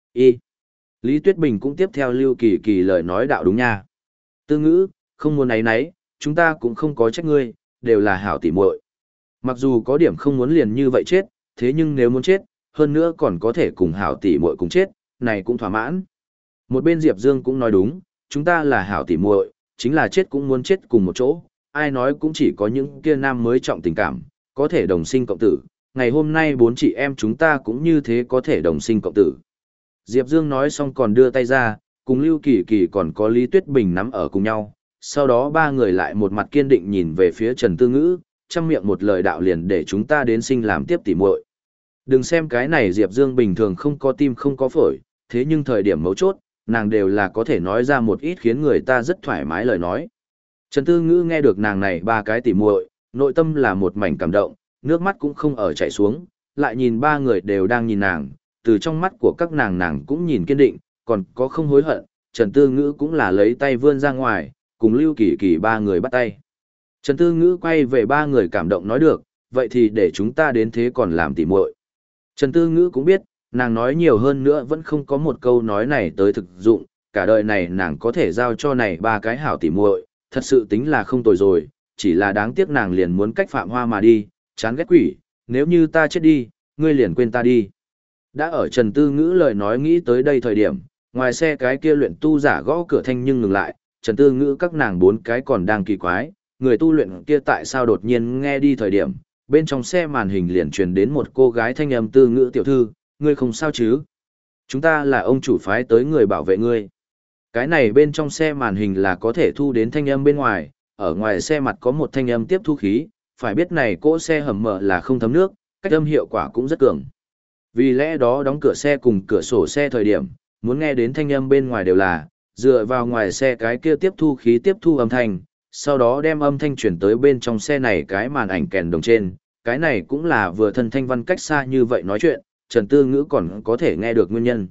Lý Tuyết Bình cũng tiếp theo Lưu Kỳ Kỳ lời nói đạo đúng nha. Tư Ngữ, không muốn náy náy, chúng ta cũng không có trách ngươi, đều là hảo tỷ muội. Mặc dù có điểm không muốn liền như vậy chết, thế nhưng nếu muốn chết, hơn nữa còn có thể cùng hảo tỷ muội cùng chết, này cũng thỏa mãn. Một bên Diệp Dương cũng nói đúng, chúng ta là hảo tỷ muội, chính là chết cũng muốn chết cùng một chỗ, ai nói cũng chỉ có những kia nam mới trọng tình cảm, có thể đồng sinh cộng tử, ngày hôm nay bốn chị em chúng ta cũng như thế có thể đồng sinh cộng tử. Diệp Dương nói xong còn đưa tay ra, cùng Lưu Kỳ Kỳ còn có Lý Tuyết Bình nắm ở cùng nhau, sau đó ba người lại một mặt kiên định nhìn về phía Trần Tư Ngữ, trong miệng một lời đạo liền để chúng ta đến sinh làm tiếp tỉ muội. Đừng xem cái này Diệp Dương bình thường không có tim không có phổi, thế nhưng thời điểm mấu chốt, nàng đều là có thể nói ra một ít khiến người ta rất thoải mái lời nói. Trần Tư Ngữ nghe được nàng này ba cái tỉ muội, nội tâm là một mảnh cảm động, nước mắt cũng không ở chảy xuống, lại nhìn ba người đều đang nhìn nàng, từ trong mắt của các nàng cũng nhìn kiên định, còn có không hối hận, Trần Tư Ngữ cũng là lấy tay vươn ra ngoài, cùng Lưu Kỳ Kỳ ba người bắt tay. Trần Tư Ngữ quay về ba người cảm động nói được, vậy thì để chúng ta đến thế còn làm tỉ muội. Trần Tư Ngữ cũng biết, nàng nói nhiều hơn nữa vẫn không có một câu nói này tới thực dụng, cả đời này nàng có thể giao cho này ba cái hảo tỉ muội, thật sự tính là không tồi rồi, chỉ là đáng tiếc nàng liền muốn cách Phạm Hoa mà đi, chán ghét quỷ, nếu như ta chết đi, ngươi liền quên ta đi. Đã ở Trần Tư Ngữ lời nói nghĩ tới đây thời điểm, ngoài xe cái kia luyện tu giả gõ cửa thanh nhưng ngừng lại, Trần Tư Ngữ các nàng bốn cái còn đang kỳ quái, người tu luyện kia tại sao đột nhiên nghe đi thời điểm, bên trong xe màn hình liền truyền đến một cô gái thanh âm Tư Ngữ tiểu thư, ngươi không sao chứ? Chúng ta là ông chủ phái tới người bảo vệ ngươi. Cái này bên trong xe màn hình là có thể thu đến thanh âm bên ngoài, ở ngoài xe mặt có một thanh âm tiếp thu khí, phải biết này cỗ xe hầm mở là không thấm nước, cách âm hiệu quả cũng rất cường. Vì lẽ đó đóng cửa xe cùng cửa sổ xe thời điểm, muốn nghe đến thanh âm bên ngoài đều là, dựa vào ngoài xe cái kia tiếp thu khí tiếp thu âm thanh, sau đó đem âm thanh chuyển tới bên trong xe này cái màn ảnh kèn đồng trên, cái này cũng là vừa thân thanh văn cách xa như vậy nói chuyện, Trần Tư Ngữ còn có thể nghe được nguyên nhân.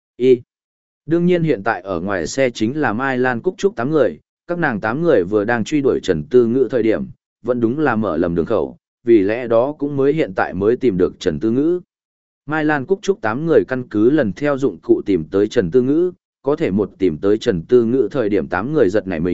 Đương nhiên hiện tại ở ngoài xe chính là Mai Lan Cúc Trúc 8 người, các nàng 8 người vừa đang truy đuổi Trần Tư Ngữ thời điểm, vẫn đúng là mở lầm đường khẩu, vì lẽ đó cũng mới hiện tại mới tìm được Trần Tư Ngữ. Mai Lan Cúc Trúc 8 người căn cứ lần theo dụng cụ tìm tới Trần Tư Ngữ, có thể một tìm tới Trần Tư Ngữ thời điểm 8 người giật nảy mình,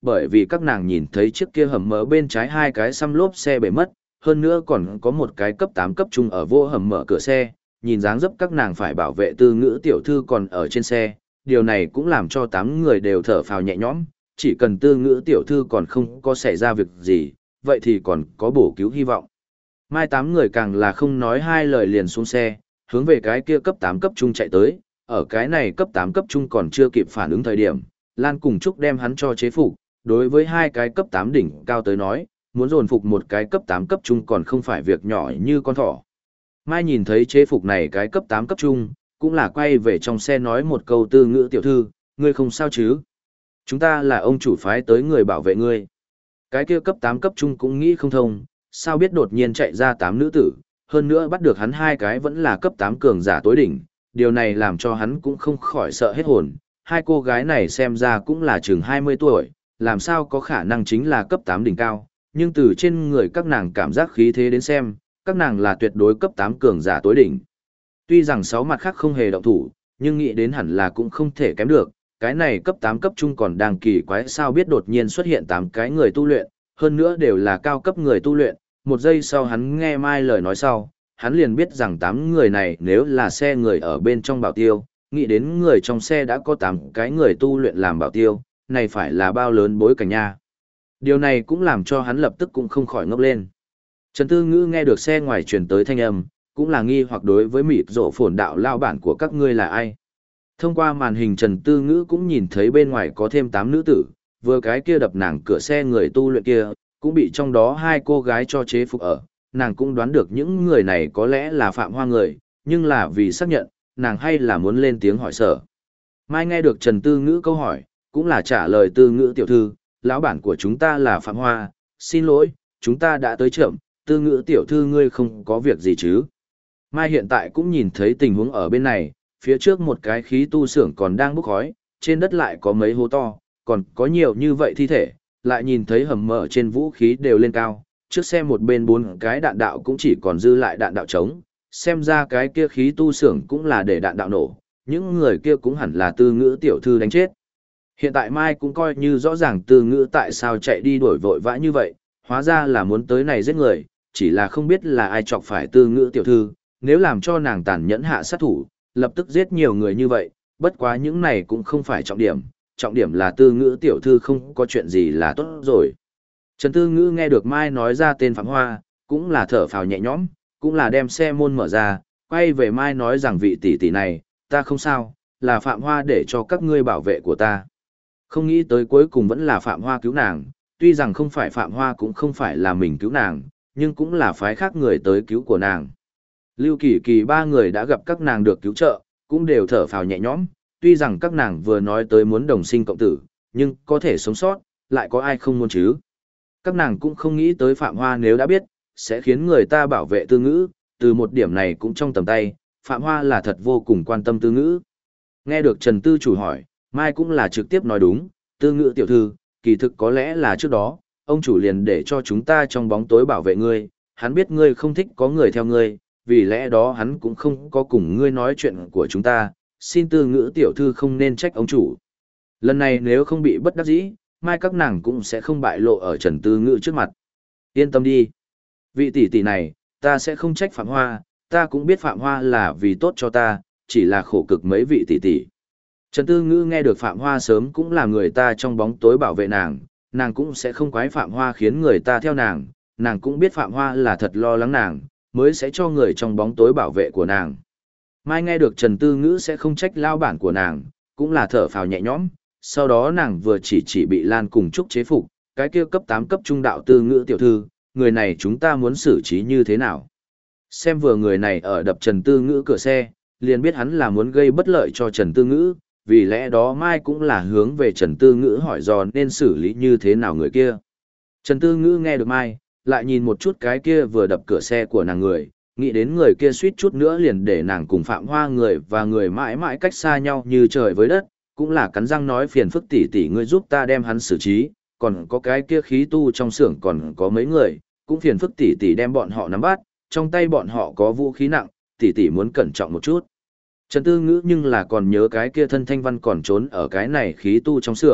bởi vì các nàng nhìn thấy chiếc kia hầm mở bên trái hai cái xăm lốp xe bể mất, hơn nữa còn có một cái cấp 8 cấp trung ở vô hầm mở cửa xe, nhìn dáng dấp các nàng phải bảo vệ Tư Ngữ tiểu thư còn ở trên xe, điều này cũng làm cho 8 người đều thở phào nhẹ nhõm, chỉ cần Tư Ngữ tiểu thư còn không có xảy ra việc gì, vậy thì còn có bổ cứu hy vọng. Mai 8 người càng là không nói hai lời liền xuống xe, hướng về cái kia cấp 8 cấp trung chạy tới, ở cái này cấp 8 cấp trung còn chưa kịp phản ứng thời điểm, Lan cùng Trúc đem hắn cho chế phục, đối với hai cái cấp 8 đỉnh cao tới nói, muốn dồn phục một cái cấp 8 cấp trung còn không phải việc nhỏ như con thỏ. Mai nhìn thấy chế phục này cái cấp 8 cấp trung, cũng là quay về trong xe nói một câu Tư Ngữ tiểu thư, ngươi không sao chứ? Chúng ta là ông chủ phái tới người bảo vệ ngươi. Cái kia cấp 8 cấp trung cũng nghĩ không thông, sao biết đột nhiên chạy ra 8 nữ tử, hơn nữa bắt được hắn hai cái vẫn là cấp 8 cường giả tối đỉnh, điều này làm cho hắn cũng không khỏi sợ hết hồn. Hai cô gái này xem ra cũng là chừng 20 tuổi, làm sao có khả năng chính là cấp 8 đỉnh cao, nhưng từ trên người các nàng cảm giác khí thế đến xem, các nàng là tuyệt đối cấp 8 cường giả tối đỉnh. Tuy rằng 6 mặt khác không hề động thủ, nhưng nghĩ đến hẳn là cũng không thể kém được, cái này cấp 8 cấp trung còn đang kỳ quái sao biết đột nhiên xuất hiện 8 cái người tu luyện, hơn nữa đều là cao cấp người tu luyện, một giây sau hắn nghe Mai lời nói sau, hắn liền biết rằng 8 người này nếu là xe người ở bên trong bảo tiêu, nghĩ đến người trong xe đã có 8 cái người tu luyện làm bảo tiêu, này phải là bao lớn bối cảnh nha. Điều này cũng làm cho hắn lập tức cũng không khỏi ngốc lên. Trần Tư Ngữ nghe được xe ngoài truyền tới thanh âm, cũng là nghi hoặc đối với mịt rộ phồn đạo lao bản của các ngươi là ai. Thông qua màn hình Trần Tư Ngữ cũng nhìn thấy bên ngoài có thêm 8 nữ tử, vừa cái kia đập nàng cửa xe người tu luyện kia, cũng bị trong đó hai cô gái cho chế phục ở. Nàng cũng đoán được những người này có lẽ là Phạm Hoa người, nhưng là vì xác nhận, nàng hay là muốn lên tiếng hỏi sở. Mai nghe được Trần Tư Ngữ câu hỏi, cũng là trả lời Tư Ngữ tiểu thư, lão bản của chúng ta là Phạm Hoa, xin lỗi, chúng ta đã tới chậm, Tư Ngữ tiểu thư ngươi không có việc gì chứ. Mai hiện tại cũng nhìn thấy tình huống ở bên này, phía trước một cái khí tu xưởng còn đang bốc khói, trên đất lại có mấy hố to, còn có nhiều như vậy thi thể, lại nhìn thấy hầm mở trên vũ khí đều lên cao, trước xe một bên 4 cái đạn đạo cũng chỉ còn dư lại đạn đạo trống, xem ra cái kia khí tu xưởng cũng là để đạn đạo nổ, những người kia cũng hẳn là Tư Ngữ tiểu thư đánh chết. Hiện tại Mai cũng coi như rõ ràng Tư Ngữ tại sao chạy đi đuổi vội vã như vậy, hóa ra là muốn tới này giết người, chỉ là không biết là ai chọc phải Tư Ngữ tiểu thư, nếu làm cho nàng tàn nhẫn hạ sát thủ, lập tức giết nhiều người như vậy, bất quá những này cũng không phải trọng điểm là Tư Ngữ tiểu thư không có chuyện gì là tốt rồi. Trần Tư Ngữ nghe được Mai nói ra tên Phạm Hoa, cũng là thở phào nhẹ nhõm, cũng là đem xe môn mở ra, quay về Mai nói rằng vị tỷ tỷ này, ta không sao, là Phạm Hoa để cho các ngươi bảo vệ của ta. Không nghĩ tới cuối cùng vẫn là Phạm Hoa cứu nàng, tuy rằng không phải Phạm Hoa cũng không phải là mình cứu nàng, nhưng cũng là phái khác người tới cứu của nàng. Lưu Kỳ Kỳ ba người đã gặp các nàng được cứu trợ, cũng đều thở phào nhẹ nhõm, tuy rằng các nàng vừa nói tới muốn đồng sinh cộng tử, nhưng có thể sống sót, lại có ai không muốn chứ. Các nàng cũng không nghĩ tới Phạm Hoa nếu đã biết, sẽ khiến người ta bảo vệ Tư Ngữ, từ một điểm này cũng trong tầm tay, Phạm Hoa là thật vô cùng quan tâm Tư Ngữ. Nghe được Trần Tư chủ hỏi, Mai cũng là trực tiếp nói đúng, Tư Ngữ tiểu thư, kỳ thực có lẽ là trước đó, ông chủ liền để cho chúng ta trong bóng tối bảo vệ ngươi, hắn biết ngươi không thích có người theo ngươi, vì lẽ đó hắn cũng không có cùng ngươi nói chuyện của chúng ta, xin Tư Ngữ tiểu thư không nên trách ông chủ. Lần này nếu không bị bất đắc dĩ, mai các nàng cũng sẽ không bại lộ ở Trần Tư Ngữ trước mặt. Yên tâm đi. Vị tỷ tỷ này, ta sẽ không trách Phạm Hoa, ta cũng biết Phạm Hoa là vì tốt cho ta, chỉ là khổ cực mấy vị tỷ tỷ. Trần Tư Ngữ nghe được Phạm Hoa sớm cũng là người ta trong bóng tối bảo vệ nàng, nàng cũng sẽ không quái Phạm Hoa khiến người ta theo nàng cũng biết Phạm Hoa là thật lo lắng nàng, mới sẽ cho người trong bóng tối bảo vệ của nàng. Mai nghe được Trần Tư Ngữ sẽ không trách lao bản của nàng, cũng là thở phào nhẹ nhõm, sau đó nàng vừa chỉ bị Lan cùng Trúc chế phục, cái kia cấp 8 cấp trung đạo Tư Ngữ tiểu thư, người này chúng ta muốn xử trí như thế nào. Xem vừa người này ở đập Trần Tư Ngữ cửa xe, liền biết hắn là muốn gây bất lợi cho Trần Tư Ngữ, vì lẽ đó Mai cũng là hướng về Trần Tư Ngữ hỏi dò nên xử lý như thế nào người kia. Trần Tư Ngữ nghe được Mai, lại nhìn một chút cái kia vừa đập cửa xe của nàng người, nghĩ đến người kia suýt chút nữa liền để nàng cùng Phạm Hoa người và người mãi mãi cách xa nhau như trời với đất, cũng là cắn răng nói phiền phức tỷ tỷ ngươi giúp ta đem hắn xử trí, còn có cái kia khí tu trong xưởng còn có mấy người, cũng phiền phức tỷ tỷ đem bọn họ nắm bắt, trong tay bọn họ có vũ khí nặng, tỷ tỷ muốn cẩn trọng một chút. Trần Tư Ngữ nhưng là còn nhớ cái kia thân Thanh Văn còn trốn ở cái này khí tu trong xưởng,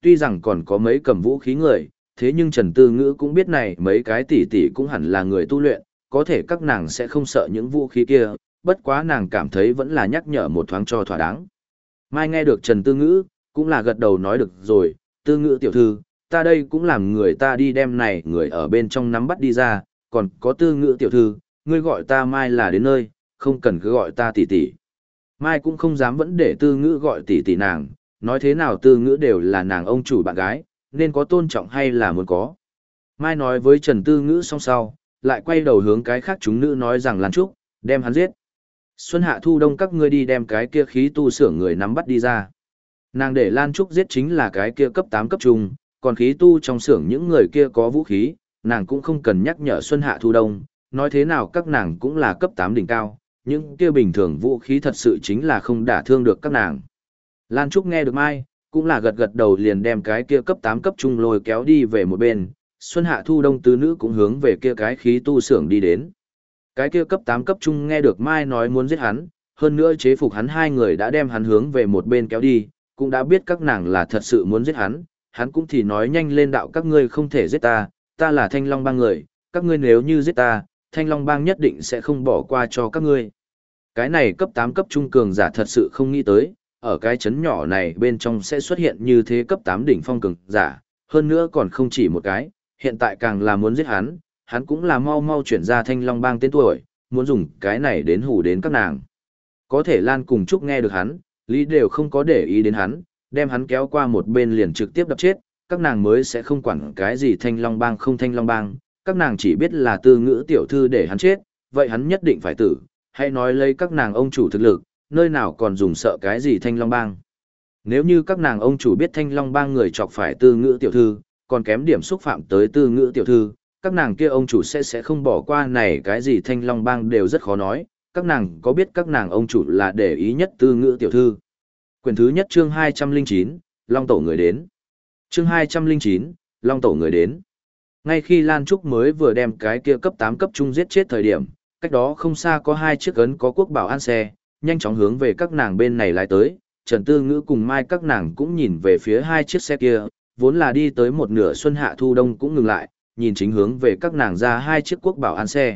tuy rằng còn có mấy cầm vũ khí người, thế nhưng Trần Tư Ngữ cũng biết này mấy cái tỷ tỷ cũng hẳn là người tu luyện, có thể các nàng sẽ không sợ những vũ khí kia, bất quá nàng cảm thấy vẫn là nhắc nhở một thoáng cho thỏa đáng. Mai nghe được Trần Tư Ngữ, cũng là gật đầu nói được rồi, Tư Ngữ tiểu thư, ta đây cũng làm người ta đi đem này người ở bên trong nắm bắt đi ra, còn có Tư Ngữ tiểu thư, ngươi gọi ta Mai là đến nơi, không cần cứ gọi ta tỷ tỷ. Mai cũng không dám vẫn để Tư Ngữ gọi tỷ tỷ nàng, nói thế nào Tư Ngữ đều là nàng ông chủ bạn gái, nên có tôn trọng hay là muốn có. Mai nói với Trần Tư Ngữ xong sau, lại quay đầu hướng cái khác chúng nữ nói rằng Lan Trúc, đem hắn giết. Xuân hạ thu đông các ngươi đi đem cái kia khí tu sưởng người nắm bắt đi ra. Nàng để Lan Trúc giết chính là cái kia cấp 8 cấp trung, còn khí tu trong xưởng những người kia có vũ khí, nàng cũng không cần nhắc nhở Xuân hạ thu đông, nói thế nào các nàng cũng là cấp 8 đỉnh cao, những kia bình thường vũ khí thật sự chính là không đả thương được các nàng. Lan Trúc nghe được Mai, cũng là gật gật đầu liền đem cái kia cấp 8 cấp trung lôi kéo đi về một bên, Xuân hạ thu đông tứ nữ cũng hướng về kia cái khí tu xưởng đi đến. Cái kia cấp 8 cấp trung nghe được Mai nói muốn giết hắn, hơn nữa chế phục hắn hai người đã đem hắn hướng về một bên kéo đi, cũng đã biết các nàng là thật sự muốn giết hắn cũng thì nói nhanh lên đạo các ngươi không thể giết ta, ta là Thanh Long Bang người, các ngươi nếu như giết ta, Thanh Long Bang nhất định sẽ không bỏ qua cho các ngươi. Cái này cấp 8 cấp trung cường giả thật sự không nghĩ tới, ở cái chấn nhỏ này bên trong sẽ xuất hiện như thế cấp 8 đỉnh phong cường giả, hơn nữa còn không chỉ một cái, hiện tại càng là muốn giết hắn cũng là mau mau chuyển ra Thanh Long Bang tên tuổi, muốn dùng cái này đến hù đến các nàng. Có thể Lan cùng Trúc nghe được hắn, Lý đều không có để ý đến hắn, đem hắn kéo qua một bên liền trực tiếp đập chết, các nàng mới sẽ không quản cái gì Thanh Long Bang không Thanh Long Bang, các nàng chỉ biết là Tư Ngữ tiểu thư để hắn chết, vậy hắn nhất định phải tử, hay nói lấy các nàng ông chủ thực lực, nơi nào còn dùng sợ cái gì Thanh Long Bang. Nếu như các nàng ông chủ biết Thanh Long Bang người chọc phải Tư Ngữ tiểu thư, còn kém điểm xúc phạm tới Tư Ngữ tiểu thư, các nàng kia ông chủ sẽ không bỏ qua này cái gì Thanh Long Bang đều rất khó nói, các nàng có biết các nàng ông chủ là để ý nhất Tư Ngữ tiểu thư. Quyển thứ nhất chương 209, Long Tổ người đến. Chương 209, Long Tổ người đến. Ngay khi Lan Trúc mới vừa đem cái kia cấp 8 cấp trung giết chết thời điểm, cách đó không xa có hai chiếc ấn có quốc bảo an xe, nhanh chóng hướng về các nàng bên này lái tới, Trần Tư Ngữ cùng Mai các nàng cũng nhìn về phía hai chiếc xe kia, vốn là đi tới một nửa xuân hạ thu đông cũng ngừng lại, nhìn chính hướng về các nàng ra hai chiếc quốc bảo an xe.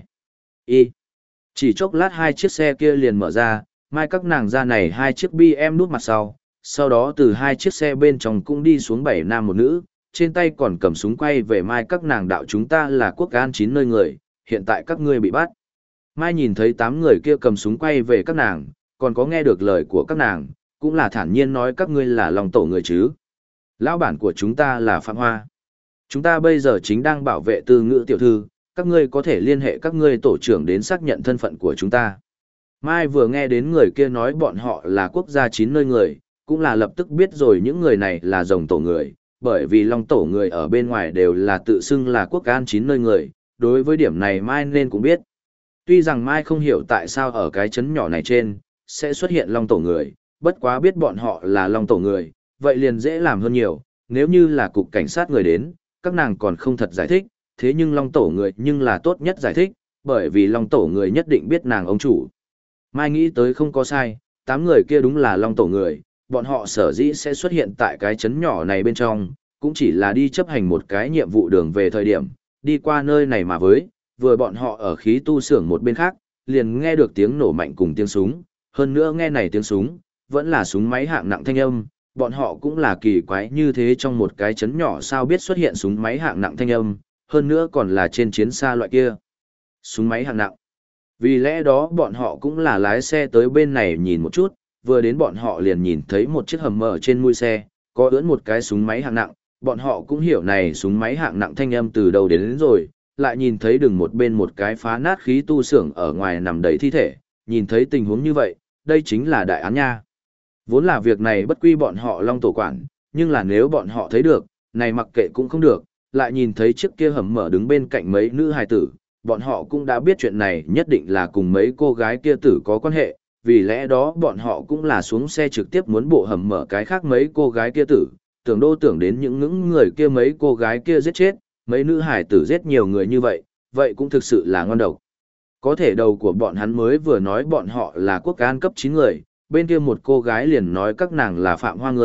Chỉ chốc lát hai chiếc xe kia liền mở ra, Mai các nàng ra này hai chiếc BM nút mặt sau đó từ hai chiếc xe bên trong cũng đi xuống 7 nam một nữ, trên tay còn cầm súng quay về Mai các nàng đạo chúng ta là quốc an 9 nơi người, hiện tại các ngươi bị bắt. Mai nhìn thấy 8 người kia cầm súng quay về các nàng, còn có nghe được lời của các nàng, cũng là thản nhiên nói các ngươi là Long Tổ người chứ. Lão bản của chúng ta là Phạm Hoa. Chúng ta bây giờ chính đang bảo vệ Tư Ngữ tiểu thư, các ngươi có thể liên hệ các ngươi tổ trưởng đến xác nhận thân phận của chúng ta. Mai vừa nghe đến người kia nói bọn họ là quốc gia 9 nơi người, cũng là lập tức biết rồi những người này là rồng tổ người, bởi vì Long Tổ người ở bên ngoài đều là tự xưng là quốc an 9 nơi người, đối với điểm này Mai nên cũng biết. Tuy rằng Mai không hiểu tại sao ở cái chấn nhỏ này trên, sẽ xuất hiện Long Tổ người, bất quá biết bọn họ là Long Tổ người, vậy liền dễ làm hơn nhiều, nếu như là cục cảnh sát người đến, các nàng còn không thật giải thích, thế nhưng Long Tổ người nhưng là tốt nhất giải thích, bởi vì Long Tổ người nhất định biết nàng ông chủ. Mai nghĩ tới không có sai, 8 người kia đúng là Long Tổ người, bọn họ sở dĩ sẽ xuất hiện tại cái chấn nhỏ này bên trong, cũng chỉ là đi chấp hành một cái nhiệm vụ đường về thời điểm, đi qua nơi này mà với, vừa bọn họ ở khí tu xưởng một bên khác, liền nghe được tiếng nổ mạnh cùng tiếng súng, hơn nữa nghe này tiếng súng, vẫn là súng máy hạng nặng thanh âm, bọn họ cũng là kỳ quái như thế trong một cái chấn nhỏ sao biết xuất hiện súng máy hạng nặng thanh âm, hơn nữa còn là trên chiến xa loại kia. Súng máy hạng nặng. Vì lẽ đó bọn họ cũng là lái xe tới bên này nhìn một chút, vừa đến bọn họ liền nhìn thấy một chiếc hầm mở trên mui xe, có ưỡn một cái súng máy hạng nặng, bọn họ cũng hiểu này súng máy hạng nặng thanh âm từ đầu đến rồi, lại nhìn thấy đường một bên một cái phá nát khí tu xưởng ở ngoài nằm đầy thi thể, nhìn thấy tình huống như vậy, đây chính là đại án nha. Vốn là việc này bất quy bọn họ Long Tổ quản, nhưng là nếu bọn họ thấy được, này mặc kệ cũng không được, lại nhìn thấy chiếc kia hầm mở đứng bên cạnh mấy nữ hài tử, bọn họ cũng đã biết chuyện này nhất định là cùng mấy cô gái kia tử có quan hệ, vì lẽ đó bọn họ cũng là xuống xe trực tiếp muốn bộ hầm mở cái khác mấy cô gái kia tử, tưởng đến những người kia mấy cô gái kia giết chết, mấy nữ hài tử giết nhiều người như vậy, vậy cũng thực sự là ngon độc. Có thể đầu của bọn hắn mới vừa nói bọn họ là quốc an cấp 9 người, bên kia một cô gái liền nói các nàng là Phạm Hoa người,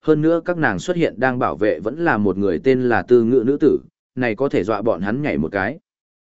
hơn nữa các nàng xuất hiện đang bảo vệ vẫn là một người tên là Tư Ngữ nữ tử, này có thể dọa bọn hắn nhảy một cái.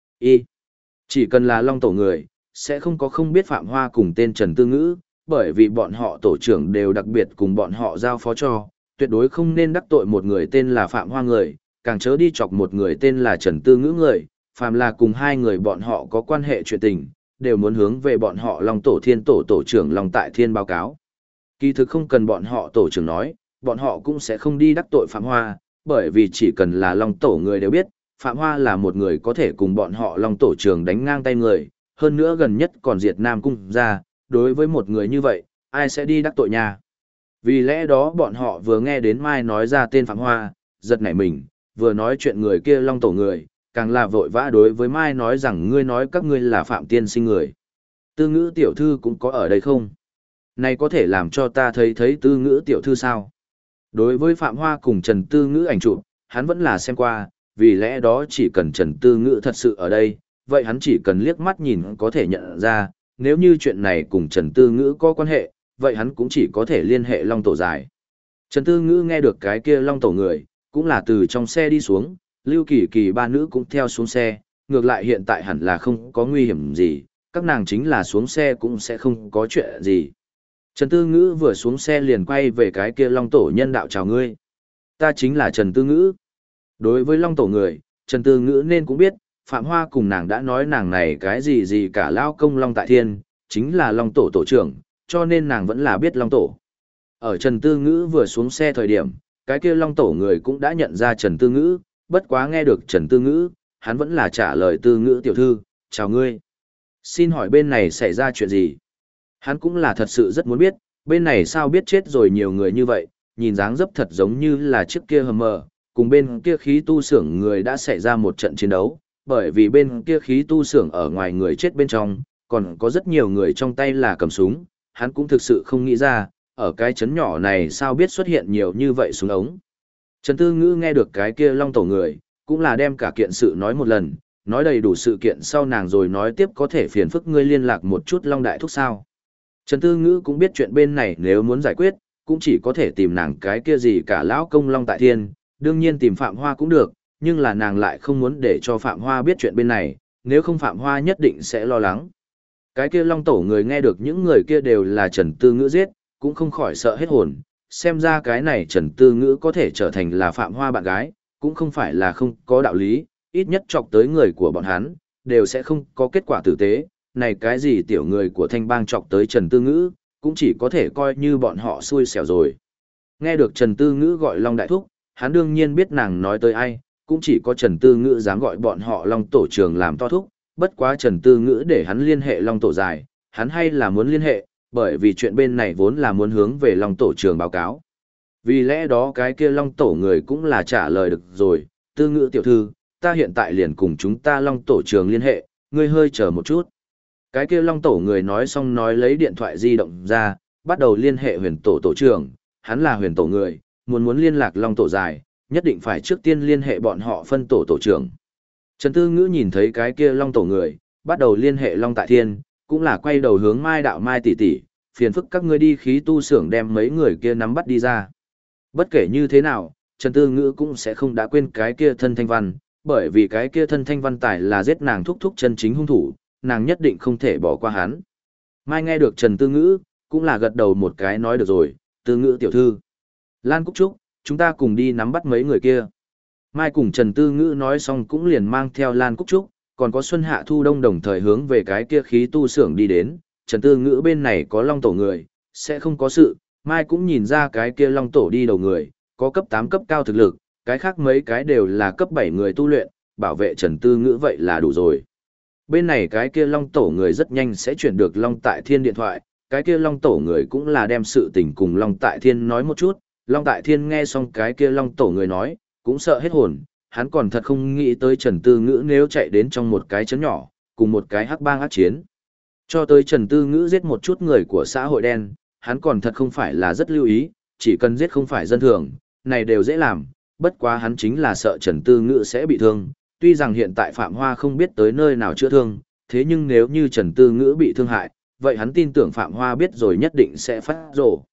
Chỉ cần là Long Tổ người, sẽ không có không biết Phạm Hoa cùng tên Trần Tư Ngữ, bởi vì bọn họ tổ trưởng đều đặc biệt cùng bọn họ giao phó cho, tuyệt đối không nên đắc tội một người tên là Phạm Hoa người, càng chớ đi chọc một người tên là Trần Tư Ngữ người, phàm là cùng hai người bọn họ có quan hệ chuyện tình, đều muốn hướng về bọn họ Long Tổ Thiên Tổ tổ trưởng Long Tại Thiên báo cáo. Kỳ thực không cần bọn họ tổ trưởng nói, bọn họ cũng sẽ không đi đắc tội Phạm Hoa, bởi vì chỉ cần là Long Tổ người đều biết, Phạm Hoa là một người có thể cùng bọn họ Long Tổ trưởng đánh ngang tay người, hơn nữa gần nhất còn diệt Nam Cung ra, đối với một người như vậy, ai sẽ đi đắc tội nhà. Vì lẽ đó bọn họ vừa nghe đến Mai nói ra tên Phạm Hoa, giật nảy mình, vừa nói chuyện người kia Long Tổ người, càng là vội vã đối với Mai nói rằng ngươi nói các ngươi là Phạm tiên sinh người. Tư Ngữ tiểu thư cũng có ở đây không? Này có thể làm cho ta thấy Tư Ngữ tiểu thư sao? Đối với Phạm Hoa cùng Trần Tư Ngữ ảnh chụp, hắn vẫn là xem qua, vì lẽ đó chỉ cần Trần Tư Ngữ thật sự ở đây, vậy hắn chỉ cần liếc mắt nhìn có thể nhận ra, nếu như chuyện này cùng Trần Tư Ngữ có quan hệ, vậy hắn cũng chỉ có thể liên hệ Long Tổ dài. Trần Tư Ngữ nghe được cái kia Long Tổ người, cũng là từ trong xe đi xuống, Lưu Kỳ Kỳ ba nữ cũng theo xuống xe, ngược lại hiện tại hẳn là không có nguy hiểm gì, các nàng chính là xuống xe cũng sẽ không có chuyện gì. Trần Tư Ngữ vừa xuống xe liền quay về cái kia Long Tổ nhân đạo chào ngươi. Ta chính là Trần Tư Ngữ. Đối với Long Tổ người, Trần Tư Ngữ nên cũng biết, Phạm Hoa cùng nàng đã nói nàng này cái gì cả lao công Long Tại Thiên, chính là Long Tổ tổ trưởng, cho nên nàng vẫn là biết Long Tổ. Ở Trần Tư Ngữ vừa xuống xe thời điểm, cái kia Long Tổ người cũng đã nhận ra Trần Tư Ngữ, bất quá nghe được Trần Tư Ngữ, hắn vẫn là trả lời Tư Ngữ tiểu thư, chào ngươi. Xin hỏi bên này xảy ra chuyện gì? Hắn cũng là thật sự rất muốn biết, bên này sao biết chết rồi nhiều người như vậy, nhìn dáng dấp thật giống như là trước kia hầm mờ, cùng bên kia khí tu xưởng người đã xảy ra một trận chiến đấu, bởi vì bên kia khí tu xưởng ở ngoài người chết bên trong, còn có rất nhiều người trong tay là cầm súng, hắn cũng thực sự không nghĩ ra, ở cái chấn nhỏ này sao biết xuất hiện nhiều như vậy súng ống. Trần Tư Ngữ nghe được cái kia Long Tổ người, cũng là đem cả kiện sự nói một lần, nói đầy đủ sự kiện sau nàng rồi nói tiếp có thể phiền phức ngươi liên lạc một chút Long Đại Thúc sao. Trần Tư Ngữ cũng biết chuyện bên này nếu muốn giải quyết, cũng chỉ có thể tìm nàng cái kia gì cả lão công Long Tại Thiên, đương nhiên tìm Phạm Hoa cũng được, nhưng là nàng lại không muốn để cho Phạm Hoa biết chuyện bên này, nếu không Phạm Hoa nhất định sẽ lo lắng. Cái kia Long Tổ người nghe được những người kia đều là Trần Tư Ngữ giết, cũng không khỏi sợ hết hồn, xem ra cái này Trần Tư Ngữ có thể trở thành là Phạm Hoa bạn gái, cũng không phải là không có đạo lý, ít nhất chọc tới người của bọn hắn, đều sẽ không có kết quả tử tế, này cái gì tiểu người của Thanh Bang chọc tới Trần Tư Ngữ, cũng chỉ có thể coi như bọn họ xui xẻo rồi. Nghe được Trần Tư Ngữ gọi Long Đại Thúc, hắn đương nhiên biết nàng nói tới ai, cũng chỉ có Trần Tư Ngữ dám gọi bọn họ Long Tổ trưởng làm to thúc, bất quá Trần Tư Ngữ để hắn liên hệ Long Tổ dài, hắn hay là muốn liên hệ, bởi vì chuyện bên này vốn là muốn hướng về Long Tổ trưởng báo cáo. Vì lẽ đó cái kia Long Tổ người cũng là trả lời được rồi, Tư Ngữ tiểu thư, ta hiện tại liền cùng chúng ta Long Tổ trưởng liên hệ, ngươi hơi chờ một chút. Cái kia Long Tổ người nói xong nói lấy điện thoại di động ra, bắt đầu liên hệ Huyền Tổ tổ trưởng, hắn là Huyền Tổ người, muốn liên lạc Long Tổ dài, nhất định phải trước tiên liên hệ bọn họ phân tổ tổ trưởng. Trần Tư Ngữ nhìn thấy cái kia Long Tổ người, bắt đầu liên hệ Long Tại Thiên, cũng là quay đầu hướng Mai Đạo Mai tỷ tỷ, phiền phức các ngươi đi khí tu xưởng đem mấy người kia nắm bắt đi ra. Bất kể như thế nào, Trần Tư Ngữ cũng sẽ không đã quên cái kia Thân Thanh Văn, bởi vì cái kia Thân Thanh Văn tài là giết nàng thúc thúc chân chính hung thủ, nàng nhất định không thể bỏ qua hắn. Mai nghe được Trần Tư Ngữ, cũng là gật đầu một cái nói được rồi, Tư Ngữ tiểu thư. Lan Cúc Trúc, chúng ta cùng đi nắm bắt mấy người kia. Mai cùng Trần Tư Ngữ nói xong cũng liền mang theo Lan Cúc Trúc, còn có Xuân Hạ Thu Đông đồng thời hướng về cái kia khí tu xưởng đi đến. Trần Tư Ngữ bên này có Long Tổ người, sẽ không có sự. Mai cũng nhìn ra cái kia Long Tổ đi đầu người, có cấp 8 cấp cao thực lực, cái khác mấy cái đều là cấp 7 người tu luyện, bảo vệ Trần Tư Ngữ vậy là đủ rồi. Bên này cái kia Long Tổ người rất nhanh sẽ chuyển được Long Tại Thiên điện thoại, cái kia Long Tổ người cũng là đem sự tình cùng Long Tại Thiên nói một chút. Long Tại Thiên nghe xong cái kia Long Tổ người nói, cũng sợ hết hồn, hắn còn thật không nghĩ tới Trần Tư Ngữ nếu chạy đến trong một cái chấn nhỏ, cùng một cái hắc bang ác chiến. Cho tới Trần Tư Ngữ giết một chút người của xã hội đen, hắn còn thật không phải là rất lưu ý, chỉ cần giết không phải dân thường, này đều dễ làm, bất quá hắn chính là sợ Trần Tư Ngữ sẽ bị thương, tuy rằng hiện tại Phạm Hoa không biết tới nơi nào chữa thương, thế nhưng nếu như Trần Tư Ngữ bị thương hại, vậy hắn tin tưởng Phạm Hoa biết rồi nhất định sẽ phát rồ.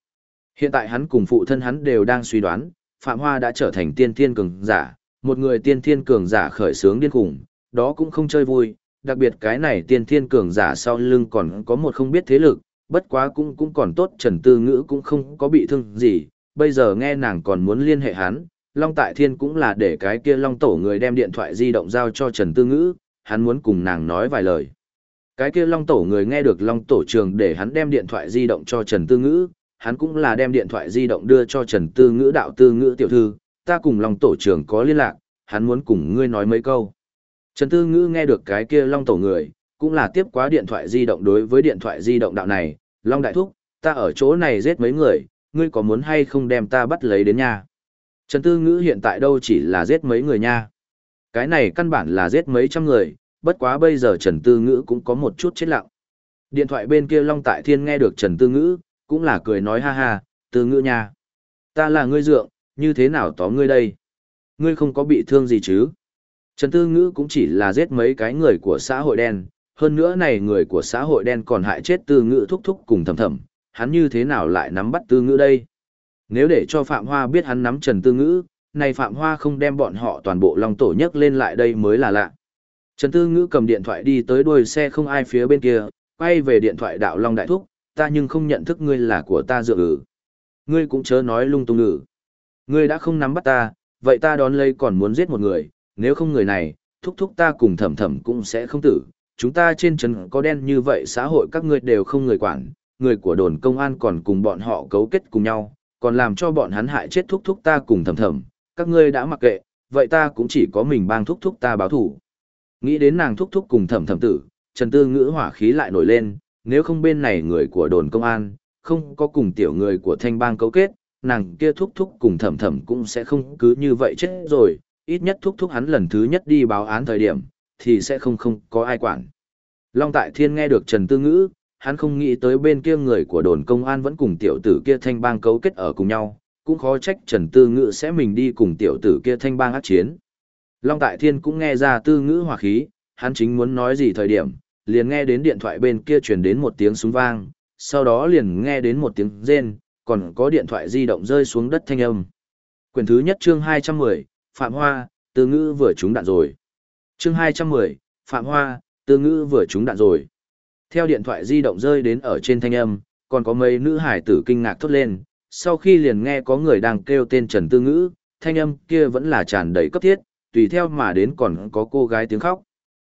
Hiện tại hắn cùng phụ thân hắn đều đang suy đoán, Phạm Hoa đã trở thành tiên thiên cường giả, một người tiên thiên cường giả khởi sướng điên khủng, đó cũng không chơi vui, đặc biệt cái này tiên thiên cường giả sau lưng còn có một không biết thế lực, bất quá cũng còn tốt Trần Tư Ngữ cũng không có bị thương gì, bây giờ nghe nàng còn muốn liên hệ hắn, Long Tại Thiên cũng là để cái kia Long Tổ người đem điện thoại di động giao cho Trần Tư Ngữ, hắn muốn cùng nàng nói vài lời. Cái kia Long Tổ người nghe được Long Tổ trường để hắn đem điện thoại di động cho Trần Tư Ngữ, hắn cũng là đem điện thoại di động đưa cho Trần Tư Ngữ đạo Tư Ngữ tiểu thư, ta cùng Long Tổ trưởng có liên lạc, hắn muốn cùng ngươi nói mấy câu. Trần Tư Ngữ nghe được cái kia Long Tổ người, cũng là tiếp quá điện thoại di động đối với điện thoại di động đạo này, Long Đại Thúc, ta ở chỗ này giết mấy người, ngươi có muốn hay không đem ta bắt lấy đến nhà. Trần Tư Ngữ hiện tại đâu chỉ là giết mấy người nha. Cái này căn bản là giết mấy trăm người, bất quá bây giờ Trần Tư Ngữ cũng có một chút chết lặng. Điện thoại bên kia Long Tại Thiên nghe được Trần Tư Ngữ, cũng là cười nói ha ha, Tư Ngữ nha. Ta là ngươi dượng, như thế nào tóm ngươi đây? Ngươi không có bị thương gì chứ? Trần Tư Ngữ cũng chỉ là giết mấy cái người của xã hội đen, hơn nữa này người của xã hội đen còn hại chết Tư Ngữ thúc thúc cùng thầm thầm, hắn như thế nào lại nắm bắt Tư Ngữ đây? Nếu để cho Phạm Hoa biết hắn nắm Trần Tư Ngữ, này Phạm Hoa không đem bọn họ toàn bộ Long Tổ nhấc lên lại đây mới là lạ. Trần Tư Ngữ cầm điện thoại đi tới đuôi xe không ai phía bên kia, quay về điện thoại đạo Long Đại Thúc, ta nhưng không nhận thức ngươi là của ta dựa Ngươi cũng chớ nói lung tung Ngươi đã không nắm bắt ta, vậy ta đón lấy còn muốn giết một người, nếu không người này, thúc thúc ta cùng thầm thầm cũng sẽ không tử. Chúng ta trên trấn có đen như vậy xã hội các ngươi đều không người quản, người của đồn công an còn cùng bọn họ cấu kết cùng nhau, còn làm cho bọn hắn hại chết thúc thúc ta cùng thầm thầm, các ngươi đã mặc kệ, vậy ta cũng chỉ có mình bang thúc thúc ta báo thủ. Nghĩ đến nàng thúc thúc cùng thầm thầm tử, Trần Tư Ngữ hỏa khí lại nổi lên, nếu không bên này người của đồn công an, không có cùng tiểu người của thanh bang cấu kết, nàng kia thúc thúc cùng thầm thầm cũng sẽ không cứ như vậy chết rồi, ít nhất thúc thúc hắn lần thứ nhất đi báo án thời điểm, thì sẽ không có ai quản. Long Tại Thiên nghe được Trần Tư Ngữ, hắn không nghĩ tới bên kia người của đồn công an vẫn cùng tiểu tử kia thanh bang cấu kết ở cùng nhau, cũng khó trách Trần Tư Ngữ sẽ mình đi cùng tiểu tử kia thanh bang ác chiến. Long Tại Thiên cũng nghe ra Tư Ngữ hỏa khí, hắn chính muốn nói gì thời điểm, liền nghe đến điện thoại bên kia truyền đến một tiếng súng vang, sau đó liền nghe đến một tiếng rên, còn có điện thoại di động rơi xuống đất thanh âm. Quyển thứ nhất chương 210, Phạm Hoa, Tư Ngữ vừa trúng đạn rồi. Chương 210, Phạm Hoa, Tư Ngữ vừa trúng đạn rồi. Theo điện thoại di động rơi đến ở trên thanh âm, còn có mấy nữ hải tử kinh ngạc thốt lên, sau khi liền nghe có người đang kêu tên Trần Tư Ngữ, thanh âm kia vẫn là tràn đầy cấp thiết, tùy theo mà đến còn có cô gái tiếng khóc.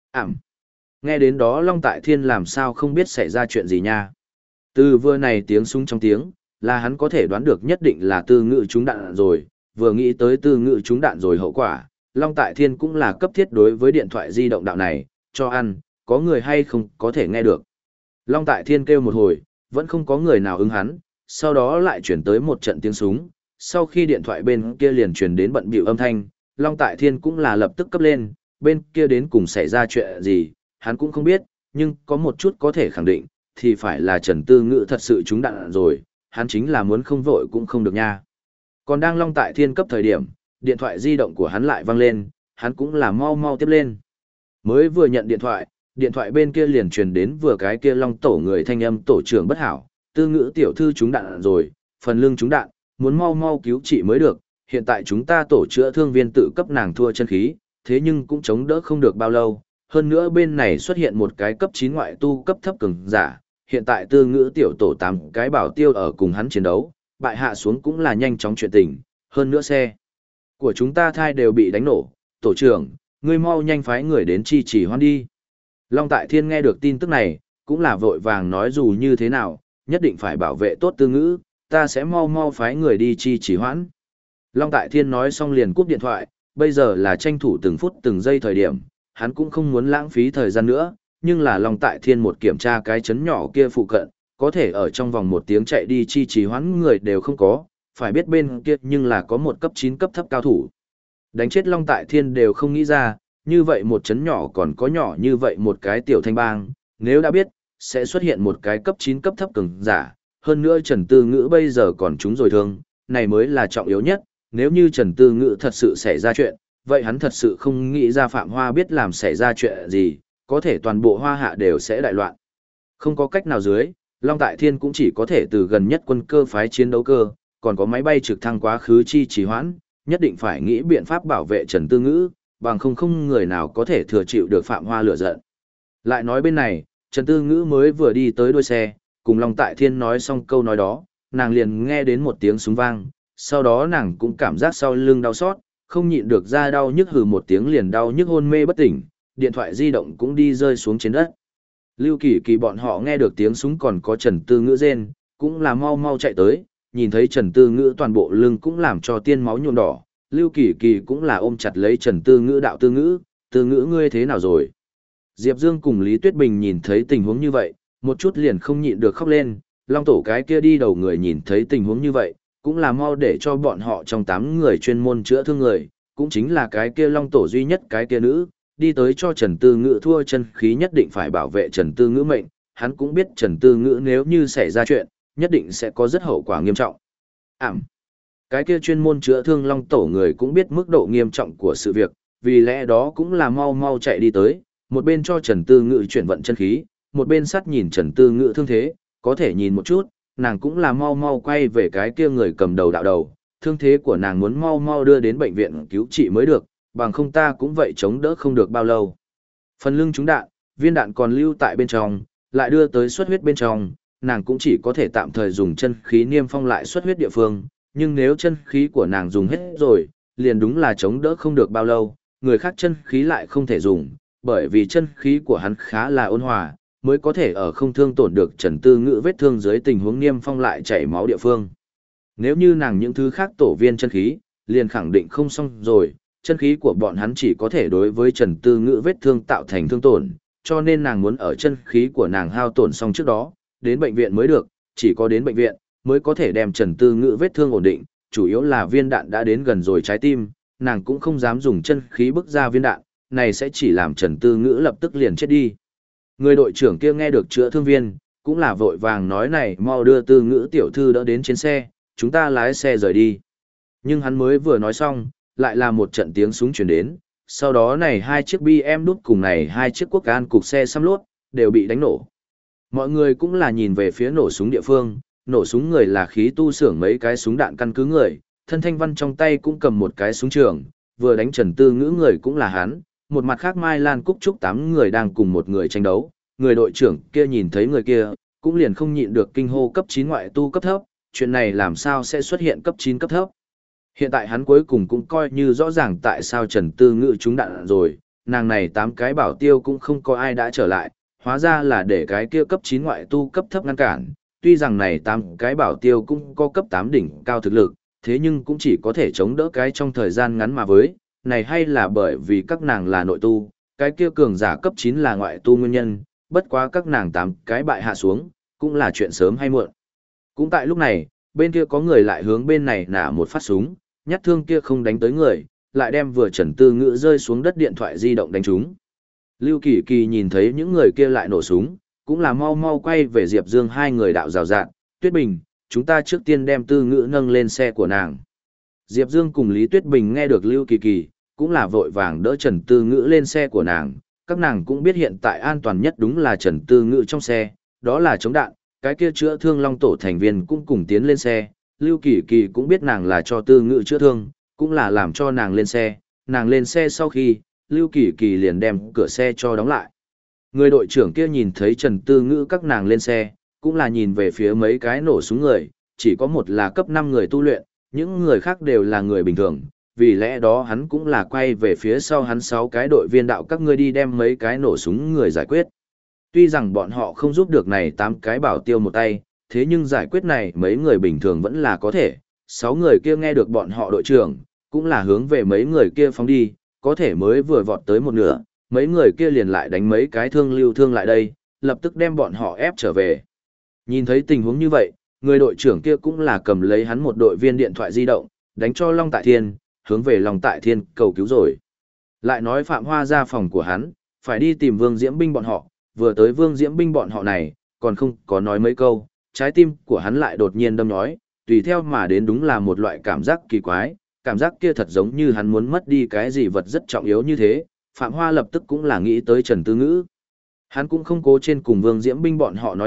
Nghe đến đó Long Tại Thiên làm sao không biết xảy ra chuyện gì nha. Từ vừa này tiếng súng trong tiếng, là hắn có thể đoán được nhất định là Tư Ngữ trúng đạn rồi, vừa nghĩ tới Tư Ngữ trúng đạn rồi hậu quả, Long Tại Thiên cũng là cấp thiết đối với điện thoại di động đạo này, cho ăn, có người hay không có thể nghe được. Long Tại Thiên kêu một hồi, vẫn không có người nào ứng hắn, sau đó lại chuyển tới một trận tiếng súng, sau khi điện thoại bên kia liền truyền đến bận bịu âm thanh, Long Tại Thiên cũng là lập tức cấp lên, bên kia đến cùng xảy ra chuyện gì, hắn cũng không biết, nhưng có một chút có thể khẳng định, thì phải là Trần Tư Ngữ thật sự trúng đạn rồi, hắn chính là muốn không vội cũng không được nha. Còn đang Long Tại Thiên cấp thời điểm, điện thoại di động của hắn lại vang lên, hắn cũng là mau mau tiếp lên. Mới vừa nhận điện thoại bên kia liền truyền đến vừa cái kia Long Tổ người thanh âm tổ trưởng bất hảo, Tư Ngữ tiểu thư trúng đạn rồi, phần lưng trúng đạn, muốn mau mau cứu trị mới được, hiện tại chúng ta tổ chữa thương viên tự cấp nàng thua chân khí, thế nhưng cũng chống đỡ không được bao lâu, hơn nữa bên này xuất hiện một cái cấp 9 ngoại tu cấp thấp cường giả, hiện tại Tư Ngữ tiểu tổ 8 cái bảo tiêu ở cùng hắn chiến đấu, bại hạ xuống cũng là nhanh chóng chuyện tình, hơn nữa xe của chúng ta thai đều bị đánh nổ, tổ trưởng, ngươi mau nhanh phái người đến chi chỉ hoan đi. Long Tại Thiên nghe được tin tức này, cũng là vội vàng nói dù như thế nào, nhất định phải bảo vệ tốt Tư Ngữ, ta sẽ mau mau phái người đi chi chỉ hoãn. Long Tại Thiên nói xong liền cúp điện thoại, bây giờ là tranh thủ từng phút từng giây thời điểm, hắn cũng không muốn lãng phí thời gian nữa, nhưng là Long Tại Thiên một kiểm tra cái chấn nhỏ kia phụ cận, có thể ở trong vòng một tiếng chạy đi chi trì hoãn người đều không có, phải biết bên kia nhưng là có một cấp 9 cấp thấp cao thủ. Đánh chết Long Tại Thiên đều không nghĩ ra, như vậy một chấn nhỏ còn có nhỏ như vậy một cái tiểu thanh bang, nếu đã biết, sẽ xuất hiện một cái cấp 9 cấp thấp cường giả, hơn nữa Trần Tư Ngữ bây giờ còn trúng rồi thương, này mới là trọng yếu nhất, nếu như Trần Tư Ngữ thật sự xảy ra chuyện, vậy hắn thật sự không nghĩ ra Phạm Hoa biết làm xảy ra chuyện gì, có thể toàn bộ Hoa Hạ đều sẽ đại loạn. Không có cách nào dưới, Long Tại Thiên cũng chỉ có thể từ gần nhất quân cơ phái chiến đấu cơ, còn có máy bay trực thăng quá khứ chi trì hoãn, nhất định phải nghĩ biện pháp bảo vệ Trần Tư Ngữ, bằng không người nào có thể thừa chịu được Phạm Hoa lửa giận. Lại nói bên này, Trần Tư Ngữ mới vừa đi tới đuôi xe, cùng Long Tại Thiên nói xong câu nói đó, nàng liền nghe đến một tiếng súng vang, sau đó nàng cũng cảm giác sau lưng đau xót, không nhịn được ra đau nhức hừ một tiếng liền đau nhức hôn mê bất tỉnh, điện thoại di động cũng đi rơi xuống trên đất. Lưu Kỳ Kỳ bọn họ nghe được tiếng súng còn có Trần Tư Ngữ rên, cũng là mau mau chạy tới, nhìn thấy Trần Tư Ngữ toàn bộ lưng cũng làm cho tiên máu nhuộm đỏ, Lưu Kỳ Kỳ cũng là ôm chặt lấy Trần Tư Ngữ đạo Tư Ngữ ngươi thế nào rồi? Diệp Dương cùng Lý Tuyết Bình nhìn thấy tình huống như vậy, một chút liền không nhịn được khóc lên, Long Tổ cái kia đi đầu người nhìn thấy tình huống như vậy, cũng là mau để cho bọn họ trong 8 người chuyên môn chữa thương người, cũng chính là cái kia Long Tổ duy nhất cái kia nữ, đi tới cho Trần Tư Ngữ thua chân khí nhất định phải bảo vệ Trần Tư Ngữ mệnh, hắn cũng biết Trần Tư Ngữ nếu như xảy ra chuyện, nhất định sẽ có rất hậu quả nghiêm trọng. Cái kia chuyên môn chữa thương Long Tổ người cũng biết mức độ nghiêm trọng của sự việc, vì lẽ đó cũng là mau mau chạy đi tới, một bên cho Trần Tư Ngữ chuyển vận chân khí, một bên sát nhìn Trần Tư Ngữ thương thế, có thể nhìn một chút, nàng cũng là mau mau quay về cái kia người cầm đầu đạo đầu, thương thế của nàng muốn mau mau đưa đến bệnh viện cứu trị mới được, bằng không ta cũng vậy chống đỡ không được bao lâu. Phần lưng trúng đạn, viên đạn còn lưu tại bên trong, lại đưa tới xuất huyết bên trong, nàng cũng chỉ có thể tạm thời dùng chân khí niêm phong lại xuất huyết địa phương, nhưng nếu chân khí của nàng dùng hết rồi, liền đúng là chống đỡ không được bao lâu, người khác chân khí lại không thể dùng, bởi vì chân khí của hắn khá là ôn hòa, mới có thể ở không thương tổn được Trần Tư Ngữ vết thương dưới tình huống niêm phong lại chảy máu địa phương. Nếu như nàng những thứ khác tổ viên chân khí, liền khẳng định không xong rồi, chân khí của bọn hắn chỉ có thể đối với Trần Tư Ngữ vết thương tạo thành thương tổn, cho nên nàng muốn ở chân khí của nàng hao tổn xong trước đó, đến bệnh viện mới được, chỉ có đến bệnh viện mới có thể đem Trần Tư Ngữ vết thương ổn định, chủ yếu là viên đạn đã đến gần rồi trái tim, nàng cũng không dám dùng chân khí bức ra viên đạn, này sẽ chỉ làm Trần Tư Ngữ lập tức liền chết đi. Người đội trưởng kia nghe được chữa thương viên, cũng là vội vàng nói này mau đưa Tư Ngữ tiểu thư đỡ đến trên xe, chúng ta lái xe rời đi. Nhưng hắn mới vừa nói xong, lại là một trận tiếng súng chuyển đến, sau đó này 2 chiếc BM đút cùng này 2 chiếc quốc an cục xe xăm lốt, đều bị đánh nổ. Mọi người cũng là nhìn về phía nổ súng địa phương, nổ súng người là khí tu xưởng mấy cái súng đạn căn cứ người, thân Thanh Văn trong tay cũng cầm một cái súng trường, vừa đánh Trần Tư Ngữ người cũng là hắn, một mặt khác Mai Lan Cúc Trúc 8 người đang cùng một người tranh đấu, người đội trưởng kia nhìn thấy người kia, cũng liền không nhịn được kinh hô cấp 9 ngoại tu cấp thấp, chuyện này làm sao sẽ xuất hiện cấp 9 cấp thấp. Hiện tại hắn cuối cùng cũng coi như rõ ràng tại sao Trần Tư Ngữ trúng đạn rồi, nàng này 8 cái bảo tiêu cũng không có ai đã trở lại, hóa ra là để cái kia cấp 9 ngoại tu cấp thấp ngăn cản, tuy rằng này 8 cái bảo tiêu cũng có cấp 8 đỉnh cao thực lực, thế nhưng cũng chỉ có thể chống đỡ cái trong thời gian ngắn mà với, này hay là bởi vì các nàng là nội tu, cái kia cường giả cấp 9 là ngoại tu nguyên nhân, bất quá các nàng 8 cái bại hạ xuống, cũng là chuyện sớm hay muộn. Cũng tại lúc này, bên kia có người lại hướng bên này nã một phát súng, nhát thương kia không đánh tới người, lại đem vừa Trần Tư Ngữ rơi xuống đất điện thoại di động đánh trúng. Lưu Kỳ Kỳ nhìn thấy những người kia lại nổ súng, cũng là mau mau quay về Diệp Dương hai người đạo rào rạt, Tuyết Bình, chúng ta trước tiên đem Tư Ngữ nâng lên xe của nàng. Diệp Dương cùng Lý Tuyết Bình nghe được Lưu Kỳ Kỳ, cũng là vội vàng đỡ Trần Tư Ngữ lên xe của nàng, các nàng cũng biết hiện tại an toàn nhất đúng là Trần Tư Ngữ trong xe, đó là chống đạn, cái kia chữa thương Long Tổ thành viên cũng cùng tiến lên xe, Lưu Kỳ Kỳ cũng biết nàng là cho Tư Ngữ chữa thương, cũng là làm cho nàng lên xe sau khi, Lưu Kỳ Kỳ liền đem cửa xe cho đóng lại. Người đội trưởng kia nhìn thấy Trần Tư Ngữ các nàng lên xe, cũng là nhìn về phía mấy cái nổ súng người, chỉ có một là cấp 5 người tu luyện, những người khác đều là người bình thường, vì lẽ đó hắn cũng là quay về phía sau hắn 6 cái đội viên đạo các ngươi đi đem mấy cái nổ súng người giải quyết. Tuy rằng bọn họ không giúp được này 8 cái bảo tiêu một tay, thế nhưng giải quyết này mấy người bình thường vẫn là có thể, 6 người kia nghe được bọn họ đội trưởng, cũng là hướng về mấy người kia phóng đi, có thể mới vừa vọt tới một nửa, mấy người kia liền lại đánh mấy cái thương lưu thương lại đây, lập tức đem bọn họ ép trở về. Nhìn thấy tình huống như vậy, người đội trưởng kia cũng là cầm lấy hắn một đội viên điện thoại di động, đánh cho Long Tại Thiên, hướng về Long Tại Thiên cầu cứu rồi. Lại nói Phạm Hoa ra phòng của hắn, phải đi tìm Vương Diễm Binh bọn họ, vừa tới Vương Diễm Binh bọn họ này, còn không có nói mấy câu, trái tim của hắn lại đột nhiên đâm nhói, tùy theo mà đến đúng là một loại cảm giác kỳ quái, cảm giác kia thật giống như hắn muốn mất đi cái gì vật rất trọng yếu như thế, Phạm Hoa lập tức cũng là nghĩ tới Trần Tư Ngữ. Hắn cũng không cố trên cùng Vương Diễm Binh bọn họ nói chuyện,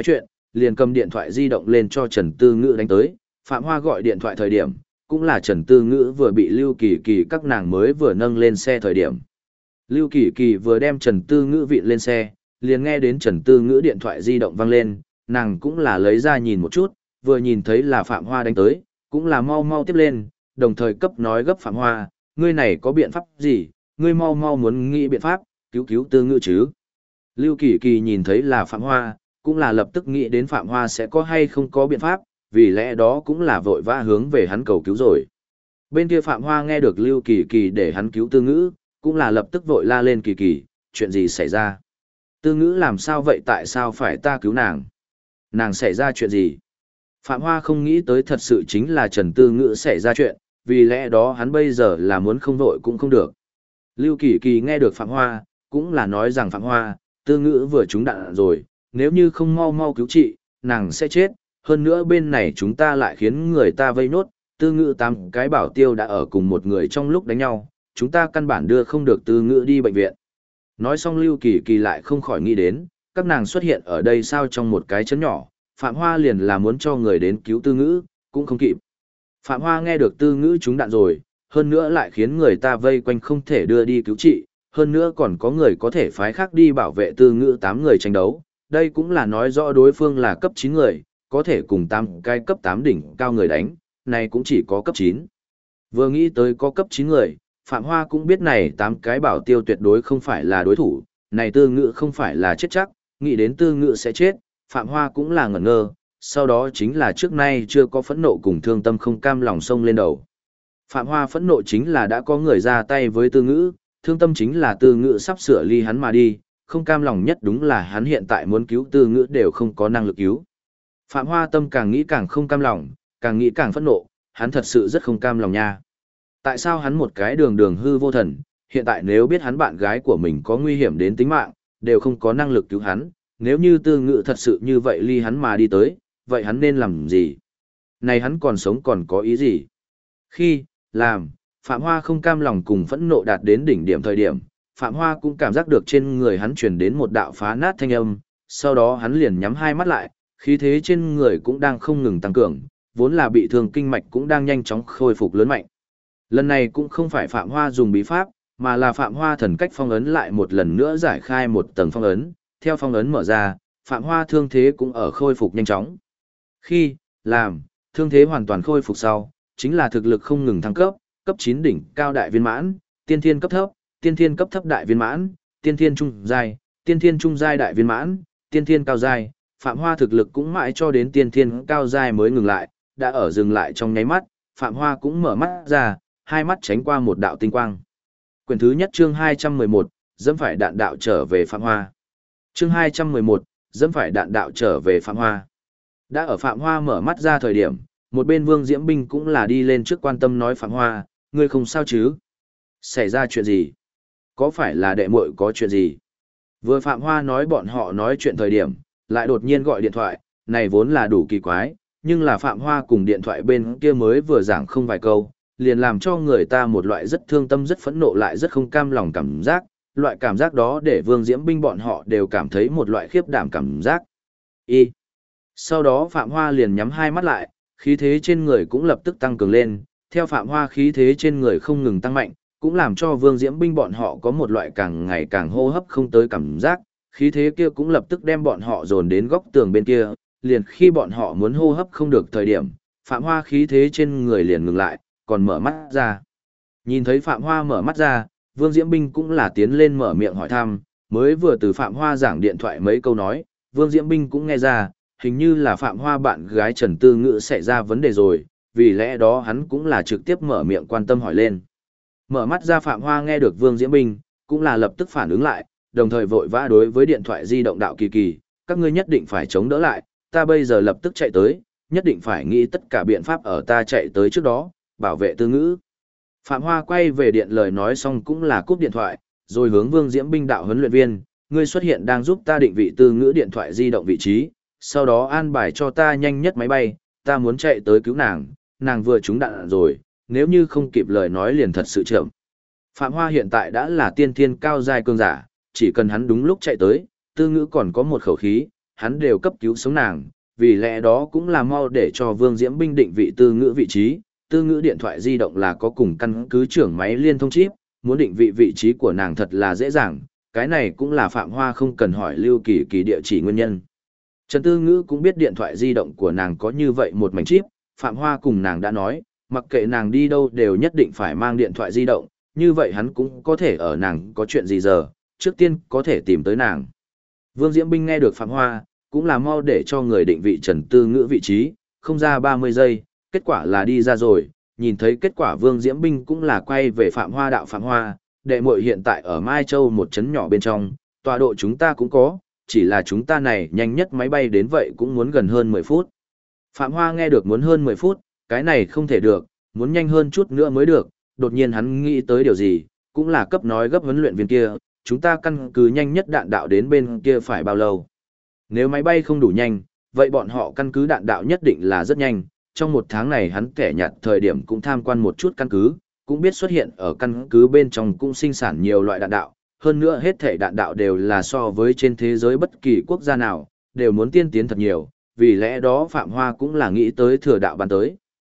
liền cầm điện thoại di động lên cho Trần Tư Ngữ đánh tới. Phạm Hoa gọi điện thoại thời điểm, cũng là Trần Tư Ngữ vừa bị Lưu Kỳ Kỳ các nàng mới vừa nâng lên xe thời điểm. Lưu Kỳ Kỳ vừa đem Trần Tư Ngữ vịn lên xe, liền nghe đến Trần Tư Ngữ điện thoại di động vang lên, nàng cũng là lấy ra nhìn một chút, vừa nhìn thấy là Phạm Hoa đánh tới, cũng là mau mau tiếp lên, đồng thời cấp nói gấp Phạm Hoa, ngươi này có biện pháp gì, ngươi mau mau muốn nghĩ biện pháp, cứu cứu Tư Ngữ chứ. Lưu Kỳ Kỳ nhìn thấy là Phạm Hoa, cũng là lập tức nghĩ đến Phạm Hoa sẽ có hay không có biện pháp, vì lẽ đó cũng là vội vã hướng về hắn cầu cứu rồi. Bên kia Phạm Hoa nghe được Lưu Kỳ Kỳ để hắn cứu Tư Ngữ, cũng là lập tức vội la lên Kỳ Kỳ, chuyện gì xảy ra? Tư Ngữ làm sao vậy, tại sao phải ta cứu nàng? Nàng xảy ra chuyện gì? Phạm Hoa không nghĩ tới thật sự chính là Trần Tư Ngữ xảy ra chuyện, vì lẽ đó hắn bây giờ là muốn không vội cũng không được. Lưu Kỳ Kỳ nghe được Phạm Hoa, cũng là nói rằng Phạm Hoa, Tư Ngữ vừa trúng đạn rồi, nếu như không mau mau cứu trị, nàng sẽ chết, hơn nữa bên này chúng ta lại khiến người ta vây nốt, Tư Ngữ 8 cái bảo tiêu đã ở cùng một người trong lúc đánh nhau, chúng ta căn bản đưa không được Tư Ngữ đi bệnh viện. Nói xong Lưu Kỳ Kỳ lại không khỏi nghĩ đến, các nàng xuất hiện ở đây sao trong một cái chấn nhỏ, Phạm Hoa liền là muốn cho người đến cứu Tư Ngữ, cũng không kịp. Phạm Hoa nghe được Tư Ngữ trúng đạn rồi, hơn nữa lại khiến người ta vây quanh không thể đưa đi cứu trị, hơn nữa còn có người có thể phái khác đi bảo vệ Tư Ngữ 8 người tranh đấu, đây cũng là nói rõ đối phương là cấp 9 người, có thể cùng 8 cái cấp 8 đỉnh cao người đánh, này cũng chỉ có cấp 9. Vừa nghĩ tới có cấp 9 người, Phạm Hoa cũng biết này 8 cái bảo tiêu tuyệt đối không phải là đối thủ, này Tư Ngữ không phải là chết chắc, nghĩ đến Tư Ngữ sẽ chết, Phạm Hoa cũng là ngẩn ngơ, sau đó chính là trước nay chưa có phẫn nộ cùng thương tâm không cam lòng sông lên đầu. Phạm Hoa phẫn nộ chính là đã có người ra tay với Tư Ngữ, thương tâm chính là Tư Ngữ sắp sửa ly hắn mà đi, không cam lòng nhất đúng là hắn hiện tại muốn cứu Tư Ngữ đều không có năng lực cứu. Phạm Hoa tâm càng nghĩ càng không cam lòng, càng nghĩ càng phẫn nộ, hắn thật sự rất không cam lòng nha. Tại sao hắn một cái đường đường hư vô thần, hiện tại nếu biết hắn bạn gái của mình có nguy hiểm đến tính mạng, đều không có năng lực cứu hắn, nếu như Tư Ngữ thật sự như vậy ly hắn mà đi tới, vậy hắn nên làm gì? Này hắn còn sống còn có ý gì? Khi, làm, Phạm Hoa không cam lòng cùng phẫn nộ đạt đến đỉnh điểm thời điểm, Phạm Hoa cũng cảm giác được trên người hắn truyền đến một đạo phá nát thanh âm, sau đó hắn liền nhắm hai mắt lại, khí thế trên người cũng đang không ngừng tăng cường, vốn là bị thương kinh mạch cũng đang nhanh chóng khôi phục lớn mạnh. Lần này cũng không phải Phạm Hoa dùng bí pháp, mà là Phạm Hoa thần cách phong ấn lại một lần nữa giải khai một tầng phong ấn, theo phong ấn mở ra, Phạm Hoa thương thế cũng ở khôi phục nhanh chóng. Khi, làm, thương thế hoàn toàn khôi phục sau, chính là thực lực không ngừng thăng cấp, cấp 9 đỉnh cao đại viên mãn, tiên thiên cấp thấp, tiên thiên cấp thấp đại viên mãn, tiên thiên trung giai, tiên thiên trung giai đại viên mãn, tiên thiên cao giai, Phạm Hoa thực lực cũng mãi cho đến tiên thiên cao giai mới ngừng lại, đã ở dừng lại trong nháy mắt, Phạm Hoa cũng mở mắt ra, hai mắt tránh qua một đạo tinh quang. Quyển thứ nhất chương 211, dẫm phải đạn đạo trở về Phạm Hoa. Chương 211, dẫm phải đạn đạo trở về Phạm Hoa. Đã ở Phạm Hoa mở mắt ra thời điểm, một bên Vương Diễm Binh cũng là đi lên trước quan tâm nói Phạm Hoa, ngươi không sao chứ? Xảy ra chuyện gì? Có phải là đệ muội có chuyện gì? Vừa Phạm Hoa nói bọn họ nói chuyện thời điểm, lại đột nhiên gọi điện thoại, này vốn là đủ kỳ quái, nhưng là Phạm Hoa cùng điện thoại bên kia mới vừa giảng không vài câu, liền làm cho người ta một loại rất thương tâm rất phẫn nộ lại rất không cam lòng cảm giác, loại cảm giác đó để Vương Diễm Binh bọn họ đều cảm thấy một loại khiếp đảm cảm giác. Sau đó Phạm Hoa liền nhắm hai mắt lại, khí thế trên người cũng lập tức tăng cường lên, theo Phạm Hoa khí thế trên người không ngừng tăng mạnh, cũng làm cho Vương Diễm Binh bọn họ có một loại càng ngày càng hô hấp không tới cảm giác, khí thế kia cũng lập tức đem bọn họ dồn đến góc tường bên kia, liền khi bọn họ muốn hô hấp không được thời điểm, Phạm Hoa khí thế trên người liền ngừng lại, còn mở mắt ra. Nhìn thấy Phạm Hoa mở mắt ra, Vương Diễm Binh cũng là tiến lên mở miệng hỏi thăm, mới vừa từ Phạm Hoa giảng điện thoại mấy câu nói, Vương Diễm Binh cũng nghe ra, hình như là Phạm Hoa bạn gái Trần Tư Ngữ xảy ra vấn đề rồi, vì lẽ đó hắn cũng là trực tiếp mở miệng quan tâm hỏi lên. Mở mắt ra Phạm Hoa nghe được Vương Diễm Binh, cũng là lập tức phản ứng lại, đồng thời vội vã đối với điện thoại di động Đạo Kỳ Kỳ, các ngươi nhất định phải chống đỡ lại, ta bây giờ lập tức chạy tới, nhất định phải nghĩ tất cả biện pháp ở ta chạy tới trước đó, bảo vệ Tư Ngữ. Phạm Hoa quay về điện lời nói xong cũng là cúp điện thoại, rồi hướng Vương Diễm Binh đạo huấn luyện viên, ngươi xuất hiện đang giúp ta định vị Tư Ngữ điện thoại di động vị trí, sau đó an bài cho ta nhanh nhất máy bay, ta muốn chạy tới cứu nàng, nàng vừa trúng đạn rồi, nếu như không kịp lời nói liền thật sự chậm. Phạm Hoa hiện tại đã là tiên thiên cao giai cường giả, chỉ cần hắn đúng lúc chạy tới, Tư Ngữ còn có một khẩu khí, hắn đều cấp cứu sống nàng, vì lẽ đó cũng là mau để cho Vương Diễm Binh định vị Tư Ngữ vị trí. Tư Ngữ điện thoại di động là có cùng căn cứ trưởng máy liên thông chip, muốn định vị vị trí của nàng thật là dễ dàng, cái này cũng là Phạm Hoa không cần hỏi Lưu Kỳ Kỳ địa chỉ nguyên nhân. Trần Tư Ngữ cũng biết điện thoại di động của nàng có như vậy một mảnh chip, Phạm Hoa cùng nàng đã nói, mặc kệ nàng đi đâu đều nhất định phải mang điện thoại di động, như vậy hắn cũng có thể ở nàng có chuyện gì giờ, trước tiên có thể tìm tới nàng. Vương Diễm Binh nghe được Phạm Hoa, cũng là mau để cho người định vị Trần Tư Ngữ vị trí, không ra 30 giây, kết quả là đi ra rồi, nhìn thấy kết quả Vương Diễm Binh cũng là quay về Phạm Hoa đạo Phạm Hoa, đệ muội hiện tại ở Mai Châu một trấn nhỏ bên trong, tọa độ chúng ta cũng có, chỉ là chúng ta này nhanh nhất máy bay đến vậy cũng muốn gần hơn 10 phút. Phạm Hoa nghe được muốn hơn 10 phút, cái này không thể được, muốn nhanh hơn chút nữa mới được, đột nhiên hắn nghĩ tới điều gì, cũng là cấp nói gấp huấn luyện viên kia, chúng ta căn cứ nhanh nhất đạn đạo đến bên kia phải bao lâu. Nếu máy bay không đủ nhanh, vậy bọn họ căn cứ đạn đạo nhất định là rất nhanh, trong một tháng này hắn kẻ nhặt thời điểm cũng tham quan một chút căn cứ, cũng biết xuất hiện ở căn cứ bên trong cũng sinh sản nhiều loại đạn đạo, hơn nữa hết thể đạn đạo đều là so với trên thế giới bất kỳ quốc gia nào, đều muốn tiên tiến thật nhiều, vì lẽ đó Phạm Hoa cũng là nghĩ tới thừa đạo bắn tới.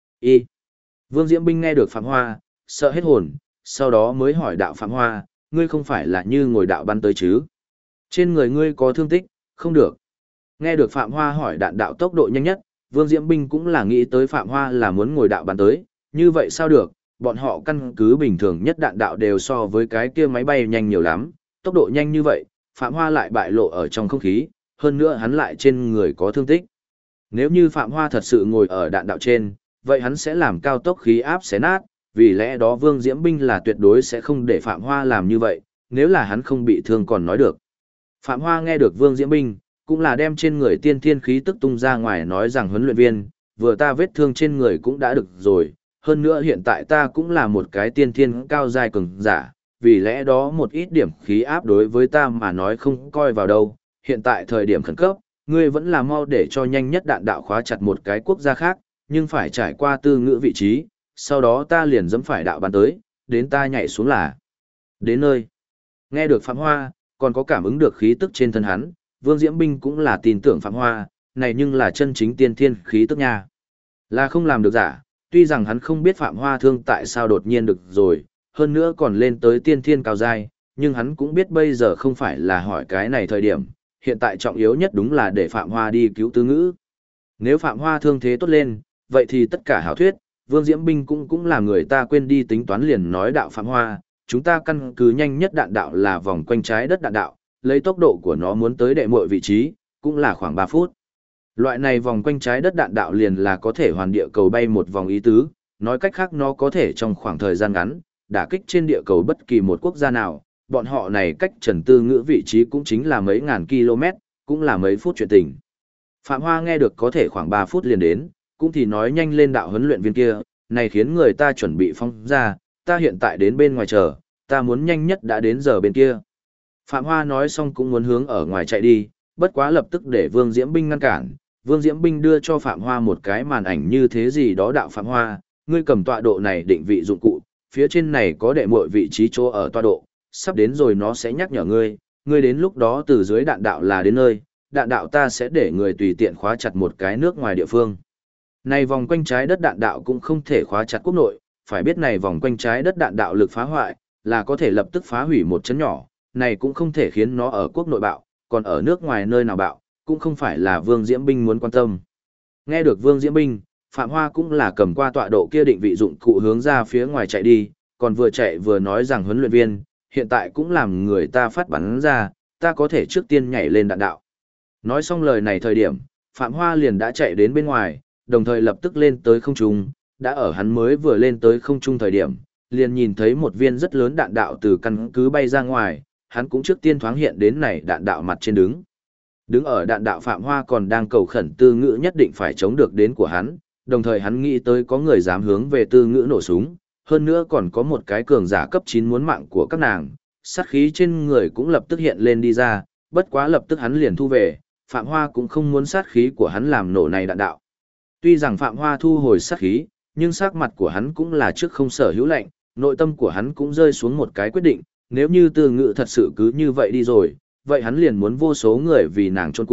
Vương Diễm Binh nghe được Phạm Hoa, sợ hết hồn, sau đó mới hỏi đạo Phạm Hoa, ngươi không phải là như ngồi đạo bắn tới chứ? Trên người ngươi có thương tích, không được. Nghe được Phạm Hoa hỏi đạn đạo tốc độ nhanh nhất, Vương Diễm Binh cũng là nghĩ tới Phạm Hoa là muốn ngồi đạo bắn tới, như vậy sao được, bọn họ căn cứ bình thường nhất đạn đạo đều so với cái kia máy bay nhanh nhiều lắm, tốc độ nhanh như vậy, Phạm Hoa lại bại lộ ở trong không khí, hơn nữa hắn lại trên người có thương tích. Nếu như Phạm Hoa thật sự ngồi ở đạn đạo trên, vậy hắn sẽ làm cao tốc khí áp xé nát, vì lẽ đó Vương Diễm Binh là tuyệt đối sẽ không để Phạm Hoa làm như vậy, nếu là hắn không bị thương còn nói được. Phạm Hoa nghe được Vương Diễm Binh, cũng là đem trên người tiên thiên khí tức tung ra ngoài nói rằng huấn luyện viên, vừa ta vết thương trên người cũng đã được rồi, hơn nữa hiện tại ta cũng là một cái tiên thiên cao giai cường giả, vì lẽ đó một ít điểm khí áp đối với ta mà nói không coi vào đâu, hiện tại thời điểm khẩn cấp, ngươi vẫn là mau để cho nhanh nhất đạn đạo khóa chặt một cái quốc gia khác, nhưng phải trải qua Tư Ngữ vị trí, sau đó ta liền dẫm phải đạo bắn tới, đến ta nhảy xuống là đến nơi. Nghe được Phạm Hoa, còn có cảm ứng được khí tức trên thân hắn, Vương Diễm Binh cũng là tin tưởng Phạm Hoa, này nhưng là chân chính tiên thiên khí tức nha. Là không làm được giả, tuy rằng hắn không biết Phạm Hoa thương tại sao đột nhiên được rồi, hơn nữa còn lên tới tiên thiên cao giai, nhưng hắn cũng biết bây giờ không phải là hỏi cái này thời điểm, hiện tại trọng yếu nhất đúng là để Phạm Hoa đi cứu Tư Ngữ. Nếu Phạm Hoa thương thế tốt lên, vậy thì tất cả hảo thuyết, Vương Diễm Binh cũng là người ta quên đi tính toán liền nói đạo Phạm Hoa, chúng ta căn cứ nhanh nhất đạn đạo là vòng quanh trái đất đạn đạo, lấy tốc độ của nó muốn tới đệ muội vị trí, cũng là khoảng 3 phút. Loại này vòng quanh trái đất đạn đạo liền là có thể hoàn địa cầu bay một vòng ý tứ, nói cách khác nó có thể trong khoảng thời gian ngắn, đả kích trên địa cầu bất kỳ một quốc gia nào, bọn họ này cách Trần Tư Ngữ vị trí cũng chính là mấy ngàn km, cũng là mấy phút chuyện tình. Phạm Hoa nghe được có thể khoảng 3 phút liền đến, cũng thì nói nhanh lên đạo huấn luyện viên kia, này khiến người ta chuẩn bị phong ra, ta hiện tại đến bên ngoài chờ, ta muốn nhanh nhất đã đến giờ bên kia. Phạm Hoa nói xong cũng muốn hướng ở ngoài chạy đi, bất quá lập tức để Vương Diễm Binh ngăn cản. Vương Diễm Binh đưa cho Phạm Hoa một cái màn ảnh như thế gì đó đạo Phạm Hoa, ngươi cầm tọa độ này định vị dụng cụ, phía trên này có đệ muội vị trí chỗ ở tọa độ, sắp đến rồi nó sẽ nhắc nhở ngươi, ngươi đến lúc đó từ dưới đạn đạo là đến nơi, đạn đạo ta sẽ để người tùy tiện khóa chặt một cái nước ngoài địa phương. Này vòng quanh trái đất đạn đạo cũng không thể khóa chặt quốc nội, phải biết này vòng quanh trái đất đạn đạo lực phá hoại, là có thể lập tức phá hủy một chấn nhỏ, này cũng không thể khiến nó ở quốc nội bạo, còn ở nước ngoài nơi nào bạo, cũng không phải là Vương Diễm Binh muốn quan tâm. Nghe được Vương Diễm Binh, Phạm Hoa cũng là cầm qua tọa độ kia định vị dụng cụ hướng ra phía ngoài chạy đi, còn vừa chạy vừa nói rằng huấn luyện viên, hiện tại cũng làm người ta phát bắn ra, ta có thể trước tiên nhảy lên đạn đạo. Nói xong lời này thời điểm, Phạm Hoa liền đã chạy đến bên ngoài, đồng thời lập tức lên tới không trung, đã ở hắn mới vừa lên tới không trung thời điểm, liền nhìn thấy một viên rất lớn đạn đạo từ căn cứ bay ra ngoài, hắn cũng trước tiên thoáng hiện đến này đạn đạo mặt trên đứng. Đứng ở đạn đạo Phạm Hoa còn đang cầu khẩn Tư Ngữ nhất định phải chống được đến của hắn, đồng thời hắn nghĩ tới có người dám hướng về Tư Ngữ nổ súng, hơn nữa còn có một cái cường giả cấp 9 muốn mạng của các nàng, sát khí trên người cũng lập tức hiện lên đi ra, bất quá lập tức hắn liền thu về, Phạm Hoa cũng không muốn sát khí của hắn làm nổ này đạn đạo. Tuy rằng Phạm Hoa thu hồi sát khí, nhưng sắc mặt của hắn cũng là trước không sở hữu lạnh, nội tâm của hắn cũng rơi xuống một cái quyết định, nếu như Tư Ngữ thật sự cứ như vậy đi rồi, vậy hắn liền muốn vô số người vì nàng chôn cùng,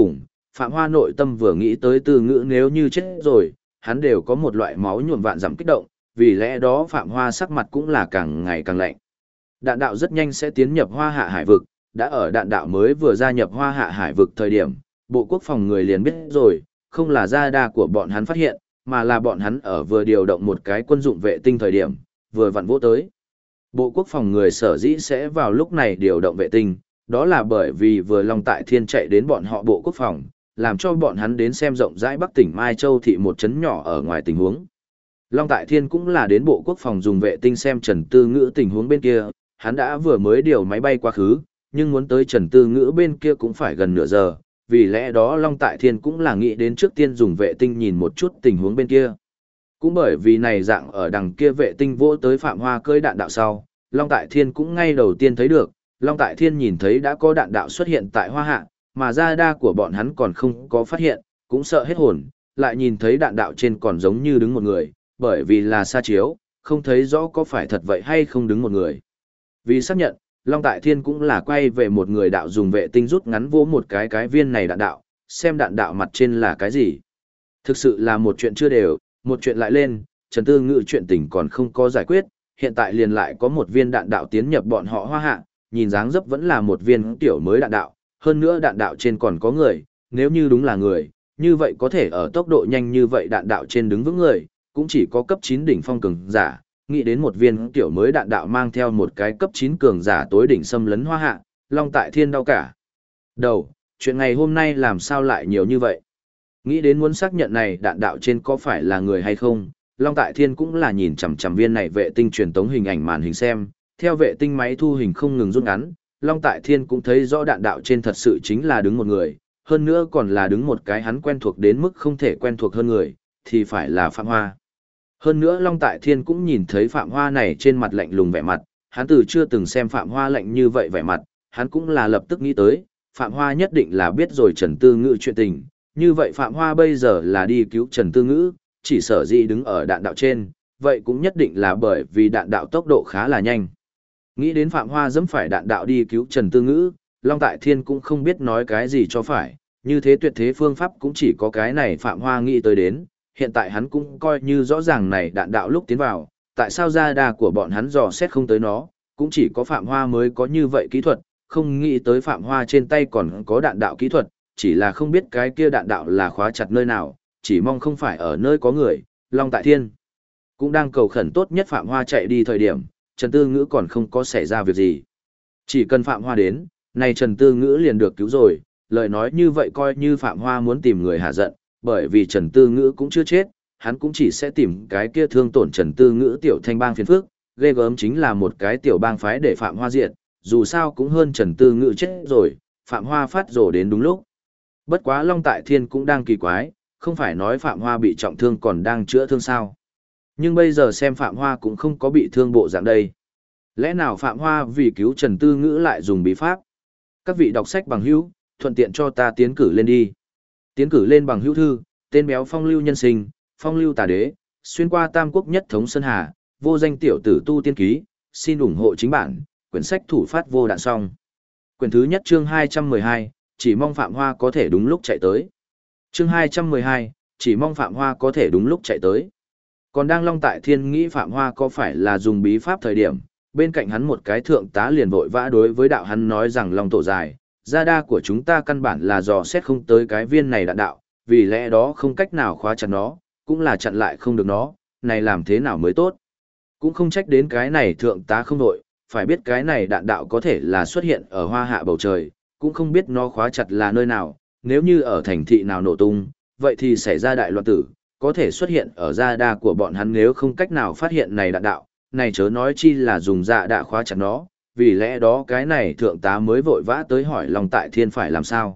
Phạm Hoa nội tâm vừa nghĩ tới Tư Ngữ nếu như chết rồi, hắn đều có một loại máu nhuộm vạn dặm kích động, vì lẽ đó Phạm Hoa sắc mặt cũng là càng ngày càng lạnh. Đạn đạo rất nhanh sẽ tiến nhập Hoa Hạ hải vực, đã ở đạn đạo mới vừa gia nhập Hoa Hạ hải vực thời điểm, Bộ Quốc phòng người liền biết rồi, không là radar của bọn hắn phát hiện, mà là bọn hắn ở vừa điều động một cái quân dụng vệ tinh thời điểm, vừa vặn vỗ tới. Bộ Quốc phòng người sở dĩ sẽ vào lúc này điều động vệ tinh, đó là bởi vì vừa Long Tại Thiên chạy đến bọn họ Bộ Quốc phòng, làm cho bọn hắn đến xem rộng rãi Bắc tỉnh Mai Châu thị một trấn nhỏ ở ngoài tình huống. Long Tại Thiên cũng là đến Bộ Quốc phòng dùng vệ tinh xem Trần Tư Ngữ tình huống bên kia, hắn đã vừa mới điều máy bay quá khứ, nhưng muốn tới Trần Tư Ngữ bên kia cũng phải gần nửa giờ, vì lẽ đó Long Tại Thiên cũng là nghĩ đến trước tiên dùng vệ tinh nhìn một chút tình huống bên kia. Cũng bởi vì này dạng ở đằng kia vệ tinh vỗ tới Phạm Hoa cơi đạn đạo sau, Long Tại Thiên cũng ngay đầu tiên thấy được, Long Tại Thiên nhìn thấy đã có đạn đạo xuất hiện tại Hoa Hạ, mà radar của bọn hắn còn không có phát hiện, cũng sợ hết hồn, lại nhìn thấy đạn đạo trên còn giống như đứng một người, bởi vì là xa chiếu, không thấy rõ có phải thật vậy hay không đứng một người. Vì xác nhận, Long Tại Thiên cũng là quay về một người đạo dùng vệ tinh rút ngắn vỗ một cái viên này đạn đạo, xem đạn đạo mặt trên là cái gì. Thực sự là một chuyện chưa đều, một chuyện lại lên, Trần Tư Ngữ chuyện tình còn không có giải quyết, hiện tại liền lại có một viên đạn đạo tiến nhập bọn họ Hoa Hạ, nhìn dáng dấp vẫn là một viên tiểu mới đạn đạo, hơn nữa đạn đạo trên còn có người, nếu như đúng là người, như vậy có thể ở tốc độ nhanh như vậy đạn đạo trên đứng vững người, cũng chỉ có cấp 9 đỉnh phong cường giả, nghĩ đến một viên tiểu mới đạn đạo mang theo một cái cấp 9 cường giả tối đỉnh xâm lấn Hoa Hạ, Long Tại Thiên đau cả đầu, chuyện ngày hôm nay làm sao lại nhiều như vậy? Nghĩ đến muốn xác nhận này đạn đạo trên có phải là người hay không, Long Tại Thiên cũng là nhìn chằm chằm viên này vệ tinh truyền tống hình ảnh màn hình xem, theo vệ tinh máy thu hình không ngừng rút ngắn, Long Tại Thiên cũng thấy rõ đạn đạo trên thật sự chính là đứng một người, hơn nữa còn là đứng một cái hắn quen thuộc đến mức không thể quen thuộc hơn người, thì phải là Phạm Hoa. Hơn nữa Long Tại Thiên cũng nhìn thấy Phạm Hoa này trên mặt lạnh lùng vẻ mặt, hắn từ chưa từng xem Phạm Hoa lạnh như vậy vẻ mặt, hắn cũng là lập tức nghĩ tới, Phạm Hoa nhất định là biết rồi Trần Tư Ngữ chuyện tình, như vậy Phạm Hoa bây giờ là đi cứu Trần Tư Ngữ, chỉ sở dĩ đứng ở đạn đạo trên, vậy cũng nhất định là bởi vì đạn đạo tốc độ khá là nhanh. Nghĩ đến Phạm Hoa dẫm phải đạn đạo đi cứu Trần Tư Ngữ, Long Tại Thiên cũng không biết nói cái gì cho phải, như thế tuyệt thế phương pháp cũng chỉ có cái này Phạm Hoa nghĩ tới đến, hiện tại hắn cũng coi như rõ ràng này đạn đạo lúc tiến vào, tại sao radar của bọn hắn dò xét không tới nó, cũng chỉ có Phạm Hoa mới có như vậy kỹ thuật, không nghĩ tới Phạm Hoa trên tay còn có đạn đạo kỹ thuật, chỉ là không biết cái kia đạn đạo là khóa chặt nơi nào, chỉ mong không phải ở nơi có người, Long Tại Thiên cũng đang cầu khẩn tốt nhất Phạm Hoa chạy đi thời điểm, Trần Tư Ngữ còn không có xảy ra việc gì. Chỉ cần Phạm Hoa đến, này Trần Tư Ngữ liền được cứu rồi, lời nói như vậy coi như Phạm Hoa muốn tìm người hạ giận, bởi vì Trần Tư Ngữ cũng chưa chết, hắn cũng chỉ sẽ tìm cái kia thương tổn Trần Tư Ngữ tiểu thanh bang phiền phức, ghê gớm chính là một cái tiểu bang phái để Phạm Hoa diệt, dù sao cũng hơn Trần Tư Ngữ chết rồi, Phạm Hoa phát rồ đến đúng lúc. Bất quá Long Tại Thiên cũng đang kỳ quái, không phải nói Phạm Hoa bị trọng thương còn đang chữa thương sao. Nhưng bây giờ xem Phạm Hoa cũng không có bị thương bộ dạng đây. Lẽ nào Phạm Hoa vì cứu Trần Tư Ngữ lại dùng bí pháp? Các vị đọc sách bằng hữu, thuận tiện cho ta tiến cử lên đi. Tiến cử lên bằng hữu thư, tên béo phong lưu nhân sinh, phong lưu tà đế, xuyên qua tam quốc nhất thống Sơn Hà, vô danh tiểu tử tu tiên ký, xin ủng hộ chính bản, quyển sách thủ phát vô đạn xong. Quyển thứ nhất chương 212, chỉ mong Phạm Hoa có thể đúng lúc chạy tới. Chương 212, chỉ mong Phạm Hoa có thể đúng lúc chạy tới. Còn đang Long Tại Thiên nghĩ Phạm Hoa có phải là dùng bí pháp thời điểm, bên cạnh hắn một cái thượng tá liền vội vã đối với đạo hắn nói rằng Long tổ dài, radar của chúng ta căn bản là dò xét không tới cái viên này đạn đạo, vì lẽ đó không cách nào khóa chặt nó, cũng là chặn lại không được nó, này làm thế nào mới tốt. Cũng không trách đến cái này thượng tá không đội, phải biết cái này đạn đạo có thể là xuất hiện ở Hoa Hạ bầu trời, cũng không biết nó khóa chặt là nơi nào, nếu như ở thành thị nào nổ tung, vậy thì xảy ra đại loạn tử, có thể xuất hiện ở radar của bọn hắn nếu không cách nào phát hiện này đạn đạo, này chớ nói chi là dùng dạ đạ khóa chặt nó, vì lẽ đó cái này thượng tá mới vội vã tới hỏi Long Tại Thiên phải làm sao.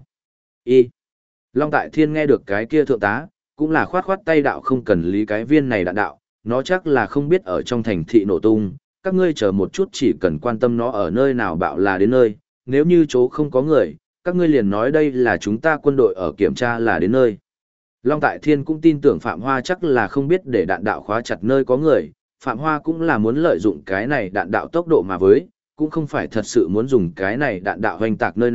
Long Tại Thiên nghe được cái kia thượng tá, cũng là khoát khoát tay đạo không cần lý cái viên này đạn đạo, nó chắc là không biết ở trong thành thị nổ tung, các ngươi chờ một chút chỉ cần quan tâm nó ở nơi nào bạo là đến nơi, nếu như chỗ không có người, các ngươi liền nói đây là chúng ta quân đội ở kiểm tra là đến nơi. Long Tại Thiên cũng tin tưởng Phạm Hoa chắc là không biết để đạn đạo khóa chặt nơi có người, Phạm Hoa cũng là muốn lợi dụng cái này đạn đạo tốc độ mà với, cũng không phải thật sự muốn dùng cái này đạn đạo hoành tạc nơi nào,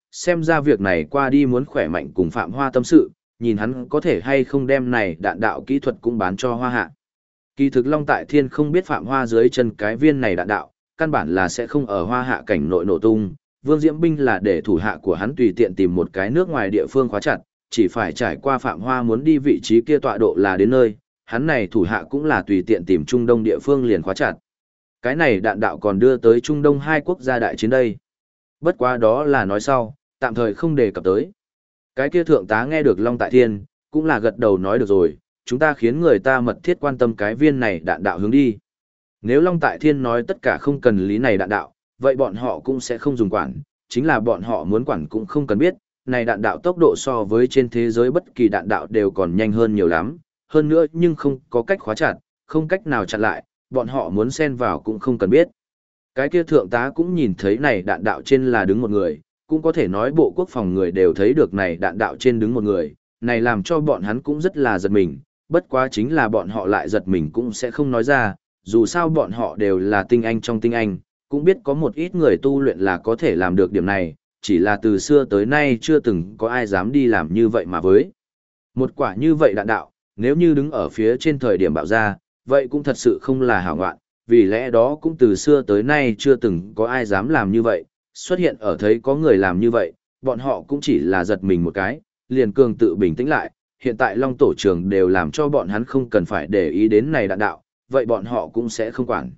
xem ra việc này qua đi muốn khỏe mạnh cùng Phạm Hoa tâm sự, nhìn hắn có thể hay không đem này đạn đạo kỹ thuật cũng bán cho Hoa Hạ. Kỳ thực Long Tại Thiên không biết Phạm Hoa dưới chân cái viên này đạn đạo, căn bản là sẽ không ở Hoa Hạ cảnh nội nổ tung. Vương Diễm Binh là để thủ hạ của hắn tùy tiện tìm một cái nước ngoài địa phương khóa chặt, chỉ phải trải qua Phạm Hoa muốn đi vị trí kia tọa độ là đến nơi, hắn này thủ hạ cũng là tùy tiện tìm Trung Đông địa phương liền khóa chặt. Cái này đạn đạo còn đưa tới Trung Đông hai quốc gia đại chiến đây. Bất quá đó là nói sau, tạm thời không đề cập tới. Cái kia thượng tá nghe được Long Tại Thiên, cũng là gật đầu nói được rồi, chúng ta khiến người ta mật thiết quan tâm cái viên này đạn đạo hướng đi. Nếu Long Tại Thiên nói tất cả không cần lý này đạn đạo, vậy bọn họ cũng sẽ không dùng quản, chính là bọn họ muốn quản cũng không cần biết, này đạn đạo tốc độ so với trên thế giới bất kỳ đạn đạo đều còn nhanh hơn nhiều lắm, hơn nữa nhưng không có cách khóa chặt, không cách nào chặn lại, bọn họ muốn xen vào cũng không cần biết. Cái kia thượng tá cũng nhìn thấy này đạn đạo trên là đứng một người, cũng có thể nói bộ quốc phòng người đều thấy được này đạn đạo trên đứng một người, này làm cho bọn hắn cũng rất là giật mình, bất quá chính là bọn họ lại giật mình cũng sẽ không nói ra, dù sao bọn họ đều là tinh anh trong tinh anh, cũng biết có một ít người tu luyện là có thể làm được điểm này, chỉ là từ xưa tới nay chưa từng có ai dám đi làm như vậy mà với. Một quả như vậy đạn đạo, nếu như đứng ở phía trên thời điểm bạo ra, vậy cũng thật sự không là hảo ngoạn, vì lẽ đó cũng từ xưa tới nay chưa từng có ai dám làm như vậy, xuất hiện ở thấy có người làm như vậy, bọn họ cũng chỉ là giật mình một cái, liền cường tự bình tĩnh lại, hiện tại Long Tổ trưởng đều làm cho bọn hắn không cần phải để ý đến này đạn đạo, vậy bọn họ cũng sẽ không quản.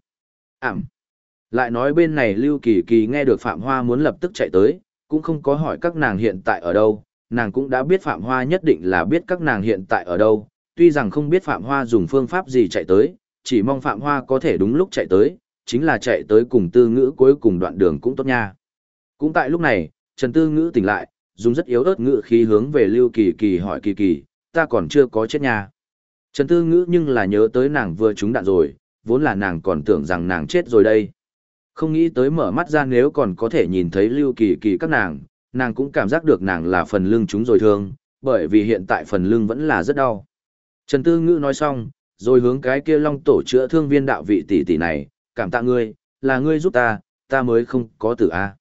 Lại nói bên này Lưu Kỳ Kỳ nghe được Phạm Hoa muốn lập tức chạy tới, cũng không có hỏi các nàng hiện tại ở đâu, nàng cũng đã biết Phạm Hoa nhất định là biết các nàng hiện tại ở đâu, tuy rằng không biết Phạm Hoa dùng phương pháp gì chạy tới, chỉ mong Phạm Hoa có thể đúng lúc chạy tới, chính là chạy tới cùng Tư Ngữ cuối cùng đoạn đường cũng tốt nha. Cũng tại lúc này, Trần Tư Ngữ tỉnh lại, dùng rất yếu ớt ngữ khí hướng về Lưu Kỳ Kỳ hỏi Kỳ Kỳ, ta còn chưa có chết nha. Trần Tư Ngữ nhưng là nhớ tới nàng vừa trúng đạn rồi, vốn là nàng còn tưởng rằng nàng chết rồi đây. Không nghĩ tới mở mắt ra nếu còn có thể nhìn thấy Lưu Kỳ Kỳ các nàng cũng cảm giác được nàng là phần lưng trúng rồi thương, bởi vì hiện tại phần lưng vẫn là rất đau. Trần Tư Ngữ nói xong, rồi hướng cái kia Long Tổ chữa thương viên đạo vị tỷ tỷ này, cảm tạ ngươi, là ngươi giúp ta mới không có tử a.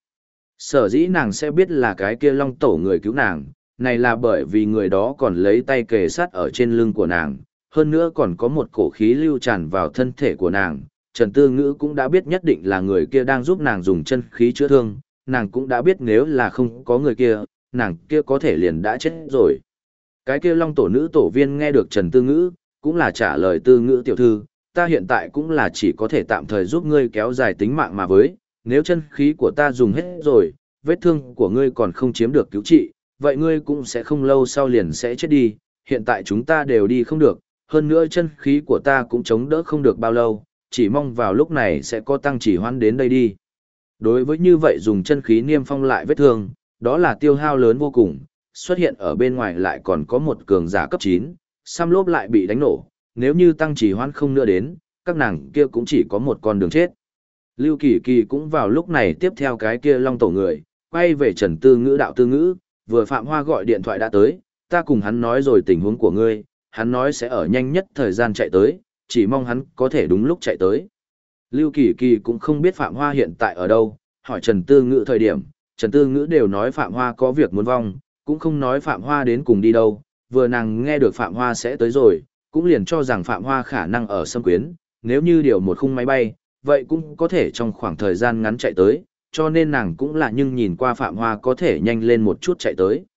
Sở dĩ nàng sẽ biết là cái kia Long Tổ người cứu nàng, này là bởi vì người đó còn lấy tay kề sát ở trên lưng của nàng, hơn nữa còn có một cổ khí lưu tràn vào thân thể của nàng. Trần Tư Ngữ cũng đã biết nhất định là người kia đang giúp nàng dùng chân khí chữa thương, nàng cũng đã biết nếu là không có người kia, nàng kia có thể liền đã chết rồi. Cái kia Long Tổ nữ tổ viên nghe được Trần Tư Ngữ, cũng là trả lời Tư Ngữ tiểu thư, ta hiện tại cũng là chỉ có thể tạm thời giúp ngươi kéo dài tính mạng mà với, nếu chân khí của ta dùng hết rồi, vết thương của ngươi còn không chiếm được cứu trị, vậy ngươi cũng sẽ không lâu sau liền sẽ chết đi, hiện tại chúng ta đều đi không được, hơn nữa chân khí của ta cũng chống đỡ không được bao lâu, chỉ mong vào lúc này sẽ có tăng chỉ hoãn đến đây đi. Đối với như vậy dùng chân khí niêm phong lại vết thương, đó là tiêu hao lớn vô cùng, xuất hiện ở bên ngoài lại còn có một cường giả cấp 9, xăm lốp lại bị đánh nổ, nếu như tăng chỉ hoãn không nữa đến, các nàng kia cũng chỉ có một con đường chết. Lưu Kỳ Kỳ cũng vào lúc này tiếp theo cái kia Long Tổ người, quay về Trần Tư Ngữ đạo Tư Ngữ, vừa Phạm Hoa gọi điện thoại đã tới, ta cùng hắn nói rồi tình huống của ngươi, hắn nói sẽ ở nhanh nhất thời gian chạy tới, chỉ mong hắn có thể đúng lúc chạy tới. Lưu Kỳ Kỳ cũng không biết Phạm Hoa hiện tại ở đâu, hỏi Trần Tư Ngữ thời điểm, Trần Tư Ngữ đều nói Phạm Hoa có việc muốn vong, cũng không nói Phạm Hoa đến cùng đi đâu, vừa nàng nghe được Phạm Hoa sẽ tới rồi, cũng liền cho rằng Phạm Hoa khả năng ở Sâm Quyến, nếu như điều một khung máy bay, vậy cũng có thể trong khoảng thời gian ngắn chạy tới, cho nên nàng cũng là nhưng nhìn qua Phạm Hoa có thể nhanh lên một chút chạy tới.